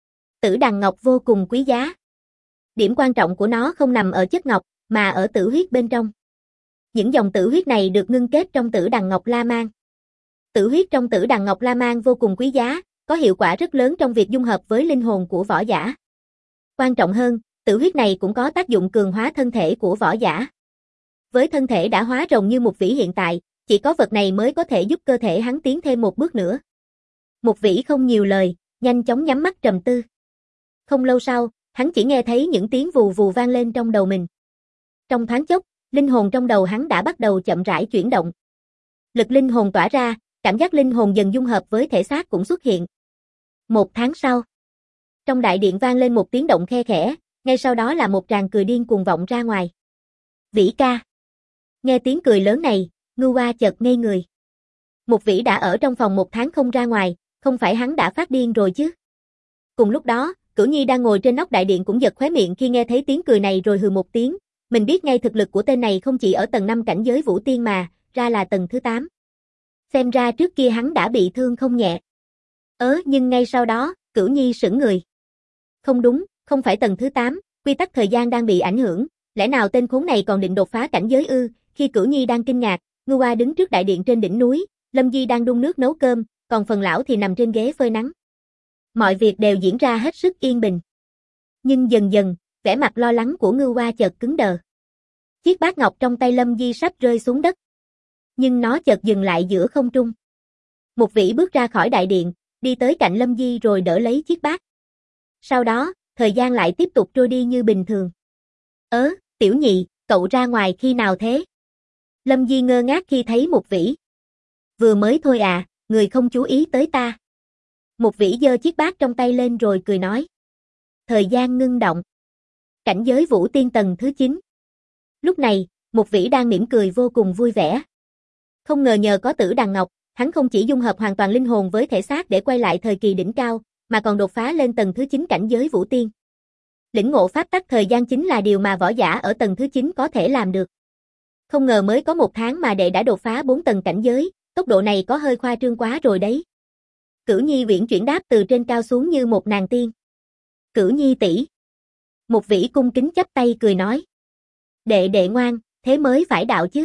Tử Đằng Ngọc vô cùng quý giá. Điểm quan trọng của nó không nằm ở chất ngọc, mà ở tử huyết bên trong. Những dòng tử huyết này được ngưng kết trong Tử Đằng Ngọc La Mang. Tử huyết trong Tử Đằng Ngọc La Mang vô cùng quý giá, có hiệu quả rất lớn trong việc dung hợp với linh hồn của võ giả. Quan trọng hơn, tử huyết này cũng có tác dụng cường hóa thân thể của võ giả. Với thân thể đã hóa rồng như một vĩ hiện tại, chỉ có vật này mới có thể giúp cơ thể hắn tiến thêm một bước nữa. Một vĩ không nhiều lời, nhanh chóng nhắm mắt trầm tư. Không lâu sau, hắn chỉ nghe thấy những tiếng vù vù vang lên trong đầu mình. Trong thoáng chốc, linh hồn trong đầu hắn đã bắt đầu chậm rãi chuyển động. Lực linh hồn tỏa ra, cảm giác linh hồn dần dung hợp với thể xác cũng xuất hiện. Một tháng sau, trong đại điện vang lên một tiếng động khe khẽ, ngay sau đó là một tràng cười điên cuồng vọng ra ngoài. Vĩ ca. Nghe tiếng cười lớn này, Ngưu Oa chợt ngây người. Một vĩ đã ở trong phòng một tháng không ra ngoài, không phải hắn đã phát điên rồi chứ? Cùng lúc đó, Cửu Nhi đang ngồi trên nóc đại điện cũng giật khóe miệng khi nghe thấy tiếng cười này rồi hừ một tiếng, mình biết ngay thực lực của tên này không chỉ ở tầng năm cảnh giới Vũ Tiên mà, ra là tầng thứ tám. Xem ra trước kia hắn đã bị thương không nhẹ. Ớ nhưng ngay sau đó, Cửu Nhi sững người. Không đúng, không phải tầng thứ tám, quy tắc thời gian đang bị ảnh hưởng, lẽ nào tên khốn này còn định đột phá cảnh giới ư? Khi Cửu Nhi đang kinh ngạc, Ngưu Oa đứng trước đại điện trên đỉnh núi, Lâm Di đang đun nước nấu cơm, còn phần lão thì nằm trên ghế phơi nắng. Mọi việc đều diễn ra hết sức yên bình. Nhưng dần dần, vẻ mặt lo lắng của Ngưu Oa chợt cứng đờ. Chiếc bát ngọc trong tay Lâm Di sắp rơi xuống đất. Nhưng nó chợt dừng lại giữa không trung. Một vĩ bước ra khỏi đại điện, đi tới cạnh Lâm Di rồi đỡ lấy chiếc bát. Sau đó, thời gian lại tiếp tục trôi đi như bình thường. Ớ, tiểu nhị, cậu ra ngoài khi nào thế? Lâm Di ngơ ngác khi thấy một vĩ. Vừa mới thôi à, người không chú ý tới ta. Một vĩ giơ chiếc bát trong tay lên rồi cười nói. Thời gian ngưng động. Cảnh giới Vũ Tiên tầng thứ chín. Lúc này, một vĩ đang mỉm cười vô cùng vui vẻ. Không ngờ nhờ có Tử Đằng Ngọc, hắn không chỉ dung hợp hoàn toàn linh hồn với thể xác để quay lại thời kỳ đỉnh cao, mà còn đột phá lên tầng thứ chín cảnh giới Vũ Tiên. Lĩnh ngộ pháp tắc thời gian chính là điều mà võ giả ở tầng thứ chín có thể làm được. Không ngờ mới có một tháng mà đệ đã đột phá bốn tầng cảnh giới, tốc độ này có hơi khoa trương quá rồi đấy. Cửu Nhi uyển chuyển đáp từ trên cao xuống như một nàng tiên. Cửu Nhi tỷ. Một vĩ cung kính chắp tay cười nói. Đệ đệ ngoan, thế mới phải đạo chứ.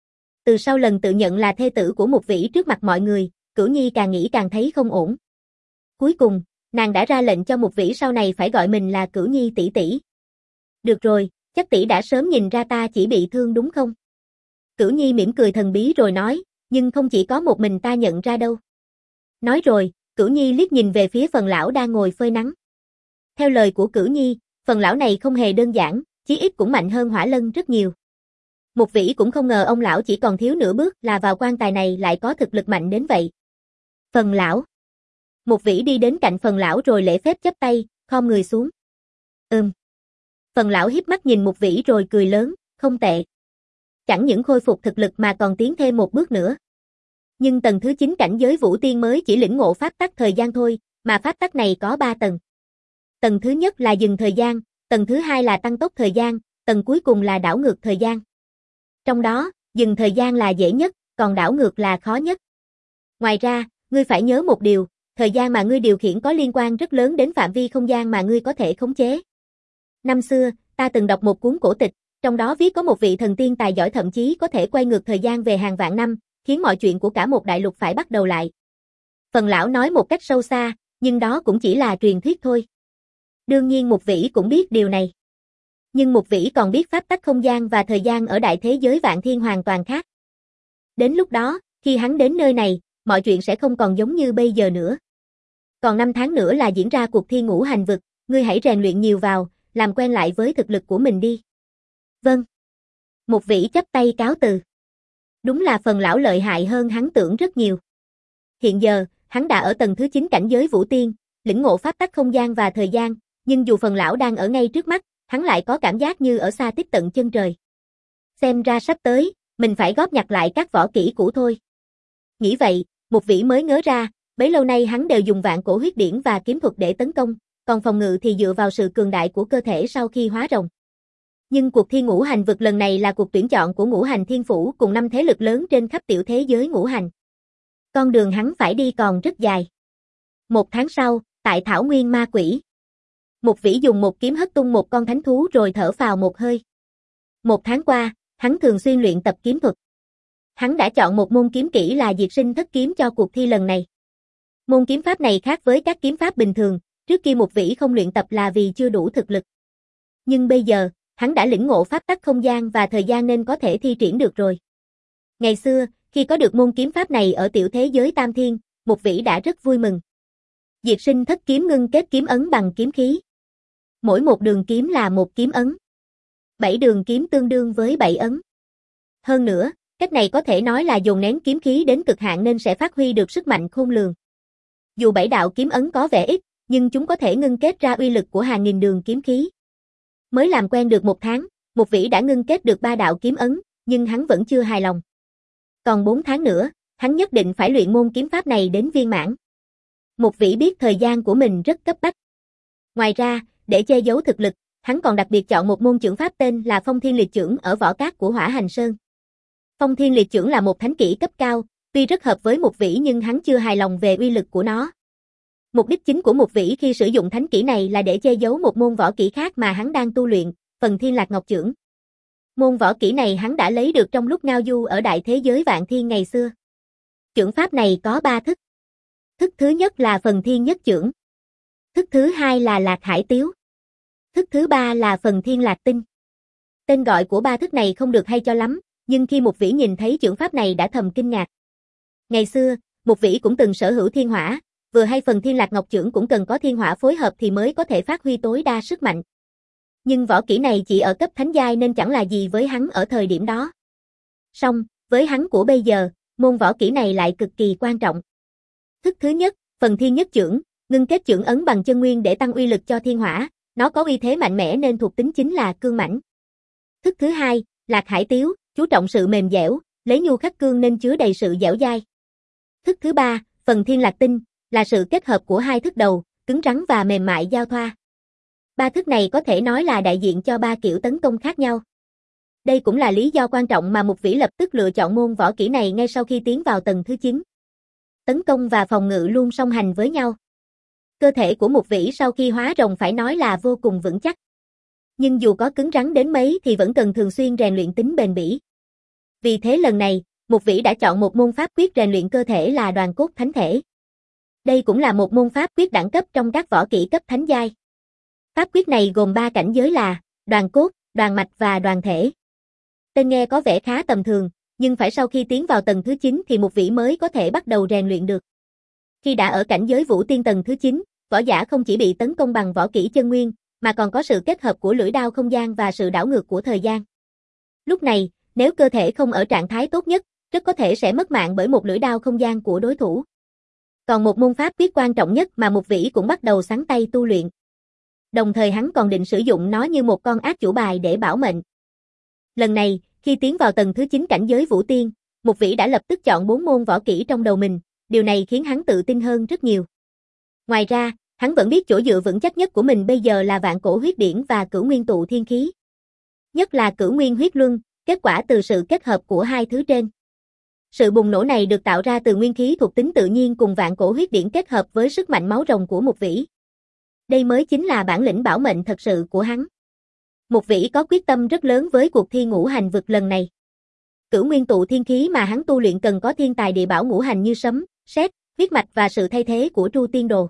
Từ sau lần tự nhận là thê tử của một vĩ trước mặt mọi người, Cửu Nhi càng nghĩ càng thấy không ổn. Cuối cùng, nàng đã ra lệnh cho một vĩ sau này phải gọi mình là Cửu Nhi tỷ tỷ. Được rồi, chắc tỷ đã sớm nhìn ra ta chỉ bị thương đúng không? Cửu Nhi mỉm cười thần bí rồi nói, nhưng không chỉ có một mình ta nhận ra đâu. Nói rồi, Cửu Nhi liếc nhìn về phía phần lão đang ngồi phơi nắng. Theo lời của Cửu Nhi, phần lão này không hề đơn giản, chí ít cũng mạnh hơn Hỏa Lân rất nhiều. Một vĩ cũng không ngờ ông lão chỉ còn thiếu nửa bước là vào quan tài này lại có thực lực mạnh đến vậy. Phần lão. Một vĩ đi đến cạnh phần lão rồi lễ phép chắp tay, khom người xuống. Ừm. Phần lão híp mắt nhìn một vĩ rồi cười lớn, không tệ. Chẳng những khôi phục thực lực mà còn tiến thêm một bước nữa. Nhưng tầng thứ chín cảnh giới vũ tiên mới chỉ lĩnh ngộ pháp tắc thời gian thôi, mà pháp tắc này có ba tầng. Tầng thứ nhất là dừng thời gian, tầng thứ hai là tăng tốc thời gian, tầng cuối cùng là đảo ngược thời gian. Trong đó, dừng thời gian là dễ nhất, còn đảo ngược là khó nhất. Ngoài ra, ngươi phải nhớ một điều, thời gian mà ngươi điều khiển có liên quan rất lớn đến phạm vi không gian mà ngươi có thể khống chế. Năm xưa, ta từng đọc một cuốn cổ tịch, trong đó viết có một vị thần tiên tài giỏi thậm chí có thể quay ngược thời gian về hàng vạn năm, khiến mọi chuyện của cả một đại lục phải bắt đầu lại. Phần lão nói một cách sâu xa, nhưng đó cũng chỉ là truyền thuyết thôi. Đương nhiên Mục Vĩ cũng biết điều này. Nhưng Mục Vĩ còn biết pháp tắc không gian và thời gian ở đại thế giới Vạn Thiên hoàn toàn khác. Đến lúc đó, khi hắn đến nơi này, mọi chuyện sẽ không còn giống như bây giờ nữa. Còn năm tháng nữa là diễn ra cuộc thi ngũ hành vực, ngươi hãy rèn luyện nhiều vào, làm quen lại với thực lực của mình đi. Vâng. Mục Vĩ chắp tay cáo từ. Đúng là phần lão lợi hại hơn hắn tưởng rất nhiều. Hiện giờ, hắn đã ở tầng thứ chín cảnh giới vũ tiên, lĩnh ngộ pháp tắc không gian và thời gian, nhưng dù phần lão đang ở ngay trước mắt, hắn lại có cảm giác như ở xa tiếp tận chân trời. Xem ra sắp tới, mình phải góp nhặt lại các võ kỹ cũ thôi. Nghĩ vậy, Mục Vĩ mới ngớ ra, bấy lâu nay hắn đều dùng vạn cổ huyết điển và kiếm thuật để tấn công, còn phòng ngự thì dựa vào sự cường đại của cơ thể sau khi hóa rồng. Nhưng cuộc thi ngũ hành vực lần này là cuộc tuyển chọn của ngũ hành thiên phủ cùng năm thế lực lớn trên khắp tiểu thế giới ngũ hành. Con đường hắn phải đi còn rất dài. Một tháng sau, tại Thảo Nguyên Ma Quỷ, Mục Vĩ dùng một kiếm hất tung một con thánh thú rồi thở phào một hơi. Một tháng qua, hắn thường xuyên luyện tập kiếm thuật. Hắn đã chọn một môn kiếm kỹ là Diệt Sinh Thất Kiếm cho cuộc thi lần này. Môn kiếm pháp này khác với các kiếm pháp bình thường, trước kia Mục Vĩ không luyện tập là vì chưa đủ thực lực. Nhưng bây giờ, hắn đã lĩnh ngộ pháp tắc không gian và thời gian nên có thể thi triển được rồi. Ngày xưa, khi có được môn kiếm pháp này ở tiểu thế giới Tam Thiên, Mục Vĩ đã rất vui mừng. Diệt Sinh Thất Kiếm ngưng kết kiếm ấn bằng kiếm khí. Mỗi một đường kiếm là một kiếm ấn. Bảy đường kiếm tương đương với bảy ấn. Hơn nữa, cách này có thể nói là dồn nén kiếm khí đến cực hạn nên sẽ phát huy được sức mạnh khôn lường. Dù bảy đạo kiếm ấn có vẻ ít, nhưng chúng có thể ngưng kết ra uy lực của hàng nghìn đường kiếm khí. Mới làm quen được một tháng, Mục Vĩ đã ngưng kết được ba đạo kiếm ấn, nhưng hắn vẫn chưa hài lòng. Còn bốn tháng nữa, hắn nhất định phải luyện môn kiếm pháp này đến viên mãn. Mục Vĩ biết thời gian của mình rất cấp bách. Ngoài ra, để che giấu thực lực, hắn còn đặc biệt chọn một môn chưởng pháp tên là Phong Thiên Liệt Chưởng ở vỏ cát của Hỏa Hành Sơn. Phong Thiên Liệt Chưởng là một thánh kỹ cấp cao, tuy rất hợp với Mục Vĩ nhưng hắn chưa hài lòng về uy lực của nó. Mục đích chính của Mục Vĩ khi sử dụng thánh kỹ này là để che giấu một môn võ kỹ khác mà hắn đang tu luyện, Phần Thiên Lạc Ngọc Chưởng. Môn võ kỹ này hắn đã lấy được trong lúc ngao du ở đại thế giới Vạn Thiên ngày xưa. Chưởng pháp này có ba thức. Thức thứ nhất là Phần Thiên Nhất Chưởng. Thức thứ hai là Lạc Hải Tiếu. Thức thứ ba là Phần Thiên Lạc Tinh. Tên gọi của ba thức này không được hay cho lắm, nhưng khi Mục Vĩ nhìn thấy chưởng pháp này đã thầm kinh ngạc. Ngày xưa, Mục Vĩ cũng từng sở hữu thiên hỏa, vừa hay Phần Thiên Lạc Ngọc Chưởng cũng cần có thiên hỏa phối hợp thì mới có thể phát huy tối đa sức mạnh. Nhưng võ kỹ này chỉ ở cấp thánh giai nên chẳng là gì với hắn ở thời điểm đó. Song, với hắn của bây giờ, môn võ kỹ này lại cực kỳ quan trọng. Thức thứ nhất, Phần Thiên Nhất Chưởng, ngưng kết chưởng ấn bằng chân nguyên để tăng uy lực cho thiên hỏa, nó có uy thế mạnh mẽ nên thuộc tính chính là cương mãnh. Thức thứ hai, Lạc Hải Tiếu, chú trọng sự mềm dẻo, lấy nhu khắc cương nên chứa đầy sự dẻo dai. Thức thứ ba, Phần Thiên Lạc Tinh, là sự kết hợp của hai thức đầu, cứng rắn và mềm mại giao thoa. Ba thức này có thể nói là đại diện cho ba kiểu tấn công khác nhau. Đây cũng là lý do quan trọng mà Mục Vĩ lập tức lựa chọn môn võ kỹ này ngay sau khi tiến vào tầng thứ chín. Tấn công và phòng ngự luôn song hành với nhau. Cơ thể của Mục Vĩ sau khi hóa rồng phải nói là vô cùng vững chắc. Nhưng dù có cứng rắn đến mấy thì vẫn cần thường xuyên rèn luyện tính bền bỉ. Vì thế lần này, Mục Vĩ đã chọn một môn pháp quyết rèn luyện cơ thể là Đoàn Cốt Thánh Thể. Đây cũng là một môn pháp quyết đẳng cấp trong các võ kỹ cấp thánh giai. Pháp quyết này gồm ba cảnh giới là Đoàn Cốt, Đoàn Mạch và Đoàn Thể. Tên nghe có vẻ khá tầm thường, nhưng phải sau khi tiến vào tầng thứ chín thì Mục Vĩ mới có thể bắt đầu rèn luyện được. Khi đã ở cảnh giới vũ tiên tầng thứ chín, võ giả không chỉ bị tấn công bằng võ kỹ chân nguyên, mà còn có sự kết hợp của lưỡi đao không gian và sự đảo ngược của thời gian. Lúc này, nếu cơ thể không ở trạng thái tốt nhất, rất có thể sẽ mất mạng bởi một lưỡi đao không gian của đối thủ. Còn một môn pháp quyết quan trọng nhất mà Mục Vĩ cũng bắt đầu xắn tay tu luyện. Đồng thời hắn còn định sử dụng nó như một con át chủ bài để bảo mệnh. Lần này, khi tiến vào tầng thứ chín cảnh giới Vũ Tiên, Mục Vĩ đã lập tức chọn bốn môn võ kỹ trong đầu mình, điều này khiến hắn tự tin hơn rất nhiều. Ngoài ra, hắn vẫn biết chỗ dựa vững chắc nhất của mình bây giờ là Vạn Cổ Huyết Điển và Cửu Nguyên Tụ Thiên Khí. Nhất là Cửu Nguyên Huyết Luân, kết quả từ sự kết hợp của hai thứ trên. Sự bùng nổ này được tạo ra từ nguyên khí thuộc tính tự nhiên cùng Vạn Cổ Huyết Điển kết hợp với sức mạnh máu rồng của Mục Vĩ. Đây mới chính là bản lĩnh bảo mệnh thật sự của hắn. Mục Vĩ có quyết tâm rất lớn với cuộc thi ngũ hành vực lần này. Cửu Nguyên Tụ Thiên Khí mà hắn tu luyện cần có thiên tài địa bảo ngũ hành như sấm, sét, huyết mạch và sự thay thế của Tru Tiên Đồ.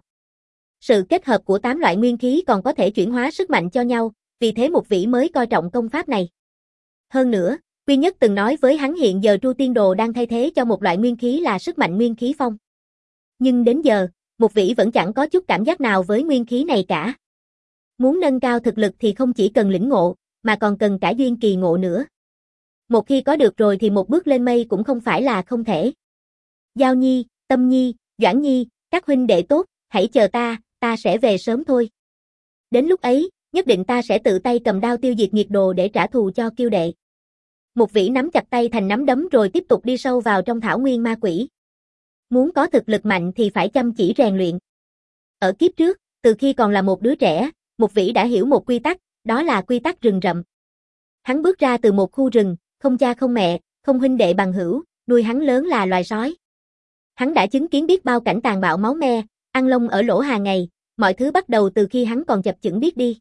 Sự kết hợp của tám loại nguyên khí còn có thể chuyển hóa sức mạnh cho nhau, vì thế Mục Vĩ mới coi trọng công pháp này. Hơn nữa, Quy Nhất từng nói với hắn hiện giờ Tru Tiên Đồ đang thay thế cho một loại nguyên khí là sức mạnh nguyên khí phong. Nhưng đến giờ, Mục Vĩ vẫn chẳng có chút cảm giác nào với nguyên khí này cả. Muốn nâng cao thực lực thì không chỉ cần lĩnh ngộ, mà còn cần cả duyên kỳ ngộ nữa. Một khi có được rồi thì một bước lên mây cũng không phải là không thể. Giao Nhi, Tâm Nhi, Doãn Nhi, các huynh đệ tốt, hãy chờ ta, ta sẽ về sớm thôi. Đến lúc ấy, nhất định ta sẽ tự tay cầm đao tiêu diệt nghiệt đồ để trả thù cho kiêu đệ. Mục Vĩ nắm chặt tay thành nắm đấm rồi tiếp tục đi sâu vào trong thảo nguyên ma quỷ. Muốn có thực lực mạnh thì phải chăm chỉ rèn luyện. Ở kiếp trước, từ khi còn là một đứa trẻ, Mục Vĩ đã hiểu một quy tắc, đó là quy tắc rừng rậm. Hắn bước ra từ một khu rừng, không cha không mẹ, không huynh đệ bằng hữu, nuôi hắn lớn là loài sói. Hắn đã chứng kiến biết bao cảnh tàn bạo máu me, ăn lông ở lỗ hàng ngày, mọi thứ bắt đầu từ khi hắn còn chập chững biết đi.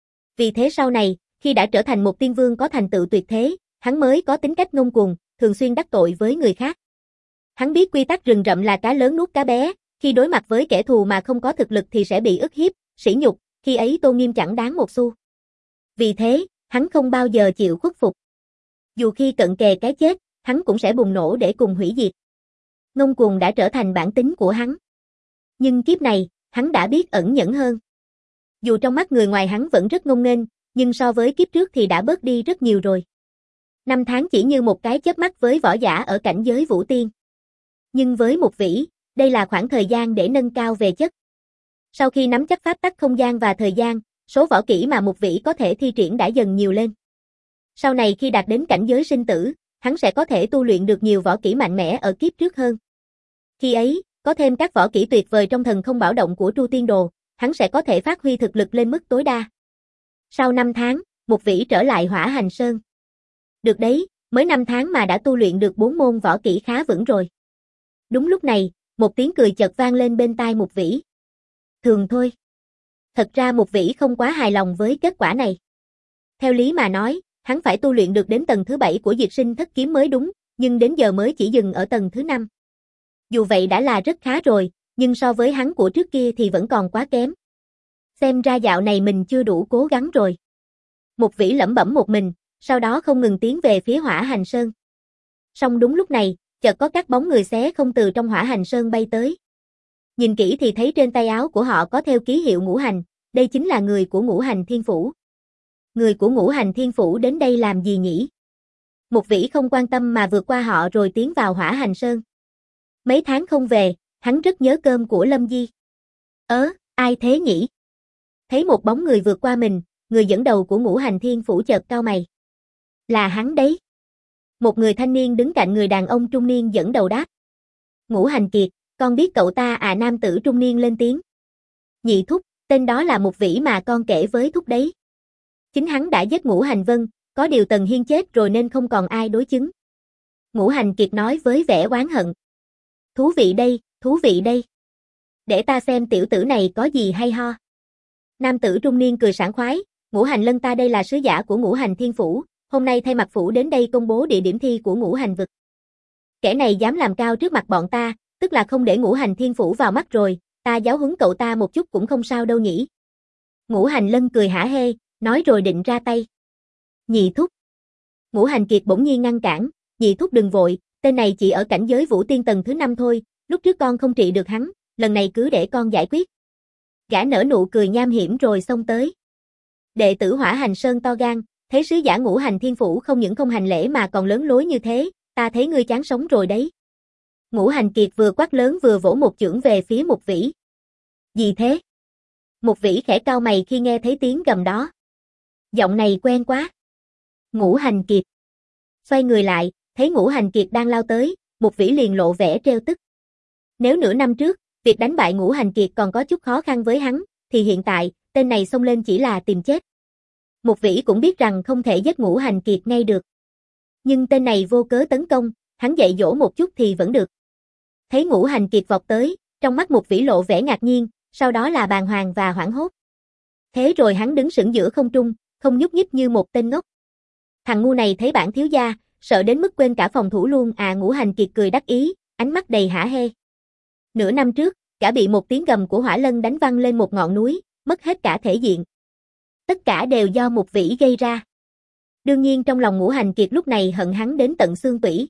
Vì thế sau này, khi đã trở thành một tiên vương có thành tựu tuyệt thế, hắn mới có tính cách ngông cuồng, thường xuyên đắc tội với người khác. Hắn biết quy tắc rừng rậm là cá lớn nuốt cá bé, khi đối mặt với kẻ thù mà không có thực lực thì sẽ bị ức hiếp, sỉ nhục, khi ấy tôn nghiêm chẳng đáng một xu. Vì thế, hắn không bao giờ chịu khuất phục. Dù khi cận kề cái chết, hắn cũng sẽ bùng nổ để cùng hủy diệt. Ngông cuồng đã trở thành bản tính của hắn. Nhưng kiếp này, hắn đã biết ẩn nhẫn hơn. Dù trong mắt người ngoài hắn vẫn rất ngông nghênh, nhưng so với kiếp trước thì đã bớt đi rất nhiều rồi. Năm tháng chỉ như một cái chớp mắt với võ giả ở cảnh giới Vũ Tiên. Nhưng với Mục Vĩ, đây là khoảng thời gian để nâng cao về chất. Sau khi nắm chắc pháp tắc không gian và thời gian, số võ kỹ mà Mục Vĩ có thể thi triển đã dần nhiều lên. Sau này khi đạt đến cảnh giới sinh tử, hắn sẽ có thể tu luyện được nhiều võ kỹ mạnh mẽ ở kiếp trước hơn. Khi ấy, có thêm các võ kỹ tuyệt vời trong thần không bảo động của Tru Tiên Đồ, hắn sẽ có thể phát huy thực lực lên mức tối đa. Sau năm tháng, Mục Vĩ trở lại Hỏa Hành Sơn. Được đấy, mới năm tháng mà đã tu luyện được bốn môn võ kỹ khá vững rồi. Đúng lúc này, một tiếng cười chợt vang lên bên tai Mục Vĩ. Thường thôi. Thật ra Mục Vĩ không quá hài lòng với kết quả này. Theo lý mà nói, hắn phải tu luyện được đến tầng thứ bảy của Diệt Sinh Thất Kiếm mới đúng, nhưng đến giờ mới chỉ dừng ở tầng thứ năm. Dù vậy đã là rất khá rồi, nhưng so với hắn của trước kia thì vẫn còn quá kém. Xem ra dạo này mình chưa đủ cố gắng rồi. Mục Vĩ lẩm bẩm một mình, sau đó không ngừng tiến về phía Hỏa Hành Sơn. Song đúng lúc này, chợt có các bóng người xé không từ trong Hỏa Hành Sơn bay tới. Nhìn kỹ thì thấy trên tay áo của họ có theo ký hiệu ngũ hành, đây chính là người của Ngũ Hành Thiên Phủ. Người của Ngũ Hành Thiên Phủ đến đây làm gì nhỉ? Mục Vĩ không quan tâm mà vượt qua họ rồi tiến vào Hỏa Hành Sơn. Mấy tháng không về, hắn rất nhớ cơm của Lâm Di. Ớ, ai thế nhỉ? Thấy một bóng người vượt qua mình, người dẫn đầu của Ngũ Hành Thiên Phủ chợt cau mày. Là hắn đấy. Một người thanh niên đứng cạnh người đàn ông trung niên dẫn đầu đáp. Ngũ Hành Kiệt, con biết cậu ta à? Nam tử trung niên lên tiếng. Nhị thúc, tên đó là Mục Vĩ mà con kể với thúc đấy. Chính hắn đã giết Ngũ Hành Vân, có điều Tần Hiên chết rồi nên không còn ai đối chứng. Ngũ Hành Kiệt nói với vẻ oán hận. Thú vị đây, thú vị đây. Để ta xem tiểu tử này có gì hay ho. Nam tử trung niên cười sảng khoái, Ngũ Hành Lân ta đây là sứ giả của Ngũ Hành Thiên Phủ, hôm nay thay mặt phủ đến đây công bố địa điểm thi của Ngũ Hành vực. Kẻ này dám làm cao trước mặt bọn ta, tức là không để Ngũ Hành Thiên Phủ vào mắt rồi, ta giáo huấn cậu ta một chút cũng không sao đâu nhỉ. Ngũ Hành Lân cười hả hê, nói rồi định ra tay. Nhị thúc. Ngũ Hành Kiệt bỗng nhiên ngăn cản, nhị thúc đừng vội, tên này chỉ ở cảnh giới Vũ Tiên tầng thứ năm thôi, lúc trước con không trị được hắn, lần này cứ để con giải quyết. Gã nở nụ cười nham hiểm rồi xông tới. Đệ tử Hỏa Hành Sơn to gan, thấy sứ giả Ngũ Hành Thiên Phủ không những không hành lễ mà còn lớn lối như thế, ta thấy ngươi chán sống rồi đấy. Ngũ Hành Kiệt vừa quát lớn vừa vỗ một chưởng về phía Mục Vĩ. Gì thế? Mục Vĩ khẽ cau mày khi nghe thấy tiếng gầm đó. Giọng này quen quá. Ngũ Hành Kiệt. Xoay người lại, thấy Ngũ Hành Kiệt đang lao tới, Mục Vĩ liền lộ vẻ trêu tức. Nếu nửa năm trước, việc đánh bại Ngũ Hành Kiệt còn có chút khó khăn với hắn, thì hiện tại, tên này xông lên chỉ là tìm chết. Mục Vĩ cũng biết rằng không thể giết Ngũ Hành Kiệt ngay được. Nhưng tên này vô cớ tấn công, hắn dạy dỗ một chút thì vẫn được. Thấy Ngũ Hành Kiệt vọt tới, trong mắt Mục Vĩ lộ vẻ ngạc nhiên, sau đó là bàng hoàng và hoảng hốt. Thế rồi hắn đứng sững giữa không trung, không nhúc nhích như một tên ngốc. Thằng ngu này thấy bản thiếu gia, sợ đến mức quên cả phòng thủ luôn à. Ngũ Hành Kiệt cười đắc ý, ánh mắt đầy hả hê. Nửa năm trước, cả bị một tiếng gầm của Hỏa Lân đánh văng lên một ngọn núi, mất hết cả thể diện. Tất cả đều do Mục Vĩ gây ra. Đương nhiên trong lòng Ngũ Hành Kiệt lúc này hận hắn đến tận xương tủy.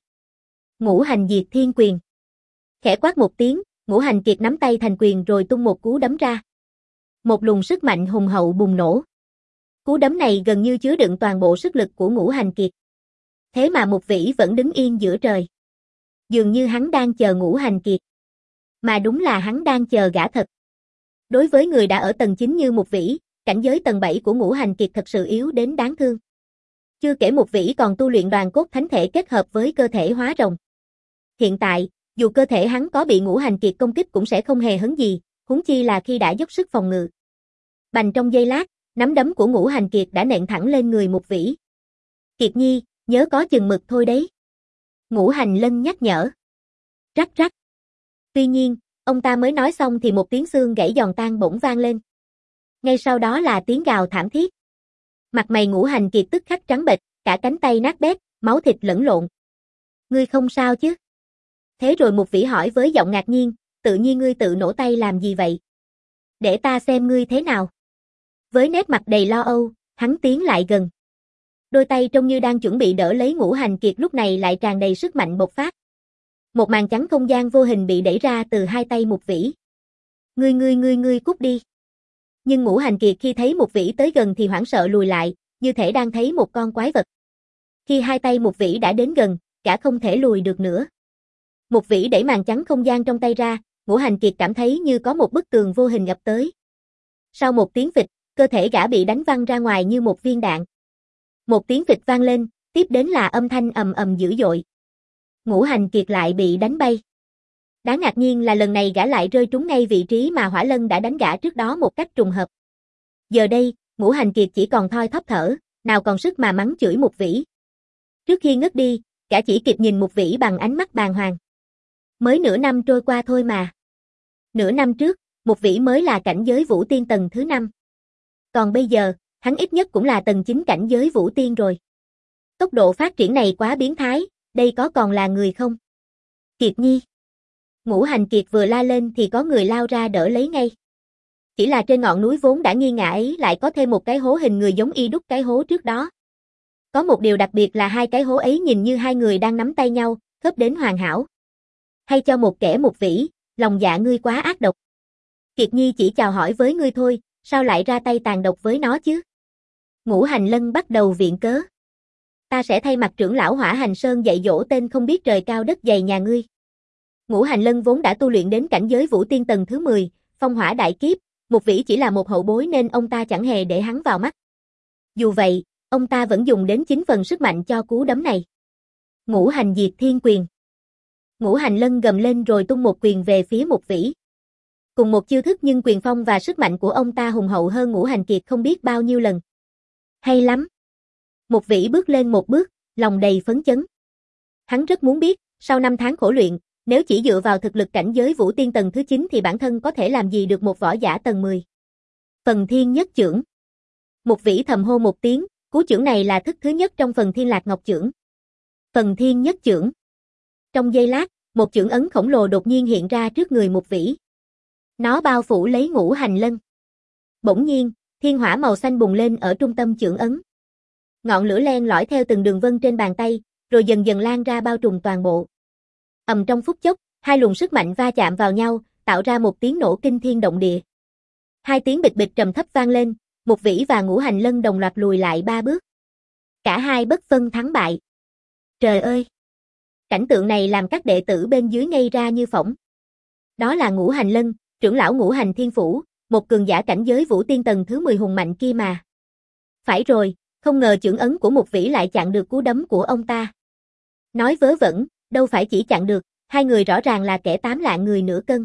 Ngũ Hành Diệt Thiên Quyền. Khẽ quát một tiếng, Ngũ Hành Kiệt nắm tay thành quyền rồi tung một cú đấm ra. Một luồng sức mạnh hùng hậu bùng nổ. Cú đấm này gần như chứa đựng toàn bộ sức lực của Ngũ Hành Kiệt. Thế mà Mục Vĩ vẫn đứng yên giữa trời. Dường như hắn đang chờ Ngũ Hành Kiệt. Mà đúng là hắn đang chờ gã thật. Đối với người đã ở tầng chín như Mục Vĩ, cảnh giới tầng bảy của Ngũ Hành Kiệt thật sự yếu đến đáng thương. Chưa kể Mục Vĩ còn tu luyện Đoàn Cốt Thánh Thể kết hợp với cơ thể hóa rồng. Hiện tại, dù cơ thể hắn có bị Ngũ Hành Kiệt công kích cũng sẽ không hề hấn gì, huống chi là khi đã dốc sức phòng ngự. Bành trong giây lát, nắm đấm của Ngũ Hành Kiệt đã nện thẳng lên người Mục Vĩ. Kiệt Nhi, nhớ có chừng mực thôi đấy. Ngũ Hành Lân nhắc nhở. Rắc rắc. Tuy nhiên, ông ta mới nói xong thì một tiếng xương gãy giòn tan bỗng vang lên. Ngay sau đó là tiếng gào thảm thiết. Mặt mày Ngũ Hành Kiệt tức khắc trắng bệch, cả cánh tay nát bét, máu thịt lẫn lộn. Ngươi không sao chứ? Thế rồi Mục Vĩ hỏi với giọng ngạc nhiên, tự nhiên ngươi tự nổ tay làm gì vậy? Để ta xem ngươi thế nào. Với nét mặt đầy lo âu, hắn tiến lại gần. Đôi tay trông như đang chuẩn bị đỡ lấy Ngũ Hành Kiệt lúc này lại tràn đầy sức mạnh bộc phát. Một màn chắn không gian vô hình bị đẩy ra từ hai tay Mục Vĩ. Ngươi ngươi ngươi ngươi cút đi. Nhưng Ngũ Hành Kiệt khi thấy Mục Vĩ tới gần thì hoảng sợ lùi lại, như thể đang thấy một con quái vật. Khi hai tay Mục Vĩ đã đến gần, cả không thể lùi được nữa. Mục Vĩ đẩy màn chắn không gian trong tay ra, Ngũ Hành Kiệt cảm thấy như có một bức tường vô hình ập tới. Sau một tiếng phịch, cơ thể gã bị đánh văng ra ngoài như một viên đạn. Một tiếng phịch vang lên, tiếp đến là âm thanh ầm ầm dữ dội. Ngũ Hành Kiệt lại bị đánh bay. Đáng ngạc nhiên là lần này gã lại rơi trúng ngay vị trí mà Hỏa Lân đã đánh gã trước đó một cách trùng hợp. Giờ đây, Ngũ Hành Kiệt chỉ còn thoi thóp thở, nào còn sức mà mắng chửi Mục Vĩ. Trước khi ngất đi, gã chỉ kịp nhìn Mục Vĩ bằng ánh mắt bàng hoàng. Mới nửa năm trôi qua thôi mà. Nửa năm trước, Mục Vĩ mới là cảnh giới Vũ Tiên tầng thứ năm. Còn bây giờ, hắn ít nhất cũng là tầng chín cảnh giới Vũ Tiên rồi. Tốc độ phát triển này quá biến thái, đây có còn là người không? Kiệt Nhi. Ngũ Hành Kiệt vừa la lên thì có người lao ra đỡ lấy ngay. Chỉ là trên ngọn núi vốn đã nghi ngã ấy lại có thêm một cái hố hình người giống y đúc cái hố trước đó. Có một điều đặc biệt là hai cái hố ấy nhìn như hai người đang nắm tay nhau, khớp đến hoàn hảo. Hay cho một kẻ Mục Vĩ, lòng dạ ngươi quá ác độc. Kiệt Nhi chỉ chào hỏi với ngươi thôi, sao lại ra tay tàn độc với nó chứ? Ngũ Hành Lân bắt đầu viện cớ. Ta sẽ thay mặt trưởng lão Hỏa Hành Sơn dạy dỗ tên không biết trời cao đất dày nhà ngươi. Ngũ Hành Lân vốn đã tu luyện đến cảnh giới Vũ Tiên tầng thứ mười, phong hỏa đại kiếp, Mục Vĩ chỉ là một hậu bối nên ông ta chẳng hề để hắn vào mắt. Dù vậy, ông ta vẫn dùng đến chín phần sức mạnh cho cú đấm này. Ngũ Hành Diệt Thiên Quyền. Ngũ Hành Lân gầm lên rồi tung một quyền về phía Mục Vĩ. Cùng một chiêu thức nhưng quyền phong và sức mạnh của ông ta hùng hậu hơn Ngũ Hành Kiệt không biết bao nhiêu lần. Hay lắm. Mục Vĩ bước lên một bước, lòng đầy phấn chấn. Hắn rất muốn biết, sau năm tháng khổ luyện, nếu chỉ dựa vào thực lực cảnh giới Vũ Tiên tầng thứ chín thì bản thân có thể làm gì được một võ giả tầng mười. Phần Thiên Nhất Chưởng. Mục Vĩ thầm hô một tiếng, cú chưởng này là thức thứ nhất trong Phần Thiên Lạc Ngọc Chưởng. Phần Thiên Nhất Chưởng. Trong giây lát, một chưởng ấn khổng lồ đột nhiên hiện ra trước người Mục Vĩ. Nó bao phủ lấy Ngũ Hành Lân. Bỗng nhiên, thiên hỏa màu xanh bùng lên ở trung tâm chưởng ấn. Ngọn lửa len lỏi theo từng đường vân trên bàn tay, rồi dần dần lan ra bao trùm toàn bộ. Ầm trong phút chốc, hai luồng sức mạnh va chạm vào nhau, tạo ra một tiếng nổ kinh thiên động địa. Hai tiếng bịch bịch trầm thấp vang lên, Mục Vĩ và Ngũ Hành Lân đồng loạt lùi lại ba bước. Cả hai bất phân thắng bại. Trời ơi! Cảnh tượng này làm các đệ tử bên dưới ngây ra như phỏng. Đó là Ngũ Hành Lân, trưởng lão Ngũ Hành Thiên Phủ, một cường giả cảnh giới vũ tiên tầng thứ mười hùng mạnh kia mà. Phải rồi, không ngờ chưởng ấn của Mục Vĩ lại chặn được cú đấm của ông ta. Nói vớ vẩn, đâu phải chỉ chặn được, hai người rõ ràng là kẻ tám lạng người nửa cân.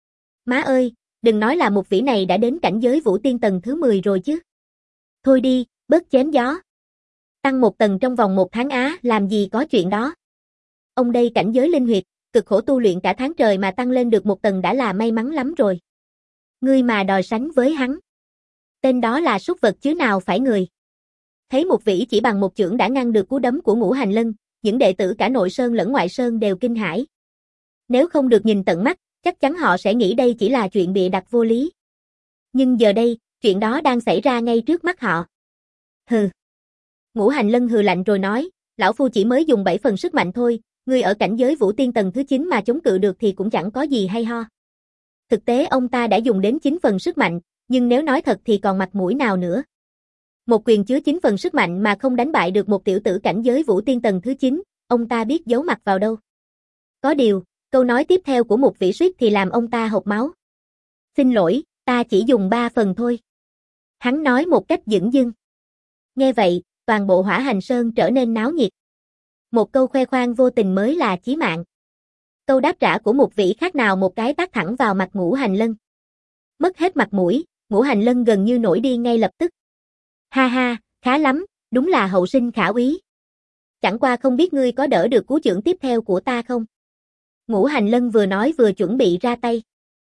Má ơi, đừng nói là Mục Vĩ này đã đến cảnh giới vũ tiên tầng thứ mười rồi chứ. Thôi đi, bớt chém gió. Tăng một tầng trong vòng một tháng á, làm gì có chuyện đó. Ông đây cảnh giới linh huyệt, cực khổ tu luyện cả tháng trời mà tăng lên được một tầng đã là may mắn lắm rồi. Ngươi mà đòi sánh với hắn. Tên đó là súc vật chứ nào phải người. Thấy Mục Vĩ chỉ bằng một chưởng đã ngăn được cú đấm của Ngũ Hành Lân, những đệ tử cả nội sơn lẫn ngoại sơn đều kinh hãi. Nếu không được nhìn tận mắt, chắc chắn họ sẽ nghĩ đây chỉ là chuyện bịa đặt vô lý. Nhưng giờ đây, chuyện đó đang xảy ra ngay trước mắt họ. Hừ. Ngũ Hành Lân hừ lạnh rồi nói, lão phu chỉ mới dùng bảy phần sức mạnh thôi, ngươi ở cảnh giới vũ tiên tầng thứ chín mà chống cự được thì cũng chẳng có gì hay ho. Thực tế ông ta đã dùng đến chín phần sức mạnh, nhưng nếu nói thật thì còn mặt mũi nào nữa. Một quyền chứa chín phần sức mạnh mà không đánh bại được một tiểu tử cảnh giới vũ tiên tầng thứ chín, ông ta biết giấu mặt vào đâu. Có điều, câu nói tiếp theo của Mục Vĩ suýt thì làm ông ta hộc máu. Xin lỗi, ta chỉ dùng ba phần thôi. Hắn nói một cách dửng dưng. Nghe vậy, toàn bộ Hỏa Hành Sơn trở nên náo nhiệt. Một câu khoe khoang vô tình mới là chí mạng. Câu đáp trả của Mục Vĩ khác nào một cái tát thẳng vào mặt Ngũ Hành Lân. Mất hết mặt mũi, Ngũ Hành Lân gần như nổi điên ngay lập tức. Ha ha, khá lắm, đúng là hậu sinh khả úy. Chẳng qua không biết ngươi có đỡ được cú chưởng tiếp theo của ta không? Ngũ Hành Lân vừa nói vừa chuẩn bị ra tay.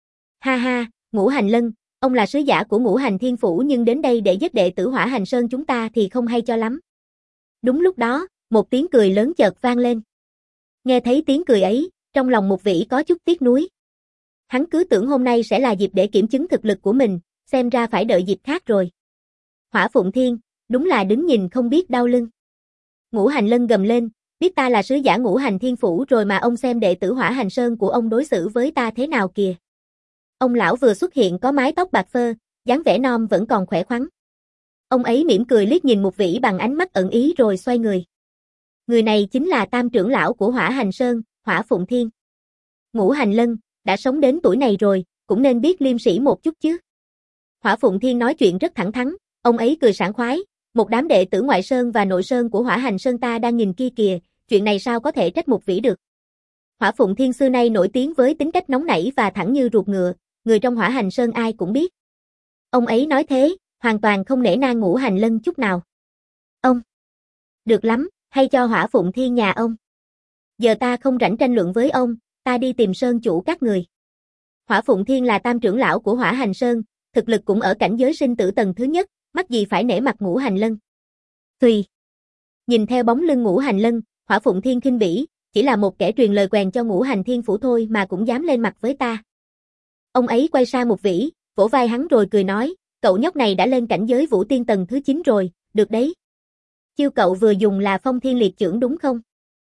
Ha ha, Ngũ Hành Lân, ông là sứ giả của Ngũ Hành Thiên Phủ nhưng đến đây để giết đệ tử Hỏa Hành Sơn chúng ta thì không hay cho lắm. Đúng lúc đó, một tiếng cười lớn chợt vang lên. Nghe thấy tiếng cười ấy, trong lòng Mục Vĩ có chút tiếc nuối. Hắn cứ tưởng hôm nay sẽ là dịp để kiểm chứng thực lực của mình, xem ra phải đợi dịp khác rồi. Hỏa Phụng Thiên, đúng là đứng nhìn không biết đau lưng. Ngũ Hành Lân gầm lên, biết ta là sứ giả Ngũ Hành Thiên Phủ rồi mà ông xem đệ tử Hỏa Hành Sơn của ông đối xử với ta thế nào kìa. Ông lão vừa xuất hiện có mái tóc bạc phơ, dáng vẻ non vẫn còn khỏe khoắn. Ông ấy mỉm cười liếc nhìn Mục Vĩ bằng ánh mắt ẩn ý rồi xoay người. Người này chính là tam trưởng lão của Hỏa Hành Sơn, Hỏa Phụng Thiên. Ngũ Hành Lân, đã sống đến tuổi này rồi, cũng nên biết liêm sỉ một chút chứ. Hỏa Phụng Thiên nói chuyện rất thẳng thắn, ông ấy cười sảng khoái, một đám đệ tử ngoại sơn và nội sơn của Hỏa Hành Sơn ta đang nhìn kia kìa, chuyện này sao có thể trách Mục Vĩ được. Hỏa Phụng Thiên xưa nay nổi tiếng với tính cách nóng nảy và thẳng như ruột ngựa, người trong Hỏa Hành Sơn ai cũng biết. Ông ấy nói thế, hoàn toàn không nể nang Ngũ Hành Lân chút nào. Ông, được lắm, hay cho Hỏa Phụng Thiên nhà ông. Giờ ta không rảnh tranh luận với ông, ta đi tìm sơn chủ các người. Hỏa Phụng Thiên là tam trưởng lão của Hỏa Hành Sơn, thực lực cũng ở cảnh giới sinh tử tầng thứ nhất, mắc gì phải nể mặt Ngũ Hành Lân. Tùy. Nhìn theo bóng lưng Ngũ Hành Lân, Hỏa Phụng Thiên khinh bỉ, chỉ là một kẻ truyền lời quèn cho Ngũ Hành Thiên Phủ thôi mà cũng dám lên mặt với ta. Ông ấy quay sang Mục Vĩ, vỗ vai hắn rồi cười nói, cậu nhóc này đã lên cảnh giới vũ tiên tầng thứ chín rồi, được đấy. Chiêu cậu vừa dùng là Phong Thiên Liệt Chưởng đúng không?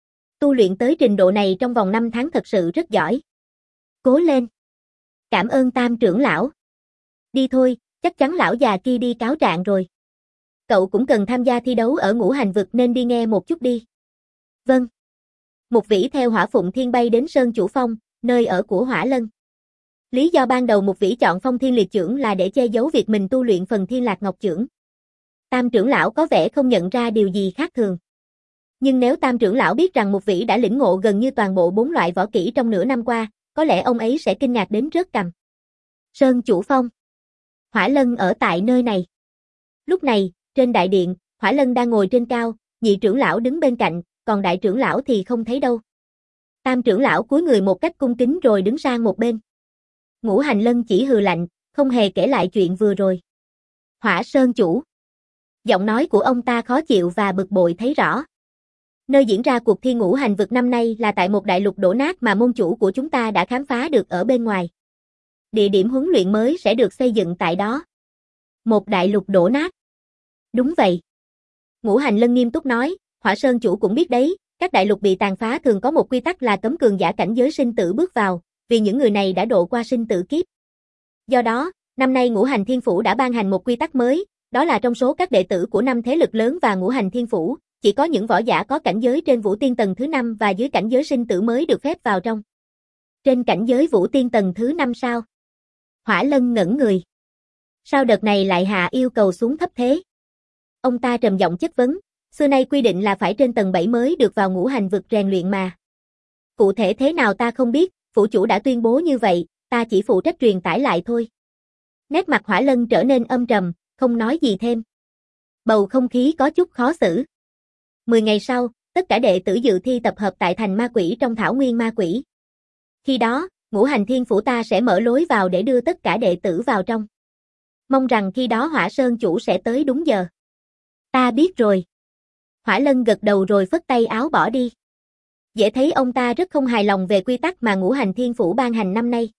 Tu luyện tới trình độ này trong vòng năm tháng thật sự rất giỏi. Cố lên. Cảm ơn tam trưởng lão. Đi thôi, chắc chắn lão già kia đi cáo trạng rồi. Cậu cũng cần tham gia thi đấu ở Ngũ Hành Vực nên đi nghe một chút đi. Vâng. Mục Vĩ theo Hỏa Phụng Thiên bay đến Sơn Chủ Phong, nơi ở của Hỏa Lân. Lý do ban đầu Mục Vĩ chọn Phong Thiên Liệt Chưởng là để che giấu việc mình tu luyện phần Thiên Lạc Ngọc Chưởng. Tam trưởng lão có vẻ không nhận ra điều gì khác thường. Nhưng nếu tam trưởng lão biết rằng Mục Vĩ đã lĩnh ngộ gần như toàn bộ bốn loại võ kỹ trong nửa năm qua, có lẽ ông ấy sẽ kinh ngạc đến rớt cằm. Sơn Chủ Phong. Hỏa Lân ở tại nơi này. Lúc này, trên đại điện, Hỏa Lân đang ngồi trên cao, nhị trưởng lão đứng bên cạnh, còn đại trưởng lão thì không thấy đâu. Tam trưởng lão cúi người một cách cung kính rồi đứng sang một bên. Ngũ Hành Lân chỉ hừ lạnh, không hề kể lại chuyện vừa rồi. Hỏa Sơn Chủ. Giọng nói của ông ta khó chịu và bực bội thấy rõ. Nơi diễn ra cuộc thi Ngũ Hành Vực năm nay là tại một đại lục đổ nát mà môn chủ của chúng ta đã khám phá được ở bên ngoài. Địa điểm huấn luyện mới sẽ được xây dựng tại đó. Một đại lục đổ nát. Đúng vậy. Ngũ Hành Lân nghiêm túc nói, Hỏa Sơn Chủ cũng biết đấy, các đại lục bị tàn phá thường có một quy tắc là cấm cường giả cảnh giới sinh tử bước vào, vì những người này đã độ qua sinh tử kiếp. Do đó, năm nay Ngũ Hành Thiên Phủ đã ban hành một quy tắc mới, đó là trong số các đệ tử của năm thế lực lớn và Ngũ Hành Thiên Phủ, Chỉ có những võ giả có cảnh giới trên Vũ Tiên tầng thứ năm và dưới cảnh giới sinh tử mới được phép vào trong. Trên cảnh giới Vũ Tiên tầng thứ năm sao? Hỏa Lân ngẩn người. Sao đợt này lại hạ yêu cầu xuống thấp thế? Ông ta trầm giọng chất vấn, xưa nay quy định là phải trên tầng bảy mới được vào ngũ hành vực rèn luyện mà. Cụ thể thế nào ta không biết, phủ chủ đã tuyên bố như vậy, ta chỉ phụ trách truyền tải lại thôi. Nét mặt Hỏa Lân trở nên âm trầm, không nói gì thêm. Bầu không khí có chút khó xử. Mười ngày sau, tất cả đệ tử dự thi tập hợp tại thành ma quỷ trong thảo nguyên ma quỷ. Khi đó, ngũ hành thiên phủ ta sẽ mở lối vào để đưa tất cả đệ tử vào trong. Mong rằng khi đó Hỏa Sơn chủ sẽ tới đúng giờ. Ta biết rồi. Hỏa Lân gật đầu rồi phất tay áo bỏ đi. Dễ thấy ông ta rất không hài lòng về quy tắc mà ngũ hành thiên phủ ban hành năm nay.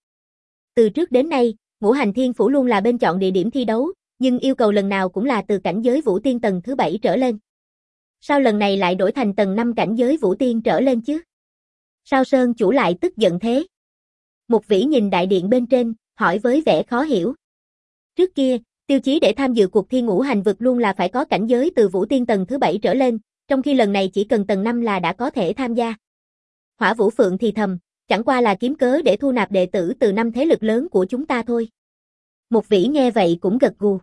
Từ trước đến nay, ngũ hành thiên phủ luôn là bên chọn địa điểm thi đấu, nhưng yêu cầu lần nào cũng là từ cảnh giới Vũ Tiên tầng thứ bảy trở lên. Sao lần này lại đổi thành tầng năm cảnh giới Vũ Tiên trở lên chứ? Sao Sơn chủ lại tức giận thế? Mục Vĩ nhìn đại điện bên trên, hỏi với vẻ khó hiểu. Trước kia, tiêu chí để tham dự cuộc thi ngũ hành vực luôn là phải có cảnh giới từ Vũ Tiên tầng thứ bảy trở lên, trong khi lần này chỉ cần tầng năm là đã có thể tham gia. Hỏa Vũ Phượng thì thầm, chẳng qua là kiếm cớ để thu nạp đệ tử từ năm thế lực lớn của chúng ta thôi. Mục Vĩ nghe vậy cũng gật gù.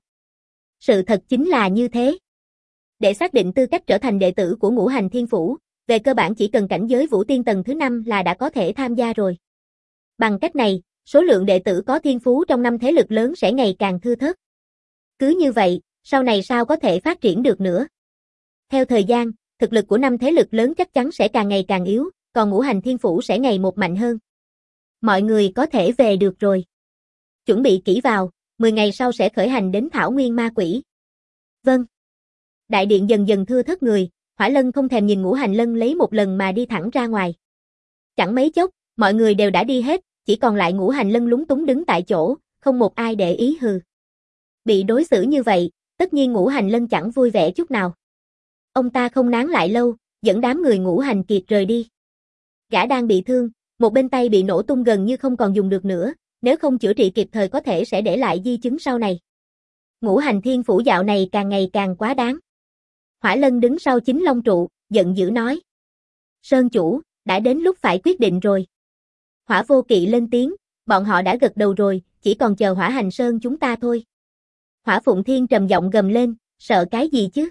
Sự thật chính là như thế. Để xác định tư cách trở thành đệ tử của ngũ hành thiên phủ, về cơ bản chỉ cần cảnh giới Vũ Tiên tầng thứ năm là đã có thể tham gia rồi. Bằng cách này, số lượng đệ tử có thiên phú trong năm thế lực lớn sẽ ngày càng thưa thớt. Cứ như vậy, sau này sao có thể phát triển được nữa? Theo thời gian, thực lực của năm thế lực lớn chắc chắn sẽ càng ngày càng yếu, còn ngũ hành thiên phủ sẽ ngày một mạnh hơn. Mọi người có thể về được rồi. Chuẩn bị kỹ vào, mười ngày sau sẽ khởi hành đến thảo nguyên ma quỷ. Vâng. Đại điện dần dần thưa thớt người, Hỏa Lân không thèm nhìn ngũ hành lân lấy một lần mà đi thẳng ra ngoài. Chẳng mấy chốc, mọi người đều đã đi hết, chỉ còn lại ngũ hành lân lúng túng đứng tại chỗ, không một ai để ý hừ. Bị đối xử như vậy, tất nhiên ngũ hành lân chẳng vui vẻ chút nào. Ông ta không nán lại lâu, dẫn đám người ngũ hành kiệt rời đi. Gã đang bị thương, một bên tay bị nổ tung gần như không còn dùng được nữa, nếu không chữa trị kịp thời có thể sẽ để lại di chứng sau này. Ngũ hành thiên phủ dạo này càng ngày càng quá đáng. Hỏa Lân đứng sau chính long trụ, giận dữ nói. Sơn chủ, đã đến lúc phải quyết định rồi. Hỏa Vô Kỵ lên tiếng, bọn họ đã gật đầu rồi, chỉ còn chờ Hỏa Hành Sơn chúng ta thôi. Hỏa Phụng Thiên trầm giọng gầm lên, sợ cái gì chứ?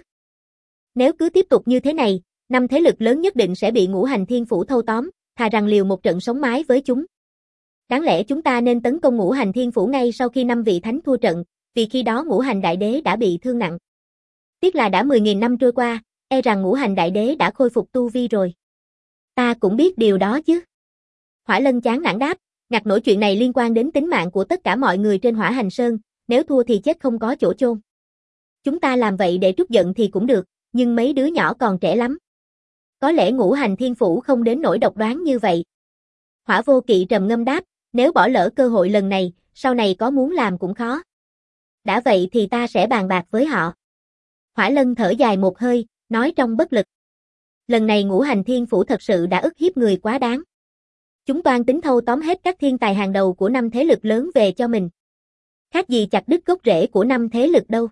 Nếu cứ tiếp tục như thế này, năm thế lực lớn nhất định sẽ bị ngũ hành thiên phủ thâu tóm, thà rằng liều một trận sống mái với chúng. Đáng lẽ chúng ta nên tấn công ngũ hành thiên phủ ngay sau khi năm vị thánh thua trận, vì khi đó ngũ hành đại đế đã bị thương nặng. Tiếc là đã mười nghìn năm trôi qua, e rằng ngũ hành đại đế đã khôi phục tu vi rồi. Ta cũng biết điều đó chứ. Hỏa Lân chán nản đáp, ngặt nổi chuyện này liên quan đến tính mạng của tất cả mọi người trên Hỏa Hành Sơn, nếu thua thì chết không có chỗ chôn. Chúng ta làm vậy để trút giận thì cũng được, nhưng mấy đứa nhỏ còn trẻ lắm. Có lẽ ngũ hành thiên phủ không đến nỗi độc đoán như vậy. Hỏa Vô Kỵ trầm ngâm đáp, nếu bỏ lỡ cơ hội lần này, sau này có muốn làm cũng khó. Đã vậy thì ta sẽ bàn bạc với họ. Hỏa Lân thở dài một hơi, nói trong bất lực. Lần này ngũ hành thiên phủ thật sự đã ức hiếp người quá đáng. Chúng toan tính thâu tóm hết các thiên tài hàng đầu của năm thế lực lớn về cho mình. Khác gì chặt đứt gốc rễ của năm thế lực đâu.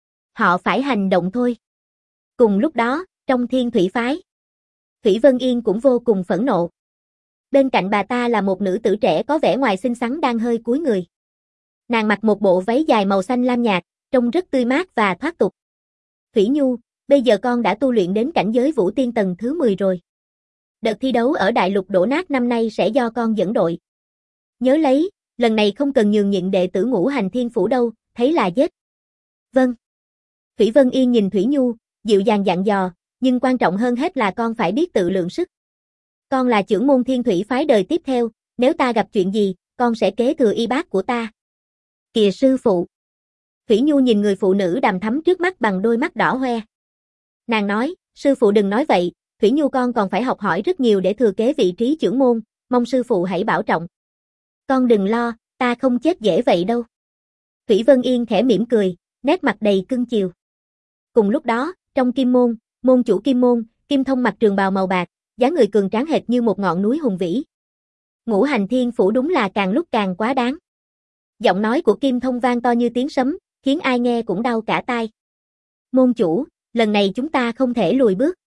Họ phải hành động thôi. Cùng lúc đó, trong Thiên Thủy phái, Thủy Vân Yên cũng vô cùng phẫn nộ. Bên cạnh bà ta là một nữ tử trẻ có vẻ ngoài xinh xắn đang hơi cúi người. Nàng mặc một bộ váy dài màu xanh lam nhạt, trông rất tươi mát và thoát tục. Thủy Nhu, bây giờ con đã tu luyện đến cảnh giới Vũ Tiên tầng thứ mười rồi. Đợt thi đấu ở Đại Lục đổ nát năm nay sẽ do con dẫn đội. Nhớ lấy, lần này không cần nhường nhịn đệ tử ngũ hành thiên phủ đâu, thấy là giết. Vâng. Thủy Vân Yên nhìn Thủy Nhu, dịu dàng dặn dò, nhưng quan trọng hơn hết là con phải biết tự lượng sức. Con là trưởng môn Thiên Thủy phái đời tiếp theo, nếu ta gặp chuyện gì, con sẽ kế thừa y bát của ta. Kìa sư phụ. Thủy Nhu nhìn người phụ nữ đằm thắm trước mắt bằng đôi mắt đỏ hoe. Nàng nói, sư phụ đừng nói vậy, Thủy Nhu con còn phải học hỏi rất nhiều để thừa kế vị trí trưởng môn, mong sư phụ hãy bảo trọng. Con đừng lo, ta không chết dễ vậy đâu. Thủy Vân Yên khẽ mỉm cười, nét mặt đầy cưng chiều. Cùng lúc đó, trong Kim môn, môn chủ Kim môn, Kim Thông mặc trường bào màu bạc, dáng người cường tráng hệt như một ngọn núi hùng vĩ. Ngũ hành thiên phủ đúng là càng lúc càng quá đáng. Giọng nói của Kim Thông vang to như tiếng sấm, khiến ai nghe cũng đau cả tai. Môn chủ, lần này chúng ta không thể lùi bước.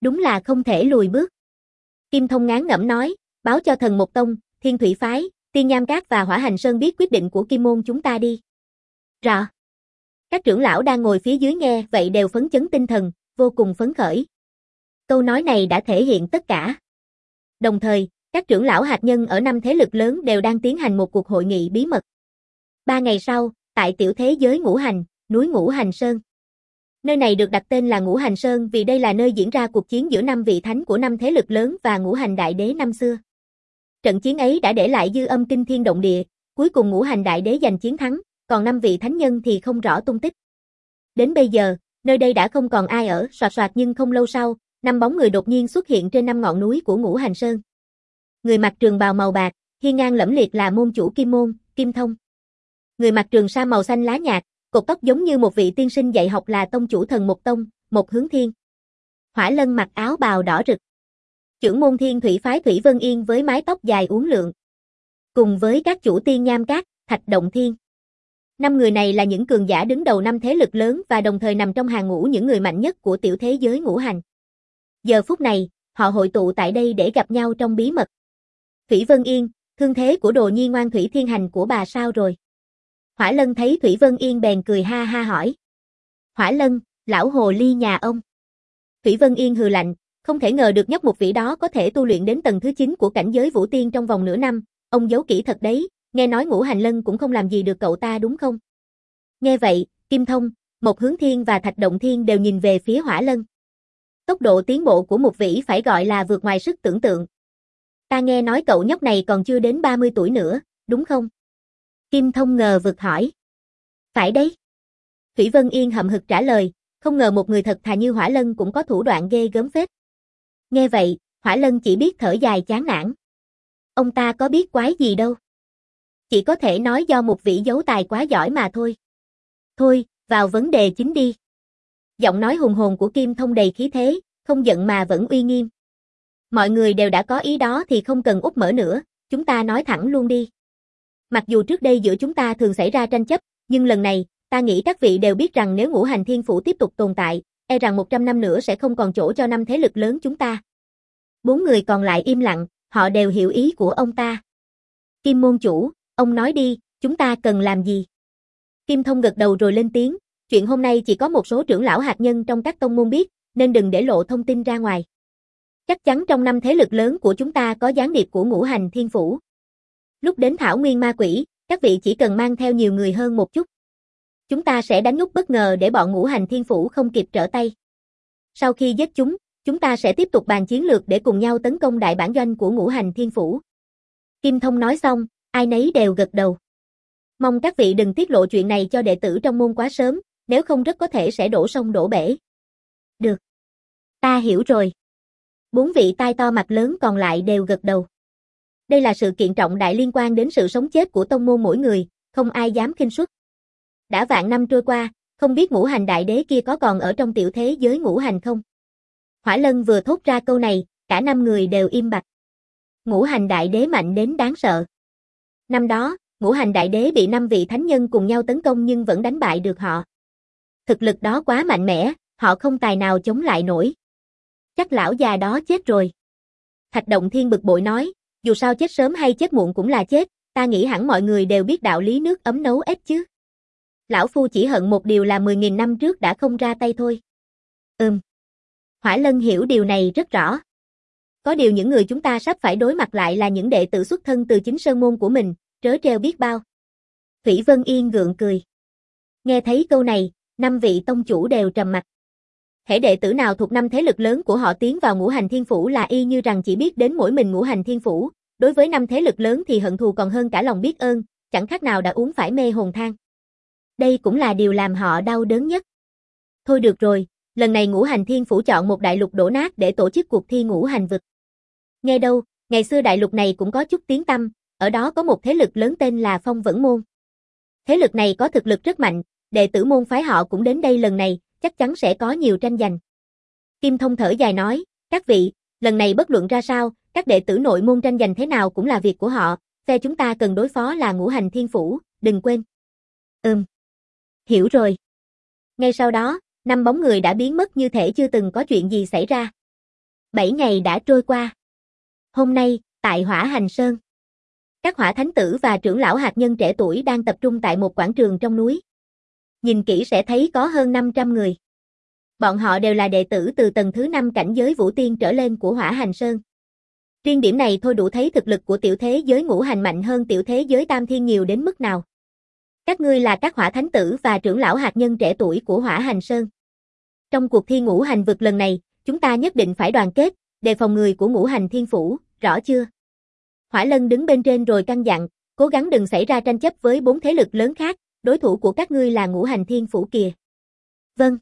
Đúng là không thể lùi bước. Kim Thông ngán ngẩm nói, báo cho Thần Một Tông, Thiên Thủy Phái, Tiên Nham Các và Hỏa Hành Sơn biết quyết định của Kim môn chúng ta đi. Rõ. Các trưởng lão đang ngồi phía dưới nghe vậy đều phấn chấn tinh thần, vô cùng phấn khởi. Câu nói này đã thể hiện tất cả. Đồng thời, các trưởng lão hạt nhân ở năm thế lực lớn đều đang tiến hành một cuộc hội nghị bí mật. Ba ngày sau, tại tiểu thế giới Ngũ Hành, núi Ngũ Hành Sơn. Nơi này được đặt tên là Ngũ Hành Sơn vì đây là nơi diễn ra cuộc chiến giữa năm vị thánh của năm thế lực lớn và Ngũ Hành Đại Đế năm xưa. Trận chiến ấy đã để lại dư âm kinh thiên động địa, cuối cùng Ngũ Hành Đại Đế giành chiến thắng, còn năm vị thánh nhân thì không rõ tung tích. Đến bây giờ, nơi đây đã không còn ai ở, soạt soạt nhưng không lâu sau, năm bóng người đột nhiên xuất hiện trên năm ngọn núi của Ngũ Hành Sơn. Người mặc trường bào màu bạc, hiên ngang lẫm liệt là môn chủ Kim môn, Kim Thông. Người mặc trường sa màu xanh lá nhạt, cột tóc giống như một vị tiên sinh dạy học là tông chủ Thần Một Tông, Một Hướng Thiên. Hỏa Lân mặc áo bào đỏ rực. Trưởng môn Thiên Thủy Phái Thủy Vân Yên với mái tóc dài uốn lượn. Cùng với các chủ Tiên Nham Các, Thạch Động Thiên. Năm người này là những cường giả đứng đầu năm thế lực lớn và đồng thời nằm trong hàng ngũ những người mạnh nhất của tiểu thế giới ngũ hành. Giờ phút này, họ hội tụ tại đây để gặp nhau trong bí mật. Thủy Vân Yên, thương thế của Đồ Nhi ngoan Thủy Thiên Hành của bà sao rồi? Hỏa Lân thấy Thủy Vân Yên bèn cười ha ha hỏi. Hỏa Lân, lão hồ ly nhà ông. Thủy Vân Yên hừ lạnh, không thể ngờ được nhóc một vĩ đó có thể tu luyện đến tầng thứ chín của cảnh giới vũ tiên trong vòng nửa năm, ông giấu kỹ thật đấy, nghe nói Ngũ Hành Lân cũng không làm gì được cậu ta đúng không? Nghe vậy, Kim Thông, Một Hướng Thiên và Thạch Động Thiên đều nhìn về phía Hỏa Lân. Tốc độ tiến bộ của một vĩ phải gọi là vượt ngoài sức tưởng tượng. Ta nghe nói cậu nhóc này còn chưa đến ba mươi tuổi nữa, đúng không? Kim Thông ngờ vực hỏi. Phải đấy. Thủy Vân Yên hậm hực trả lời, không ngờ một người thật thà như Hỏa Lân cũng có thủ đoạn ghê gớm phết. Nghe vậy, Hỏa Lân chỉ biết thở dài chán nản. Ông ta có biết quái gì đâu. Chỉ có thể nói do một vị giấu tài quá giỏi mà thôi. Thôi, vào vấn đề chính đi. Giọng nói hùng hồn của Kim Thông đầy khí thế, không giận mà vẫn uy nghiêm. Mọi người đều đã có ý đó thì không cần úp mở nữa, chúng ta nói thẳng luôn đi. Mặc dù trước đây giữa chúng ta thường xảy ra tranh chấp, nhưng lần này, ta nghĩ các vị đều biết rằng nếu Ngũ Hành Thiên Phủ tiếp tục tồn tại, e rằng một trăm năm nữa sẽ không còn chỗ cho năm thế lực lớn chúng ta. Bốn người còn lại im lặng, họ đều hiểu ý của ông ta. Kim môn chủ, ông nói đi, chúng ta cần làm gì? Kim Thông gật đầu rồi lên tiếng, chuyện hôm nay chỉ có một số trưởng lão hạt nhân trong các tông môn biết, nên đừng để lộ thông tin ra ngoài. Chắc chắn trong năm thế lực lớn của chúng ta có gián điệp của Ngũ Hành Thiên Phủ. Lúc đến Thảo Nguyên Ma Quỷ, các vị chỉ cần mang theo nhiều người hơn một chút. Chúng ta sẽ đánh nút bất ngờ để bọn Ngũ Hành Thiên Phủ không kịp trở tay. Sau khi giết chúng, chúng ta sẽ tiếp tục bàn chiến lược để cùng nhau tấn công đại bản doanh của Ngũ Hành Thiên Phủ. Kim Thông nói xong, ai nấy đều gật đầu. Mong các vị đừng tiết lộ chuyện này cho đệ tử trong môn quá sớm, nếu không rất có thể sẽ đổ sông đổ bể. Được. Ta hiểu rồi. Bốn vị tai to mặt lớn còn lại đều gật đầu. Đây là sự kiện trọng đại liên quan đến sự sống chết của tông môn mỗi người, không ai dám khinh suất. Đã vạn năm trôi qua, không biết Ngũ Hành Đại Đế kia có còn ở trong tiểu thế giới ngũ hành không? Hỏa Lân vừa thốt ra câu này, cả năm người đều im bặt. Ngũ Hành Đại Đế mạnh đến đáng sợ. Năm đó, Ngũ Hành Đại Đế bị năm vị thánh nhân cùng nhau tấn công nhưng vẫn đánh bại được họ. Thực lực đó quá mạnh mẽ, họ không tài nào chống lại nổi. Chắc lão già đó chết rồi. Thạch Động Thiên bực bội nói, dù sao chết sớm hay chết muộn cũng là chết, ta nghĩ hẳn mọi người đều biết đạo lý nước ấm nấu ếch chứ. Lão Phu chỉ hận một điều là mười nghìn năm trước đã không ra tay thôi. Ừm. Hỏa Lân hiểu điều này rất rõ. Có điều những người chúng ta sắp phải đối mặt lại là những đệ tử xuất thân từ chính sơn môn của mình, trớ trêu biết bao. Thủy Vân Yên gượng cười. Nghe thấy câu này, năm vị tông chủ đều trầm mặt. Hễ đệ tử nào thuộc năm thế lực lớn của họ tiến vào Ngũ Hành Thiên Phủ là y như rằng chỉ biết đến mỗi mình Ngũ Hành Thiên Phủ, đối với năm thế lực lớn thì hận thù còn hơn cả lòng biết ơn, chẳng khác nào đã uống phải mê hồn thang. Đây cũng là điều làm họ đau đớn nhất. Thôi được rồi, lần này Ngũ Hành Thiên Phủ chọn một đại lục đổ nát để tổ chức cuộc thi Ngũ Hành Vực. Nghe đâu, ngày xưa đại lục này cũng có chút tiếng tăm, ở đó có một thế lực lớn tên là Phong Vẫn Môn. Thế lực này có thực lực rất mạnh, đệ tử môn phái họ cũng đến đây lần này, chắc chắn sẽ có nhiều tranh giành. Kim Thông thở dài nói, các vị, lần này bất luận ra sao, các đệ tử nội môn tranh giành thế nào cũng là việc của họ, phe chúng ta cần đối phó là Ngũ Hành Thiên Phủ, đừng quên. Ừm. Hiểu rồi. Ngay sau đó, năm bóng người đã biến mất như thể chưa từng có chuyện gì xảy ra. Bảy ngày đã trôi qua. Hôm nay, tại Hỏa Hành Sơn, các hỏa thánh tử và trưởng lão hạt nhân trẻ tuổi đang tập trung tại một quảng trường trong núi. Nhìn kỹ sẽ thấy có hơn năm trăm người. Bọn họ đều là đệ tử từ tầng thứ năm cảnh giới vũ tiên trở lên của Hỏa Hành Sơn. Riêng điểm này thôi đủ thấy thực lực của tiểu thế giới ngũ hành mạnh hơn tiểu thế giới tam thiên nhiều đến mức nào. Các ngươi là các hỏa thánh tử và trưởng lão hạt nhân trẻ tuổi của Hỏa Hành Sơn. Trong cuộc thi ngũ hành vực lần này, chúng ta nhất định phải đoàn kết, đề phòng người của ngũ hành thiên phủ, rõ chưa? Hỏa Lân đứng bên trên rồi căn dặn, cố gắng đừng xảy ra tranh chấp với bốn thế lực lớn khác, đối thủ của các ngươi là ngũ hành thiên phủ kìa. Vâng.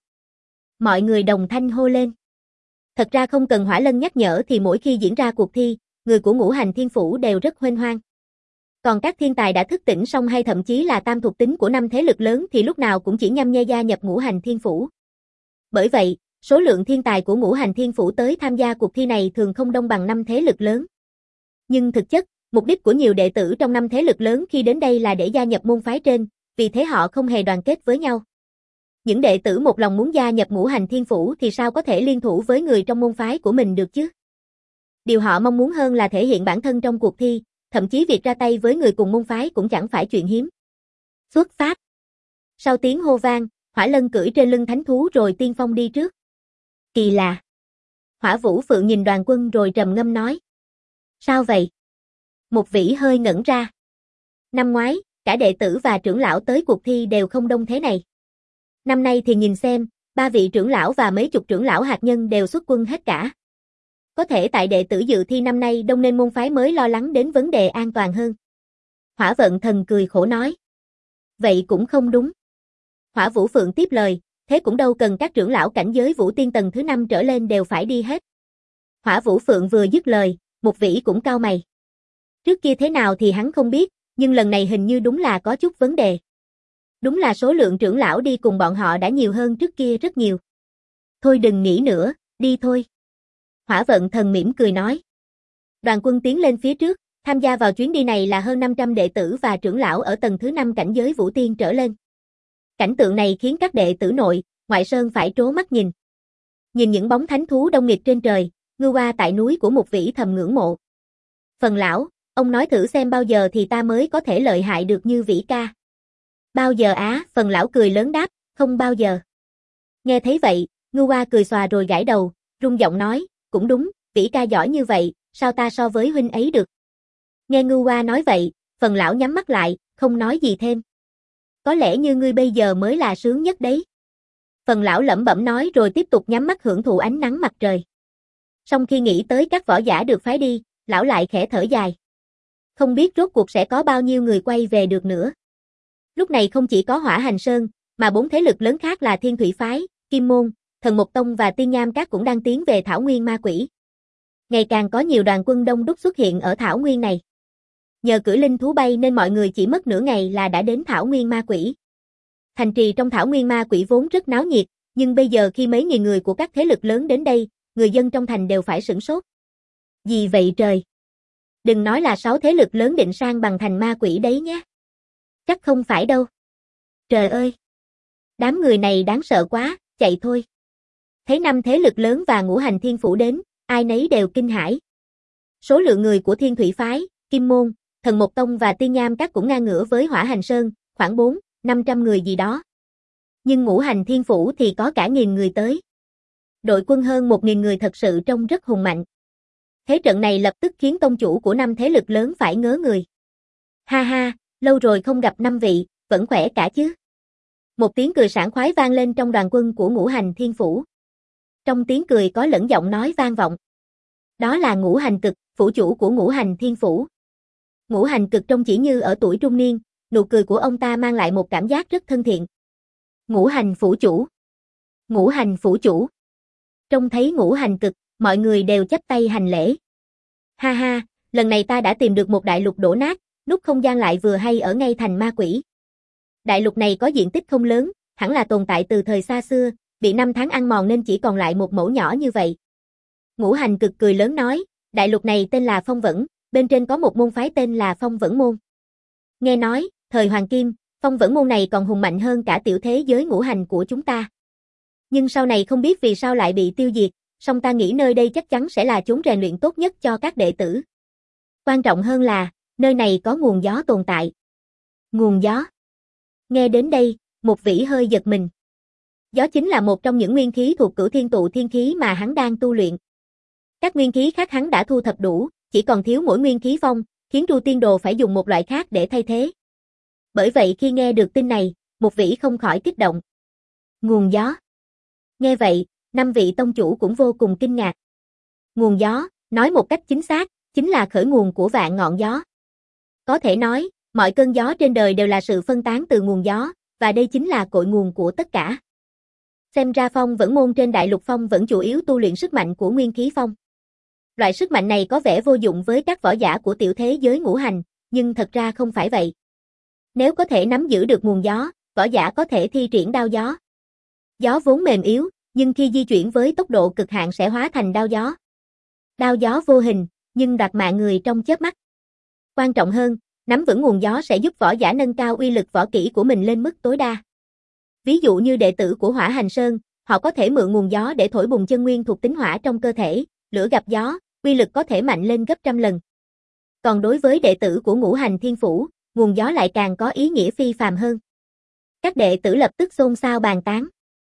Mọi người đồng thanh hô lên. Thật ra không cần Hỏa Lân nhắc nhở thì mỗi khi diễn ra cuộc thi, người của ngũ hành thiên phủ đều rất huênh hoang. Còn các thiên tài đã thức tỉnh xong hay thậm chí là tam thuộc tính của năm thế lực lớn thì lúc nào cũng chỉ nhăm nhe gia nhập ngũ hành thiên phủ. Bởi vậy, số lượng thiên tài của ngũ hành thiên phủ tới tham gia cuộc thi này thường không đông bằng năm thế lực lớn. Nhưng thực chất, mục đích của nhiều đệ tử trong năm thế lực lớn khi đến đây là để gia nhập môn phái trên, vì thế họ không hề đoàn kết với nhau. Những đệ tử một lòng muốn gia nhập ngũ hành thiên phủ thì sao có thể liên thủ với người trong môn phái của mình được chứ? Điều họ mong muốn hơn là thể hiện bản thân trong cuộc thi, thậm chí việc ra tay với người cùng môn phái cũng chẳng phải chuyện hiếm. Xuất phát. Sau tiếng hô vang, Hỏa Lân cưỡi trên lưng thánh thú rồi tiên phong đi trước. Kỳ lạ. Hỏa Vũ Phượng nhìn đoàn quân rồi trầm ngâm nói. Sao vậy? Một vĩ hơi ngẩn ra. Năm ngoái, cả đệ tử và trưởng lão tới cuộc thi đều không đông thế này. Năm nay thì nhìn xem, ba vị trưởng lão và mấy chục trưởng lão hạt nhân đều xuất quân hết cả. Có thể tại đệ tử dự thi năm nay đông nên môn phái mới lo lắng đến vấn đề an toàn hơn. Hỏa Vận Thần cười khổ nói. Vậy cũng không đúng. Hỏa Vũ Phượng tiếp lời, thế cũng đâu cần các trưởng lão cảnh giới vũ tiên tầng thứ năm trở lên đều phải đi hết. Hỏa Vũ Phượng vừa dứt lời, một vĩ cũng cau mày. Trước kia thế nào thì hắn không biết, nhưng lần này hình như đúng là có chút vấn đề. Đúng là số lượng trưởng lão đi cùng bọn họ đã nhiều hơn trước kia rất nhiều. Thôi đừng nghĩ nữa, đi thôi. Hỏa Vận Thần mỉm cười nói. Đoàn quân tiến lên phía trước, tham gia vào chuyến đi này là hơn năm trăm đệ tử và trưởng lão ở tầng thứ năm cảnh giới vũ tiên trở lên. Cảnh tượng này khiến các đệ tử nội, ngoại sơn phải trố mắt nhìn. Nhìn những bóng thánh thú đông nghịt trên trời, ngưu oa tại núi của một vĩ thầm ngưỡng mộ. Phần lão, ông nói thử xem bao giờ thì ta mới có thể lợi hại được như vĩ ca. Bao giờ á, phần lão cười lớn đáp, không bao giờ. Nghe thấy vậy, ngưu oa cười xòa rồi gãi đầu, rung giọng nói, cũng đúng, vĩ ca giỏi như vậy, sao ta so với huynh ấy được. Nghe ngưu oa nói vậy, phần lão nhắm mắt lại, không nói gì thêm. Có lẽ như ngươi bây giờ mới là sướng nhất đấy. Phần lão lẩm bẩm nói rồi tiếp tục nhắm mắt hưởng thụ ánh nắng mặt trời. Song khi nghĩ tới các võ giả được phái đi, lão lại khẽ thở dài. Không biết rốt cuộc sẽ có bao nhiêu người quay về được nữa. Lúc này không chỉ có Hỏa Hành Sơn, mà bốn thế lực lớn khác là Thiên Thủy Phái, Kim Môn, Thần Mộc Tông và Tiên Nham Các cũng đang tiến về Thảo Nguyên Ma Quỷ. Ngày càng có nhiều đoàn quân đông đúc xuất hiện ở Thảo Nguyên này. Nhờ cưỡi linh thú bay nên mọi người chỉ mất nửa ngày là đã đến Thảo Nguyên Ma Quỷ. Thành trì trong Thảo Nguyên Ma Quỷ vốn rất náo nhiệt, nhưng bây giờ khi mấy nghìn người của các thế lực lớn đến đây, người dân trong thành đều phải sửng sốt. Gì vậy trời? Đừng nói là sáu thế lực lớn định sang bằng thành ma quỷ đấy nhé. Chắc không phải đâu. Trời ơi! Đám người này đáng sợ quá, chạy thôi. Thấy năm thế lực lớn và ngũ hành thiên phủ đến, ai nấy đều kinh hãi. Số lượng người của Thiên Thủy Phái, Kim Môn, Thần Mộc Tông và Tiên Nham Các cũng ngang ngửa với Hỏa Hành Sơn, khoảng bốn, năm trăm người gì đó. Nhưng ngũ hành thiên phủ thì có cả nghìn người tới. Đội quân hơn một nghìn người thật sự trông rất hùng mạnh. Thế trận này lập tức khiến tông chủ của năm thế lực lớn phải ngớ người. Ha ha, lâu rồi không gặp năm vị, vẫn khỏe cả chứ? Một tiếng cười sảng khoái vang lên trong đoàn quân của ngũ hành thiên phủ. Trong tiếng cười có lẫn giọng nói vang vọng. Đó là Ngũ Hành Cực, phủ chủ của ngũ hành thiên phủ. Ngũ Hành Cực trông chỉ như ở tuổi trung niên, nụ cười của ông ta mang lại một cảm giác rất thân thiện. Ngũ hành phủ chủ. Ngũ hành phủ chủ. Trông thấy Ngũ Hành Cực, mọi người đều chắp tay hành lễ. Ha ha, lần này ta đã tìm được một đại lục đổ nát, nút không gian lại vừa hay ở ngay thành ma quỷ. Đại lục này có diện tích không lớn, hẳn là tồn tại từ thời xa xưa, bị năm tháng ăn mòn nên chỉ còn lại một mẫu nhỏ như vậy. Ngũ Hành Cực cười lớn nói, đại lục này tên là Phong Vẫn, bên trên có một môn phái tên là Phong Vẫn Môn. Nghe nói, thời Hoàng Kim, Phong Vẫn Môn này còn hùng mạnh hơn cả tiểu thế giới ngũ hành của chúng ta. Nhưng sau này không biết vì sao lại bị tiêu diệt, song ta nghĩ nơi đây chắc chắn sẽ là chốn rèn luyện tốt nhất cho các đệ tử. Quan trọng hơn là, nơi này có nguồn gió tồn tại. Nguồn gió. Nghe đến đây, Mục Vĩ hơi giật mình. Gió chính là một trong những nguyên khí thuộc Cửu Thiên Tụ Thiên Khí mà hắn đang tu luyện. Các nguyên khí khác hắn đã thu thập đủ, chỉ còn thiếu mỗi nguyên khí phong, khiến Tru Tiên Đồ phải dùng một loại khác để thay thế. Bởi vậy khi nghe được tin này, Mục Vĩ không khỏi kích động. Nguồn gió. Nghe vậy, năm vị tông chủ cũng vô cùng kinh ngạc. Nguồn gió, nói một cách chính xác, chính là khởi nguồn của vạn ngọn gió. Có thể nói, mọi cơn gió trên đời đều là sự phân tán từ nguồn gió, và đây chính là cội nguồn của tất cả. Xem ra Phong Vẫn Môn trên Đại Lục Phong vẫn chủ yếu tu luyện sức mạnh của nguyên khí phong. Loại sức mạnh này có vẻ vô dụng với các võ giả của tiểu thế giới ngũ hành, nhưng thật ra không phải vậy. Nếu có thể nắm giữ được nguồn gió, võ giả có thể thi triển đao gió. Gió vốn mềm yếu, nhưng khi di chuyển với tốc độ cực hạn sẽ hóa thành đao gió. Đao gió vô hình, nhưng đoạt mạng người trong chớp mắt. Quan trọng hơn, nắm vững nguồn gió sẽ giúp võ giả nâng cao uy lực võ kỹ của mình lên mức tối đa. Ví dụ như đệ tử của Hỏa Hành Sơn, họ có thể mượn nguồn gió để thổi bùng chân nguyên thuộc tính hỏa trong cơ thể, lửa gặp gió, uy lực có thể mạnh lên gấp trăm lần. Còn đối với đệ tử của Ngũ Hành Thiên Phủ, nguồn gió lại càng có ý nghĩa phi phàm hơn. Các đệ tử lập tức xôn xao bàn tán.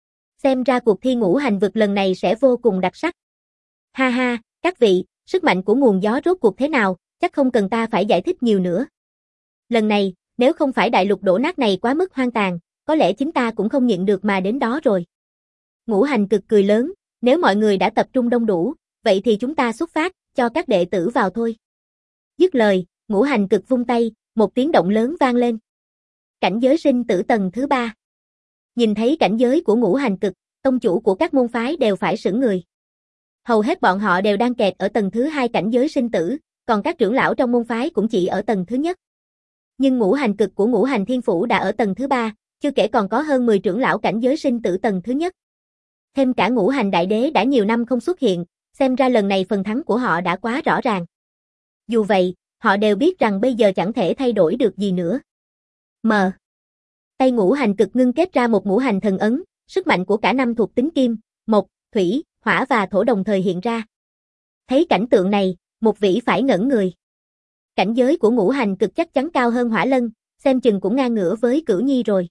Xem ra cuộc thi ngũ hành vực lần này sẽ vô cùng đặc sắc. Ha ha, các vị, sức mạnh của nguồn gió rốt cuộc thế nào, chắc không cần ta phải giải thích nhiều nữa. Lần này, nếu không phải đại lục đổ nát này quá mức hoang tàn, có lẽ chính ta cũng không nhịn được mà đến đó rồi. Ngũ hành cực cười lớn, nếu mọi người đã tập trung đông đủ, vậy thì chúng ta xuất phát, cho các đệ tử vào thôi. Dứt lời, Ngũ hành cực vung tay, một tiếng động lớn vang lên. Cảnh giới sinh tử tầng thứ ba. Nhìn thấy cảnh giới của Ngũ hành cực, tông chủ của các môn phái đều phải sững người. Hầu hết bọn họ đều đang kẹt ở tầng thứ hai cảnh giới sinh tử, còn các trưởng lão trong môn phái cũng chỉ ở tầng thứ nhất. Nhưng ngũ hành cực của Ngũ Hành Thiên Phủ đã ở tầng thứ ba, chưa kể còn có hơn mười trưởng lão cảnh giới sinh tử tầng thứ nhất. Thêm cả Ngũ Hành Đại Đế đã nhiều năm không xuất hiện, xem ra lần này phần thắng của họ đã quá rõ ràng. Dù vậy, họ đều biết rằng bây giờ chẳng thể thay đổi được gì nữa. M. Tay Ngũ Hành Cực ngưng kết ra một ngũ hành thần ấn, sức mạnh của cả năm thuộc tính kim, mộc, thủy, hỏa và thổ đồng thời hiện ra. Thấy cảnh tượng này, Mục Vĩ phải ngẩn người. Cảnh giới của Ngũ Hành Cực chắc chắn cao hơn Hỏa Lân, xem chừng cũng ngang ngửa với Cửu Nhi rồi.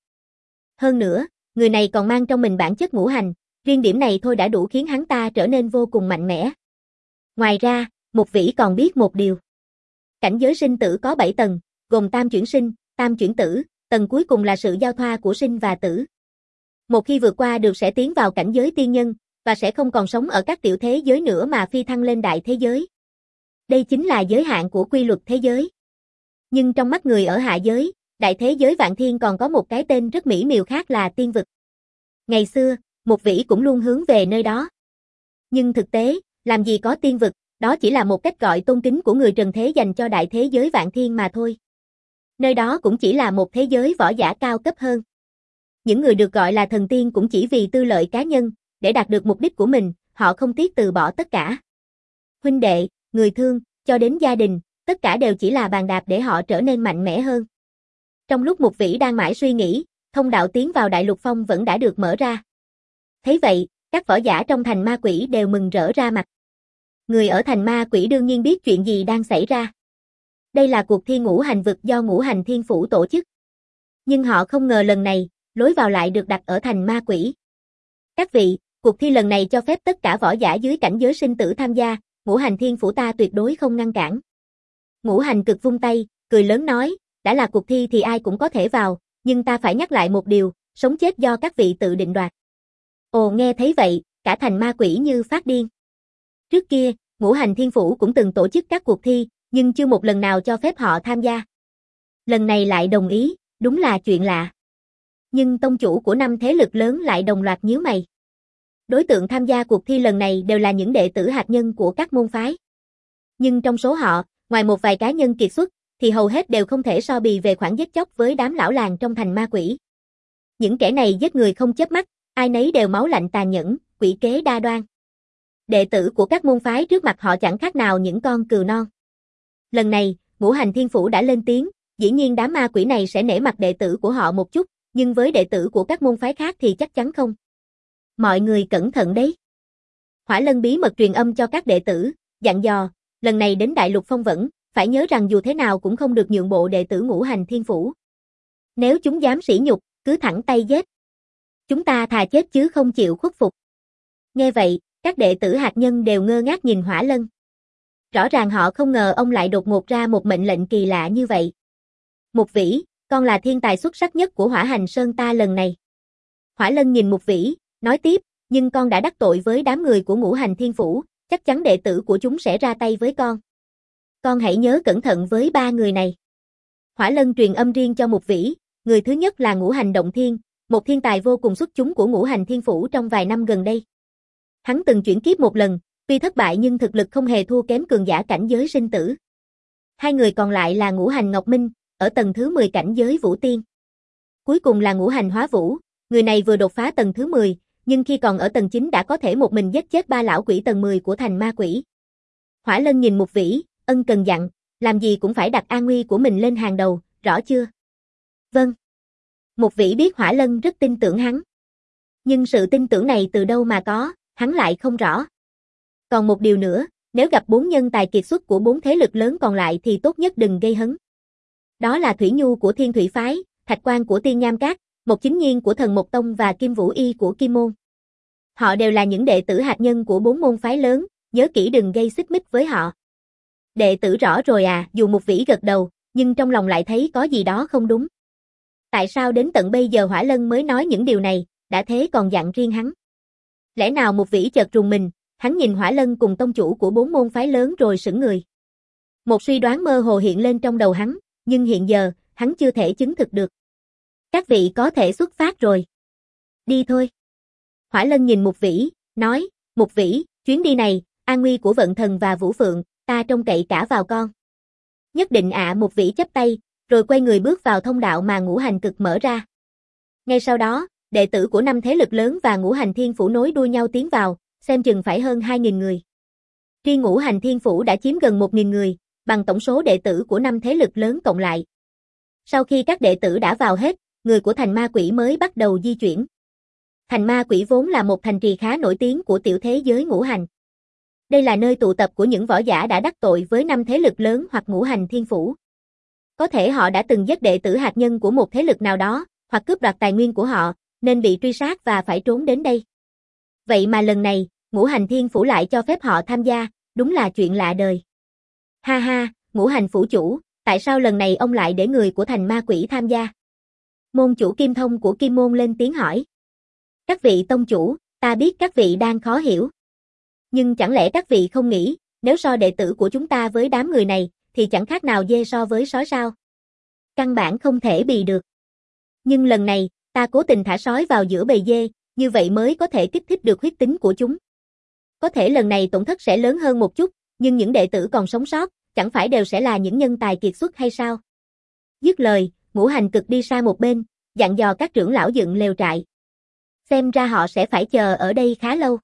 Hơn nữa, người này còn mang trong mình bản chất ngũ hành, riêng điểm này thôi đã đủ khiến hắn ta trở nên vô cùng mạnh mẽ. Ngoài ra, Mục Vĩ còn biết một điều. Cảnh giới sinh tử có bảy tầng, gồm tam chuyển sinh, tam chuyển tử, tầng cuối cùng là sự giao thoa của sinh và tử. Một khi vượt qua được sẽ tiến vào cảnh giới tiên nhân, và sẽ không còn sống ở các tiểu thế giới nữa mà phi thăng lên đại thế giới. Đây chính là giới hạn của quy luật thế giới. Nhưng trong mắt người ở hạ giới, đại thế giới Vạn Thiên còn có một cái tên rất mỹ miều khác là tiên vực. Ngày xưa, Mục Vĩ cũng luôn hướng về nơi đó. Nhưng thực tế, làm gì có tiên vực, đó chỉ là một cách gọi tôn kính của người trần thế dành cho đại thế giới Vạn Thiên mà thôi. Nơi đó cũng chỉ là một thế giới võ giả cao cấp hơn. Những người được gọi là thần tiên cũng chỉ vì tư lợi cá nhân, để đạt được mục đích của mình, họ không tiếc từ bỏ tất cả. Huynh đệ, người thương, cho đến gia đình, tất cả đều chỉ là bàn đạp để họ trở nên mạnh mẽ hơn. Trong lúc Mục Vĩ đang mãi suy nghĩ, thông đạo tiến vào Đại Lục Phong vẫn đã được mở ra. Thấy vậy, các võ giả trong thành ma quỷ đều mừng rỡ ra mặt. Người ở thành ma quỷ đương nhiên biết chuyện gì đang xảy ra. Đây là cuộc thi ngũ hành vực do Ngũ Hành Thiên Phủ tổ chức. Nhưng họ không ngờ lần này, lối vào lại được đặt ở thành ma quỷ. Các vị, cuộc thi lần này cho phép tất cả võ giả dưới cảnh giới sinh tử tham gia, Ngũ Hành Thiên Phủ ta tuyệt đối không ngăn cản. Ngũ Hành Cực vung tay, cười lớn nói, đã là cuộc thi thì ai cũng có thể vào, nhưng ta phải nhắc lại một điều, sống chết do các vị tự định đoạt. Ồ, nghe thấy vậy, cả thành ma quỷ như phát điên. Trước kia, Ngũ Hành Thiên Phủ cũng từng tổ chức các cuộc thi, nhưng chưa một lần nào cho phép họ tham gia. Lần này lại đồng ý, đúng là chuyện lạ. Nhưng tông chủ của năm thế lực lớn lại đồng loạt nhíu mày. Đối tượng tham gia cuộc thi lần này đều là những đệ tử hạt nhân của các môn phái. Nhưng trong số họ, ngoài một vài cá nhân kiệt xuất, thì hầu hết đều không thể so bì về khoản giết chóc với đám lão làng trong thành ma quỷ. Những kẻ này giết người không chớp mắt, ai nấy đều máu lạnh tàn nhẫn, quỷ kế đa đoan. Đệ tử của các môn phái trước mặt họ chẳng khác nào những con cừu non. Lần này, Ngũ Hành Thiên Phủ đã lên tiếng, dĩ nhiên đám ma quỷ này sẽ nể mặt đệ tử của họ một chút, nhưng với đệ tử của các môn phái khác thì chắc chắn không. Mọi người cẩn thận đấy. Hỏa Lân bí mật truyền âm cho các đệ tử, dặn dò, lần này đến Đại Lục Phong Vẫn, phải nhớ rằng dù thế nào cũng không được nhượng bộ đệ tử Ngũ Hành Thiên Phủ. Nếu chúng dám sỉ nhục, cứ thẳng tay giết. Chúng ta thà chết chứ không chịu khuất phục. Nghe vậy, các đệ tử hạt nhân đều ngơ ngác nhìn Hỏa Lân. Rõ ràng họ không ngờ ông lại đột ngột ra một mệnh lệnh kỳ lạ như vậy. Mục Vĩ, con là thiên tài xuất sắc nhất của Hỏa Hành Sơn ta lần này. Hỏa Lân nhìn Mục Vĩ, nói tiếp, nhưng con đã đắc tội với đám người của Ngũ Hành Thiên Phủ, chắc chắn đệ tử của chúng sẽ ra tay với con. Con hãy nhớ cẩn thận với ba người này. Hỏa Lân truyền âm riêng cho Mục Vĩ, người thứ nhất là Ngũ Hành Động Thiên, một thiên tài vô cùng xuất chúng của Ngũ Hành Thiên Phủ trong vài năm gần đây. Hắn từng chuyển kiếp một lần, tuy thất bại nhưng thực lực không hề thua kém cường giả cảnh giới sinh tử. Hai người còn lại là Ngũ Hành Ngọc Minh, ở tầng thứ mười cảnh giới Vũ Tiên. Cuối cùng là Ngũ Hành Hóa Vũ, người này vừa đột phá tầng thứ mười, nhưng khi còn ở tầng chín đã có thể một mình giết chết ba lão quỷ tầng mười của thành ma quỷ. Hỏa Lân nhìn Mục Vĩ, ân cần dặn, làm gì cũng phải đặt an nguy của mình lên hàng đầu, rõ chưa? Vâng. Mục Vĩ biết Hỏa Lân rất tin tưởng hắn. Nhưng sự tin tưởng này từ đâu mà có, hắn lại không rõ. Còn một điều nữa, nếu gặp bốn nhân tài kiệt xuất của bốn thế lực lớn còn lại thì tốt nhất đừng gây hấn. Đó là Thủy Nhu của Thiên Thủy Phái, Thạch Quan của Tiên Nham Các, Một Chính Nhiên của Thần Mộc Tông và Kim Vũ Y của Kim Môn. Họ đều là những đệ tử hạt nhân của bốn môn phái lớn, nhớ kỹ đừng gây xích mích với họ. Đệ tử rõ rồi à, dù Mục Vĩ gật đầu, nhưng trong lòng lại thấy có gì đó không đúng. Tại sao đến tận bây giờ Hỏa Lân mới nói những điều này, đã thế còn dặn riêng hắn? Lẽ nào Mục Vĩ chợt rùng mình, hắn nhìn Hỏa Lân cùng tông chủ của bốn môn phái lớn rồi sững người. Một suy đoán mơ hồ hiện lên trong đầu hắn, nhưng hiện giờ, hắn chưa thể chứng thực được. Các vị có thể xuất phát rồi. Đi thôi. Hỏa Lân nhìn Mục Vĩ, nói, Mục Vĩ, chuyến đi này, an nguy của Vận Thần và Vũ Phượng, ta trông cậy cả vào con. Nhất định ạ. Mục Vĩ chắp tay, rồi quay người bước vào thông đạo mà Ngũ Hành Cực mở ra. Ngay sau đó, đệ tử của năm thế lực lớn và Ngũ Hành Thiên Phủ nối đuôi nhau tiến vào, xem chừng phải hơn hai nghìn người. Riêng Ngũ Hành Thiên Phủ đã chiếm gần một nghìn người, bằng tổng số đệ tử của năm thế lực lớn cộng lại. Sau khi các đệ tử đã vào hết, người của thành ma quỷ mới bắt đầu di chuyển. Thành ma quỷ vốn là một thành trì khá nổi tiếng của tiểu thế giới ngũ hành. Đây là nơi tụ tập của những võ giả đã đắc tội với năm thế lực lớn hoặc Ngũ Hành Thiên Phủ. Có thể họ đã từng giết đệ tử hạt nhân của một thế lực nào đó, hoặc cướp đoạt tài nguyên của họ, nên bị truy sát và phải trốn đến đây. Vậy mà lần này, Ngũ Hành Thiên Phủ lại cho phép họ tham gia, đúng là chuyện lạ đời. Ha ha, Ngũ Hành Phủ chủ, tại sao lần này ông lại để người của thành ma quỷ tham gia? Môn chủ Kim Thông của Kim Môn lên tiếng hỏi. Các vị tông chủ, ta biết các vị đang khó hiểu. Nhưng chẳng lẽ các vị không nghĩ, nếu so đệ tử của chúng ta với đám người này, thì chẳng khác nào dê so với sói sao? Căn bản không thể bì được. Nhưng lần này, ta cố tình thả sói vào giữa bầy dê, như vậy mới có thể kích thích được huyết tính của chúng. Có thể lần này tổn thất sẽ lớn hơn một chút, nhưng những đệ tử còn sống sót, chẳng phải đều sẽ là những nhân tài kiệt xuất hay sao? Dứt lời, Ngũ Hành Cực đi sang một bên, dặn dò các trưởng lão dựng lều trại. Xem ra họ sẽ phải chờ ở đây khá lâu.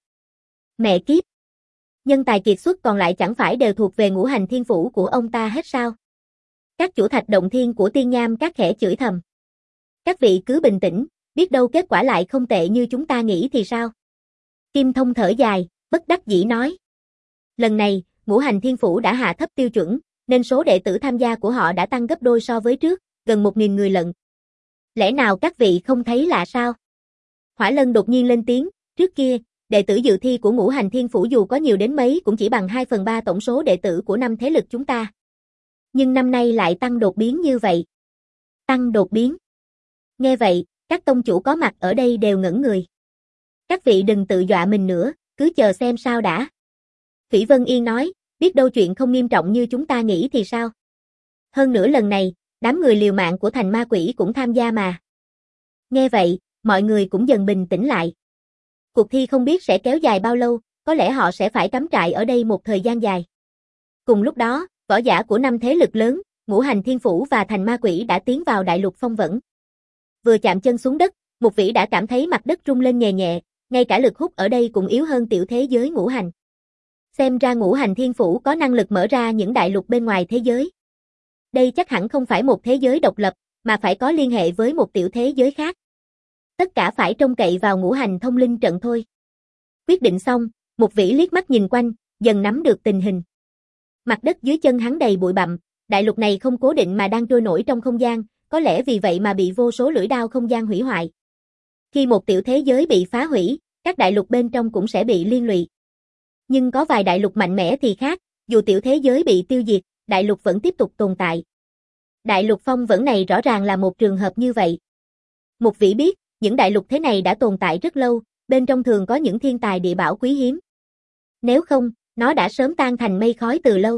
Mẹ kiếp! Nhân tài kiệt xuất còn lại chẳng phải đều thuộc về Ngũ Hành Thiên Phủ của ông ta hết sao? Các chủ thạch động thiên của Tiên Nham Các khẽ chửi thầm. Các vị cứ bình tĩnh, biết đâu kết quả lại không tệ như chúng ta nghĩ thì sao? Kim Thông thở dài, bất đắc dĩ nói. Lần này, Ngũ Hành Thiên Phủ đã hạ thấp tiêu chuẩn, nên số đệ tử tham gia của họ đã tăng gấp đôi so với trước, gần một nghìn người lận. Lẽ nào các vị không thấy lạ sao? Hỏa Lân đột nhiên lên tiếng, trước kia, đệ tử dự thi của Ngũ Hành Thiên Phủ dù có nhiều đến mấy cũng chỉ bằng hai phần ba tổng số đệ tử của năm thế lực chúng ta. Nhưng năm nay lại tăng đột biến như vậy. Tăng đột biến. Nghe vậy, các tông chủ có mặt ở đây đều ngẩn người. Các vị đừng tự dọa mình nữa, cứ chờ xem sao đã. Thủy Vân Yên nói, biết đâu chuyện không nghiêm trọng như chúng ta nghĩ thì sao? Hơn nữa lần này, đám người liều mạng của thành ma quỷ cũng tham gia mà. Nghe vậy, mọi người cũng dần bình tĩnh lại. Cuộc thi không biết sẽ kéo dài bao lâu, có lẽ họ sẽ phải cắm trại ở đây một thời gian dài. Cùng lúc đó, võ giả của năm thế lực lớn, Ngũ Hành Thiên Phủ và thành ma quỷ đã tiến vào Đại Lục Phong Vẫn. Vừa chạm chân xuống đất, Mục Vĩ đã cảm thấy mặt đất rung lên nhẹ nhẹ, ngay cả lực hút ở đây cũng yếu hơn tiểu thế giới ngũ hành. Xem ra Ngũ Hành Thiên Phủ có năng lực mở ra những đại lục bên ngoài thế giới. Đây chắc hẳn không phải một thế giới độc lập, mà phải có liên hệ với một tiểu thế giới khác. Tất cả phải trông cậy vào Ngũ Hành Thông Linh Trận thôi. Quyết định xong, Mục Vĩ liếc mắt nhìn quanh, dần nắm được tình hình. Mặt đất dưới chân hắn đầy bụi bặm, đại lục này không cố định mà đang trôi nổi trong không gian, có lẽ vì vậy mà bị vô số lưỡi đao không gian hủy hoại. Khi một tiểu thế giới bị phá hủy, các đại lục bên trong cũng sẽ bị liên lụy. Nhưng có vài đại lục mạnh mẽ thì khác, dù tiểu thế giới bị tiêu diệt, đại lục vẫn tiếp tục tồn tại. Đại lục phong vẫn này rõ ràng là một trường hợp như vậy. Mục Vĩ biết, những đại lục thế này đã tồn tại rất lâu, bên trong thường có những thiên tài địa bảo quý hiếm. Nếu không, nó đã sớm tan thành mây khói từ lâu.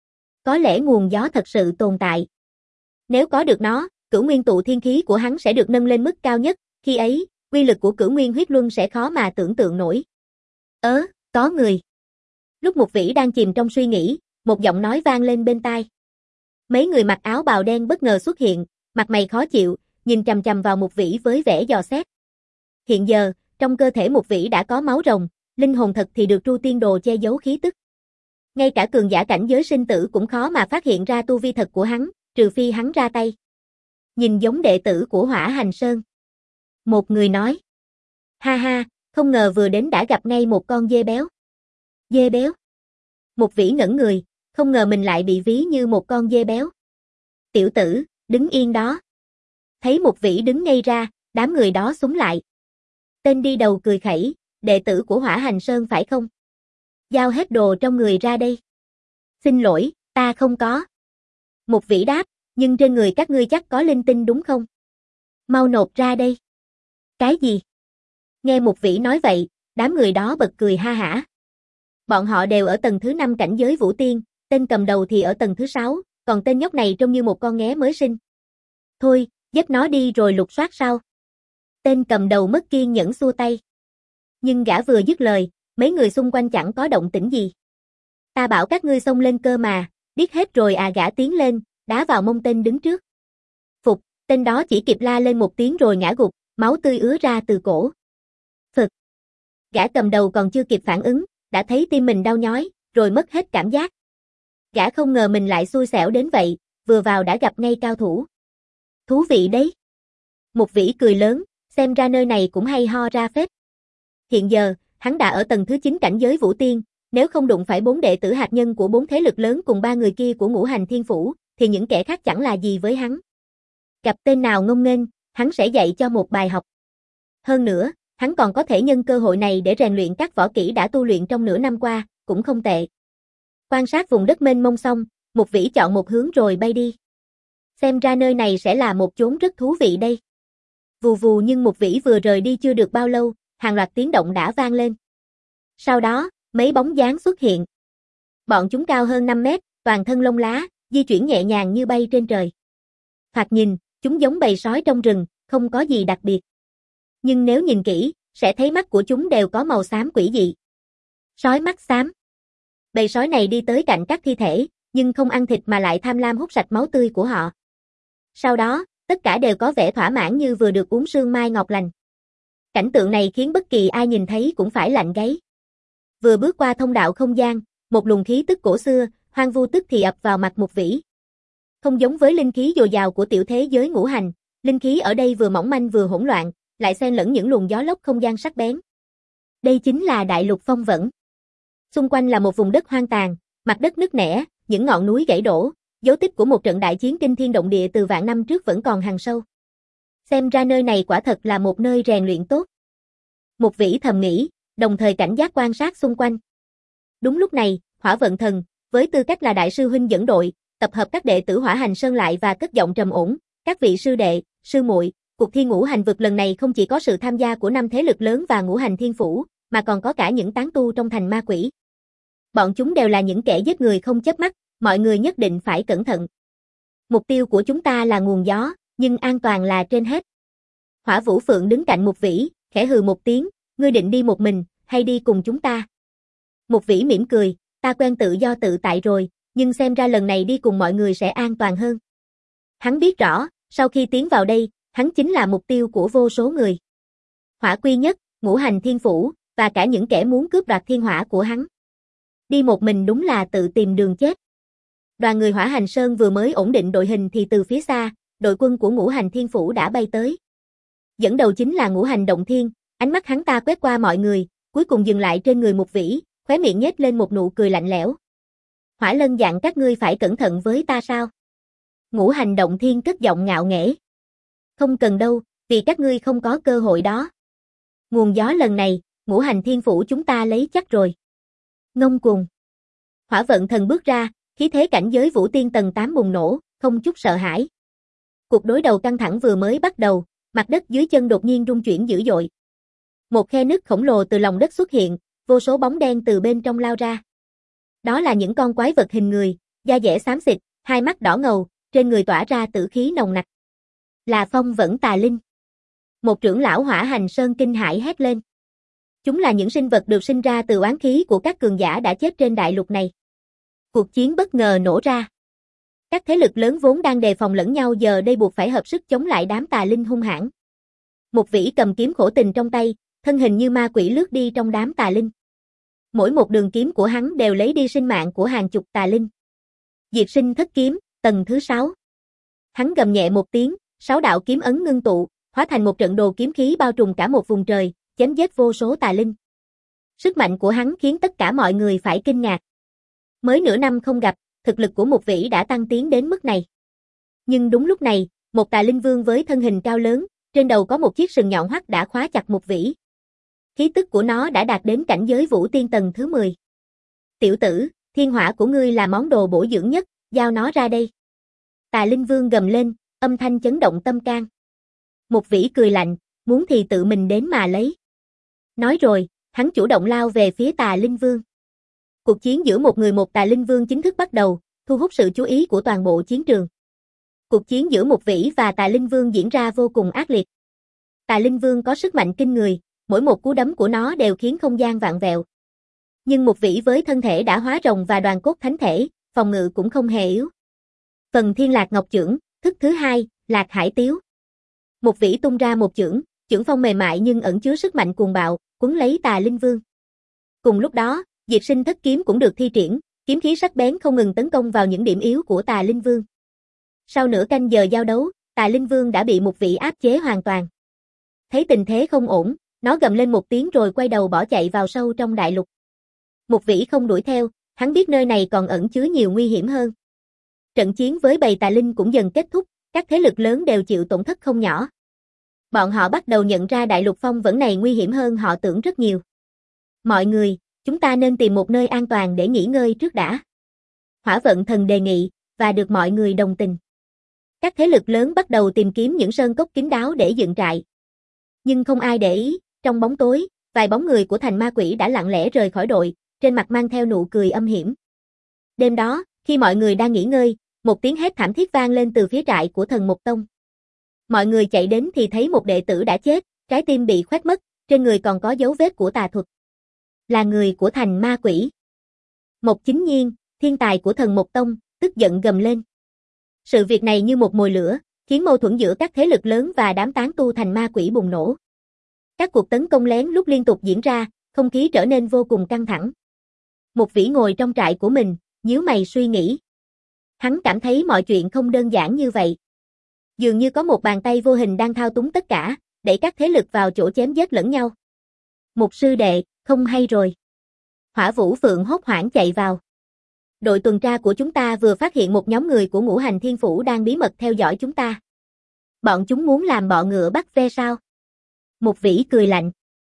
Có lẽ nguồn gió thật sự tồn tại. Nếu có được nó, cửu nguyên tụ thiên khí của hắn sẽ được nâng lên mức cao nhất, khi ấy, uy lực của cửu nguyên huyết luân sẽ khó mà tưởng tượng nổi. Ớ, có người. Lúc Mục Vĩ đang chìm trong suy nghĩ, một giọng nói vang lên bên tai. Mấy người mặc áo bào đen bất ngờ xuất hiện, mặt mày khó chịu, nhìn chằm chằm vào Mục Vĩ với vẻ dò xét. Hiện giờ, trong cơ thể Mục Vĩ đã có máu rồng, linh hồn thật thì được Tru Tiên Đồ che giấu khí tức. Ngay cả cường giả cảnh giới sinh tử cũng khó mà phát hiện ra tu vi thật của hắn, trừ phi hắn ra tay. Nhìn giống đệ tử của Hỏa Hành Sơn. Một người nói. Ha ha, không ngờ vừa đến đã gặp ngay một con dê béo. Dê béo. Mục Vĩ ngẩn người, không ngờ mình lại bị ví như một con dê béo. Tiểu tử, đứng yên đó. Thấy Mục Vĩ đứng ngay ra, đám người đó xúm lại. Tên đi đầu cười khẩy, đệ tử của Hỏa Hành Sơn phải không? Giao hết đồ trong người ra đây. Xin lỗi, ta không có. Mục Vĩ đáp, nhưng trên người các ngươi chắc có linh tinh đúng không? Mau nộp ra đây. Cái gì? Nghe Mục Vĩ nói vậy, đám người đó bật cười ha hả. Bọn họ đều ở tầng thứ năm cảnh giới Vũ Tiên, tên cầm đầu thì ở tầng thứ sáu, còn tên nhóc này trông như một con nghé mới sinh. Thôi, dắt nó đi rồi lục soát sau. Tên cầm đầu mất kiên nhẫn xua tay. Nhưng gã vừa dứt lời, mấy người xung quanh chẳng có động tĩnh gì. Ta bảo các ngươi xông lên cơ mà, biết hết rồi à, gã tiến lên, đá vào mông tên đứng trước. Phục, tên đó chỉ kịp la lên một tiếng rồi ngã gục, máu tươi ứa ra từ cổ. Phực. Gã cầm đầu còn chưa kịp phản ứng, đã thấy tim mình đau nhói, rồi mất hết cảm giác. Gã không ngờ mình lại xui xẻo đến vậy, vừa vào đã gặp ngay cao thủ. Thú vị đấy. Mục Vĩ cười lớn, xem ra nơi này cũng hay ho ra phết. Hiện giờ, hắn đã ở tầng thứ chín cảnh giới Vũ Tiên, nếu không đụng phải bốn đệ tử hạt nhân của bốn thế lực lớn cùng ba người kia của Ngũ Hành Thiên Phủ, thì những kẻ khác chẳng là gì với hắn. Gặp tên nào ngông nghênh, hắn sẽ dạy cho một bài học. Hơn nữa, hắn còn có thể nhân cơ hội này để rèn luyện các võ kỹ đã tu luyện trong nửa năm qua, cũng không tệ. Quan sát vùng đất mênh mông xong, Mục Vĩ chọn một hướng rồi bay đi. Xem ra nơi này sẽ là một chốn rất thú vị đây. Vù vù, nhưng Mục Vĩ vừa rời đi chưa được bao lâu, hàng loạt tiếng động đã vang lên. Sau đó, mấy bóng dáng xuất hiện. Bọn chúng cao hơn năm mét, toàn thân lông lá, di chuyển nhẹ nhàng như bay trên trời. Thoạt nhìn, chúng giống bầy sói trong rừng, không có gì đặc biệt. Nhưng nếu nhìn kỹ, sẽ thấy mắt của chúng đều có màu xám quỷ dị. Sói mắt xám. Bầy sói này đi tới cạnh các thi thể, nhưng không ăn thịt mà lại tham lam hút sạch máu tươi của họ. Sau đó, tất cả đều có vẻ thỏa mãn như vừa được uống sương mai ngọt lành. Cảnh tượng này khiến bất kỳ ai nhìn thấy cũng phải lạnh gáy. Vừa bước qua thông đạo không gian, một luồng khí tức cổ xưa, hoang vu tức thì ập vào mặt Mục Vĩ. Không giống với linh khí dồi dào của tiểu thế giới ngũ hành, linh khí ở đây vừa mỏng manh vừa hỗn loạn, lại xen lẫn những luồng gió lốc không gian sắc bén. Đây chính là đại lục phong vẫn. Xung quanh là một vùng đất hoang tàn, mặt đất nứt nẻ, những ngọn núi gãy đổ, dấu tích của một trận đại chiến kinh thiên động địa từ vạn năm trước vẫn còn hằn sâu. Xem ra nơi này quả thật là một nơi rèn luyện tốt. Mục Vĩ thầm nghĩ, đồng thời cảnh giác quan sát xung quanh. Đúng lúc này, Hỏa Vận Thần, với tư cách là đại sư huynh dẫn đội, tập hợp các đệ tử Hỏa Hành Sơn lại và cất giọng trầm ổn, các vị sư đệ, sư muội, cuộc thi ngũ hành vực lần này không chỉ có sự tham gia của năm thế lực lớn và Ngũ Hành Thiên Phủ, mà còn có cả những tán tu trong thành ma quỷ. Bọn chúng đều là những kẻ giết người không chớp mắt, mọi người nhất định phải cẩn thận. Mục tiêu của chúng ta là nguồn gió, nhưng an toàn là trên hết. Hỏa Vũ Phượng đứng cạnh Mục Vĩ, khẽ hừ một tiếng, ngươi định đi một mình, hay đi cùng chúng ta? Mục Vĩ mỉm cười, ta quen tự do tự tại rồi, nhưng xem ra lần này đi cùng mọi người sẽ an toàn hơn. Hắn biết rõ, sau khi tiến vào đây, hắn chính là mục tiêu của vô số người. Hỏa Quy Nhất, Ngũ Hành Thiên Phủ, và cả những kẻ muốn cướp đoạt thiên hỏa của hắn. Đi một mình đúng là tự tìm đường chết. Đoàn người Hỏa Hành Sơn vừa mới ổn định đội hình thì từ phía xa, đội quân của Ngũ Hành Thiên Phủ đã bay tới. Dẫn đầu chính là Ngũ Hành Động Thiên, ánh mắt hắn ta quét qua mọi người, cuối cùng dừng lại trên người Mục Vĩ, khóe miệng nhếch lên một nụ cười lạnh lẽo. Hỏa Lân dặn các ngươi phải cẩn thận với ta sao? Ngũ Hành Động Thiên cất giọng ngạo nghễ. Không cần đâu, vì các ngươi không có cơ hội đó. Nguồn gió lần này, Ngũ Hành Thiên Phủ chúng ta lấy chắc rồi. Ngông cuồng. Hỏa Vận Thần bước ra, khí thế cảnh giới Vũ Tiên tầng tám bùng nổ, không chút sợ hãi. Cuộc đối đầu căng thẳng vừa mới bắt đầu, mặt đất dưới chân đột nhiên rung chuyển dữ dội. Một khe nứt khổng lồ từ lòng đất xuất hiện, vô số bóng đen từ bên trong lao ra. Đó là những con quái vật hình người, da dẻ xám xịt, hai mắt đỏ ngầu, trên người tỏa ra tử khí nồng nặc. Là Phong Vẫn Tà Linh. Một trưởng lão Hỏa Hành Sơn kinh hãi hét lên. Chúng là những sinh vật được sinh ra từ oán khí của các cường giả đã chết trên đại lục này. Cuộc chiến bất ngờ nổ ra. Các thế lực lớn vốn đang đề phòng lẫn nhau giờ đây buộc phải hợp sức chống lại đám tà linh hung hãn. Mục Vĩ cầm kiếm khổ tình trong tay, thân hình như ma quỷ lướt đi trong đám tà linh. Mỗi một đường kiếm của hắn đều lấy đi sinh mạng của hàng chục tà linh. Diệt Sinh Thất Kiếm, tầng thứ sáu. Hắn gầm nhẹ một tiếng, sáu đạo kiếm ấn ngưng tụ, hóa thành một trận đồ kiếm khí bao trùm cả một vùng trời, chém giết vô số tà linh. Sức mạnh của hắn khiến tất cả mọi người phải kinh ngạc. Mới nửa năm không gặp, thực lực của Mục Vĩ đã tăng tiến đến mức này. Nhưng đúng lúc này, một tà linh vương với thân hình cao lớn, trên đầu có một chiếc sừng nhọn hoắt đã khóa chặt Mục Vĩ. Khí tức của nó đã đạt đến cảnh giới Vũ Tiên tầng thứ mười. Tiểu tử, thiên hỏa của ngươi là món đồ bổ dưỡng nhất, giao nó ra đây. Tà linh vương gầm lên, âm thanh chấn động tâm can. Mục Vĩ cười lạnh, muốn thì tự mình đến mà lấy. Nói rồi, hắn chủ động lao về phía tà linh vương. Cuộc chiến giữa một người một tà linh vương chính thức bắt đầu, thu hút sự chú ý của toàn bộ chiến trường. Cuộc chiến giữa Mục Vĩ và tà linh vương diễn ra vô cùng ác liệt. Tà linh vương có sức mạnh kinh người, mỗi một cú đấm của nó đều khiến không gian vạn vẹo. Nhưng Mục Vĩ với thân thể đã hóa rồng và đoàn cốt thánh thể, phòng ngự cũng không hề yếu. Phần Thiên Lạc Ngọc Chưởng, thức thứ hai, Lạc Hải Tiếu. Mục Vĩ tung ra một chưởng, chưởng phong mềm mại nhưng ẩn chứa sức mạnh cuồng bạo, cuốn lấy tà linh vương. Cùng lúc đó, Diệt Sinh Thất Kiếm cũng được thi triển, kiếm khí sắc bén không ngừng tấn công vào những điểm yếu của tà linh vương. Sau nửa canh giờ giao đấu, tà linh vương đã bị Mục Vĩ áp chế hoàn toàn. Thấy tình thế không ổn, nó gầm lên một tiếng rồi quay đầu bỏ chạy vào sâu trong đại lục. Mục Vĩ không đuổi theo, hắn biết nơi này còn ẩn chứa nhiều nguy hiểm hơn. Trận chiến với bầy tà linh cũng dần kết thúc, các thế lực lớn đều chịu tổn thất không nhỏ. Bọn họ bắt đầu nhận ra đại lục Phong Vẫn này nguy hiểm hơn họ tưởng rất nhiều. Mọi người, chúng ta nên tìm một nơi an toàn để nghỉ ngơi trước đã. Hỏa Vận Thần đề nghị, và được mọi người đồng tình. Các thế lực lớn bắt đầu tìm kiếm những sơn cốc kín đáo để dựng trại. Nhưng không ai để ý, trong bóng tối, vài bóng người của thành ma quỷ đã lặng lẽ rời khỏi đội, trên mặt mang theo nụ cười âm hiểm. Đêm đó, khi mọi người đang nghỉ ngơi, một tiếng hét thảm thiết vang lên từ phía trại của Thần Mộc Tông. Mọi người chạy đến thì thấy một đệ tử đã chết, trái tim bị khoét mất, trên người còn có dấu vết của tà thuật. Là người của thành ma quỷ. Mộc Chính Nhiên, thiên tài của Thần Mộc Tông, tức giận gầm lên. Sự việc này như một mồi lửa, khiến mâu thuẫn giữa các thế lực lớn và đám tán tu thành ma quỷ bùng nổ. Các cuộc tấn công lén lút liên tục diễn ra, không khí trở nên vô cùng căng thẳng. Mục Vĩ ngồi trong trại của mình, nhíu mày suy nghĩ. Hắn cảm thấy mọi chuyện không đơn giản như vậy. Dường như có một bàn tay vô hình đang thao túng tất cả, đẩy các thế lực vào chỗ chém giết lẫn nhau. Mục sư đệ, không hay rồi. Hỏa Vũ Phượng hốt hoảng chạy vào. Đội tuần tra của chúng ta vừa phát hiện một nhóm người của Ngũ Hành Thiên Phủ đang bí mật theo dõi chúng ta. Bọn chúng muốn làm bọ ngựa bắt ve sao? Mục Vĩ cười lạnh.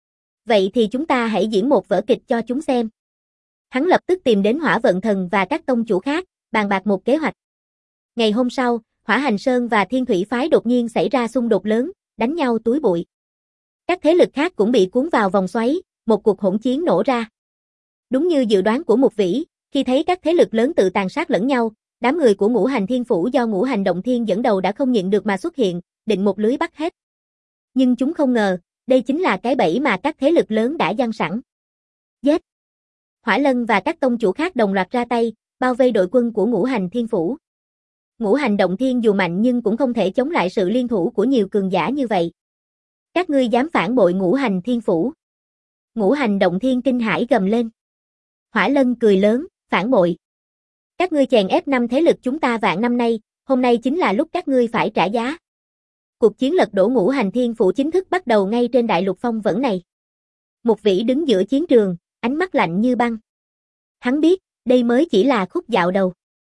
Vậy thì chúng ta hãy diễn một vở kịch cho chúng xem. Hắn lập tức tìm đến Hỏa Vận Thần và các tông chủ khác, bàn bạc một kế hoạch. Ngày hôm sau, Hỏa Hành Sơn và Thiên Thủy Phái đột nhiên xảy ra xung đột lớn, đánh nhau túi bụi. Các thế lực khác cũng bị cuốn vào vòng xoáy, một cuộc hỗn chiến nổ ra. Đúng như dự đoán của Mục Vĩ, khi thấy các thế lực lớn tự tàn sát lẫn nhau, đám người của Ngũ Hành Thiên Phủ do Ngũ Hành Động Thiên dẫn đầu đã không nhịn được mà xuất hiện, định một lưới bắt hết. Nhưng chúng không ngờ, đây chính là cái bẫy mà các thế lực lớn đã giăng sẵn. Giết! Hỏa Lân và các tông chủ khác đồng loạt ra tay, bao vây đội quân của Ngũ Hành Thiên Phủ. Ngũ Hành Động Thiên dù mạnh nhưng cũng không thể chống lại sự liên thủ của nhiều cường giả như vậy. Các ngươi dám phản bội Ngũ Hành Thiên Phủ. Ngũ Hành Động Thiên kinh hãi gầm lên. Hỏa Lân cười lớn, phản bội. Các ngươi chèn ép năm thế lực chúng ta vạn năm nay, hôm nay chính là lúc các ngươi phải trả giá. Cuộc chiến lật đổ Ngũ Hành Thiên Phủ chính thức bắt đầu ngay trên đại lục Phong Vẫn này. Một vĩ đứng giữa chiến trường, ánh mắt lạnh như băng. Hắn biết, đây mới chỉ là khúc dạo đầu.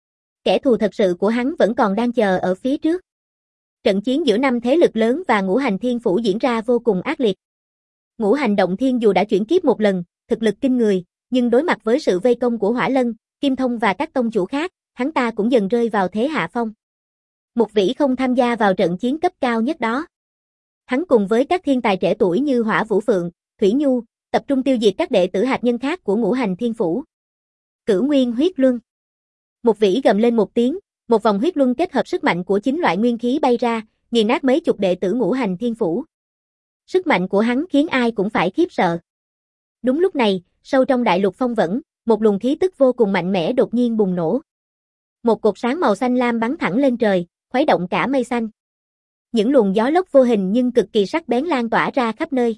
Kẻ thù thật sự của hắn vẫn còn đang chờ ở phía trước. Trận chiến giữa năm thế lực lớn và Ngũ Hành Thiên Phủ diễn ra vô cùng ác liệt. Ngũ Hành Động Thiên dù đã chuyển kiếp một lần, thực lực kinh người, nhưng đối mặt với sự vây công của Hỏa Lân, Kim Thông và các tông chủ khác, hắn ta cũng dần rơi vào thế hạ phong. Một vĩ không tham gia vào trận chiến cấp cao nhất đó. Hắn cùng với các thiên tài trẻ tuổi như Hỏa Vũ Phượng, Thủy Nhu, tập trung tiêu diệt các đệ tử hạt nhân khác của Ngũ Hành Thiên Phủ. Cửu Nguyên Huyết Luân. Một vĩ gầm lên một tiếng, một vòng huyết luân kết hợp sức mạnh của chín loại nguyên khí bay ra, nghiền nát mấy chục đệ tử Ngũ Hành Thiên Phủ. Sức mạnh của hắn khiến ai cũng phải khiếp sợ. Đúng lúc này, sâu trong đại lục phong vẫn, một luồng khí tức vô cùng mạnh mẽ đột nhiên bùng nổ. Một cột sáng màu xanh lam bắn thẳng lên trời, khuấy động cả mây xanh. Những luồng gió lốc vô hình nhưng cực kỳ sắc bén lan tỏa ra khắp nơi.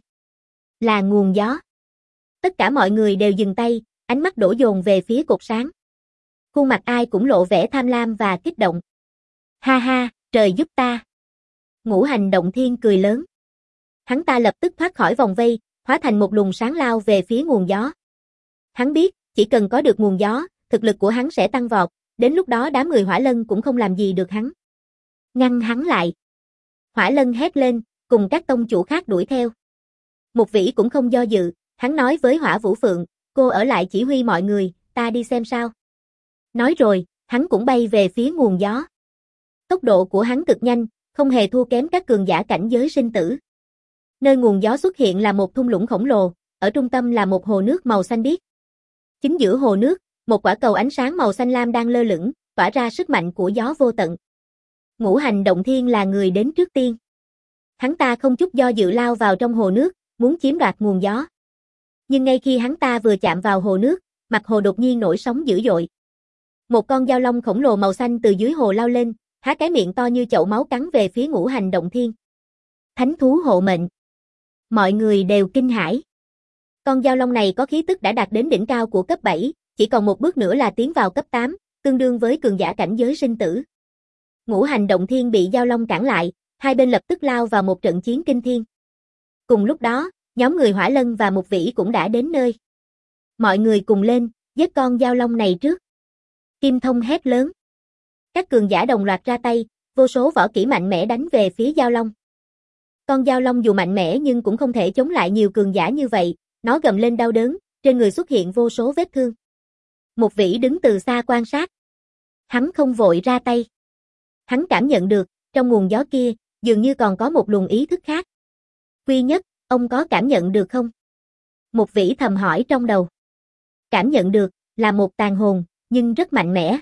Là nguồn gió. Tất cả mọi người đều dừng tay, ánh mắt đổ dồn về phía cột sáng. Khuôn mặt ai cũng lộ vẻ tham lam và kích động. Ha ha, trời giúp ta. Ngũ Hành Động Thiên cười lớn. Hắn ta lập tức thoát khỏi vòng vây, hóa thành một luồng sáng lao về phía nguồn gió. Hắn biết, chỉ cần có được nguồn gió, thực lực của hắn sẽ tăng vọt, đến lúc đó đám người Hỏa Lân cũng không làm gì được hắn. Ngăn hắn lại. Hỏa Lân hét lên, cùng các tông chủ khác đuổi theo. Một vĩ cũng không do dự, hắn nói với Hỏa Vũ Phượng, cô ở lại chỉ huy mọi người, ta đi xem sao. Nói rồi, hắn cũng bay về phía nguồn gió. Tốc độ của hắn cực nhanh, không hề thua kém các cường giả cảnh giới sinh tử. Nơi nguồn gió xuất hiện là một thung lũng khổng lồ, ở trung tâm là một hồ nước màu xanh biếc. Chính giữa hồ nước, một quả cầu ánh sáng màu xanh lam đang lơ lửng, tỏa ra sức mạnh của gió vô tận. Ngũ Hành Động Thiên là người đến trước tiên. Hắn ta không chút do dự lao vào trong hồ nước, muốn chiếm đoạt nguồn gió. Nhưng ngay khi hắn ta vừa chạm vào hồ nước, mặt hồ đột nhiên nổi sóng dữ dội. Một con dao long khổng lồ màu xanh từ dưới hồ lao lên, há cái miệng to như chậu máu cắn về phía Ngũ Hành Động Thiên. Thánh thú hộ mệnh. Mọi người đều kinh hãi. Con dao long này có khí tức đã đạt đến đỉnh cao của cấp bảy, chỉ còn một bước nữa là tiến vào cấp tám, tương đương với cường giả cảnh giới sinh tử. Ngũ Hành Động Thiên bị dao long cản lại, hai bên lập tức lao vào một trận chiến kinh thiên. Cùng lúc đó, nhóm người Hỏa Lân và Mục Vĩ cũng đã đến nơi. Mọi người cùng lên, giết con dao long này trước. Kim Thông hét lớn. Các cường giả đồng loạt ra tay, vô số võ kỹ mạnh mẽ đánh về phía dao long. Con dao long dù mạnh mẽ nhưng cũng không thể chống lại nhiều cường giả như vậy, nó gầm lên đau đớn, trên người xuất hiện vô số vết thương. Mục Vĩ đứng từ xa quan sát. Hắn không vội ra tay. Hắn cảm nhận được, trong nguồn gió kia, dường như còn có một luồng ý thức khác. Quy Nhất, ông có cảm nhận được không? Mục Vĩ thầm hỏi trong đầu. Cảm nhận được, là một tàn hồn, nhưng rất mạnh mẽ.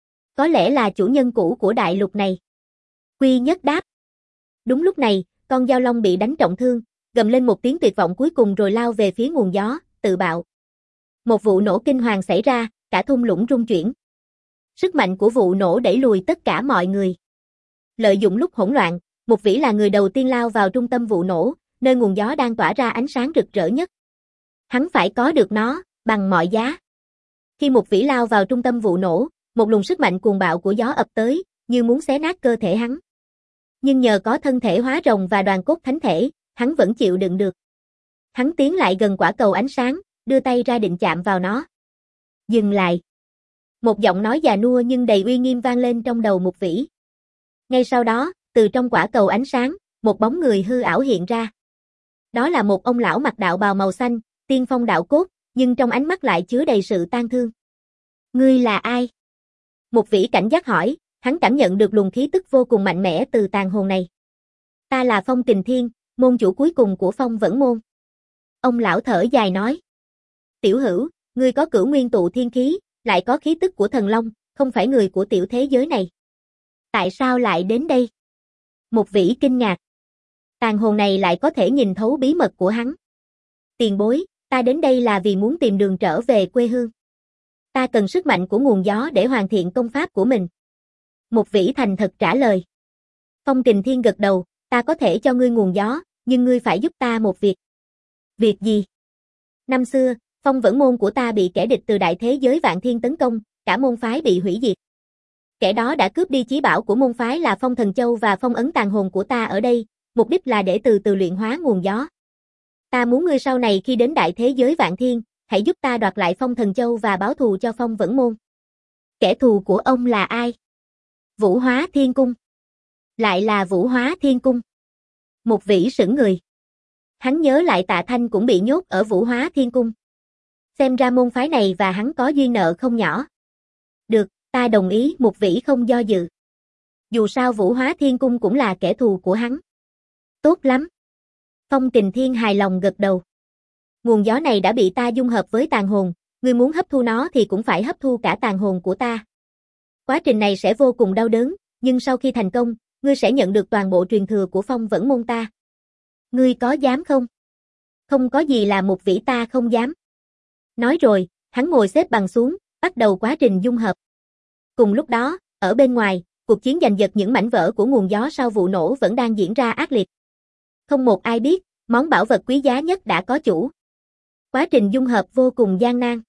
Có lẽ là chủ nhân cũ của đại lục này. Quy Nhất đáp. Đúng lúc này, con dao long bị đánh trọng thương, gầm lên một tiếng tuyệt vọng cuối cùng rồi lao về phía nguồn gió, tự bạo. Một vụ nổ kinh hoàng xảy ra, cả thung lũng rung chuyển. Sức mạnh của vụ nổ đẩy lùi tất cả mọi người. Lợi dụng lúc hỗn loạn, Mục Vĩ là người đầu tiên lao vào trung tâm vụ nổ, nơi nguồn gió đang tỏa ra ánh sáng rực rỡ nhất. Hắn phải có được nó, bằng mọi giá. Khi Mục Vĩ lao vào trung tâm vụ nổ, một luồng sức mạnh cuồng bạo của gió ập tới, như muốn xé nát cơ thể hắn. Nhưng nhờ có thân thể hóa rồng và đoàn cốt thánh thể, hắn vẫn chịu đựng được. Hắn tiến lại gần quả cầu ánh sáng, đưa tay ra định chạm vào nó. Dừng lại. Một giọng nói già nua nhưng đầy uy nghiêm vang lên trong đầu Mục Vĩ. Ngay sau đó, từ trong quả cầu ánh sáng, một bóng người hư ảo hiện ra. Đó là một ông lão mặc đạo bào màu xanh, tiên phong đạo cốt, nhưng trong ánh mắt lại chứa đầy sự tang thương. Ngươi là ai? Mục Vĩ cảnh giác hỏi, hắn cảm nhận được luồng khí tức vô cùng mạnh mẽ từ tàn hồn này. Ta là Phong Kình Thiên, môn chủ cuối cùng của Phong Vẫn Môn. Ông lão thở dài nói. Tiểu hữu, ngươi có cửu nguyên tụ thiên khí, lại có khí tức của thần long, không phải người của tiểu thế giới này. Tại sao lại đến đây? Mục Vĩ kinh ngạc. Tàn hồn này lại có thể nhìn thấu bí mật của hắn. Tiền bối, ta đến đây là vì muốn tìm đường trở về quê hương. Ta cần sức mạnh của nguồn gió để hoàn thiện công pháp của mình. Mục Vĩ thành thật trả lời. Phong Kình Thiên gật đầu, ta có thể cho ngươi nguồn gió, nhưng ngươi phải giúp ta một việc. Việc gì? Năm xưa, Phong Vẫn Môn của ta bị kẻ địch từ đại thế giới Vạn Thiên tấn công, cả môn phái bị hủy diệt. Kẻ đó đã cướp đi chí bảo của môn phái là Phong Thần Châu và phong ấn tàn hồn của ta ở đây, mục đích là để từ từ luyện hóa nguồn gió. Ta muốn ngươi sau này khi đến đại thế giới Vạn Thiên, hãy giúp ta đoạt lại Phong Thần Châu và báo thù cho Phong Vẫn Môn. Kẻ thù của ông là ai? Vũ Hóa Thiên Cung. Lại là Vũ Hóa Thiên Cung. Một vĩ sững người. Hắn nhớ lại Tạ Thanh cũng bị nhốt ở Vũ Hóa Thiên Cung. Xem ra môn phái này và hắn có duyên nợ không nhỏ. Được, ta đồng ý, một vĩ không do dự. Dù sao Vũ Hóa Thiên Cung cũng là kẻ thù của hắn. Tốt lắm. Phong Kình Thiên hài lòng gật đầu. Nguồn gió này đã bị ta dung hợp với tàn hồn, ngươi muốn hấp thu nó thì cũng phải hấp thu cả tàn hồn của ta. Quá trình này sẽ vô cùng đau đớn, nhưng sau khi thành công, ngươi sẽ nhận được toàn bộ truyền thừa của Phong Vẫn Môn ta. Ngươi có dám không? Không có gì là một vĩ ta không dám. Nói rồi, hắn ngồi xếp bằng xuống, bắt đầu quá trình dung hợp. Cùng lúc đó, ở bên ngoài, cuộc chiến giành giật những mảnh vỡ của nguồn gió sau vụ nổ vẫn đang diễn ra ác liệt. Không một ai biết, món bảo vật quý giá nhất đã có chủ. Quá trình dung hợp vô cùng gian nan.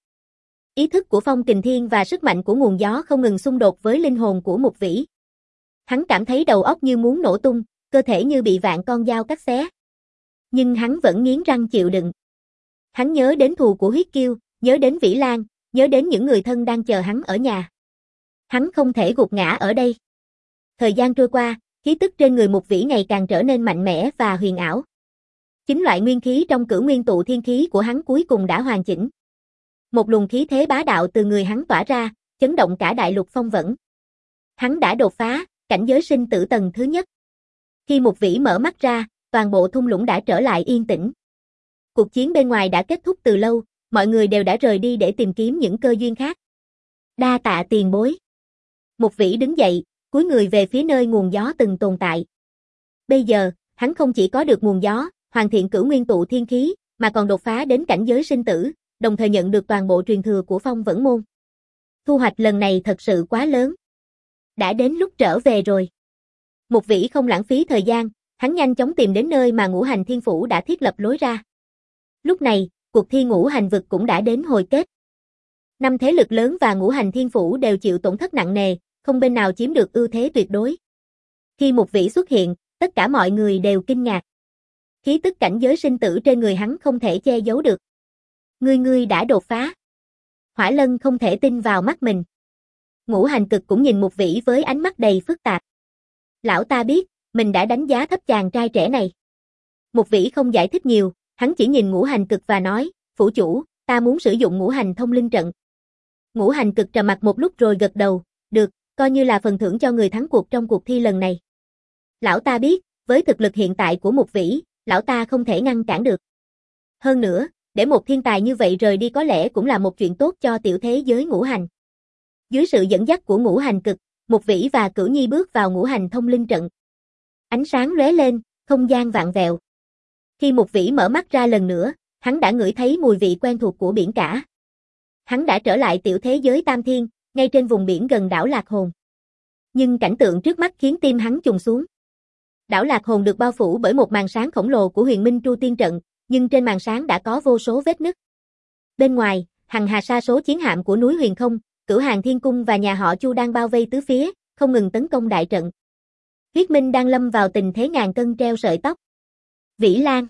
Ý thức của Phong Kình Thiên và sức mạnh của nguồn gió không ngừng xung đột với linh hồn của Mục Vĩ. Hắn cảm thấy đầu óc như muốn nổ tung, cơ thể như bị vạn con dao cắt xé. Nhưng hắn vẫn nghiến răng chịu đựng. Hắn nhớ đến thù của huyết kiêu, nhớ đến Vĩ Lan, nhớ đến những người thân đang chờ hắn ở nhà. Hắn không thể gục ngã ở đây. Thời gian trôi qua, khí tức trên người Mục Vĩ ngày càng trở nên mạnh mẽ và huyền ảo. Chính loại nguyên khí trong Cửu Nguyên Tụ Thiên khí của hắn cuối cùng đã hoàn chỉnh. Một luồng khí thế bá đạo từ người hắn tỏa ra, chấn động cả đại lục phong vẫn. Hắn đã đột phá cảnh giới sinh tử tầng thứ nhất. Khi Mục Vĩ mở mắt ra, toàn bộ thung lũng đã trở lại yên tĩnh. Cuộc chiến bên ngoài đã kết thúc từ lâu, mọi người đều đã rời đi để tìm kiếm những cơ duyên khác. Đa tạ tiền bối. Mục Vĩ đứng dậy, cúi người về phía nơi nguồn gió từng tồn tại. Bây giờ, hắn không chỉ có được nguồn gió, hoàn thiện Cửu Nguyên Tụ Thiên khí, mà còn đột phá đến cảnh giới sinh tử, đồng thời nhận được toàn bộ truyền thừa của Phong Vẫn Môn. Thu hoạch lần này thật sự quá lớn. Đã đến lúc trở về rồi. Mục Vĩ không lãng phí thời gian, hắn nhanh chóng tìm đến nơi mà Ngũ Hành Thiên Phủ đã thiết lập lối ra. Lúc này, cuộc thi Ngũ Hành Vực cũng đã đến hồi kết. Năm thế lực lớn và Ngũ Hành Thiên Phủ đều chịu tổn thất nặng nề, không bên nào chiếm được ưu thế tuyệt đối. Khi Mục Vĩ xuất hiện, tất cả mọi người đều kinh ngạc. Khí tức cảnh giới sinh tử trên người hắn không thể che giấu được. Ngươi ngươi đã đột phá. Hỏa Lân không thể tin vào mắt mình. Ngũ Hành Cực cũng nhìn Mục Vĩ với ánh mắt đầy phức tạp. Lão ta biết, mình đã đánh giá thấp chàng trai trẻ này. Mục Vĩ không giải thích nhiều, hắn chỉ nhìn Ngũ Hành Cực và nói, phủ chủ, ta muốn sử dụng Ngũ Hành Thông Linh Trận. Ngũ Hành Cực trầm mặt một lúc rồi gật đầu, được, coi như là phần thưởng cho người thắng cuộc trong cuộc thi lần này. Lão ta biết, với thực lực hiện tại của Mục Vĩ, lão ta không thể ngăn cản được. Hơn nữa, để một thiên tài như vậy rời đi có lẽ cũng là một chuyện tốt cho tiểu thế giới ngũ hành. Dưới sự dẫn dắt của Ngũ Hành Cực, Mục Vĩ và Cửu Nhi bước vào Ngũ Hành Thông Linh Trận. Ánh sáng lóe lên, không gian vạn vẹo. Khi Mục Vĩ mở mắt ra lần nữa, hắn đã ngửi thấy mùi vị quen thuộc của biển cả. Hắn đã trở lại tiểu thế giới Tam Thiên, ngay trên vùng biển gần đảo Lạc Hồn. Nhưng cảnh tượng trước mắt khiến tim hắn trùng xuống. Đảo Lạc Hồn được bao phủ bởi một màn sáng khổng lồ của Huyền Minh Tru Tiên Trận, nhưng trên màn sáng đã có vô số vết nứt. Bên ngoài, hằng hà sa số chiến hạm của núi Huyền Không, Cửu Hàng Thiên Cung và nhà họ Chu đang bao vây tứ phía, không ngừng tấn công đại trận. Huyết Minh đang lâm vào tình thế ngàn cân treo sợi tóc. Vĩ Lan.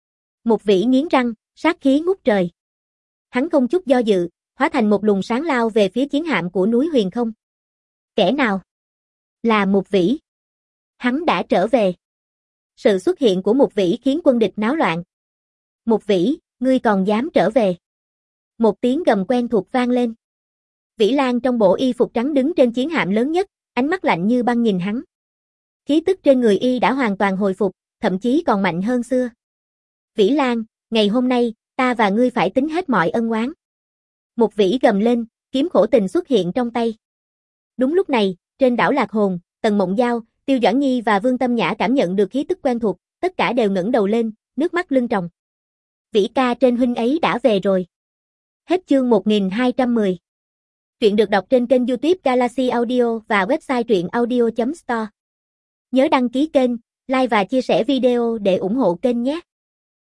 Mục Vĩ nghiến răng, sát khí ngút trời. Hắn không chút do dự, hóa thành một luồng sáng lao về phía chiến hạm của núi Huyền Không. Kẻ nào? Là Mục Vĩ. Hắn đã trở về. Sự xuất hiện của Mục Vĩ khiến quân địch náo loạn. Mục Vĩ, ngươi còn dám trở về? Một tiếng gầm quen thuộc vang lên. Vĩ Lan trong bộ y phục trắng đứng trên chiến hạm lớn nhất, ánh mắt lạnh như băng nhìn hắn. Khí tức trên người y đã hoàn toàn hồi phục, thậm chí còn mạnh hơn xưa. Vĩ Lan, ngày hôm nay, ta và ngươi phải tính hết mọi ân oán. Mục Vĩ gầm lên, kiếm khổ tình xuất hiện trong tay. Đúng lúc này, trên đảo Lạc Hồn, Tần Mộng Giao, Tiêu Doãn Nhi và Vương Tâm Nhã cảm nhận được khí tức quen thuộc, tất cả đều ngẩng đầu lên, nước mắt lưng tròng. Vĩ ca trên huynh ấy đã về rồi. Hết chương một nghìn hai trăm mười. Truyện được đọc trên kênh YouTube Galaxy Audio và website truyện audio chấm store. Nhớ đăng ký kênh, like và chia sẻ video để ủng hộ kênh nhé.